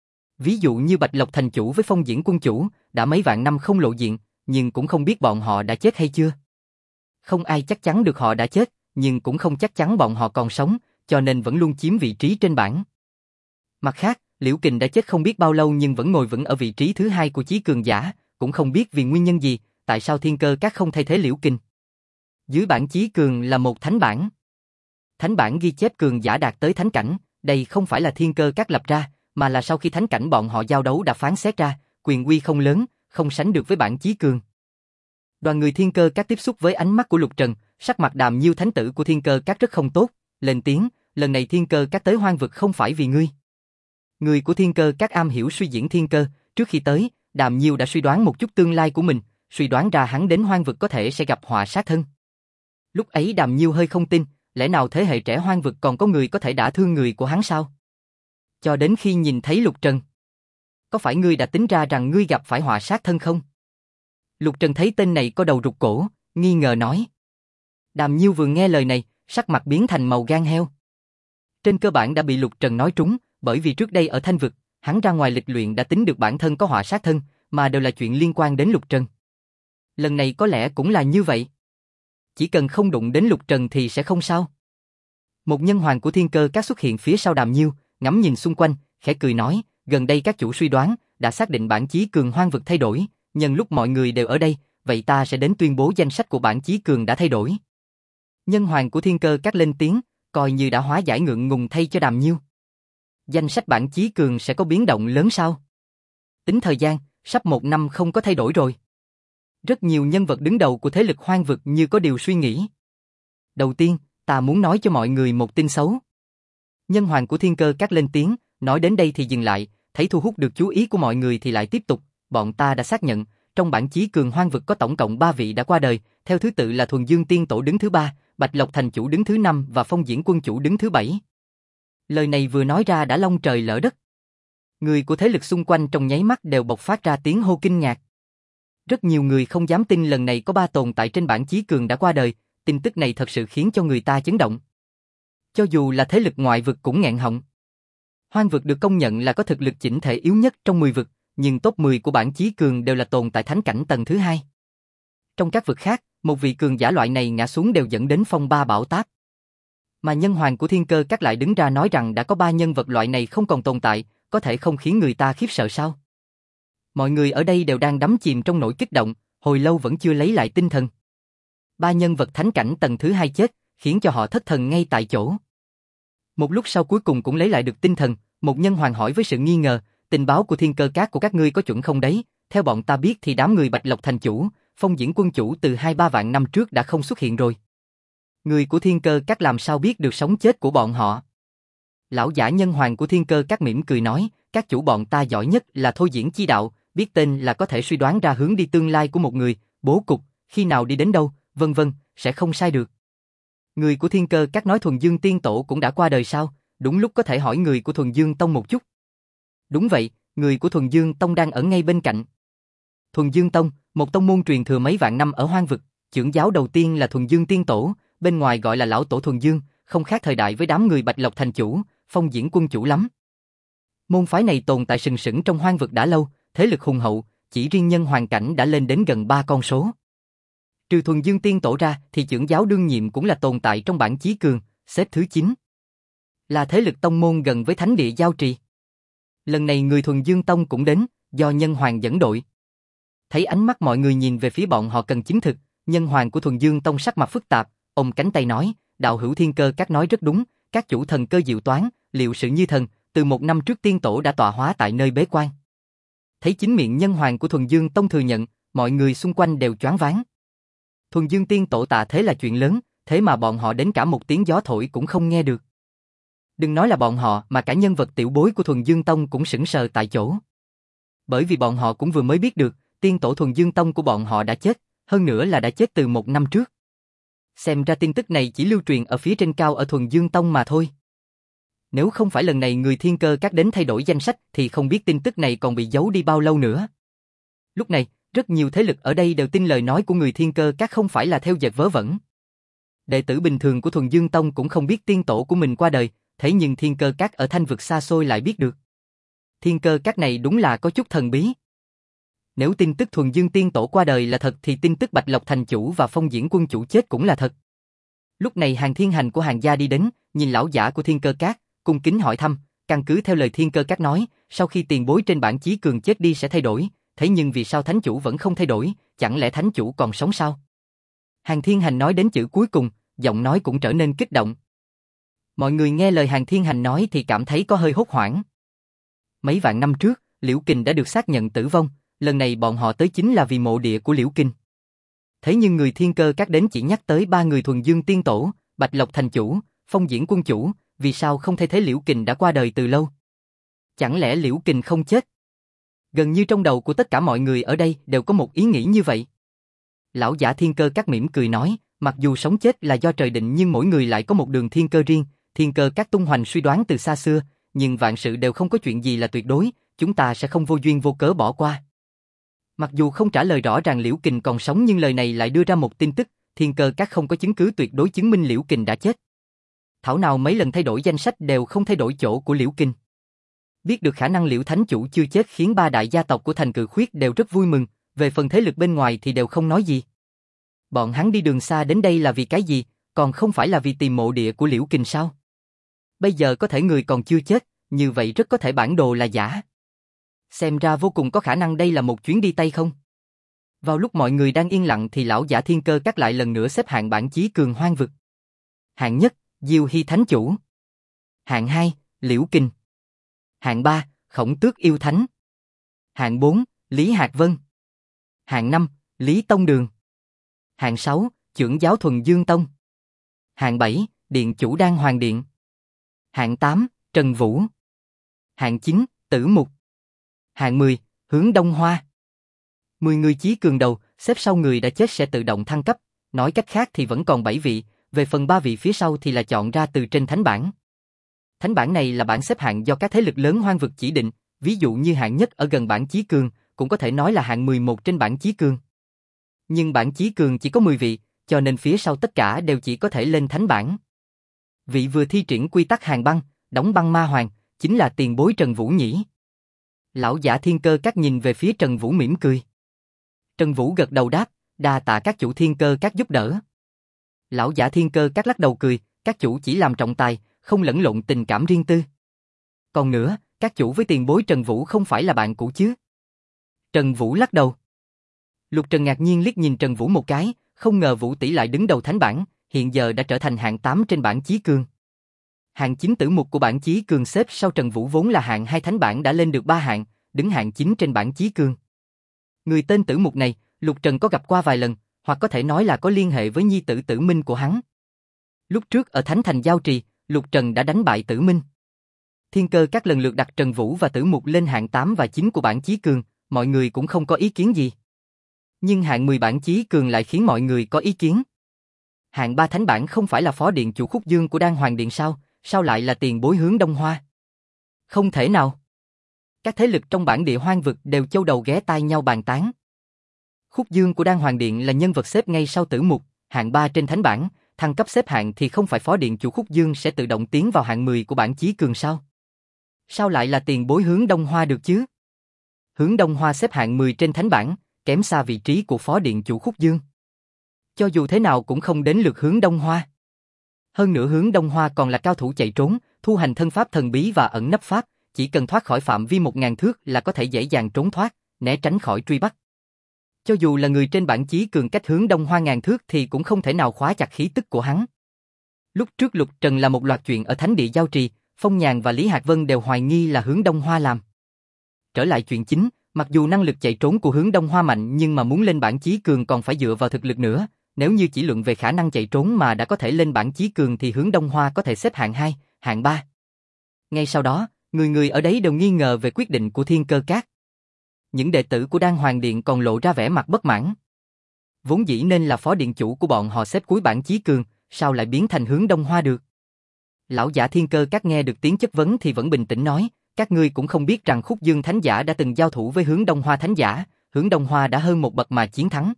Ví dụ như Bạch Lộc Thành Chủ với Phong Diễn Quân Chủ, đã mấy vạn năm không lộ diện, nhưng cũng không biết bọn họ đã chết hay chưa. Không ai chắc chắn được họ đã chết, nhưng cũng không chắc chắn bọn họ còn sống, cho nên vẫn luôn chiếm vị trí trên bảng. Mặt khác, Liễu Kình đã chết không biết bao lâu nhưng vẫn ngồi vững ở vị trí thứ hai của chí cường giả, cũng không biết vì nguyên nhân gì, tại sao Thiên Cơ Các không thay thế Liễu Kình. Dưới bảng chí cường là một thánh bảng. Thánh bảng ghi chép cường giả đạt tới thánh cảnh, đây không phải là Thiên Cơ Các lập ra, mà là sau khi thánh cảnh bọn họ giao đấu đã phán xét ra, quyền uy không lớn, không sánh được với bảng chí cường. Đoàn người Thiên Cơ Các tiếp xúc với ánh mắt của Lục Trần, sắc mặt Đàm Nhiêu thánh tử của Thiên Cơ Các rất không tốt, lên tiếng, lần này Thiên Cơ Các tới hoang vực không phải vì ngươi. Người của Thiên Cơ Các am hiểu suy diễn thiên cơ, trước khi tới, Đàm Nhiêu đã suy đoán một chút tương lai của mình, suy đoán ra hắn đến hoang vực có thể sẽ gặp họa sát thân. Lúc ấy Đàm Nhiêu hơi không tin, lẽ nào thế hệ trẻ hoang vực còn có người có thể đả thương người của hắn sao? Cho đến khi nhìn thấy Lục Trần. Có phải ngươi đã tính ra rằng ngươi gặp phải họa sát thân không? Lục Trần thấy tên này có đầu rụt cổ, nghi ngờ nói. Đàm Nhiêu vừa nghe lời này, sắc mặt biến thành màu gan heo. Trên cơ bản đã bị Lục Trần nói trúng, bởi vì trước đây ở Thanh Vực, hắn ra ngoài lịch luyện đã tính được bản thân có họa sát thân, mà đều là chuyện liên quan đến Lục Trần. Lần này có lẽ cũng là như vậy. Chỉ cần không đụng đến Lục Trần thì sẽ không sao. Một nhân hoàng của Thiên Cơ Các xuất hiện phía sau Đàm Nhiêu, ngắm nhìn xung quanh, khẽ cười nói, gần đây các chủ suy đoán, đã xác định bản chí cường hoang vực thay đổi, nhân lúc mọi người đều ở đây, vậy ta sẽ đến tuyên bố danh sách của bản chí cường đã thay đổi. Nhân hoàng của Thiên Cơ Các lên tiếng, coi như đã hóa giải ngượng ngùng thay cho Đàm Nhiêu. Danh sách bản chí cường sẽ có biến động lớn sao? Tính thời gian, sắp 1 năm không có thay đổi rồi. Rất nhiều nhân vật đứng đầu của thế lực hoang vực như có điều suy nghĩ. Đầu tiên, ta muốn nói cho mọi người một tin xấu. Nhân hoàng của Thiên Cơ Các lên tiếng, nói đến đây thì dừng lại, thấy thu hút được chú ý của mọi người thì lại tiếp tục, bọn ta đã xác nhận, trong bản chí cường hoang vực có tổng cộng 3 vị đã qua đời, theo thứ tự là Thuần Dương Tiên Tổ đứng thứ 3, Bạch Lộc Thành Chủ đứng thứ 5 và Phong Diễn Quân Chủ đứng thứ 7. Lời này vừa nói ra đã long trời lỡ đất. Người của thế lực xung quanh trong nháy mắt đều bộc phát ra tiếng hô kinh ngạc. Rất nhiều người không dám tin lần này có 3 tồn tại trên bản chí cường đã qua đời, tin tức này thật sự khiến cho người ta chấn động. Cho dù là thế lực ngoại vực cũng nghẹn họng. Hoang vực được công nhận là có thực lực chỉnh thể yếu nhất trong 10 vực, nhưng top 10 của bản chí cường đều là tồn tại thánh cảnh tầng thứ 2. Trong các vực khác, một vị cường giả loại này ngã xuống đều dẫn đến phong ba bão táp. Mà nhân hoàng của Thiên Cơ Các lại đứng ra nói rằng đã có 3 nhân vật loại này không còn tồn tại, có thể không khiến người ta khiếp sợ sao? Mọi người ở đây đều đang đắm chìm trong nỗi kích động, hồi lâu vẫn chưa lấy lại tinh thần. 3 nhân vật thánh cảnh tầng thứ 2 chết, khiến cho họ thất thần ngay tại chỗ. Một lúc sau cuối cùng cũng lấy lại được tinh thần, một nhân hoàng hỏi với sự nghi ngờ, tình báo của Thiên Cơ Các của các ngươi có chuẩn không đấy? Theo bọn ta biết thì đám người Bạch Lộc Thành Chủ, Phong Diễn Quân Chủ từ 2-3 vạn năm trước đã không xuất hiện rồi. Người của Thiên Cơ Các làm sao biết được sống chết của bọn họ? Lão giả nhân hoàng của Thiên Cơ Các mỉm cười nói, các chủ bọn ta giỏi nhất là thôi diễn chi đạo, biết tên là có thể suy đoán ra hướng đi tương lai của một người, bố cục, khi nào đi đến đâu, vân vân, sẽ không sai được. Người của Thiên Cơ Các nói Thuần Dương Tiên Tổ cũng đã qua đời sao? Đúng lúc có thể hỏi người của Thuần Dương Tông một chút. Đúng vậy, người của Thuần Dương Tông đang ở ngay bên cạnh. Thuần Dương Tông, một tông môn truyền thừa mấy vạn năm ở hoang vực, trưởng giáo đầu tiên là Thuần Dương Tiên Tổ, bên ngoài gọi là lão tổ Thuần Dương, không khác thời đại với đám người Bạch Lộc Thành Chủ, Phong Diễn Quân Chủ lắm. Môn phái này tồn tại sừng sững trong hoang vực đã lâu, thế lực hùng hậu, chỉ riêng nhân hoàng cảnh đã lên đến gần 3 con số. Trừ Thuần Dương Tiên Tổ ra thì trưởng giáo đương nhiệm cũng là tồn tại trong bản chí cường, xếp thứ 9. Là thế lực tông môn gần với thánh địa Giao Trì. Lần này người Thuần Dương Tông cũng đến, do nhân hoàng dẫn đội. Thấy ánh mắt mọi người nhìn về phía bọn họ cần chứng thực, nhân hoàng của Thuần Dương Tông sắc mặt phức tạp, ông cánh tay nói, đạo hữu Thiên Cơ Các nói rất đúng, các chủ thần cơ diệu toán, liệu sự như thần, từ 1 năm trước Tiên Tổ đã tọa hóa tại nơi bế quan. Thấy chính miệng nhân hoàng của Thuần Dương Tông thừa nhận, mọi người xung quanh đều choáng váng. Thuần Dương Tiên Tổ tạ thế là chuyện lớn, thế mà bọn họ đến cả một tiếng gió thổi cũng không nghe được. Đừng nói là bọn họ mà cả nhân vật tiểu bối của Thuần Dương Tông cũng sững sờ tại chỗ. Bởi vì bọn họ cũng vừa mới biết được, Tiên Tổ Thuần Dương Tông của bọn họ đã chết, hơn nữa là đã chết từ 1 năm trước. Xem ra tin tức này chỉ lưu truyền ở phía trên cao ở Thuần Dương Tông mà thôi. Nếu không phải lần này người Thiên Cơ Các đến thay đổi danh sách thì không biết tin tức này còn bị giấu đi bao lâu nữa. Lúc này, rất nhiều thế lực ở đây đều tin lời nói của người Thiên Cơ Các không phải là theo dệt vớ vẩn. Đệ tử bình thường của Thuần Dương Tông cũng không biết Tiên Tổ của mình qua đời, thế nhưng Thiên Cơ Các ở Thanh vực xa xôi lại biết được. Thiên Cơ Các này đúng là có chút thần bí. Nếu tin tức Thuần Dương Tiên Tổ qua đời là thật thì tin tức Bạch Lộc Thành Chủ và Phong Diễn Quân Chủ chết cũng là thật. Lúc này Hàng Thiên Hành của Hàng gia đi đến, nhìn lão giả của Thiên Cơ Các, cung kính hỏi thăm, căn cứ theo lời Thiên Cơ Các nói, sau khi tiền bối trên bản chí cường chết đi sẽ thay đổi, thế nhưng vì sao Thánh Chủ vẫn không thay đổi, chẳng lẽ Thánh Chủ còn sống sao? Hàng Thiên Hành nói đến chữ cuối cùng, giọng nói cũng trở nên kích động. Mọi người nghe lời Hàng Thiên Hành nói thì cảm thấy có hơi hốt hoảng. Mấy vạn năm trước, Liễu Kình đã được xác nhận tử vong, lần này bọn họ tới chính là vì mộ địa của Liễu Kình. Thế nhưng người Thiên Cơ Các đến chỉ nhắc tới 3 người Thuần Dương Tiên Tổ, Bạch Lộc Thành Chủ, Phong Diễn Quân Chủ, vì sao không thay thế Liễu Kình đã qua đời từ lâu? Chẳng lẽ Liễu Kình không chết? Gần như trong đầu của tất cả mọi người ở đây đều có một ý nghĩ như vậy. Lão giả Thiên Cơ Các mỉm cười nói, mặc dù sống chết là do trời định nhưng mỗi người lại có một đường thiên cơ riêng, Thiên Cơ Các tung hoành suy đoán từ xa xưa, nhưng vạn sự đều không có chuyện gì là tuyệt đối, chúng ta sẽ không vô duyên vô cớ bỏ qua. Mặc dù không trả lời rõ ràng Liễu Kình còn sống nhưng lời này lại đưa ra một tin tức, Thiên Cơ Các không có chứng cứ tuyệt đối chứng minh Liễu Kình đã chết. thảo nào mấy lần thay đổi danh sách đều không thay đổi chỗ của Liễu Kinh. Biết được khả năng Liễu Thánh Chủ chưa chết khiến ba đại gia tộc của thành Cự Khuyết đều rất vui mừng, về phần thế lực bên ngoài thì đều không nói gì. Bọn hắn đi đường xa đến đây là vì cái gì, còn không phải là vì tìm mộ địa của Liễu Kinh sao? Bây giờ có thể người còn chưa chết, như vậy rất có thể bản đồ là giả. Xem ra vô cùng có khả năng đây là một chuyến đi Tây không? Vào lúc mọi người đang yên lặng thì lão giả Thiên Cơ Các lại lần nữa xếp hạng bảng chí cường hoang vực. Hạng nhất, Diêu Hy Thánh Chủ. Hạng 2, Liễu Kinh. Hạng 3, Khổng Tước Yêu Thánh. Hạng 4, Lý Hạc Vân. Hạng 5, Lý Tông Đường. Hạng 6, Chưởng Giáo Thuần Dương Tông. Hạng 7, Điện Chủ Đan Hoàng Điện. Hạng 8, Trần Vũ. Hạng 9, Tử Mục. Hạng 10, Hướng Đông Hoa. 10 người chí cường đầu, xếp sau người đã chết sẽ tự động thăng cấp, nói cách khác thì vẫn còn 7 vị, về phần 3 vị phía sau thì là chọn ra từ trên thánh bảng. Thánh bảng này là bảng xếp hạng do các thế lực lớn hoang vực chỉ định, ví dụ như hạng nhất ở gần bảng chí cường, cũng có thể nói là hạng 11 trên bảng chí cường. Nhưng bảng chí cường chỉ có 10 vị, cho nên phía sau tất cả đều chỉ có thể lên thánh bảng. Vị vừa thi triển quy tắc hàng băng, đóng băng ma hoàng, chính là tiền bối Trần Vũ nhỉ. Lão giả Thiên Cơ Các nhìn về phía Trần Vũ mỉm cười. Trần Vũ gật đầu đáp, đa tạ các chủ Thiên Cơ Các giúp đỡ. Lão giả Thiên Cơ Các lắc đầu cười, các chủ chỉ làm trọng tài, không lẫn lộn tình cảm riêng tư. Còn nữa, các chủ với tiền bối Trần Vũ không phải là bạn cũ chứ? Trần Vũ lắc đầu. Lục Trần ngạc nhiên liếc nhìn Trần Vũ một cái, không ngờ Vũ tỷ lại đứng đầu thánh bảng, hiện giờ đã trở thành hạng 8 trên bảng chí cường. Hạng 9 Tử Mục của bảng chí cường xếp sau Trần Vũ vốn là hạng 2 thánh bảng đã lên được 3 hạng, đứng hạng 9 trên bảng chí cường. Người tên Tử Mục này, Lục Trần có gặp qua vài lần, hoặc có thể nói là có liên hệ với nhi tử Tử Minh của hắn. Lúc trước ở Thánh Thành Giao Trì, Lục Trần đã đánh bại Tử Minh. Thiên Cơ Các lần lượt đặt Trần Vũ và Tử Mục lên hạng 8 và 9 của bảng chí cường, mọi người cũng không có ý kiến gì. Nhưng hạng 10 bảng chí cường lại khiến mọi người có ý kiến. Hạng 3 thánh bảng không phải là phó điện chủ Khúc Dương của Đan Hoàng Điện sao, sao lại là tiền bối Hướng Đông Hoa? Không thể nào. Các thế lực trong bản địa hoang vực đều châu đầu ghé tai nhau bàn tán. Khúc Dương của Đan Hoàng Điện là nhân vật xếp ngay sau Tử Mục, hạng 3 trên thánh bảng, thăng cấp xếp hạng thì không phải phó điện chủ Khúc Dương sẽ tự động tiến vào hạng 10 của bảng chí cường sao? Sao lại là tiền bối Hướng Đông Hoa được chứ? Hướng Đông Hoa xếp hạng 10 trên thánh bảng, kém xa vị trí của phó điện chủ Khúc Dương. Cho dù thế nào cũng không đến lượt Hướng Đông Hoa. Hơn nữa Hướng Đông Hoa còn là cao thủ chạy trốn, thu hành thân pháp thần bí và ẩn nấp pháp, chỉ cần thoát khỏi phạm vi 1000 thước là có thể dễ dàng trốn thoát, né tránh khỏi truy bắt. Cho dù là người trên bảng chí cường cách Hướng Đông Hoa ngàn thước thì cũng không thể nào khóa chặt khí tức của hắn. Lúc trước Lục Trần là một loạt chuyện ở Thánh Địa Giao Trì, Phong Nhàn và Lý Hạc Vân đều hoài nghi là Hướng Đông Hoa làm. Trở lại chuyện chính, mặc dù năng lực chạy trốn của Hướng Đông Hoa mạnh nhưng mà muốn lên bảng chí cường còn phải dựa vào thực lực nữa. Nếu như chỉ luận về khả năng chạy trốn mà đã có thể lên bảng chí cường thì Hướng Đông Hoa có thể xếp hạng 2, hạng 3. Ngay sau đó, người người ở đấy đều nghi ngờ về quyết định của Thiên Cơ Các. Những đệ tử của Đan Hoàng Điện còn lộ ra vẻ mặt bất mãn. Vốn dĩ nên là phó điện chủ của bọn họ xếp cuối bảng chí cường, sao lại biến thành Hướng Đông Hoa được? Lão giả Thiên Cơ Các nghe được tiếng chất vấn thì vẫn bình tĩnh nói, các ngươi cũng không biết rằng Khúc Dương Thánh Giả đã từng giao thủ với Hướng Đông Hoa Thánh Giả, Hướng Đông Hoa đã hơn một bậc mà chiến thắng.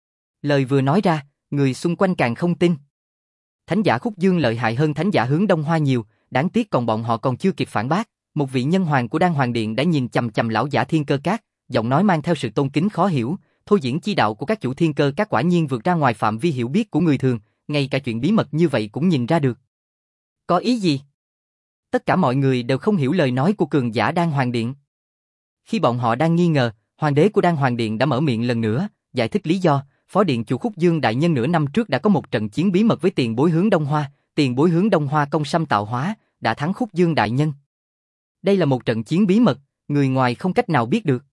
Lời vừa nói ra, người xung quanh càng không tin. Thánh Giả Khúc Dương lợi hại hơn Thánh Giả Hướng Đông Hoa nhiều, đáng tiếc còn bọn họ còn chưa kịp phản bác. Một vị nhân hoàng của Đan Hoàng Điện đã nhìn chằm chằm lão giả Thiên Cơ Các, giọng nói mang theo sự tôn kính khó hiểu, thôi diễn chi đạo của các chủ Thiên Cơ Các quả nhiên vượt ra ngoài phạm vi hiểu biết của người thường, ngay cả chuyện bí mật như vậy cũng nhìn ra được. Có ý gì? Tất cả mọi người đều không hiểu lời nói của cường giả Đan Hoàng Điện. Khi bọn họ đang nghi ngờ, hoàng đế của Đan Hoàng Điện đã mở miệng lần nữa, giải thích lý do, phó điện chủ Khúc Dương đại nhân nửa năm trước đã có một trận chiến bí mật với tiền bối Hướng Đông Hoa, tiền bối Hướng Đông Hoa công xăm tạo hóa, đã thắng Khúc Dương đại nhân. Đây là một trận chiến bí mật, người ngoài không cách nào biết được.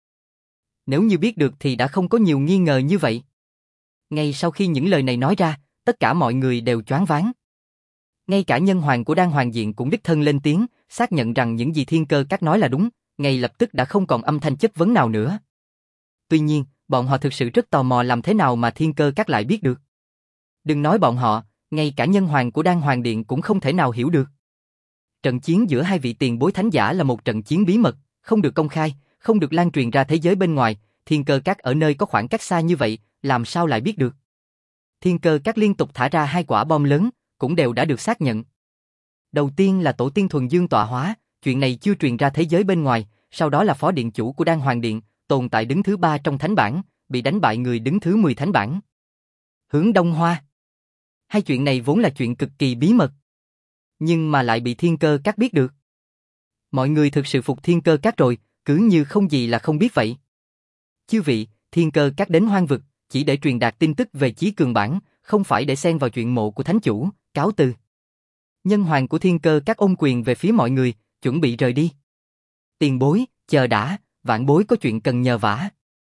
Nếu như biết được thì đã không có nhiều nghi ngờ như vậy. Ngay sau khi những lời này nói ra, tất cả mọi người đều choáng váng. Ngay cả nhân hoàng của Đan Hoàng Điện cũng đích thân lên tiếng, xác nhận rằng những gì Thiên Cơ Các nói là đúng, ngay lập tức đã không còn âm thanh chất vấn nào nữa. Tuy nhiên, bọn họ thực sự rất tò mò làm thế nào mà Thiên Cơ Các lại biết được. Đừng nói bọn họ, ngay cả nhân hoàng của Đan Hoàng Điện cũng không thể nào hiểu được. Trận chiến giữa hai vị tiền bối thánh giả là một trận chiến bí mật, không được công khai, không được lan truyền ra thế giới bên ngoài, Thiên Cơ Các ở nơi có khoảng cách xa như vậy, làm sao lại biết được. Thiên Cơ Các liên tục thả ra 2 quả bom lớn, cũng đều đã được xác nhận. Đầu tiên là tổ tiên thuần dương tọa hóa, chuyện này chưa truyền ra thế giới bên ngoài, sau đó là phó điện chủ của Đan Hoàng Điện, tồn tại đứng thứ 3 trong thánh bảng, bị đánh bại người đứng thứ 10 thánh bảng. Hướng Đông Hoa. Hai chuyện này vốn là chuyện cực kỳ bí mật, nhưng mà lại bị Thiên Cơ Các biết được. Mọi người thực sự phục Thiên Cơ Các rồi, cứ như không gì là không biết vậy. Chư vị, Thiên Cơ Các đến hoang vực, chỉ để truyền đạt tin tức về Chí Cường bản, không phải để xen vào chuyện mộ của thánh chủ, cáo từ. Nhân hoàng của Thiên Cơ Các ôm quyền về phía mọi người, chuẩn bị rời đi. Tiền bối, chờ đã, vạn bối có chuyện cần nhờ vả.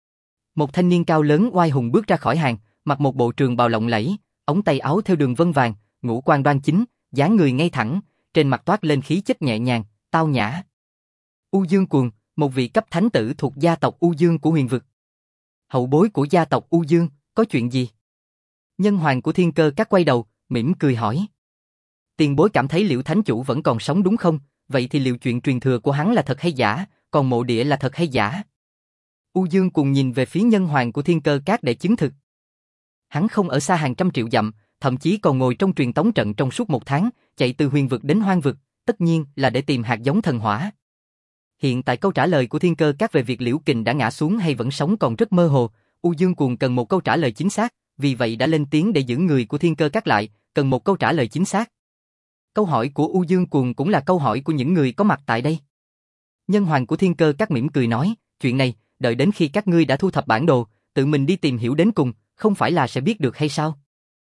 Một thanh niên cao lớn oai hùng bước ra khỏi hàng, mặc một bộ trường bào lộng lẫy, ống tay áo theo đường vân vàng, ngũ quan đoan chính, dáng người ngay thẳng, trên mặt toát lên khí chất nhẹ nhàng, tao nhã. U Dương Cuồng, một vị cấp thánh tử thuộc gia tộc U Dương của huyền vực. Hậu bối của gia tộc U Dương, có chuyện gì? Nhân hoàng của Thiên Cơ Các quay đầu, mỉm cười hỏi. Tiền bối cảm thấy Liễu Thánh Chủ vẫn còn sống đúng không? Vậy thì liệu chuyện truyền thừa của hắn là thật hay giả, còn mộ địa là thật hay giả? U Dương Cuồng nhìn về phía nhân hoàng của Thiên Cơ Các để chứng thực. Hắn không ở xa hàng trăm triệu dặm, thậm chí còn ngồi trong truyền tống trận trong suốt 1 tháng, chạy từ huyền vực đến hoang vực, tất nhiên là để tìm hạt giống thần hỏa. Hiện tại câu trả lời của Thiên Cơ Các về việc Liễu Kình đã ngã xuống hay vẫn sống còn rất mơ hồ, U Dương Cuồng cần một câu trả lời chính xác, vì vậy đã lên tiếng để giữ người của Thiên Cơ Các lại, cần một câu trả lời chính xác. Câu hỏi của U Dương Cuồng cũng là câu hỏi của những người có mặt tại đây. Nhân hoàng của Thiên Cơ Các mỉm cười nói, chuyện này, đợi đến khi các ngươi đã thu thập bản đồ, tự mình đi tìm hiểu đến cùng, không phải là sẽ biết được hay sao?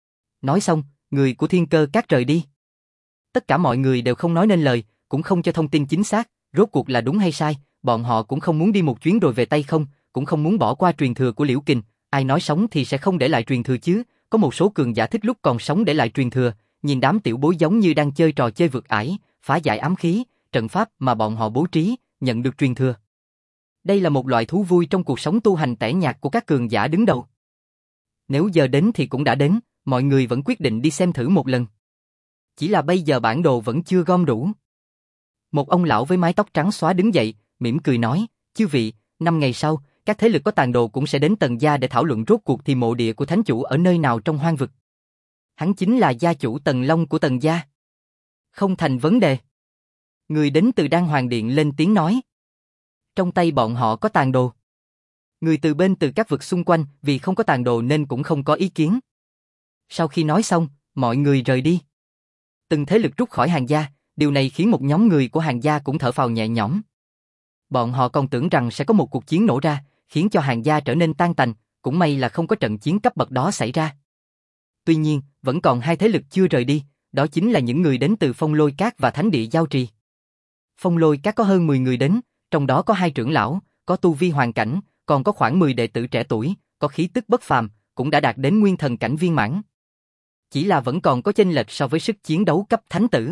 Nói xong, người của Thiên Cơ Các rời đi. Tất cả mọi người đều không nói nên lời, cũng không cho thông tin chính xác, rốt cuộc là đúng hay sai, bọn họ cũng không muốn đi một chuyến rồi về tay không, cũng không muốn bỏ qua truyền thừa của Liễu Kình, ai nói sống thì sẽ không để lại truyền thừa chứ, có một số cường giả thích lúc còn sống để lại truyền thừa, nhìn đám tiểu bối giống như đang chơi trò chơi vượt ải, phá giải ám khí, trận pháp mà bọn họ bố trí, nhận được truyền thừa. Đây là một loại thú vui trong cuộc sống tu hành tẻ nhạt của các cường giả đứng đầu. Nếu giờ đến thì cũng đã đến, mọi người vẫn quyết định đi xem thử một lần. Chỉ là bây giờ bản đồ vẫn chưa gom đủ. Một ông lão với mái tóc trắng xóa đứng dậy, mỉm cười nói, chư vị, 5 ngày sau, các thế lực có tàn đồ cũng sẽ đến Tần Gia để thảo luận rốt cuộc thì mộ địa của thánh chủ ở nơi nào trong hoang vực. Hắn chính là gia chủ Tần Long của Tần Gia. Không thành vấn đề. Người đến từ Đan Hoàng Điện lên tiếng nói. Trong tay bọn họ có tàn đồ. Người từ các vực xung quanh vì không có tàn đồ nên cũng không có ý kiến. Sau khi nói xong, mọi người rời đi. Từng thế lực rút khỏi hàng gia, điều này khiến một nhóm người của hàng gia cũng thở phào nhẹ nhõm. Bọn họ còn tưởng rằng sẽ có một cuộc chiến nổ ra, khiến cho hàng gia trở nên tan tành, cũng may là không có trận chiến cấp bậc đó xảy ra. Tuy nhiên, vẫn còn 2 thế lực chưa rời đi, đó chính là những người đến từ Phong Lôi Các và Thánh Địa Giao Trì. Phong Lôi Các có hơn 10 người đến, trong đó có 2 trưởng lão, có tu vi hoàn cảnh, còn có khoảng 10 đệ tử trẻ tuổi, có khí tức bất phàm, cũng đã đạt đến nguyên thần cảnh viên mãn. Chỉ là vẫn còn có chênh lệch so với sức chiến đấu cấp thánh tử.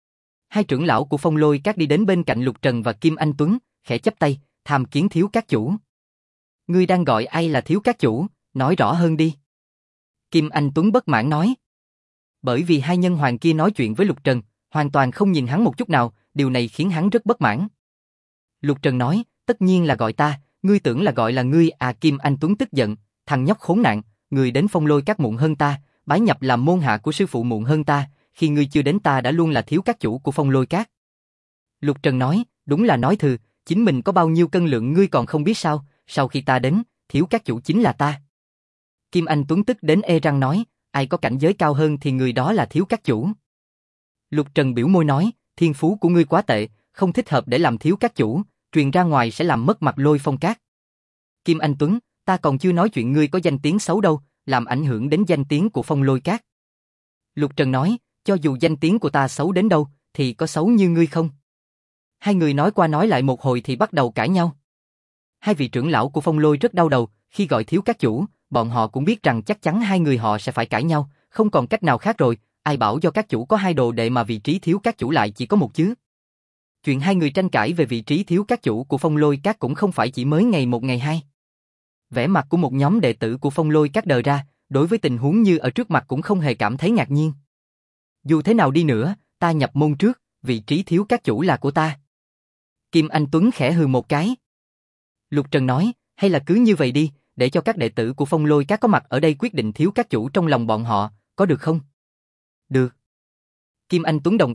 2 trưởng lão của Phong Lôi Các đi đến bên cạnh Lục Trần và Kim Anh Tuấn, khẽ chắp tay, tham kiến thiếu các chủ. Ngươi đang gọi ai là thiếu các chủ, nói rõ hơn đi. Kim Anh Tuấn bất mãn nói. Bởi vì 2 nhân hoàng kia nói chuyện với Lục Trần, hoàn toàn không nhìn hắn một chút nào, điều này khiến hắn rất bất mãn. Lục Trần nói, tất nhiên là gọi ta, ngươi tưởng là gọi là ngươi à? Kim Anh Tuấn tức giận, thằng nhóc khốn nạn, ngươi đến Phong Lôi Các muộn hơn ta, bái nhập làm môn hạ của sư phụ muộn hơn ta, khi ngươi chưa đến ta đã luôn là thiếu các chủ của Phong Lôi Các. Lục Trần nói, đúng là nói thừa, chính mình có bao nhiêu cân lượng ngươi còn không biết sao, sau khi ta đến, thiếu các chủ chính là ta. Kim Anh Tuấn tức đến ê răng nói, ai có cảnh giới cao hơn thì người đó là thiếu các chủ. Lục Trần biểu môi nói, thiên phú của ngươi quá tệ, không thích hợp để làm thiếu các chủ, truyền ra ngoài sẽ làm mất mặt Lôi Phong Các. Kim Anh Tuấn, ta còn chưa nói chuyện ngươi có danh tiếng xấu đâu, làm ảnh hưởng đến danh tiếng của Phong Lôi Các. Lục Trần nói, cho dù danh tiếng của ta xấu đến đâu, thì có xấu như ngươi không? 2 người nói qua nói lại một hồi thì bắt đầu cãi nhau. 2 vị trưởng lão của Phong Lôi rất đau đầu, khi gọi thiếu các chủ, bọn họ cũng biết rằng chắc chắn 2 người họ sẽ phải cãi nhau, không còn cách nào khác rồi, ai bảo do các chủ có 2 đồ đệ mà vị trí thiếu các chủ lại chỉ có 1 chứ. Chuyện 2 người tranh cãi về vị trí thiếu các chủ của Phong Lôi Các cũng không phải chỉ mới ngày 1 ngày 2. Vẻ mặt của một nhóm đệ tử của Phong Lôi Các đờ ra, đối với tình huống như ở trước mặt cũng không hề cảm thấy ngạc nhiên. Dù thế nào đi nữa, ta nhập môn trước, vị trí thiếu các chủ là của ta. Kim Anh Tuấn khẽ hừ một cái. Lục Trần nói, hay là cứ như vậy đi, để cho các đệ tử của Phong Lôi Các có mặt ở đây quyết định thiếu các chủ trong lòng bọn họ, có được không? Được. Kim Anh Tuấn đồng ý,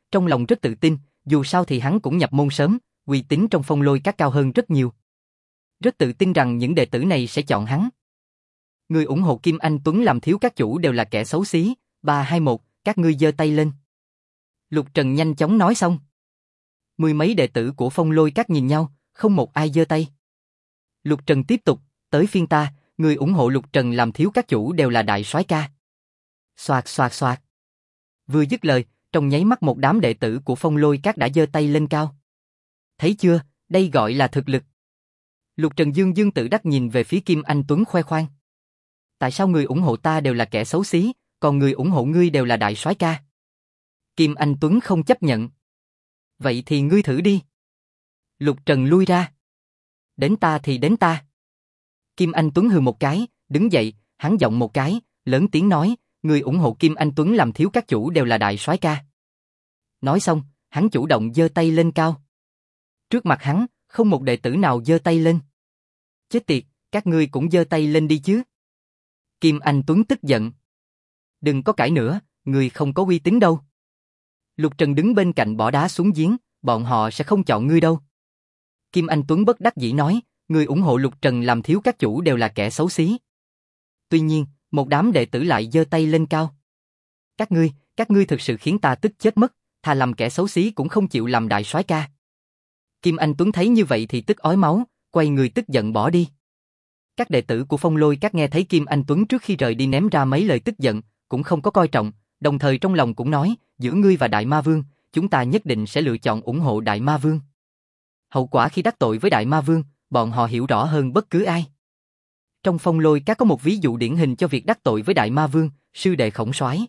trong lòng rất tự tin, dù sao thì hắn cũng nhập môn sớm, uy tín trong Phong Lôi Các cao hơn rất nhiều. Rất tự tin rằng những đệ tử này sẽ chọn hắn. Người ủng hộ Kim Anh Tuấn làm thiếu các chủ đều là kẻ xấu xí, 3, 2, 1, các ngươi giơ tay lên. Lục Trần nhanh chóng nói xong. Mười mấy đệ tử của Phong Lôi Các nhìn nhau, không một ai giơ tay. Lục Trần tiếp tục, tới phiên ta, người ủng hộ Lục Trần làm thiếu các chủ đều là đại soái ca. Xoạt xoạt xoạt. Vừa dứt lời, trong nháy mắt một đám đệ tử của Phong Lôi Các đã giơ tay lên cao. Thấy chưa, đây gọi là thực lực. Lục Trần dương dương tự đắc nhìn về phía Kim Anh Tuấn khoe khoang. Tại sao người ủng hộ ta đều là kẻ xấu xí, còn người ủng hộ ngươi đều là đại soái ca? Kim Anh Tuấn không chấp nhận. Vậy thì ngươi thử đi. Lục Trần lui ra. Đến ta thì đến ta. Kim Anh Tuấn hừ một cái, đứng dậy, hắn giọng một cái, lớn tiếng nói, người ủng hộ Kim Anh Tuấn làm thiếu các chủ đều là đại soái ca. Nói xong, hắn chủ động giơ tay lên cao. Trước mặt hắn, không một đệ tử nào giơ tay lên. Chết tiệt, các ngươi cũng giơ tay lên đi chứ. Kim Anh Tuấn tức giận. Đừng có cãi nữa, người không có uy tín đâu. Lục Trần đứng bên cạnh bỏ đá xuống giếng, bọn họ sẽ không chọn ngươi đâu. Kim Anh Tuấn bất đắc dĩ nói, người ủng hộ Lục Trần làm thiếu các chủ đều là kẻ xấu xí. Tuy nhiên, một đám đệ tử lại giơ tay lên cao. Các ngươi thực sự khiến ta tức chết mất, thà làm kẻ xấu xí cũng không chịu làm đại soái ca. Kim Anh Tuấn thấy như vậy thì tức ói máu, quay người tức giận bỏ đi. Các đệ tử của Phong Lôi Các nghe thấy Kim Anh Tuấn trước khi rời đi ném ra mấy lời tức giận, cũng không có coi trọng, đồng thời trong lòng cũng nói, giữa ngươi và Đại Ma Vương, chúng ta nhất định sẽ lựa chọn ủng hộ Đại Ma Vương. Hậu quả khi đắc tội với Đại Ma Vương, bọn họ hiểu rõ hơn bất cứ ai. Trong Phong Lôi Các có một ví dụ điển hình cho việc đắc tội với Đại Ma Vương, sư đệ Khổng Soái.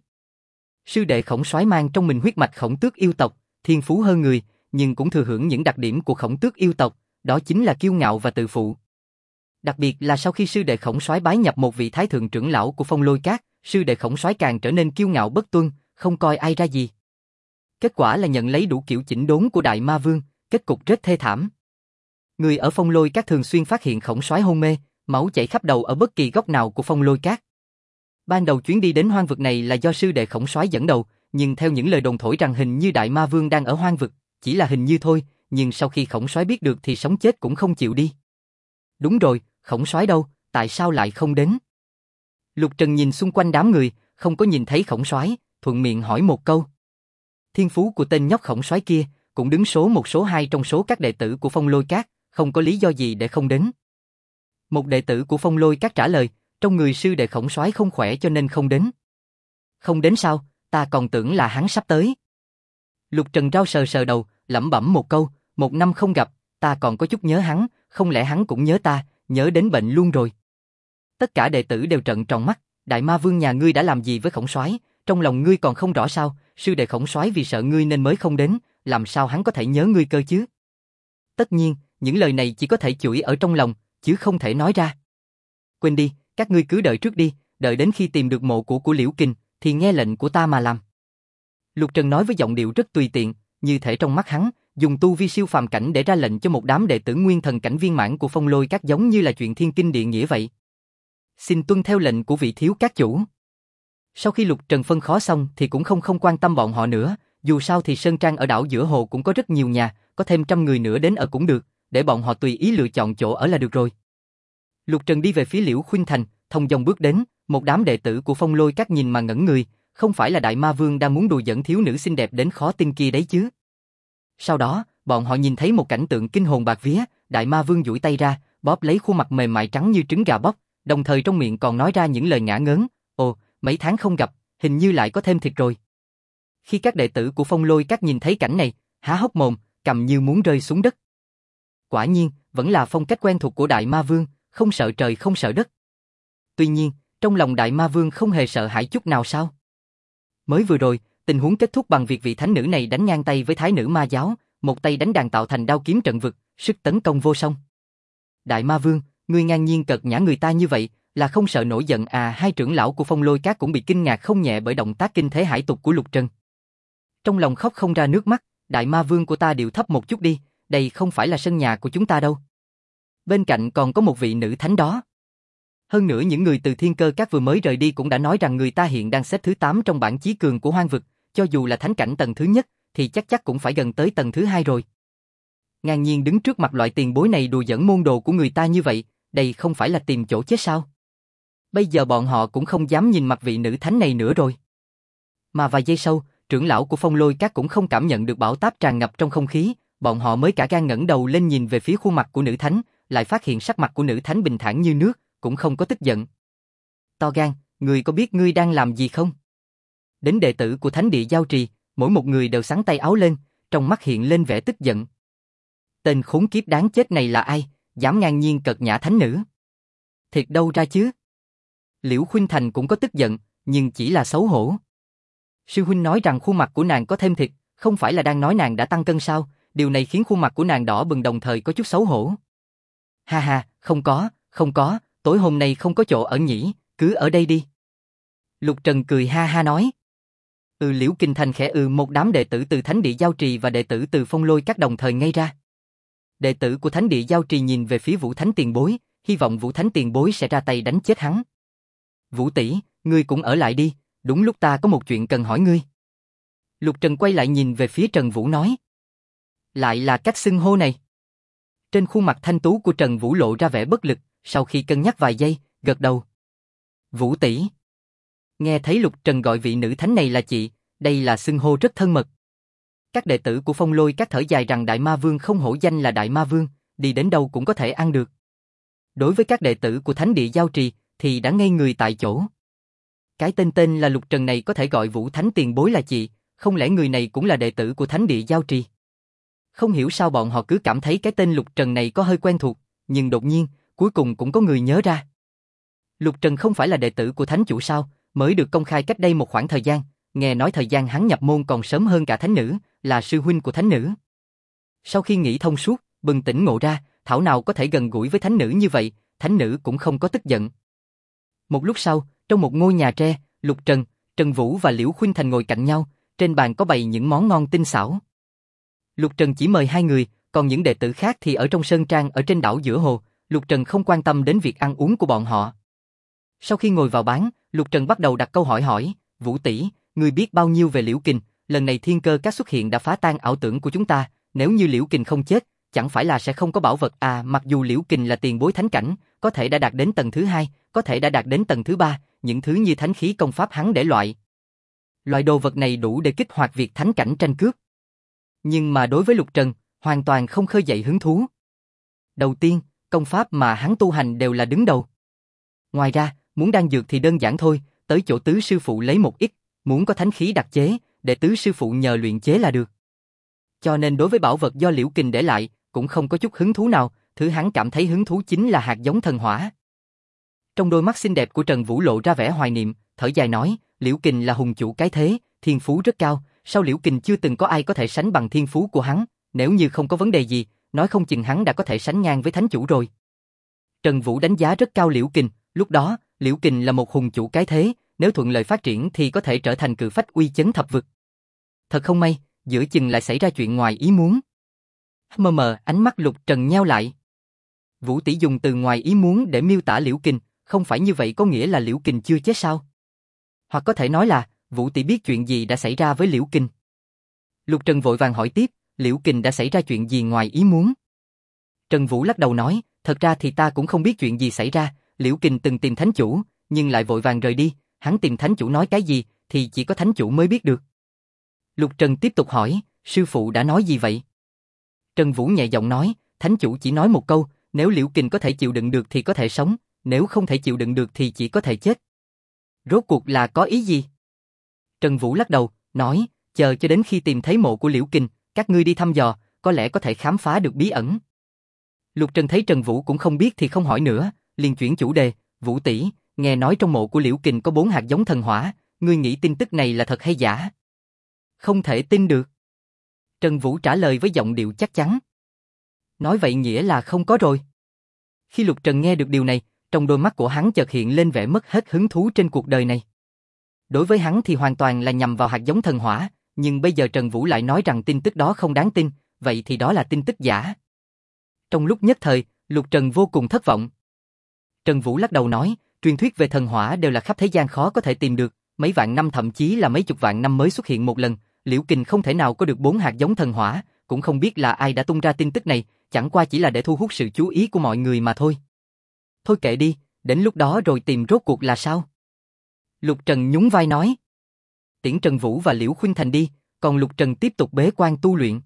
Sư đệ Khổng Soái mang trong mình huyết mạch Khổng Tước yêu tộc, thiên phú hơn người, nhưng cũng thừa hưởng những đặc điểm của Khổng Tước yêu tộc, đó chính là kiêu ngạo và tự phụ. Đặc biệt là sau khi sư đệ Khổng Soái bái nhập một vị thái thượng trưởng lão của Phong Lôi Các, sư đệ Khổng Soái càng trở nên kiêu ngạo bất tuân, không coi ai ra gì. Kết quả là nhận lấy đủ kiểu chỉnh đốn của Đại Ma Vương, kết cục rất thê thảm. Người ở Phong Lôi Các thường xuyên phát hiện Khổng Soái hôn mê, máu chảy khắp đầu ở bất kỳ góc nào của Phong Lôi Các. Ban đầu chuyến đi đến hoang vực này là do sư đệ Khổng Soái dẫn đầu, nhưng theo những lời đồn thổi rằng hình như Đại Ma Vương đang ở hoang vực, chỉ là hình như thôi, nhưng sau khi Khổng Soái biết được thì sống chết cũng không chịu đi. Đúng rồi, Khổng Soái đâu, tại sao lại không đến? Lục Trần nhìn xung quanh đám người, không có nhìn thấy Khổng Soái, thuận miệng hỏi một câu. Thiên phú của tên nhóc Khổng Soái kia, cũng đứng số 1 số 2 trong số các đệ tử của Phong Lôi Các, không có lý do gì để không đến. Một đệ tử của Phong Lôi Các trả lời, trong người sư đệ Khổng Soái không khỏe cho nên không đến. Không đến sao, ta còn tưởng là hắn sắp tới. Lục Trần rao sờ sờ đầu, lẩm bẩm một câu, 1 năm không gặp, ta còn có chút nhớ hắn, không lẽ hắn cũng nhớ ta, nhớ đến bệnh luôn rồi. Tất cả đệ tử đều trợn tròn mắt, Đại Ma Vương nhà ngươi đã làm gì với Khổng Soái, trong lòng ngươi còn không rõ sao, sư đệ Khổng Soái vì sợ ngươi nên mới không đến, làm sao hắn có thể nhớ ngươi cơ chứ? Tất nhiên, những lời này chỉ có thể chửi ở trong lòng, chứ không thể nói ra. Quên đi, các ngươi cứ đợi trước đi, đợi đến khi tìm được mộ của Liễu Kình, thì nghe lệnh của ta mà làm. Lục Trần nói với giọng điệu rất tùy tiện, như thể trong mắt hắn, dùng tu vi siêu phàm cảnh để ra lệnh cho một đám đệ tử nguyên thần cảnh viên mãn của Phong Lôi Các giống như là chuyện thiên kinh địa nghĩa vậy. Xin tuân theo lệnh của vị thiếu các chủ. Sau khi Lục Trần phân phó xong thì cũng không quan tâm bọn họ nữa, dù sao thì Sơn Trang ở đảo giữa hồ cũng có rất nhiều nhà, có thêm 100 người nữa đến ở cũng được, để bọn họ tùy ý lựa chọn chỗ ở là được rồi. Lục Trần đi về phía Liễu Khuynh Thành, thông dong bước đến, một đám đệ tử của Phong Lôi Các nhìn mà ngẩn người, không phải là Đại Ma Vương đang muốn đùa giỡn thiếu nữ xinh đẹp đến khó tin kia đấy chứ. Sau đó, bọn họ nhìn thấy một cảnh tượng kinh hồn bạt vía, Đại Ma Vương duỗi tay ra, bóp lấy khuôn mặt mềm mại trắng như trứng gà bóc, đồng thời trong miệng còn nói ra những lời ngả ngớn, ồ, mấy tháng không gặp, hình như lại có thêm thịt rồi. Khi các đệ tử của Phong Lôi Các nhìn thấy cảnh này, há hốc mồm, cầm như muốn rơi xuống đất. Quả nhiên, vẫn là phong cách quen thuộc của Đại Ma Vương, không sợ trời không sợ đất. Tuy nhiên, trong lòng Đại Ma Vương không hề sợ hãi chút nào sao? Mới vừa rồi, tình huống kết thúc bằng việc vị thánh nữ này đánh ngang tay với thái nữ ma giáo, một tay đánh đàn tạo thành đao kiếm trận vực, sức tấn công vô song. Đại Ma Vương, ngươi ngang nhiên cợt nhã người ta như vậy, là không sợ nổi giận à? Hai trưởng lão của Phong Lôi Các cũng bị kinh ngạc không nhẹ bởi động tác kinh thế hải tục của Lục Trần. Trong lòng khóc không ra nước mắt, Đại Ma Vương của ta điệu thấp một chút đi, đây không phải là sân nhà của chúng ta đâu. Bên cạnh còn có một vị nữ thánh đó. Hơn nữa những người từ Thiên Cơ Các vừa mới rời đi cũng đã nói rằng người ta hiện đang xếp thứ 8 trong bảng chí cường của hoang vực, cho dù là thánh cảnh tầng thứ nhất, thì chắc cũng phải gần tới tầng thứ 2 rồi. Ngang nhiên đứng trước mặt loại tiền bối này đùa giỡn môn đồ của người ta như vậy, đây không phải là tìm chỗ chết sao? Bây giờ bọn họ cũng không dám nhìn mặt vị nữ thánh này nữa rồi. Mà vài giây sau, trưởng lão của Phong Lôi Các cũng không cảm nhận được bão táp tràn ngập trong không khí, bọn họ mới cả gan ngẩng đầu lên nhìn về phía khuôn mặt của nữ thánh, lại phát hiện sắc mặt của nữ thánh bình thản như nước, cũng không có tức giận. To gan, ngươi có biết ngươi đang làm gì không? Đến đệ tử của thánh địa Giao Trì, mỗi một người đều xắn tay áo lên, trong mắt hiện lên vẻ tức giận. Tên khốn kiếp đáng chết này là ai, dám ngang nhiên cợt nhã thánh nữ? Thiệt đâu ra chứ? Liễu Khuynh Thành cũng có tức giận, nhưng chỉ là xấu hổ. Sư huynh nói rằng khuôn mặt của nàng có thêm thịt, không phải là đang nói nàng đã tăng cân sao? Điều này khiến khuôn mặt của nàng đỏ bừng đồng thời có chút xấu hổ. Ha ha, không có, tối hôm nay không có chỗ ở nhỉ, cứ ở đây đi. Lục Trần cười ha ha nói. Liễu Khuynh Thành khẽ một đám đệ tử từ Thánh địa Giao Trì và đệ tử từ Phong Lôi Các đồng thời ngây ra. Đệ tử của Thánh địa Giao Trì nhìn về phía Vũ Thánh tiền bối, hy vọng Vũ Thánh tiền bối sẽ ra tay đánh chết hắn. Vũ tỷ, ngươi cũng ở lại đi, đúng lúc ta có một chuyện cần hỏi ngươi. Lục Trần quay lại nhìn về phía Trần Vũ nói. Lại là cách xưng hô này. Trên khuôn mặt thanh tú của Trần Vũ lộ ra vẻ bất lực, sau khi cân nhắc vài giây, gật đầu. Vũ tỷ. Nghe thấy Lục Trần gọi vị nữ thánh này là chị, đây là xưng hô rất thân mật. Các đệ tử của Phong Lôi Các thở dài rằng Đại Ma Vương không hổ danh là Đại Ma Vương, đi đến đâu cũng có thể ăn được. Đối với các đệ tử của Thánh địa Giao Trì thì đã ngây người tại chỗ. Cái tên là Lục Trần này có thể gọi Vũ Thánh tiền bối là chị, không lẽ người này cũng là đệ tử của Thánh địa Giao Trì? Không hiểu sao bọn họ cứ cảm thấy cái tên Lục Trần này có hơi quen thuộc, nhưng đột nhiên, cuối cùng cũng có người nhớ ra. Lục Trần không phải là đệ tử của Thánh chủ sao, mới được công khai cách đây một khoảng thời gian, nghe nói thời gian hắn nhập môn còn sớm hơn cả thánh nữ, là sư huynh của thánh nữ. Sau khi nghĩ thông suốt, bừng tỉnh ngộ ra, thảo nào có thể gần gũi với thánh nữ như vậy, thánh nữ cũng không có tức giận. Một lúc sau, trong một ngôi nhà tre, Lục Trần, Trần Vũ và Liễu Khuynh Thành ngồi cạnh nhau, trên bàn có bày những món ngon tinh xảo. Lục Trần chỉ mời 2 người, còn những đệ tử khác thì ở trong sơn trang ở trên đảo giữa hồ, Lục Trần không quan tâm đến việc ăn uống của bọn họ. Sau khi ngồi vào bàn, Lục Trần bắt đầu đặt câu hỏi, Vũ tỷ, ngươi biết bao nhiêu về Liễu Kình, lần này Thiên Cơ Các xuất hiện đã phá tan ảo tưởng của chúng ta, nếu như Liễu Kình không chết, chẳng phải là sẽ không có bảo vật à? Mặc dù Liễu Kình là tiền bối thánh cảnh, có thể đã đạt đến tầng thứ 2, có thể đã đạt đến tầng thứ 3, những thứ như thánh khí công pháp hắn để loại đồ vật này đủ để kích hoạt việc thánh cảnh tranh cướp. Nhưng mà đối với Lục Trần, hoàn toàn không khơi dậy hứng thú. Đầu tiên, công pháp mà hắn tu hành đều là đứng đầu. Ngoài ra, muốn đan dược thì đơn giản thôi, tới chỗ tứ sư phụ lấy một ít, muốn có thánh khí đặc chế, để tứ sư phụ nhờ luyện chế là được. Cho nên đối với bảo vật do Liễu Kình để lại, cũng không có chút hứng thú nào, thứ hắn cảm thấy hứng thú chính là hạt giống thần hỏa. Trong đôi mắt xinh đẹp của Trần Vũ lộ ra vẻ hoài niệm, thở dài nói, Liễu Kình là hùng chủ cái thế, thiên phú rất cao, sau Liễu Kình chưa từng có ai có thể sánh bằng thiên phú của hắn, nếu như không có vấn đề gì, nói không chừng hắn đã có thể sánh ngang với thánh chủ rồi. Trần Vũ đánh giá rất cao Liễu Kình, lúc đó, Liễu Kình là một hùng chủ cái thế, nếu thuận lợi phát triển thì có thể trở thành cự phách uy chấn thập vực. Thật không may, giữa chừng lại xảy ra chuyện ngoài ý muốn. Ánh mắt Lục Trần nheo lại. Vũ tỷ dùng từ ngoài ý muốn để miêu tả Liễu Kình, không phải như vậy có nghĩa là Liễu Kình chưa chết sao? Hoặc có thể nói là, Vũ tỷ biết chuyện gì đã xảy ra với Liễu Kình. Lục Trần vội vàng hỏi tiếp, Liễu Kình đã xảy ra chuyện gì ngoài ý muốn? Trần Vũ lắc đầu nói, thật ra thì ta cũng không biết chuyện gì xảy ra, Liễu Kình từng tìm thánh chủ, nhưng lại vội vàng rời đi, hắn tìm thánh chủ nói cái gì thì chỉ có thánh chủ mới biết được. Lục Trần tiếp tục hỏi, sư phụ đã nói gì vậy? Trần Vũ nhẹ giọng nói, thánh chủ chỉ nói một câu, nếu Liễu Kình có thể chịu đựng được thì có thể sống, nếu không thể chịu đựng được thì chỉ có thể chết. Rốt cuộc là có ý gì? Trần Vũ lắc đầu, nói, chờ cho đến khi tìm thấy mộ của Liễu Kình, các ngươi đi thăm dò, có lẽ có thể khám phá được bí ẩn. Lục Trần thấy Trần Vũ cũng không biết thì không hỏi nữa, liền chuyển chủ đề, Vũ tỷ, nghe nói trong mộ của Liễu Kình có 4 hạt giống thần hỏa, ngươi nghĩ tin tức này là thật hay giả? Không thể tin được. Trần Vũ trả lời với giọng điệu chắc chắn. Nói vậy nghĩa là không có rồi. Khi Lục Trần nghe được điều này, trong đôi mắt của hắn chợt hiện lên vẻ mất hết hứng thú trên cuộc đời này. Đối với hắn thì hoàn toàn là nhằm vào hạt giống thần hỏa, nhưng bây giờ Trần Vũ lại nói rằng tin tức đó không đáng tin, vậy thì đó là tin tức giả. Trong lúc nhất thời, Lục Trần vô cùng thất vọng. Trần Vũ lắc đầu nói, truyền thuyết về thần hỏa đều là khắp thế gian khó có thể tìm được, mấy vạn năm thậm chí là mấy chục vạn năm mới xuất hiện một lần, Liễu Kình không thể nào có được 4 hạt giống thần hỏa, cũng không biết là ai đã tung ra tin tức này, chẳng qua chỉ là để thu hút sự chú ý của mọi người mà thôi. Thôi kệ đi, đến lúc đó rồi tìm rốt cuộc là sao? Lục Trần nhún vai nói. Tiễn Trần Vũ và Liễu Khuynh Thành đi, còn Lục Trần tiếp tục bế quan tu luyện.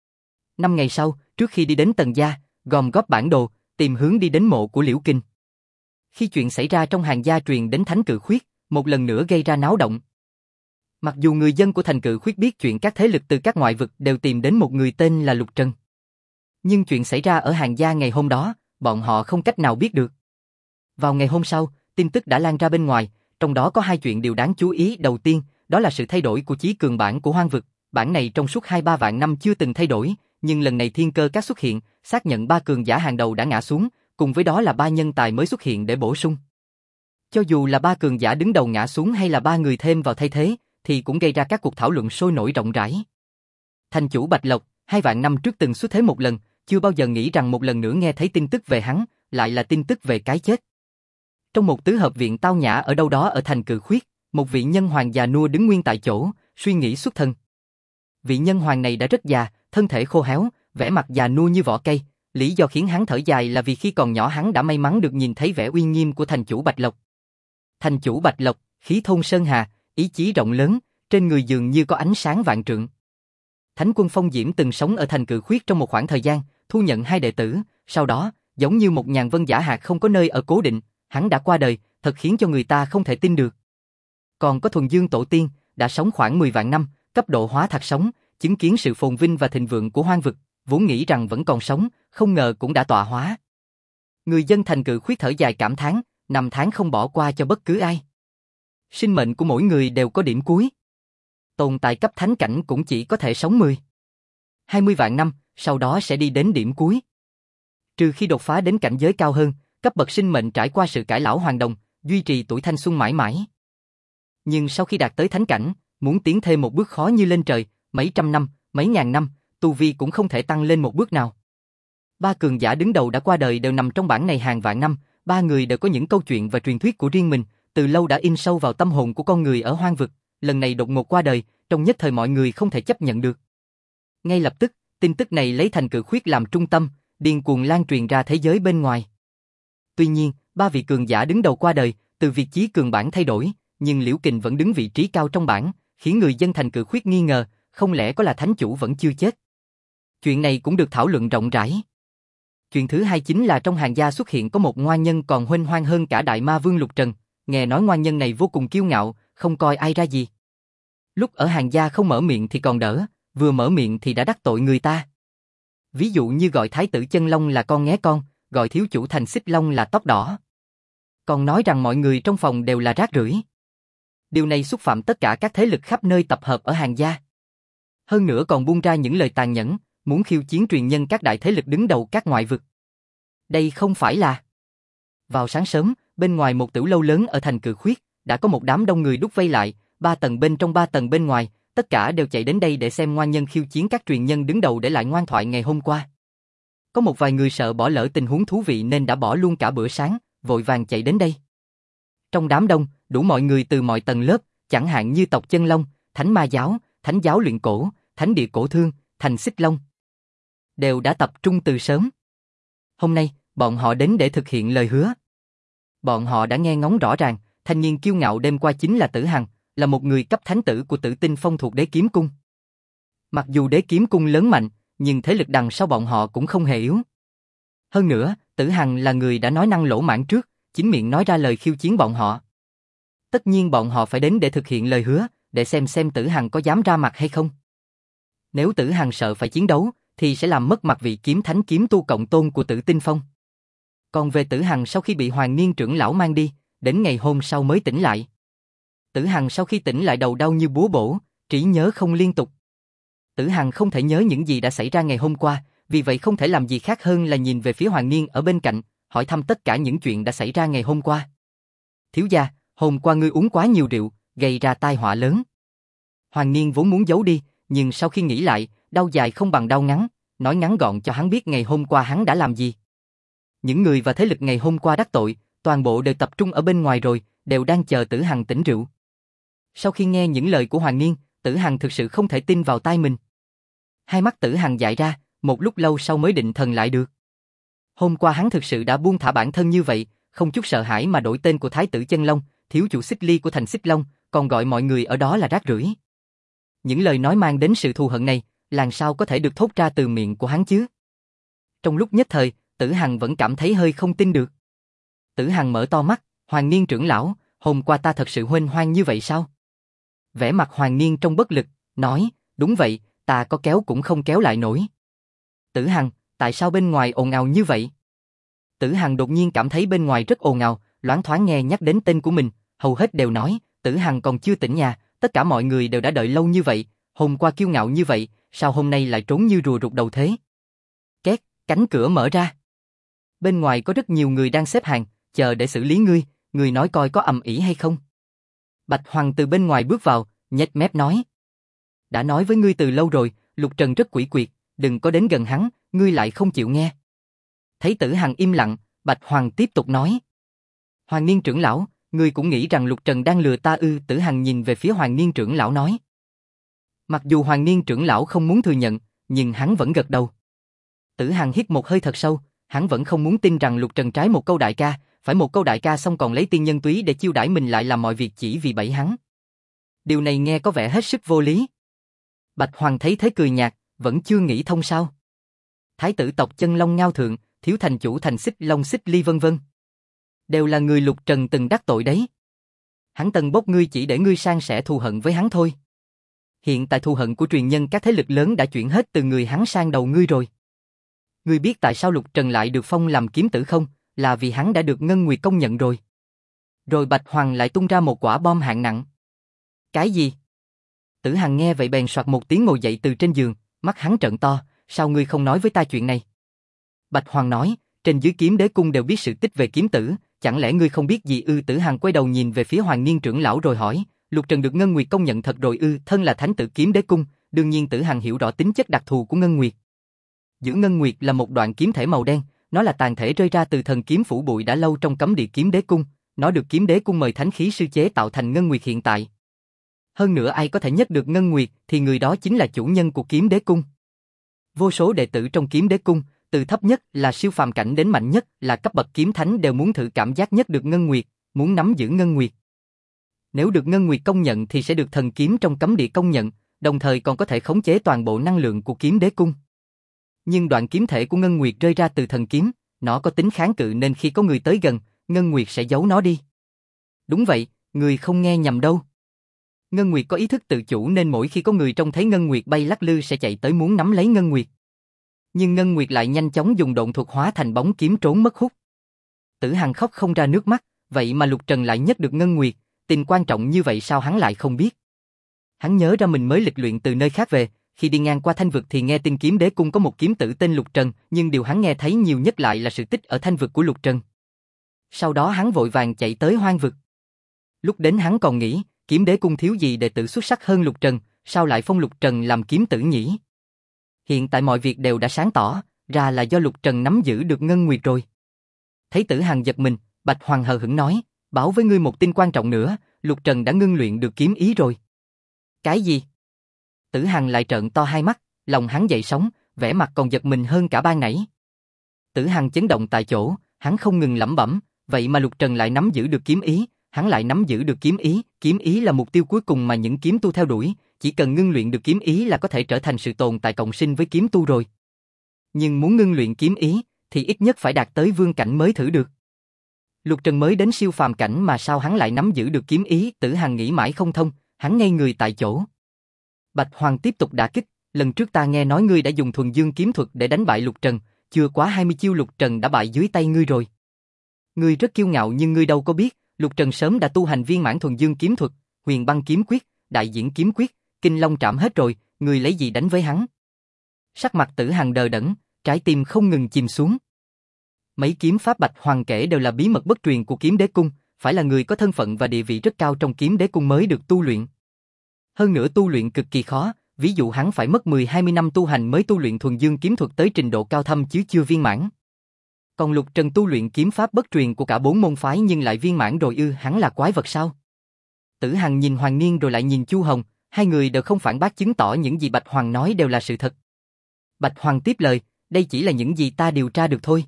5 ngày sau, trước khi đi đến Tần gia, gom góp bản đồ, tìm hướng đi đến mộ của Liễu Kình. Khi chuyện xảy ra trong Hàn gia truyền đến Thánh Cự Khuyết, một lần nữa gây ra náo động. Mặc dù người dân của thành Cự Khuyết biết chuyện các thế lực từ các ngoại vực đều tìm đến một người tên là Lục Trần. Nhưng chuyện xảy ra ở Hàn gia ngày hôm đó, bọn họ không cách nào biết được. Vào ngày hôm sau, tin tức đã lan ra bên ngoài, trong đó có 2 chuyện điều đáng chú ý. Đầu tiên, đó là sự thay đổi của chí cường bản của Hoang vực. Bản này trong suốt 2-3 vạn năm chưa từng thay đổi, nhưng lần này thiên cơ các xuất hiện, xác nhận 3 cường giả hàng đầu đã ngã xuống, cùng với đó là 3 nhân tài mới xuất hiện để bổ sung. Cho dù là 3 cường giả đứng đầu ngã xuống hay là 3 người thêm vào thay thế, thì cũng gây ra các cuộc thảo luận sôi nổi rộng rãi. Thành chủ Bạch Lộc, 2 vạn năm trước từng xuất thế một lần, chưa bao giờ nghĩ rằng một lần nữa nghe thấy tin tức về hắn, lại là tin tức về cái chết. Trong một tứ hợp viện tao nhã ở đâu đó ở thành Cự Khuyết, một vị nhân hoàng già nua đứng nguyên tại chỗ, suy nghĩ xuất thần. Vị nhân hoàng này đã rất già, thân thể khô héo, vẻ mặt già nua như vỏ cây. Lý do khiến hắn thở dài là vì khi còn nhỏ hắn đã may mắn được nhìn thấy vẻ uy nghiêm của thành chủ Bạch Lộc. Thành chủ Bạch Lộc, khí thôn sơn hà, ý chí rộng lớn, trên người dường như có ánh sáng vạn trượng. Thánh quân Phong Diễm từng sống ở thành Cự Khuyết trong một khoảng thời gian, thu nhận 2 đệ tử, sau đó, giống như một nhàn vân giả hạt không có nơi ở cố định, hắn đã qua đời, thật khiến cho người ta không thể tin được. Còn có Thuần Dương Tổ Tiên, đã sống khoảng 10 vạn năm, cấp độ hóa thạch sống, chứng kiến sự phồn vinh và thịnh vượng của Hoang vực, vốn nghĩ rằng vẫn còn sống, không ngờ cũng đã tọa hóa. Người dân thành Cự Khuyết thở dài cảm thán, năm tháng không bỏ qua cho bất cứ ai. Sinh mệnh của mỗi người đều có điểm cuối. Tồn tại cấp thánh cảnh cũng chỉ có thể sống 20 vạn năm, sau đó sẽ đi đến điểm cuối. Trừ khi đột phá đến cảnh giới cao hơn, cấp bậc sinh mệnh trải qua sự cải lão hoàn đồng, duy trì tuổi thanh xuân mãi mãi. Nhưng sau khi đạt tới thánh cảnh, muốn tiến thêm một bước khó như lên trời, mấy trăm năm, mấy ngàn năm, tu vi cũng không thể tăng lên một bước nào. 3 cường giả đứng đầu đã qua đời đều nằm trong bản này hàng vạn năm, 3 người đều có những câu chuyện và truyền thuyết của riêng mình, từ lâu đã in sâu vào tâm hồn của con người ở Hoang vực, lần này đột ngột qua đời, trong nhất thời mọi người không thể chấp nhận được. Ngay lập tức, tin tức này lấy thành Cự Khuyết làm trung tâm, điên cuồng lan truyền ra thế giới bên ngoài. Tuy nhiên, 3 vị cường giả đứng đầu qua đời, từ vị chí cường bản thay đổi, nhưng Liễu Kình vẫn đứng vị trí cao trong bản, khiến người dân thành Cự Khuyết nghi ngờ, không lẽ có là thánh chủ vẫn chưa chết. Chuyện này cũng được thảo luận rộng rãi. Chuyện thứ hai chính là trong Hàn gia xuất hiện có một ngoan nhân còn huênh hoang hơn cả Đại Ma Vương Lục Trần, nghe nói ngoan nhân này vô cùng kiêu ngạo, không coi ai ra gì. Lúc ở Hàn gia không mở miệng thì còn đỡ, vừa mở miệng thì đã đắc tội người ta. Ví dụ như gọi thái tử Chân Long là con nghé con, gọi thiếu chủ Thành Xích Long là tóc đỏ. Còn nói rằng mọi người trong phòng đều là rác rưởi. Điều này xúc phạm tất cả các thế lực khắp nơi tập hợp ở Hàn gia. Hơn nữa còn buông ra những lời tàn nhẫn, muốn khiêu chiến truyền nhân các đại thế lực đứng đầu các ngoại vực. Đây không phải là... Vào sáng sớm, bên ngoài một tiểu lâu lớn ở thành Cự Khuyết, đã có một đám đông người đúc vây lại, 3 tầng bên trong 3 tầng bên ngoài, tất cả đều chạy đến đây để xem ngoan nhân khiêu chiến các truyền nhân đứng đầu để lại ngoan thoại ngày hôm qua. Có một vài người sợ bỏ lỡ tình huống thú vị nên đã bỏ luôn cả bữa sáng, vội vàng chạy đến đây. Trong đám đông, đủ mọi người từ mọi tầng lớp, chẳng hạn như tộc Chân Long, Thánh Ma Giáo, Thánh Giáo Luyện Cổ, Thánh Địa Cổ Thương, Thành Xích Long, đều đã tập trung từ sớm. Hôm nay, bọn họ đến để thực hiện lời hứa. Bọn họ đã nghe ngóng rõ ràng, thanh niên kiêu ngạo đêm qua chính là Tử Hằng, là một người cấp thánh tử của Tử Tinh Phong thuộc Đế Kiếm Cung. Mặc dù Đế Kiếm Cung lớn mạnh, nhưng thế lực đằng sau bọn họ cũng không hề yếu. Hơn nữa, Tử Hằng là người đã nói năng lỗ mãng trước, chính miệng nói ra lời khiêu chiến bọn họ. Tất nhiên bọn họ phải đến để thực hiện lời hứa, để xem Tử Hằng có dám ra mặt hay không. Nếu Tử Hằng sợ phải chiến đấu, thì sẽ làm mất mặt vị kiếm thánh kiếm tu cộng tôn của Tử Tinh Phong. Còn về Tử Hằng sau khi bị Hoàng Niên trưởng lão mang đi, đến ngày hôm sau mới tỉnh lại. Tử Hằng sau khi tỉnh lại đầu đau như búa bổ, trí nhớ không liên tục. Tử Hằng không thể nhớ những gì đã xảy ra ngày hôm qua, vì vậy không thể làm gì khác hơn là nhìn về phía Hoàng Niên ở bên cạnh, hỏi thăm tất cả những chuyện đã xảy ra ngày hôm qua. Thiếu gia, hôm qua ngươi uống quá nhiều rượu, gây ra tai họa lớn. Hoàng Niên vốn muốn giấu đi, nhưng sau khi nghĩ lại, đau dài không bằng đau ngắn, nói ngắn gọn cho hắn biết ngày hôm qua hắn đã làm gì. Những người và thế lực ngày hôm qua đắc tội, toàn bộ đều tập trung ở bên ngoài rồi, đều đang chờ Tử Hằng tỉnh rượu. Sau khi nghe những lời của Hoàng Niên, Tử Hằng thực sự không thể tin vào tai mình. Hai mắt Tử Hằng dại ra, một lúc lâu sau mới định thần lại được. Hôm qua hắn thực sự đã buông thả bản thân như vậy, không chút sợ hãi mà đổi tên của Thái tử Chân Long, thiếu chủ Xích Ly của thành Xích Long, còn gọi mọi người ở đó là rác rưởi. Những lời nói mang đến sự thù hận này, làm sao có thể được thốt ra từ miệng của hắn chứ? Trong lúc nhất thời, Tử Hằng vẫn cảm thấy hơi không tin được. Tử Hằng mở to mắt, Hoàng Niên trưởng lão, hôm qua ta thật sự huênh hoang như vậy sao? Vẻ mặt Hoàng Niên trong bất lực, nói, đúng vậy, ta có kéo cũng không kéo lại nổi. Tử Hằng, tại sao bên ngoài ồn ào như vậy? Tử Hằng đột nhiên cảm thấy bên ngoài rất ồn ào, loáng thoáng nghe nhắc đến tên của mình, hầu hết đều nói, Tử Hằng còn chưa tỉnh nhà, tất cả mọi người đều đã đợi lâu như vậy, hôm qua kiêu ngạo như vậy, sao hôm nay lại trốn như rùa rụt đầu thế? Két, cánh cửa mở ra. Bên ngoài có rất nhiều người đang xếp hàng, chờ để xử lý ngươi, ngươi nói coi có ầm ĩ hay không? Bạch Hoàng từ bên ngoài bước vào, nhếch mép nói. Đã nói với ngươi từ lâu rồi, Lục Trần rất quỷ quyệt, đừng có đến gần hắn, ngươi lại không chịu nghe. Thấy Tử Hằng im lặng, Bạch Hoàng tiếp tục nói. Hoàng Niên trưởng lão, ngươi cũng nghĩ rằng Lục Trần đang lừa ta ư? Tử Hằng nhìn về phía Hoàng Niên trưởng lão nói. Mặc dù Hoàng Niên trưởng lão không muốn thừa nhận, nhưng hắn vẫn gật đầu. Tử Hằng hít một hơi thật sâu, hắn vẫn không muốn tin rằng Lục Trần trái một câu đại ca, phải một câu đại ca xong còn lấy tiên nhân túy để chiêu đãi mình lại làm mọi việc chỉ vì bẫy hắn. Điều này nghe có vẻ hết sức vô lý. Bạch Hoàng thấy thế cười nhạt, vẫn chưa nghĩ thông sao. Thái tử tộc Chân Long Ngao Thượng, thiếu thành chủ thành Xích Long Xích Ly vân vân. Đều là người Lục Trần từng đắc tội đấy. Hắn tần bốc ngươi chỉ để ngươi san sẻ thù hận với hắn thôi. Hiện tại thù hận của truyền nhân các thế lực lớn đã chuyển hết từ người hắn sang đầu ngươi rồi. Ngươi biết tại sao Lục Trần lại được phong làm kiếm tử không? Là vì hắn đã được Ngân Nguyệt công nhận rồi. Rồi Bạch Hoàng lại tung ra một quả bom hạng nặng. Cái gì? Tử Hằng nghe vậy bèn soạt một tiếng ngồi dậy từ trên giường, mắt hắn trợn to, sao ngươi không nói với ta chuyện này? Bạch Hoàng nói, trên dưới Kiếm Đế cung đều biết sự tích về kiếm tử, chẳng lẽ ngươi không biết gì ư? Tử Hằng quay đầu nhìn về phía Hoàng Niên trưởng lão rồi hỏi, Lục Trần được Ngân Nguyệt công nhận thật rồi ư? Thân là thánh tử Kiếm Đế cung, đương nhiên Tử Hằng hiểu rõ tính chất đặc thù của Ngân Nguyệt. Giữa Ngân Nguyệt là một đoạn kiếm thể màu đen, nó là tàn thể rơi ra từ thần kiếm phủ bụi đã lâu trong cấm địa Kiếm Đế cung, nó được Kiếm Đế cung mời thánh khí sư chế tạo thành Ngân Nguyệt hiện tại. Hơn nữa ai có thể nhất được Ngân Nguyệt thì người đó chính là chủ nhân của Kiếm Đế cung. Vô số đệ tử trong Kiếm Đế cung, từ thấp nhất là siêu phàm cảnh đến mạnh nhất là cấp bậc kiếm thánh đều muốn thử cảm giác nhất được Ngân Nguyệt, muốn nắm giữ Ngân Nguyệt. Nếu được Ngân Nguyệt công nhận thì sẽ được thần kiếm trong cấm địa công nhận, đồng thời còn có thể khống chế toàn bộ năng lượng của Kiếm Đế cung. Nhưng đoạn kiếm thể của Ngân Nguyệt rơi ra từ thần kiếm, nó có tính kháng cự nên khi có người tới gần, Ngân Nguyệt sẽ giấu nó đi. Đúng vậy, người không nghe nhầm đâu. Ngân Nguyệt có ý thức tự chủ nên mỗi khi có người trông thấy Ngân Nguyệt bay lắc lư sẽ chạy tới muốn nắm lấy Ngân Nguyệt. Nhưng Ngân Nguyệt lại nhanh chóng dùng độn thuật hóa thành bóng kiếm trốn mất hút. Tử Hằng khóc không ra nước mắt, vậy mà Lục Trần lại nhất được Ngân Nguyệt, tình quan trọng như vậy sao hắn lại không biết? Hắn nhớ ra mình mới lịch luyện từ nơi khác về, khi đi ngang qua Thanh vực thì nghe tin Kiếm Đế cung có một kiếm tử tên Lục Trần, nhưng điều hắn nghe thấy nhiều nhất lại là sự tích ở Thanh vực của Lục Trần. Sau đó hắn vội vàng chạy tới Hoang vực. Lúc đến hắn còn nghĩ, Kiếm Đế cung thiếu gì đệ tử xuất sắc hơn Lục Trần, sao lại phong Lục Trần làm kiếm tử nhỉ? Hiện tại mọi việc đều đã sáng tỏ, ra là do Lục Trần nắm giữ được Ngân Nguyệt rồi. Thấy Tử Hằng giật mình, Bạch Hoàng hờ hững nói, báo với ngươi một tin quan trọng nữa, Lục Trần đã ngưng luyện được kiếm ý rồi. Cái gì? Tử Hằng lại trợn to hai mắt, lòng hắn dậy sóng, vẻ mặt còn giật mình hơn cả ban nãy. Tử Hằng chấn động tại chỗ, hắn không ngừng lẩm bẩm, vậy mà Lục Trần lại nắm giữ được kiếm ý, hắn lại nắm giữ được kiếm ý là mục tiêu cuối cùng mà những kiếm tu theo đuổi, chỉ cần ngưng luyện được kiếm ý là có thể trở thành sự tồn tại cộng sinh với kiếm tu rồi. Nhưng muốn ngưng luyện kiếm ý thì ít nhất phải đạt tới vương cảnh mới thử được. Lục Trần mới đến siêu phàm cảnh mà sao hắn lại nắm giữ được kiếm ý? Tử Hằng nghĩ mãi không thông, hắn ngây người tại chỗ. Bạch Hoàng tiếp tục đả kích, lần trước ta nghe nói ngươi đã dùng thuần dương kiếm thuật để đánh bại Lục Trần, chưa quá 20 chiêu Lục Trần đã bại dưới tay ngươi rồi. Ngươi rất kiêu ngạo nhưng ngươi đâu có biết, Lục Trần sớm đã tu hành viên mãn thuần dương kiếm thuật, Huyền Băng kiếm quyết, Đại diễn kiếm quyết, Kinh Long trảm hết rồi, ngươi lấy gì đánh với hắn? Sắc mặt Tử Hằng đờ đẫn, trái tim không ngừng chìm xuống. Mấy kiếm pháp Bạch Hoàng kể đều là bí mật bất truyền của Kiếm Đế cung, phải là người có thân phận và địa vị rất cao trong Kiếm Đế cung mới được tu luyện. Hơn nữa tu luyện cực kỳ khó, ví dụ hắn phải mất 10-20 năm tu hành mới tu luyện thuần dương kiếm thuật tới trình độ cao thâm chứ chưa viên mãn. Còn Lục Trần tu luyện kiếm pháp bất truyền của cả 4 môn phái nhưng lại viên mãn rồi ư? Hắn là quái vật sao? Tử Hằng nhìn Hoàng Niên rồi lại nhìn Chu Hồng, Hai người đều không phản bác, chứng tỏ những gì Bạch Hoàng nói đều là sự thật. Bạch Hoàng tiếp lời, đây chỉ là những gì ta điều tra được thôi.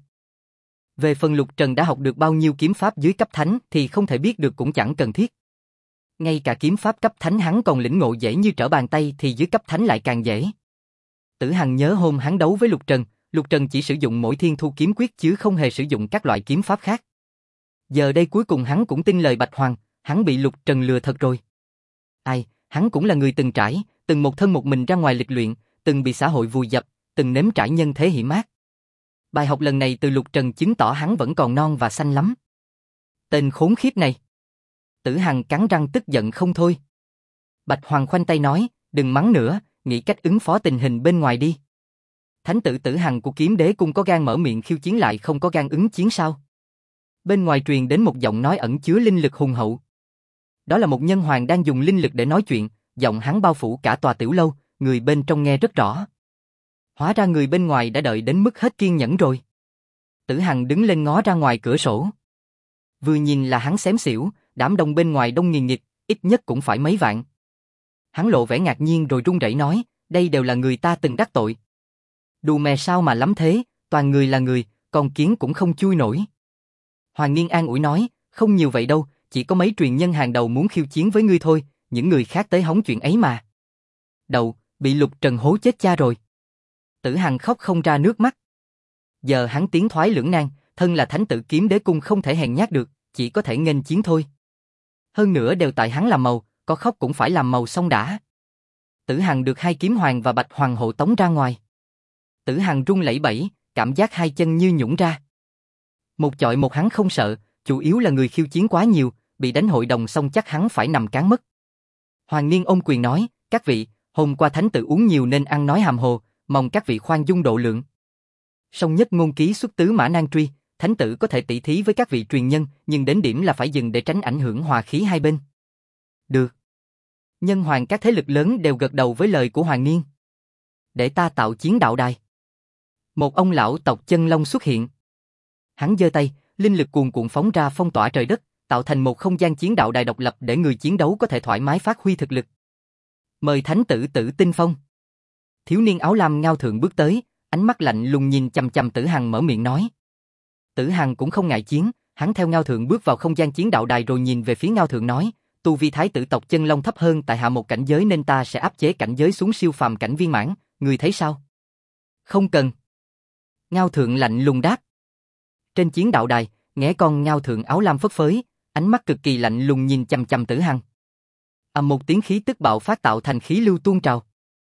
Về phần Lục Trần đã học được bao nhiêu kiếm pháp dưới cấp thánh thì không thể biết được, cũng chẳng cần thiết. Ngay cả kiếm pháp cấp thánh hắn còn lĩnh ngộ dễ như trở bàn tay thì dưới cấp thánh lại càng dễ. Tử Hằng nhớ hôm hắn đấu với Lục Trần chỉ sử dụng mỗi Thiên Thu kiếm quyết chứ không hề sử dụng các loại kiếm pháp khác. Giờ đây cuối cùng hắn cũng tin lời Bạch Hoàng, hắn bị Lục Trần lừa thật rồi. Ai, hắn cũng là người từng trải, từng một thân một mình ra ngoài lịch luyện, từng bị xã hội vùi dập, từng nếm trải nhân thế hiểm ác. Bài học lần này từ Lục Trần chứng tỏ hắn vẫn còn non và xanh lắm. Tên khốn khiếp này. Tử Hằng cắn răng tức giận không thôi. Bạch Hoàng khoanh tay nói, đừng mắng nữa, nghĩ cách ứng phó tình hình bên ngoài đi. Thánh tử Tử Hằng của Kiếm Đế Cung có gan mở miệng khiêu chiến lại không có gan ứng chiến sao? Bên ngoài truyền đến một giọng nói ẩn chứa linh lực hùng hậu. Đó là một nhân hoàng đang dùng linh lực để nói chuyện, giọng hắn bao phủ cả tòa tiểu lâu, người bên trong nghe rất rõ. Hóa ra người bên ngoài đã đợi đến mức hết kiên nhẫn rồi. Tử Hằng đứng lên ngó ra ngoài cửa sổ. Vừa nhìn là hắn xém xỉu, đám đông bên ngoài đông nghìn nghịt, ít nhất cũng phải mấy vạn. Hắn lộ vẻ ngạc nhiên rồi run rẩy nói, đây đều là người ta từng đắc tội. Đù mè sao mà lắm thế, toàn người là người, con kiến cũng không chui nổi. Hoàng Niên an ủi nói, không nhiều vậy đâu, chỉ có mấy truyền nhân hàng đầu muốn khiêu chiến với ngươi thôi, những người khác tới hóng chuyện ấy mà. Đầu, bị Lục Trần hố chết cha rồi. Tử Hằng khóc không ra nước mắt. Giờ hắn tiến thoái lưỡng nan, thân là thánh tử Kiếm Đế Cung không thể hèn nhát được, chỉ có thể nghênh chiến thôi. Hơn nữa đều tại hắn làm màu, có khóc cũng phải làm màu xong đã. Tử Hằng được hai kiếm hoàng và Bạch Hoàng hộ tống ra ngoài. Tử Hằng run lẩy bẩy, cảm giác hai chân như nhũn ra. Một chọi một hắn không sợ, chủ yếu là người khiêu chiến quá nhiều, bị đánh hội đồng xong chắc hắn phải nằm cán mất. Hoàng Niên ôm quyền nói, các vị, hôm qua thánh tử uống nhiều nên ăn nói hàm hồ, mong các vị khoan dung độ lượng. Song nhất ngôn ký xuất tứ mã nan truy, thánh tử có thể tỷ thí với các vị truyền nhân, nhưng đến điểm là phải dừng để tránh ảnh hưởng hòa khí hai bên. Được. Nhân hoàng các thế lực lớn đều gật đầu với lời của Hoàng Niên. Để ta tạo chiến đạo đài. Một ông lão tộc Chân Long xuất hiện. Hắn giơ tay, linh lực cuồn cuộn phóng ra phong tỏa trời đất, tạo thành một không gian chiến đạo đài độc lập để người chiến đấu có thể thoải mái phát huy thực lực. Mời thánh tử Tử Tinh Phong. Thiếu niên áo lam ngao thượng bước tới, ánh mắt lạnh lùng nhìn chằm chằm Tử Hằng mở miệng nói. Tử Hằng cũng không ngại chiến, hắn theo ngao thượng bước vào không gian chiến đạo đài rồi nhìn về phía ngao thượng nói, tu vi thái tử tộc Chân Long thấp hơn tại hạ một cảnh giới nên ta sẽ áp chế cảnh giới xuống siêu phàm cảnh viên mãn, người thấy sao? Không cần. Ngao thượng lạnh lùng đáp. Trên chiến đạo đài, nghe con ngao thượng áo lam phất phới, ánh mắt cực kỳ lạnh lùng nhìn chằm chằm Tử Hằng. Một tiếng khí tức bạo phát tạo thành khí lưu tuôn trào.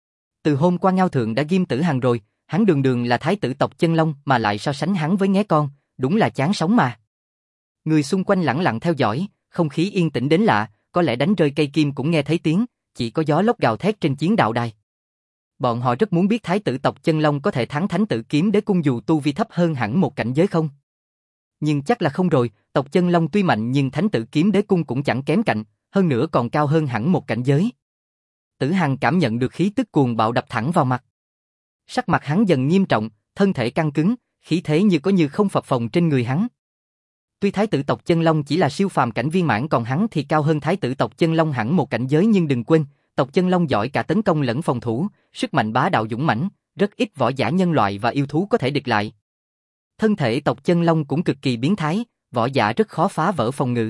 Từ hôm qua ngao thượng đã ghim Tử Hằng rồi, hắn đường đường là thái tử tộc Chân Long mà lại so sánh hắn với nghé con, đúng là chán sống mà. Người xung quanh lặng lặng theo dõi, không khí yên tĩnh đến lạ, có lẽ đánh rơi cây kim cũng nghe thấy tiếng, chỉ có gió lốc gào thét trên chiến đạo đài. Bọn họ rất muốn biết thái tử tộc Chân Long có thể thắng thánh tử Kiếm Đế Cung dù tu vi thấp hơn hẳn một cảnh giới không? Nhưng chắc là không rồi, tộc Chân Long tuy mạnh nhưng thánh tử Kiếm Đế Cung cũng chẳng kém cạnh, hơn nữa còn cao hơn hẳn một cảnh giới. Tử Hằng cảm nhận được khí tức cuồng bạo đập thẳng vào mặt. Sắc mặt hắn dần nghiêm trọng, thân thể căng cứng, khí thế như có như không phập phồng trên người hắn. Tuy thái tử tộc Chân Long chỉ là siêu phàm cảnh viên mãn còn hắn thì cao hơn thái tử tộc Chân Long hẳn một cảnh giới nhưng đừng quên, tộc Chân Long giỏi cả tấn công lẫn phòng thủ, sức mạnh bá đạo dũng mãnh, rất ít võ giả nhân loại và yêu thú có thể địch lại. Thân thể tộc Chân Long cũng cực kỳ biến thái, võ giả rất khó phá vỡ phòng ngự.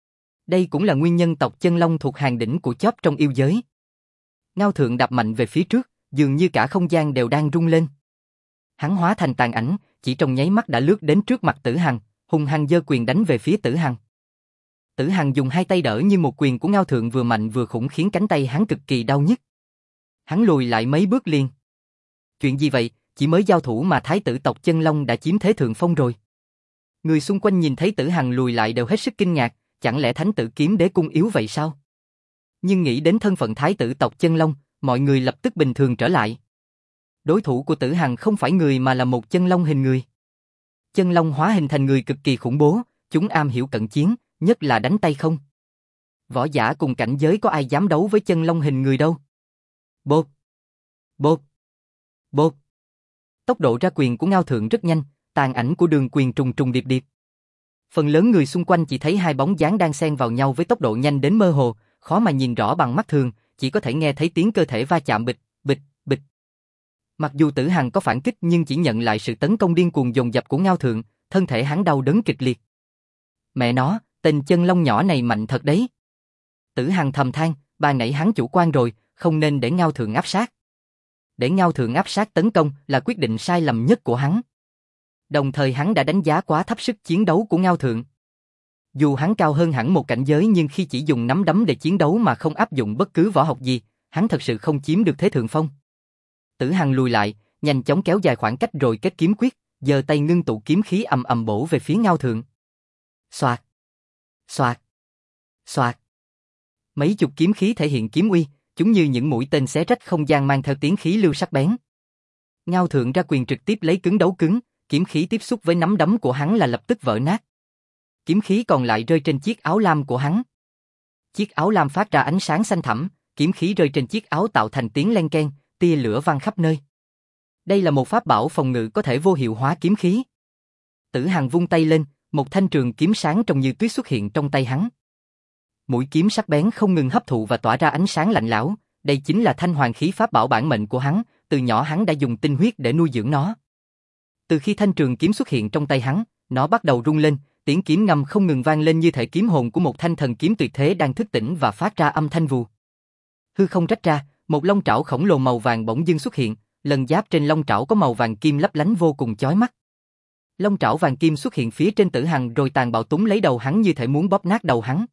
Đây cũng là nguyên nhân tộc Chân Long thuộc hàng đỉnh của chóp trong yêu giới. Ngao thượng đạp mạnh về phía trước, dường như cả không gian đều đang rung lên. Hắn hóa thành tàn ảnh, chỉ trong nháy mắt đã lướt đến trước mặt Tử Hằng, hung hăng giơ quyền đánh về phía Tử Hằng. Tử Hằng dùng hai tay đỡ như một quyền của ngao thượng vừa mạnh vừa khủng khiến cánh tay hắn cực kỳ đau nhức. Hắn lùi lại mấy bước liền. Chuyện gì vậy, chỉ mới giao thủ mà thái tử tộc Chân Long đã chiếm thế thượng phong rồi. Người xung quanh nhìn thấy Tử Hằng lùi lại đều hết sức kinh ngạc, chẳng lẽ thánh tử Kiếm Đế Cung yếu vậy sao? Nhưng nghĩ đến thân phận thái tử tộc Chân Long, mọi người lập tức bình thường trở lại. Đối thủ của Tử Hằng không phải người mà là một chân long hình người. Chân long hóa hình thành người cực kỳ khủng bố, chúng am hiểu cận chiến, nhất là đánh tay không. Võ giả cùng cảnh giới có ai dám đấu với chân long hình người đâu. Bột, bột, bột. Tốc độ ra quyền của Ngao Thượng rất nhanh, tàn ảnh của đường quyền trùng trùng điệp điệp. Phần lớn người xung quanh chỉ thấy hai bóng dáng đang xen vào nhau với tốc độ nhanh đến mơ hồ, khó mà nhìn rõ bằng mắt thường, chỉ có thể nghe thấy tiếng cơ thể va chạm bịch, bịch, bịch. Mặc dù Tử Hằng có phản kích nhưng chỉ nhận lại sự tấn công điên cuồng dồn dập của Ngao Thượng, thân thể hắn đau đớn kịch liệt. Mẹ nó, tên chân long nhỏ này mạnh thật đấy. Tử Hằng thầm than, ban nãy hắn chủ quan rồi, không nên để Ngao Thượng áp sát. Để Ngao Thượng áp sát tấn công là quyết định sai lầm nhất của hắn. Đồng thời hắn đã đánh giá quá thấp sức chiến đấu của Ngao Thượng. Dù hắn cao hơn hẳn một cảnh giới nhưng khi chỉ dùng nắm đấm để chiến đấu mà không áp dụng bất cứ võ học gì, hắn thật sự không chiếm được thế thượng phong. Tử Hằng lùi lại, nhanh chóng kéo dài khoảng cách rồi kết kiếm quyết, giơ tay ngưng tụ kiếm khí ầm ầm bổ về phía Ngao Thượng. Xoạt, xoạt, xoạt. Mấy chục kiếm khí thể hiện kiếm uy, chúng như những mũi tên xé rách không gian mang theo tiếng khí lưu sắc bén. Ngao Thượng ra quyền trực tiếp lấy cứng đấu cứng, kiếm khí tiếp xúc với nắm đấm của hắn là lập tức vỡ nát. Kiếm khí còn lại rơi trên chiếc áo lam của hắn. Chiếc áo lam phát ra ánh sáng xanh thẳm, kiếm khí rơi trên chiếc áo tạo thành tiếng len keng, tia lửa văng khắp nơi. Đây là một pháp bảo phòng ngự có thể vô hiệu hóa kiếm khí. Tử Hằng vung tay lên, một thanh trường kiếm sáng trông như tuyết xuất hiện trong tay hắn. Mũi kiếm sắc bén không ngừng hấp thụ và tỏa ra ánh sáng lạnh lẽo, đây chính là thanh hoàng khí pháp bảo bản mệnh của hắn, từ nhỏ hắn đã dùng tinh huyết để nuôi dưỡng nó. Từ khi thanh trường kiếm xuất hiện trong tay hắn, nó bắt đầu rung lên, tiếng kiếm ngâm không ngừng vang lên như thể kiếm hồn của một thanh thần kiếm tuyệt thế đang thức tỉnh và phát ra âm thanh vù. Hư không rách ra, một long trảo khổng lồ màu vàng bỗng dưng xuất hiện, lần giáp trên long trảo có màu vàng kim lấp lánh vô cùng chói mắt. Long trảo vàng kim xuất hiện phía trên Tử Hằng rồi tàn bạo túm lấy đầu hắn như thể muốn bóp nát đầu hắn.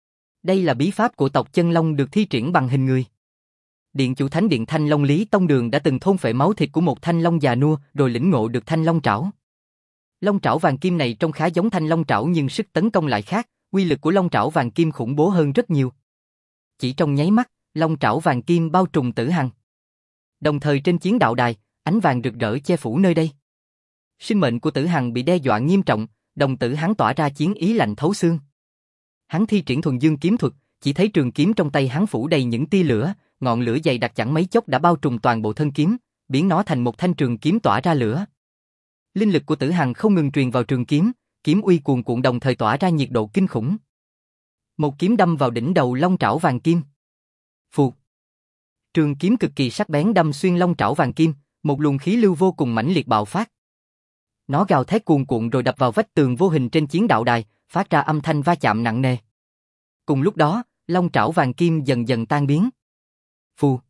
Đây là bí pháp của tộc Chân Long được thi triển bằng hình người. Điện chủ Thánh điện Thanh Long Lý Tông Đường đã từng thôn phệ máu thịt của một thanh long già nua rồi lĩnh ngộ được thanh long trảo. Long trảo vàng kim này trông khá giống thanh long trảo nhưng sức tấn công lại khác, uy lực của long trảo vàng kim khủng bố hơn rất nhiều. Chỉ trong nháy mắt, long trảo vàng kim bao trùm Tử Hằng. Đồng thời trên chiến đạo đài, ánh vàng rực rỡ che phủ nơi đây. Sinh mệnh của Tử Hằng bị đe dọa nghiêm trọng, đồng tử hắn tỏa ra chiến ý lạnh thấu xương. Hắn thi triển thuần dương kiếm thuật, chỉ thấy trường kiếm trong tay hắn phủ đầy những tia lửa, ngọn lửa dày đặc chẳng mấy chốc đã bao trùm toàn bộ thân kiếm, biến nó thành một thanh trường kiếm tỏa ra lửa. Linh lực của Tử Hằng không ngừng truyền vào trường kiếm, kiếm uy cuồn cuộn đồng thời tỏa ra nhiệt độ kinh khủng. Một kiếm đâm vào đỉnh đầu long trảo vàng kim. Phụt. Trường kiếm cực kỳ sắc bén đâm xuyên long trảo vàng kim, một luồng khí lưu vô cùng mãnh liệt bạo phát. Nó gào thét cuồn cuộn rồi đập vào vách tường vô hình trên chiến đạo đài, phát ra âm thanh va chạm nặng nề. Cùng lúc đó, long trảo vàng kim dần dần tan biến. Phù.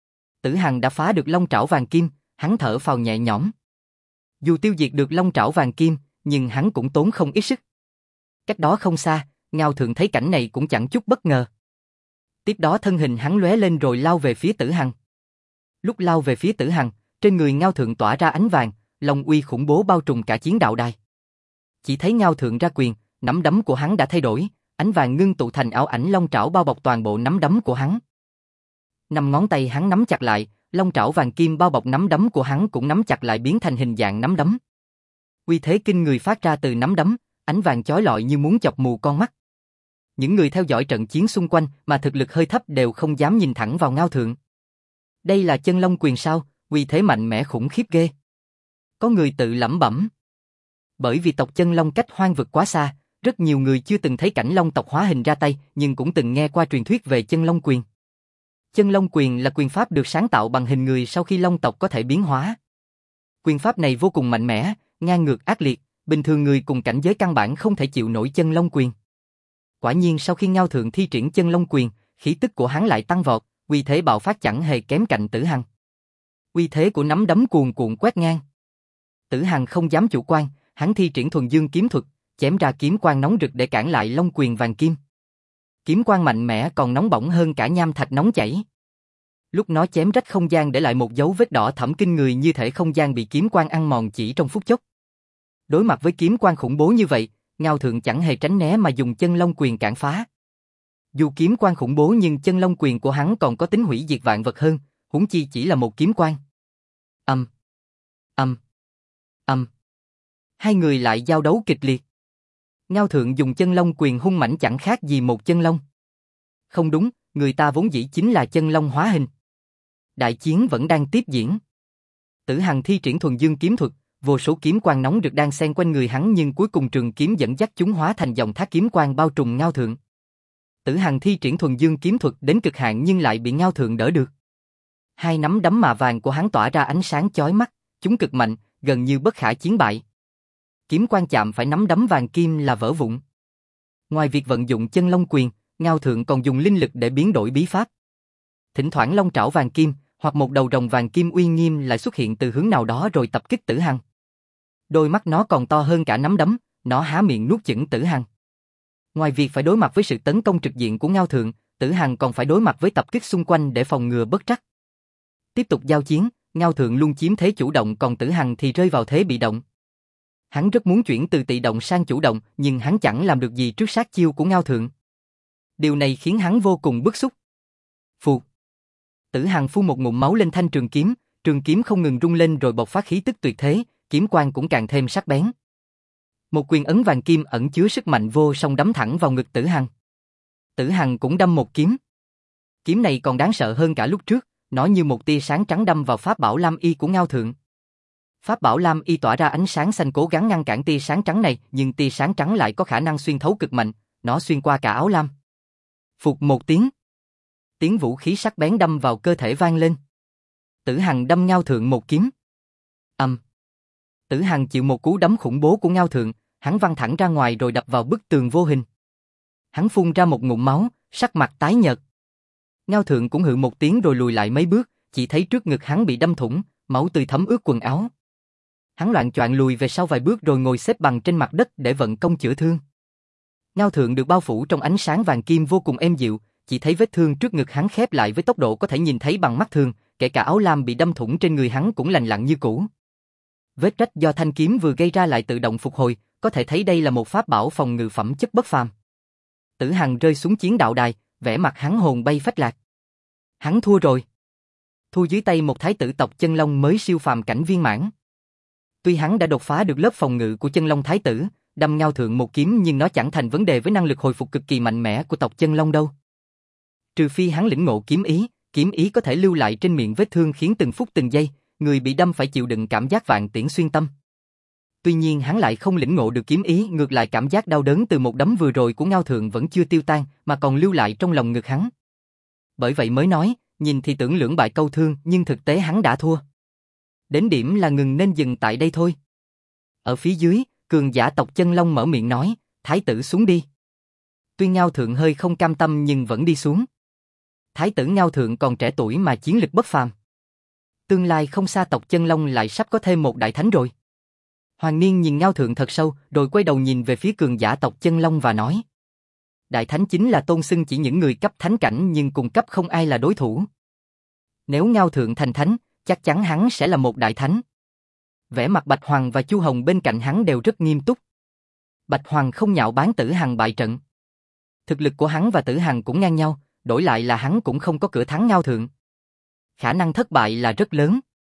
Tử Hằng đã phá được long trảo vàng kim, hắn thở phào nhẹ nhõm. Dù tiêu diệt được long trảo vàng kim, nhưng hắn cũng tốn không ít sức. Cách đó không xa, Ngao Thượng thấy cảnh này cũng chẳng chút bất ngờ. Tiếp đó thân hình hắn lóe lên rồi lao về phía Tử Hằng. Lúc lao về phía Tử Hằng, trên người Ngao Thượng tỏa ra ánh vàng, long uy khủng bố bao trùm cả chiến đạo đài. Chỉ thấy Ngao Thượng ra quyền, nắm đấm của hắn đã thay đổi, ánh vàng ngưng tụ thành ảo ảnh long trảo bao bọc toàn bộ nắm đấm của hắn. 5 ngón tay hắn nắm chặt lại, long trảo vàng kim bao bọc nắm đấm của hắn cũng nắm chặt lại biến thành hình dạng nắm đấm. Uy thế kinh người phát ra từ nắm đấm, ánh vàng chói lọi như muốn chọc mù con mắt. Những người theo dõi trận chiến xung quanh mà thực lực hơi thấp đều không dám nhìn thẳng vào Ngao Thượng. Đây là chân long quyền sao, uy thế mạnh mẽ khủng khiếp ghê. Có người tự lẩm bẩm. Bởi vì tộc Chân Long cách hoang vực quá xa, rất nhiều người chưa từng thấy cảnh long tộc hóa hình ra tay, nhưng cũng từng nghe qua truyền thuyết về chân long quyền. Chân long quyền là quyền pháp được sáng tạo bằng hình người sau khi long tộc có thể biến hóa. Quyền pháp này vô cùng mạnh mẽ, ngang ngược ác liệt, bình thường người cùng cảnh giới căn bản không thể chịu nổi chân long quyền. Quả nhiên sau khi Ngao Thượng thi triển chân long quyền, khí tức của hắn lại tăng vọt, uy thế bạo phát chẳng hề kém cạnh Tử Hằng. Uy thế của nắm đấm cuồn cuộn quét ngang. Tử Hằng không dám chủ quan, hắn thi triển thuần dương kiếm thuật, chém ra kiếm quang nóng rực để cản lại long quyền vàng kim. Kiếm quang mạnh mẽ còn nóng bỏng hơn cả nham thạch nóng chảy. Lúc nó chém rách không gian để lại một dấu vết đỏ thẫm kinh người như thể không gian bị kiếm quang ăn mòn chỉ trong phút chốc. Đối mặt với kiếm quang khủng bố như vậy, Ngao Thượng chẳng hề tránh né mà dùng chân long quyền cản phá. Dù kiếm quang khủng bố nhưng chân long quyền của hắn còn có tính hủy diệt vạn vật hơn, huống chi chỉ là một kiếm quang. Hai người lại giao đấu kịch liệt. Ngao Thượng dùng chân long quyền hung mãnh chẳng khác gì một chân long. Không đúng, người ta vốn dĩ chính là chân long hóa hình. Đại chiến vẫn đang tiếp diễn. Tử Hằng thi triển thuần dương kiếm thuật, vô số kiếm quang nóng rực đang xen quanh người hắn nhưng cuối cùng trường kiếm dẫn dắt chúng hóa thành dòng thác kiếm quang bao trùm Ngao Thượng. Tử Hằng thi triển thuần dương kiếm thuật đến cực hạn nhưng lại bị Ngao Thượng đỡ được. Hai nắm đấm mạ vàng của hắn tỏa ra ánh sáng chói mắt, chúng cực mạnh, gần như bất khả chiến bại. Kiếm quan chạm phải nắm đấm vàng kim là vỡ vụn. Ngoài việc vận dụng chân long quyền, Ngao Thượng còn dùng linh lực để biến đổi bí pháp. Thỉnh thoảng long trảo vàng kim, hoặc một đầu rồng vàng kim uy nghiêm lại xuất hiện từ hướng nào đó rồi tập kích Tử Hằng. Đôi mắt nó còn to hơn cả nắm đấm, nó há miệng nuốt chửng Tử Hằng. Ngoài việc phải đối mặt với sự tấn công trực diện của Ngao Thượng, Tử Hằng còn phải đối mặt với tập kích xung quanh để phòng ngừa bất trắc. Tiếp tục giao chiến, Ngao Thượng luôn chiếm thế chủ động còn Tử Hằng thì rơi vào thế bị động. Hắn rất muốn chuyển từ bị động sang chủ động, nhưng hắn chẳng làm được gì trước sát chiêu của Ngao Thượng. Điều này khiến hắn vô cùng bức xúc. Phụt. Tử Hằng phun một ngụm máu lên thanh trường kiếm không ngừng rung lên rồi bộc phát khí tức tuyệt thế, kiếm quang cũng càng thêm sắc bén. Một quyền ấn vàng kim ẩn chứa sức mạnh vô song đấm thẳng vào ngực Tử Hằng. Tử Hằng cũng đâm một kiếm. Kiếm này còn đáng sợ hơn cả lúc trước, nó như một tia sáng trắng đâm vào pháp bảo Lam Y của Ngao Thượng. Pháp bảo Lam Y tỏa ra ánh sáng xanh cố gắng ngăn cản tia sáng trắng này, nhưng tia sáng trắng lại có khả năng xuyên thấu cực mạnh, nó xuyên qua cả áo lam. Phụt một tiếng. Tiếng vũ khí sắc bén đâm vào cơ thể vang lên. Tử Hằng đâm Ngao Thượng một kiếm. Tử Hằng chịu một cú đấm khủng bố của Ngao Thượng, hắn văng thẳng ra ngoài rồi đập vào bức tường vô hình. Hắn phun ra một ngụm máu, sắc mặt tái nhợt. Ngao Thượng cũng hự một tiếng rồi lùi lại mấy bước, chỉ thấy trước ngực hắn bị đâm thủng, máu tươi thấm ướt quần áo. Hắn loạng choạng lùi về sau vài bước rồi ngồi xếp bằng trên mặt đất để vận công chữa thương. Ngao Thượng được bao phủ trong ánh sáng vàng kim vô cùng êm dịu, chỉ thấy vết thương trước ngực hắn khép lại với tốc độ có thể nhìn thấy bằng mắt thường, kể cả áo lam bị đâm thủng trên người hắn cũng lành lặn như cũ. Vết rách do thanh kiếm vừa gây ra lại tự động phục hồi, có thể thấy đây là một pháp bảo phòng ngự phẩm chất bất phàm. Tử Hằng rơi xuống chiến đạo đài, vẻ mặt hắn hồn bay phách lạc. Hắn thua rồi. Thua dưới tay một thái tử tộc Chân Long mới siêu phàm cảnh viên mãn. Tuy hắn đã đột phá được lớp phòng ngự của Chân Long thái tử, đâm Ngao Thượng một kiếm nhưng nó chẳng thành vấn đề với năng lực hồi phục cực kỳ mạnh mẽ của tộc Chân Long đâu. Trừ phi hắn lĩnh ngộ kiếm ý có thể lưu lại trên miệng vết thương khiến từng phút từng giây, người bị đâm phải chịu đựng cảm giác vạn tiễn xuyên tâm. Tuy nhiên hắn lại không lĩnh ngộ được kiếm ý, ngược lại cảm giác đau đớn từ một đấm vừa rồi của Ngao Thượng vẫn chưa tiêu tan, mà còn lưu lại trong lòng ngực hắn. Bởi vậy mới nói, nhìn thì tưởng lưỡng bại câu thương, nhưng thực tế hắn đã thua. Đến điểm là ngừng nên dừng tại đây thôi. Ở phía dưới, cường giả tộc Chân Long mở miệng nói, thái tử xuống đi. Tuy Ngao Thượng hơi không cam tâm nhưng vẫn đi xuống. Thái tử Ngao Thượng còn trẻ tuổi mà chiến lực bất phàm. Tương lai không xa tộc Chân Long lại sắp có thêm một đại thánh rồi. Hoàng Niên nhìn Ngao Thượng thật sâu, rồi quay đầu nhìn về phía cường giả tộc Chân Long và nói. Đại thánh chính là tôn xưng chỉ những người cấp thánh cảnh nhưng cùng cấp không ai là đối thủ. Nếu Ngao Thượng thành thánh, chắc chắn hắn sẽ là một đại thánh. Vẻ mặt Bạch Hoàng và Chu Hồng bên cạnh hắn đều rất nghiêm túc. Bạch Hoàng không nhạo báng Tử Hằng bại trận. Thực lực của hắn và Tử Hằng cũng ngang nhau, đổi lại là hắn cũng không có cửa thắng Ngao Thượng. Khả năng thất bại là rất lớn.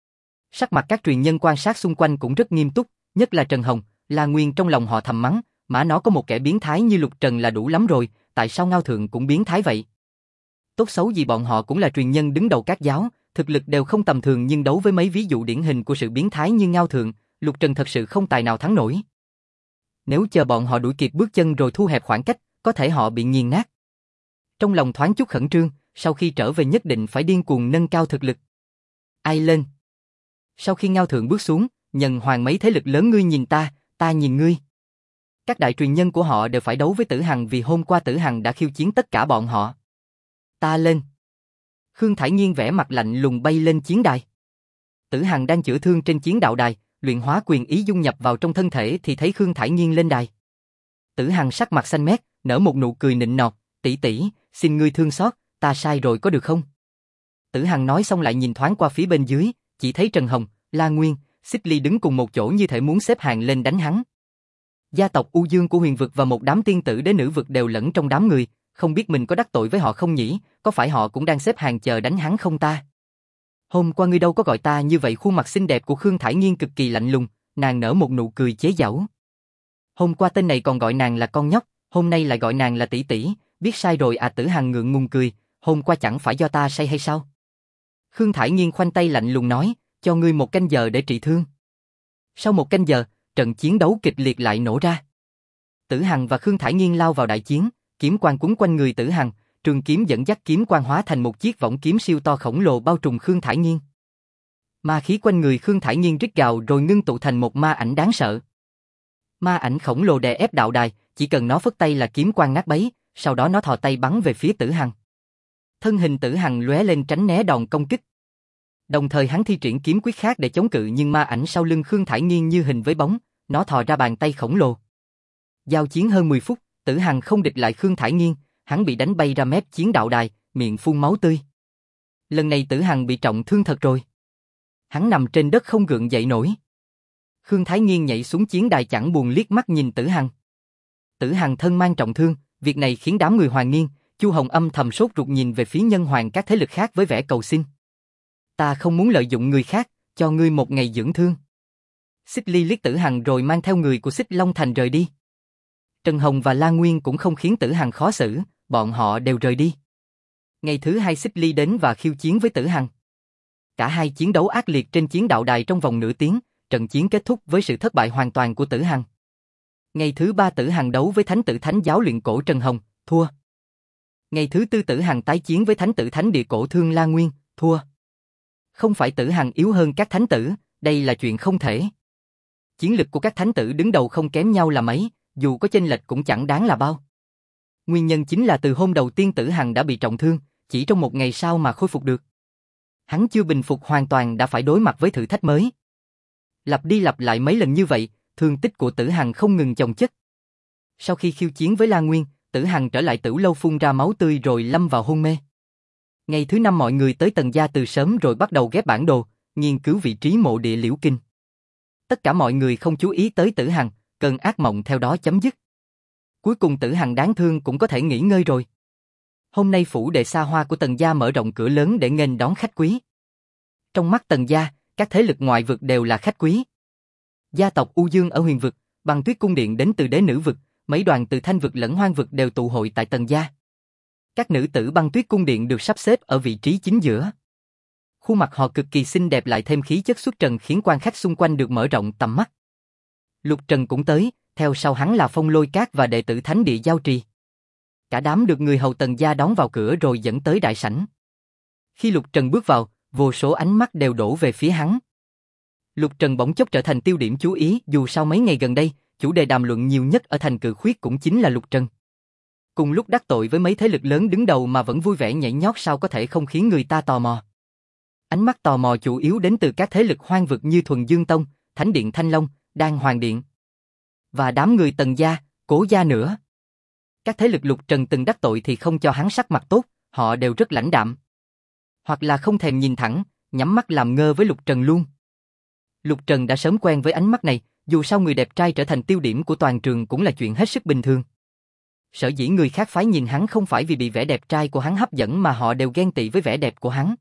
Sắc mặt các truyền nhân quan sát xung quanh cũng rất nghiêm túc, nhất là Trần Hồng, La Nguyên trong lòng họ thầm mắng, mà nó có một kẻ biến thái như Lục Trần là đủ lắm rồi, tại sao Ngao Thượng cũng biến thái vậy? Tốt xấu gì bọn họ cũng là truyền nhân đứng đầu các giáo, thực lực đều không tầm thường nhưng đấu với mấy ví dụ điển hình của sự biến thái như Ngao Thượng, Lục Trần thật sự không tài nào thắng nổi. Nếu chờ bọn họ đuổi kịp bước chân rồi thu hẹp khoảng cách, có thể họ bị nghiền nát. Trong lòng thoáng chút khẩn trương, sau khi trở về nhất định phải điên cuồng nâng cao thực lực. Ai lên? Sau khi Ngao Thượng bước xuống, Nhân Hoàng mấy thế lực lớn ngươi nhìn ta, ta nhìn ngươi. Các đại truyền nhân của họ đều phải đấu với Tử Hằng vì hôm qua Tử Hằng đã khiêu chiến tất cả bọn họ. Ta lên. Khương Thải Nhiên vẻ mặt lạnh lùng bay lên chiến đài. Tử Hằng đang chữa thương trên chiến đạo đài, luyện hóa quyền ý dung nhập vào trong thân thể thì thấy Khương Thải Nhiên lên đài. Tử Hằng sắc mặt xanh mét, nở một nụ cười nịnh nọt, tỷ tỷ, xin ngươi thương xót, ta sai rồi có được không? Tử Hằng nói xong lại nhìn thoáng qua phía bên dưới, chỉ thấy Trần Hồng, La Nguyên, Xích Ly đứng cùng một chỗ như thể muốn xếp hàng lên đánh hắn. Gia tộc U Dương của Huyền vực và một đám tiên tử đế nữ vực đều lẫn trong đám người, không biết mình có đắc tội với họ không nhỉ, có phải họ cũng đang xếp hàng chờ đánh hắn không ta? Hôm qua ngươi đâu có gọi ta như vậy. Khuôn mặt xinh đẹp của Khương Thải Nhiên cực kỳ lạnh lùng, nàng nở một nụ cười chế giễu. Hôm qua tên này còn gọi nàng là con nhóc, hôm nay lại gọi nàng là tỷ tỷ, biết sai rồi à? Tử Hằng ngượng ngùng cười, hôm qua chẳng phải do ta say hay sao? Khương Thải Nhiên khoanh tay lạnh lùng nói, cho ngươi 1 canh giờ để trị thương. Sau 1 canh giờ, trận chiến đấu kịch liệt lại nổ ra. Tử Hằng và Khương Thải Nhiên lao vào đại chiến, kiếm quang quấn quanh người Tử Hằng, trường kiếm dẫn dắt kiếm quang hóa thành một chiếc võng kiếm siêu to khổng lồ bao trùm Khương Thải Nghiên. Ma khí quanh người Khương Thải Nghiên rít gào rồi ngưng tụ thành một ma ảnh đáng sợ. Ma ảnh khổng lồ đè ép đạo đài, chỉ cần nó phất tay là kiếm quang nát bấy, sau đó nó thò tay bắn về phía Tử Hằng. Thân hình Tử Hằng lóe lên tránh né đòn công kích. Đồng thời hắn thi triển kiếm quyết khác để chống cự, nhưng ma ảnh sau lưng Khương Thải Nghiên như hình với bóng, nó thò ra bàn tay khổng lồ. Giao chiến hơn 10 phút, Tử Hằng không địch lại Khương Thải Nghiên, hắn bị đánh bay ra mép chiến đạo đài, miệng phun máu tươi. Lần này Tử Hằng bị trọng thương thật rồi. Hắn nằm trên đất không gượng dậy nổi. Khương Thái Nghiên nhảy xuống chiến đài chẳng buồn liếc mắt nhìn Tử Hằng. Tử Hằng thân mang trọng thương, việc này khiến đám người Hoàng Nghiên, Chu Hồng âm thầm sốt ruột nhìn về phía nhân hoàng các thế lực khác với vẻ cầu xin. Ta không muốn lợi dụng người khác, cho ngươi một ngày dưỡng thương. Xích Ly liếc Tử Hằng rồi mang theo người của Xích Long Thành rời đi. Trần Hồng và La Nguyên cũng không khiến Tử Hằng khó xử, bọn họ đều rời đi. Ngày thứ hai Xích Ly đến và khiêu chiến với Tử Hằng. Cả hai chiến đấu ác liệt trên chiến đạo đài trong vòng nửa tiếng, trận chiến kết thúc với sự thất bại hoàn toàn của Tử Hằng. Ngày thứ ba Tử Hằng đấu với Thánh tử Thánh giáo luyện cổ Trần Hồng, thua. Ngày thứ tư Tử Hằng tái chiến với Thánh tử Thánh địa cổ Thương La Nguyên, thua. Không phải Tử Hằng yếu hơn các thánh tử, đây là chuyện không thể. Chiến lực của các thánh tử đứng đầu không kém nhau là mấy, dù có chênh lệch cũng chẳng đáng là bao. Nguyên nhân chính là từ hôm đầu tiên Tử Hằng đã bị trọng thương, chỉ trong một ngày sau mà khôi phục được. Hắn chưa bình phục hoàn toàn đã phải đối mặt với thử thách mới. Lặp đi lặp lại mấy lần như vậy, thương tích của Tử Hằng không ngừng chồng chất. Sau khi khiêu chiến với La Nguyên, Tử Hằng trở lại Tử lâu phun ra máu tươi rồi lâm vào hôn mê. Ngày thứ năm mọi người tới Tần gia từ sớm rồi bắt đầu ghép bản đồ, nghiên cứu vị trí mộ địa Liễu Kinh. Tất cả mọi người không chú ý tới Tử Hằng, cơn ác mộng theo đó chấm dứt. Cuối cùng Tử Hằng đáng thương cũng có thể nghỉ ngơi rồi. Hôm nay phủ đệ xa hoa của Tần gia mở rộng cửa lớn để nghênh đón khách quý. Trong mắt Tần gia, các thế lực ngoại vực đều là khách quý. Gia tộc U Dương ở Huyền vực, Băng Tuyết cung điện đến từ Đế Nữ vực, mấy đoàn từ Thanh vực lẫn Hoang vực đều tụ hội tại Tần gia. Các nữ tử Băng Tuyết cung điện được sắp xếp ở vị trí chính giữa. Khuôn mặt họ cực kỳ xinh đẹp lại thêm khí chất xuất trần khiến quan khách xung quanh được mở rộng tầm mắt. Lục Trần cũng tới, theo sau hắn là Phong Lôi Cát và đệ tử Thánh địa Giao Trì. Cả đám được người hầu Tần gia đón vào cửa rồi dẫn tới đại sảnh. Khi Lục Trần bước vào, vô số ánh mắt đều đổ về phía hắn. Lục Trần bỗng chốc trở thành tiêu điểm chú ý, dù sau mấy ngày gần đây, chủ đề đàm luận nhiều nhất ở thành Cự Khuyết cũng chính là Lục Trần. Cùng lúc đắc tội với mấy thế lực lớn đứng đầu mà vẫn vui vẻ nhảy nhót sao có thể không khiến người ta tò mò. Ánh mắt tò mò chủ yếu đến từ các thế lực hoang vực như Thuần Dương Tông, Thánh điện Thanh Long, Đan Hoàng điện. Và đám người Tần gia, Cố gia nữa. Các thế lực Lục Trần từng đắc tội thì không cho hắn sắc mặt tốt, họ đều rất lãnh đạm. Hoặc là không thèm nhìn thẳng, nhắm mắt làm ngơ với Lục Trần luôn. Lục Trần đã sớm quen với ánh mắt này, dù sao người đẹp trai trở thành tiêu điểm của toàn trường cũng là chuyện hết sức bình thường. Sở dĩ người khác phái nhìn hắn không phải vì bị vẻ đẹp trai của hắn hấp dẫn mà họ đều ghen tị với vẻ đẹp của hắn.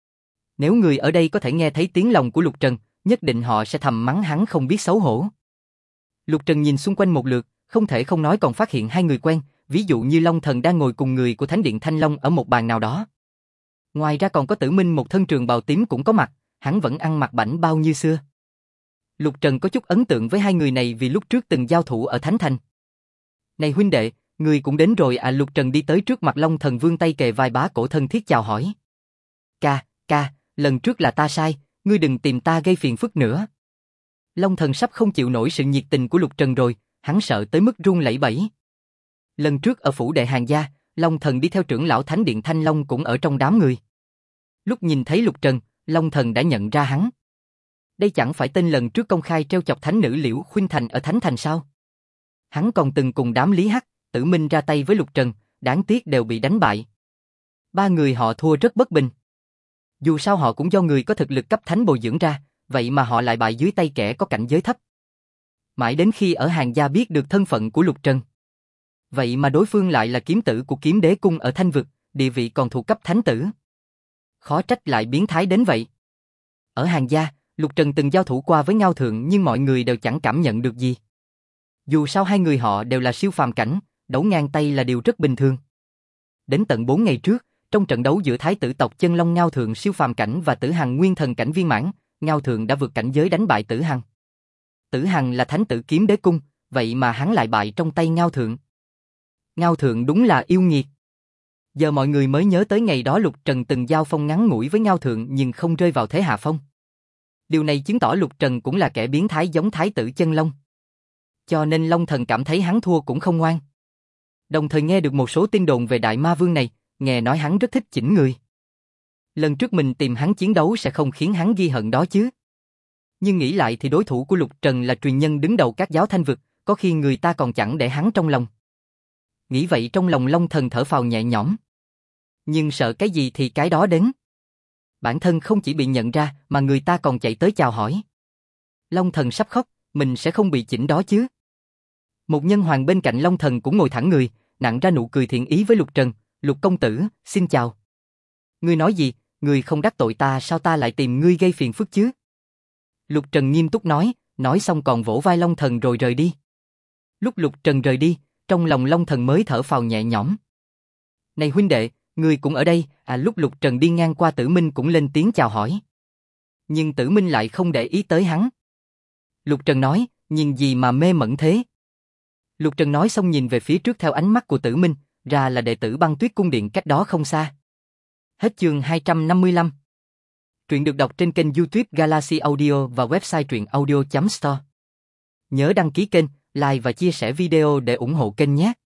Nếu người ở đây có thể nghe thấy tiếng lòng của Lục Trần, nhất định họ sẽ thầm mắng hắn không biết xấu hổ. Lục Trần nhìn xung quanh một lượt, không thể không nói còn phát hiện hai người quen, ví dụ như Long Thần đang ngồi cùng người của Thánh điện Thanh Long ở một bàn nào đó. Ngoài ra còn có Tử Minh một thân trường bào tím cũng có mặt, hắn vẫn ăn mặc bảnh bao như xưa. Lục Trần có chút ấn tượng với hai người này vì lúc trước từng giao thủ ở Thánh Thành. Này huynh đệ, người cũng đến rồi à? Lục Trần đi tới trước mặt Long Thần vươn tay kề vai bá cổ thân thiết chào hỏi. Ca, lần trước là ta sai, ngươi đừng tìm ta gây phiền phức nữa. Long Thần sắp không chịu nổi sự nhiệt tình của Lục Trần rồi, hắn sợ tới mức run lẩy bẩy. Lần trước ở phủ đệ Hàng gia, Long Thần đi theo trưởng lão Thánh điện Thanh Long cũng ở trong đám người. Lúc nhìn thấy Lục Trần, Long Thần đã nhận ra hắn. Đây chẳng phải tên lần trước công khai trêu chọc thánh nữ Liễu Khuynh Thành ở Thánh Thành sao? Hắn còn từng cùng đám Lý Hắc, Tử Minh ra tay với Lục Trần, đáng tiếc đều bị đánh bại. Ba người họ thua rất bất bình. Dù sao họ cũng do người có thực lực cấp thánh bồi dưỡng ra, vậy mà họ lại bại dưới tay kẻ có cảnh giới thấp. Mãi đến khi ở Hàng gia biết được thân phận của Lục Trần. Vậy mà đối phương lại là kiếm tử của Kiếm Đế cung ở Thanh vực, địa vị còn thuộc cấp thánh tử. Khó trách lại biến thái đến vậy. Ở Hàng gia, Lục Trần từng giao thủ qua với Ngao Thượng nhưng mọi người đều chẳng cảm nhận được gì. Dù sao hai người họ đều là siêu phàm cảnh, đấu ngang tay là điều rất bình thường. Đến tận 4 ngày trước, trong trận đấu giữa Thái tử tộc Chân Long Ngao Thượng siêu phàm cảnh và Tử Hằng nguyên thần cảnh viên mãn, Ngao Thượng đã vượt cảnh giới đánh bại Tử Hằng. Tử Hằng là thánh tử Kiếm Đế cung, vậy mà hắn lại bại trong tay Ngao Thượng. Ngao Thượng đúng là yêu nghiệt. Giờ mọi người mới nhớ tới ngày đó Lục Trần từng giao phong ngắn ngủi với Ngao Thượng nhưng không rơi vào thế hạ phong. Điều này chứng tỏ Lục Trần cũng là kẻ biến thái giống Thái tử Chân Long. Cho nên Long Thần cảm thấy hắn thua cũng không ngoan. Đồng thời nghe được một số tin đồn về Đại Ma Vương này, nghe nói hắn rất thích chỉnh người. Lần trước mình tìm hắn chiến đấu sẽ không khiến hắn ghi hận đó chứ. Nhưng nghĩ lại thì đối thủ của Lục Trần là truyền nhân đứng đầu các giáo thanh vực, có khi người ta còn chẳng để hắn trong lòng. Nghĩ vậy trong lòng Long Thần thở phào nhẹ nhõm. Nhưng sợ cái gì thì cái đó đến. Bản thân không chỉ bị nhận ra mà người ta còn chạy tới chào hỏi. Long Thần sắp khóc, mình sẽ không bị chỉnh đó chứ. Một nhân hoàng bên cạnh Long Thần cũng ngồi thẳng người, nặn ra nụ cười thiện ý với Lục Trần. Lục công tử, xin chào. Ngươi nói gì, ngươi không đắc tội ta sao ta lại tìm ngươi gây phiền phức chứ? Lục Trần nghiêm túc nói xong còn vỗ vai Long Thần rồi rời đi. Lúc Lục Trần rời đi, trong lòng Long Thần mới thở phào nhẹ nhõm. Này huynh đệ, ngươi cũng ở đây, lúc Lục Trần đi ngang qua Tử Minh cũng lên tiếng chào hỏi. Nhưng Tử Minh lại không để ý tới hắn. Lục Trần nói, nhìn gì mà mê mẩn thế? Lục Trần nói xong nhìn về phía trước theo ánh mắt của Tử Minh, ra là đệ tử Băng Tuyết cung điện cách đó không xa. Hết chương 255. Truyện được đọc trên kênh YouTube Galaxy Audio và website truyện audio.store. Nhớ đăng ký kênh, like và chia sẻ video để ủng hộ kênh nhé.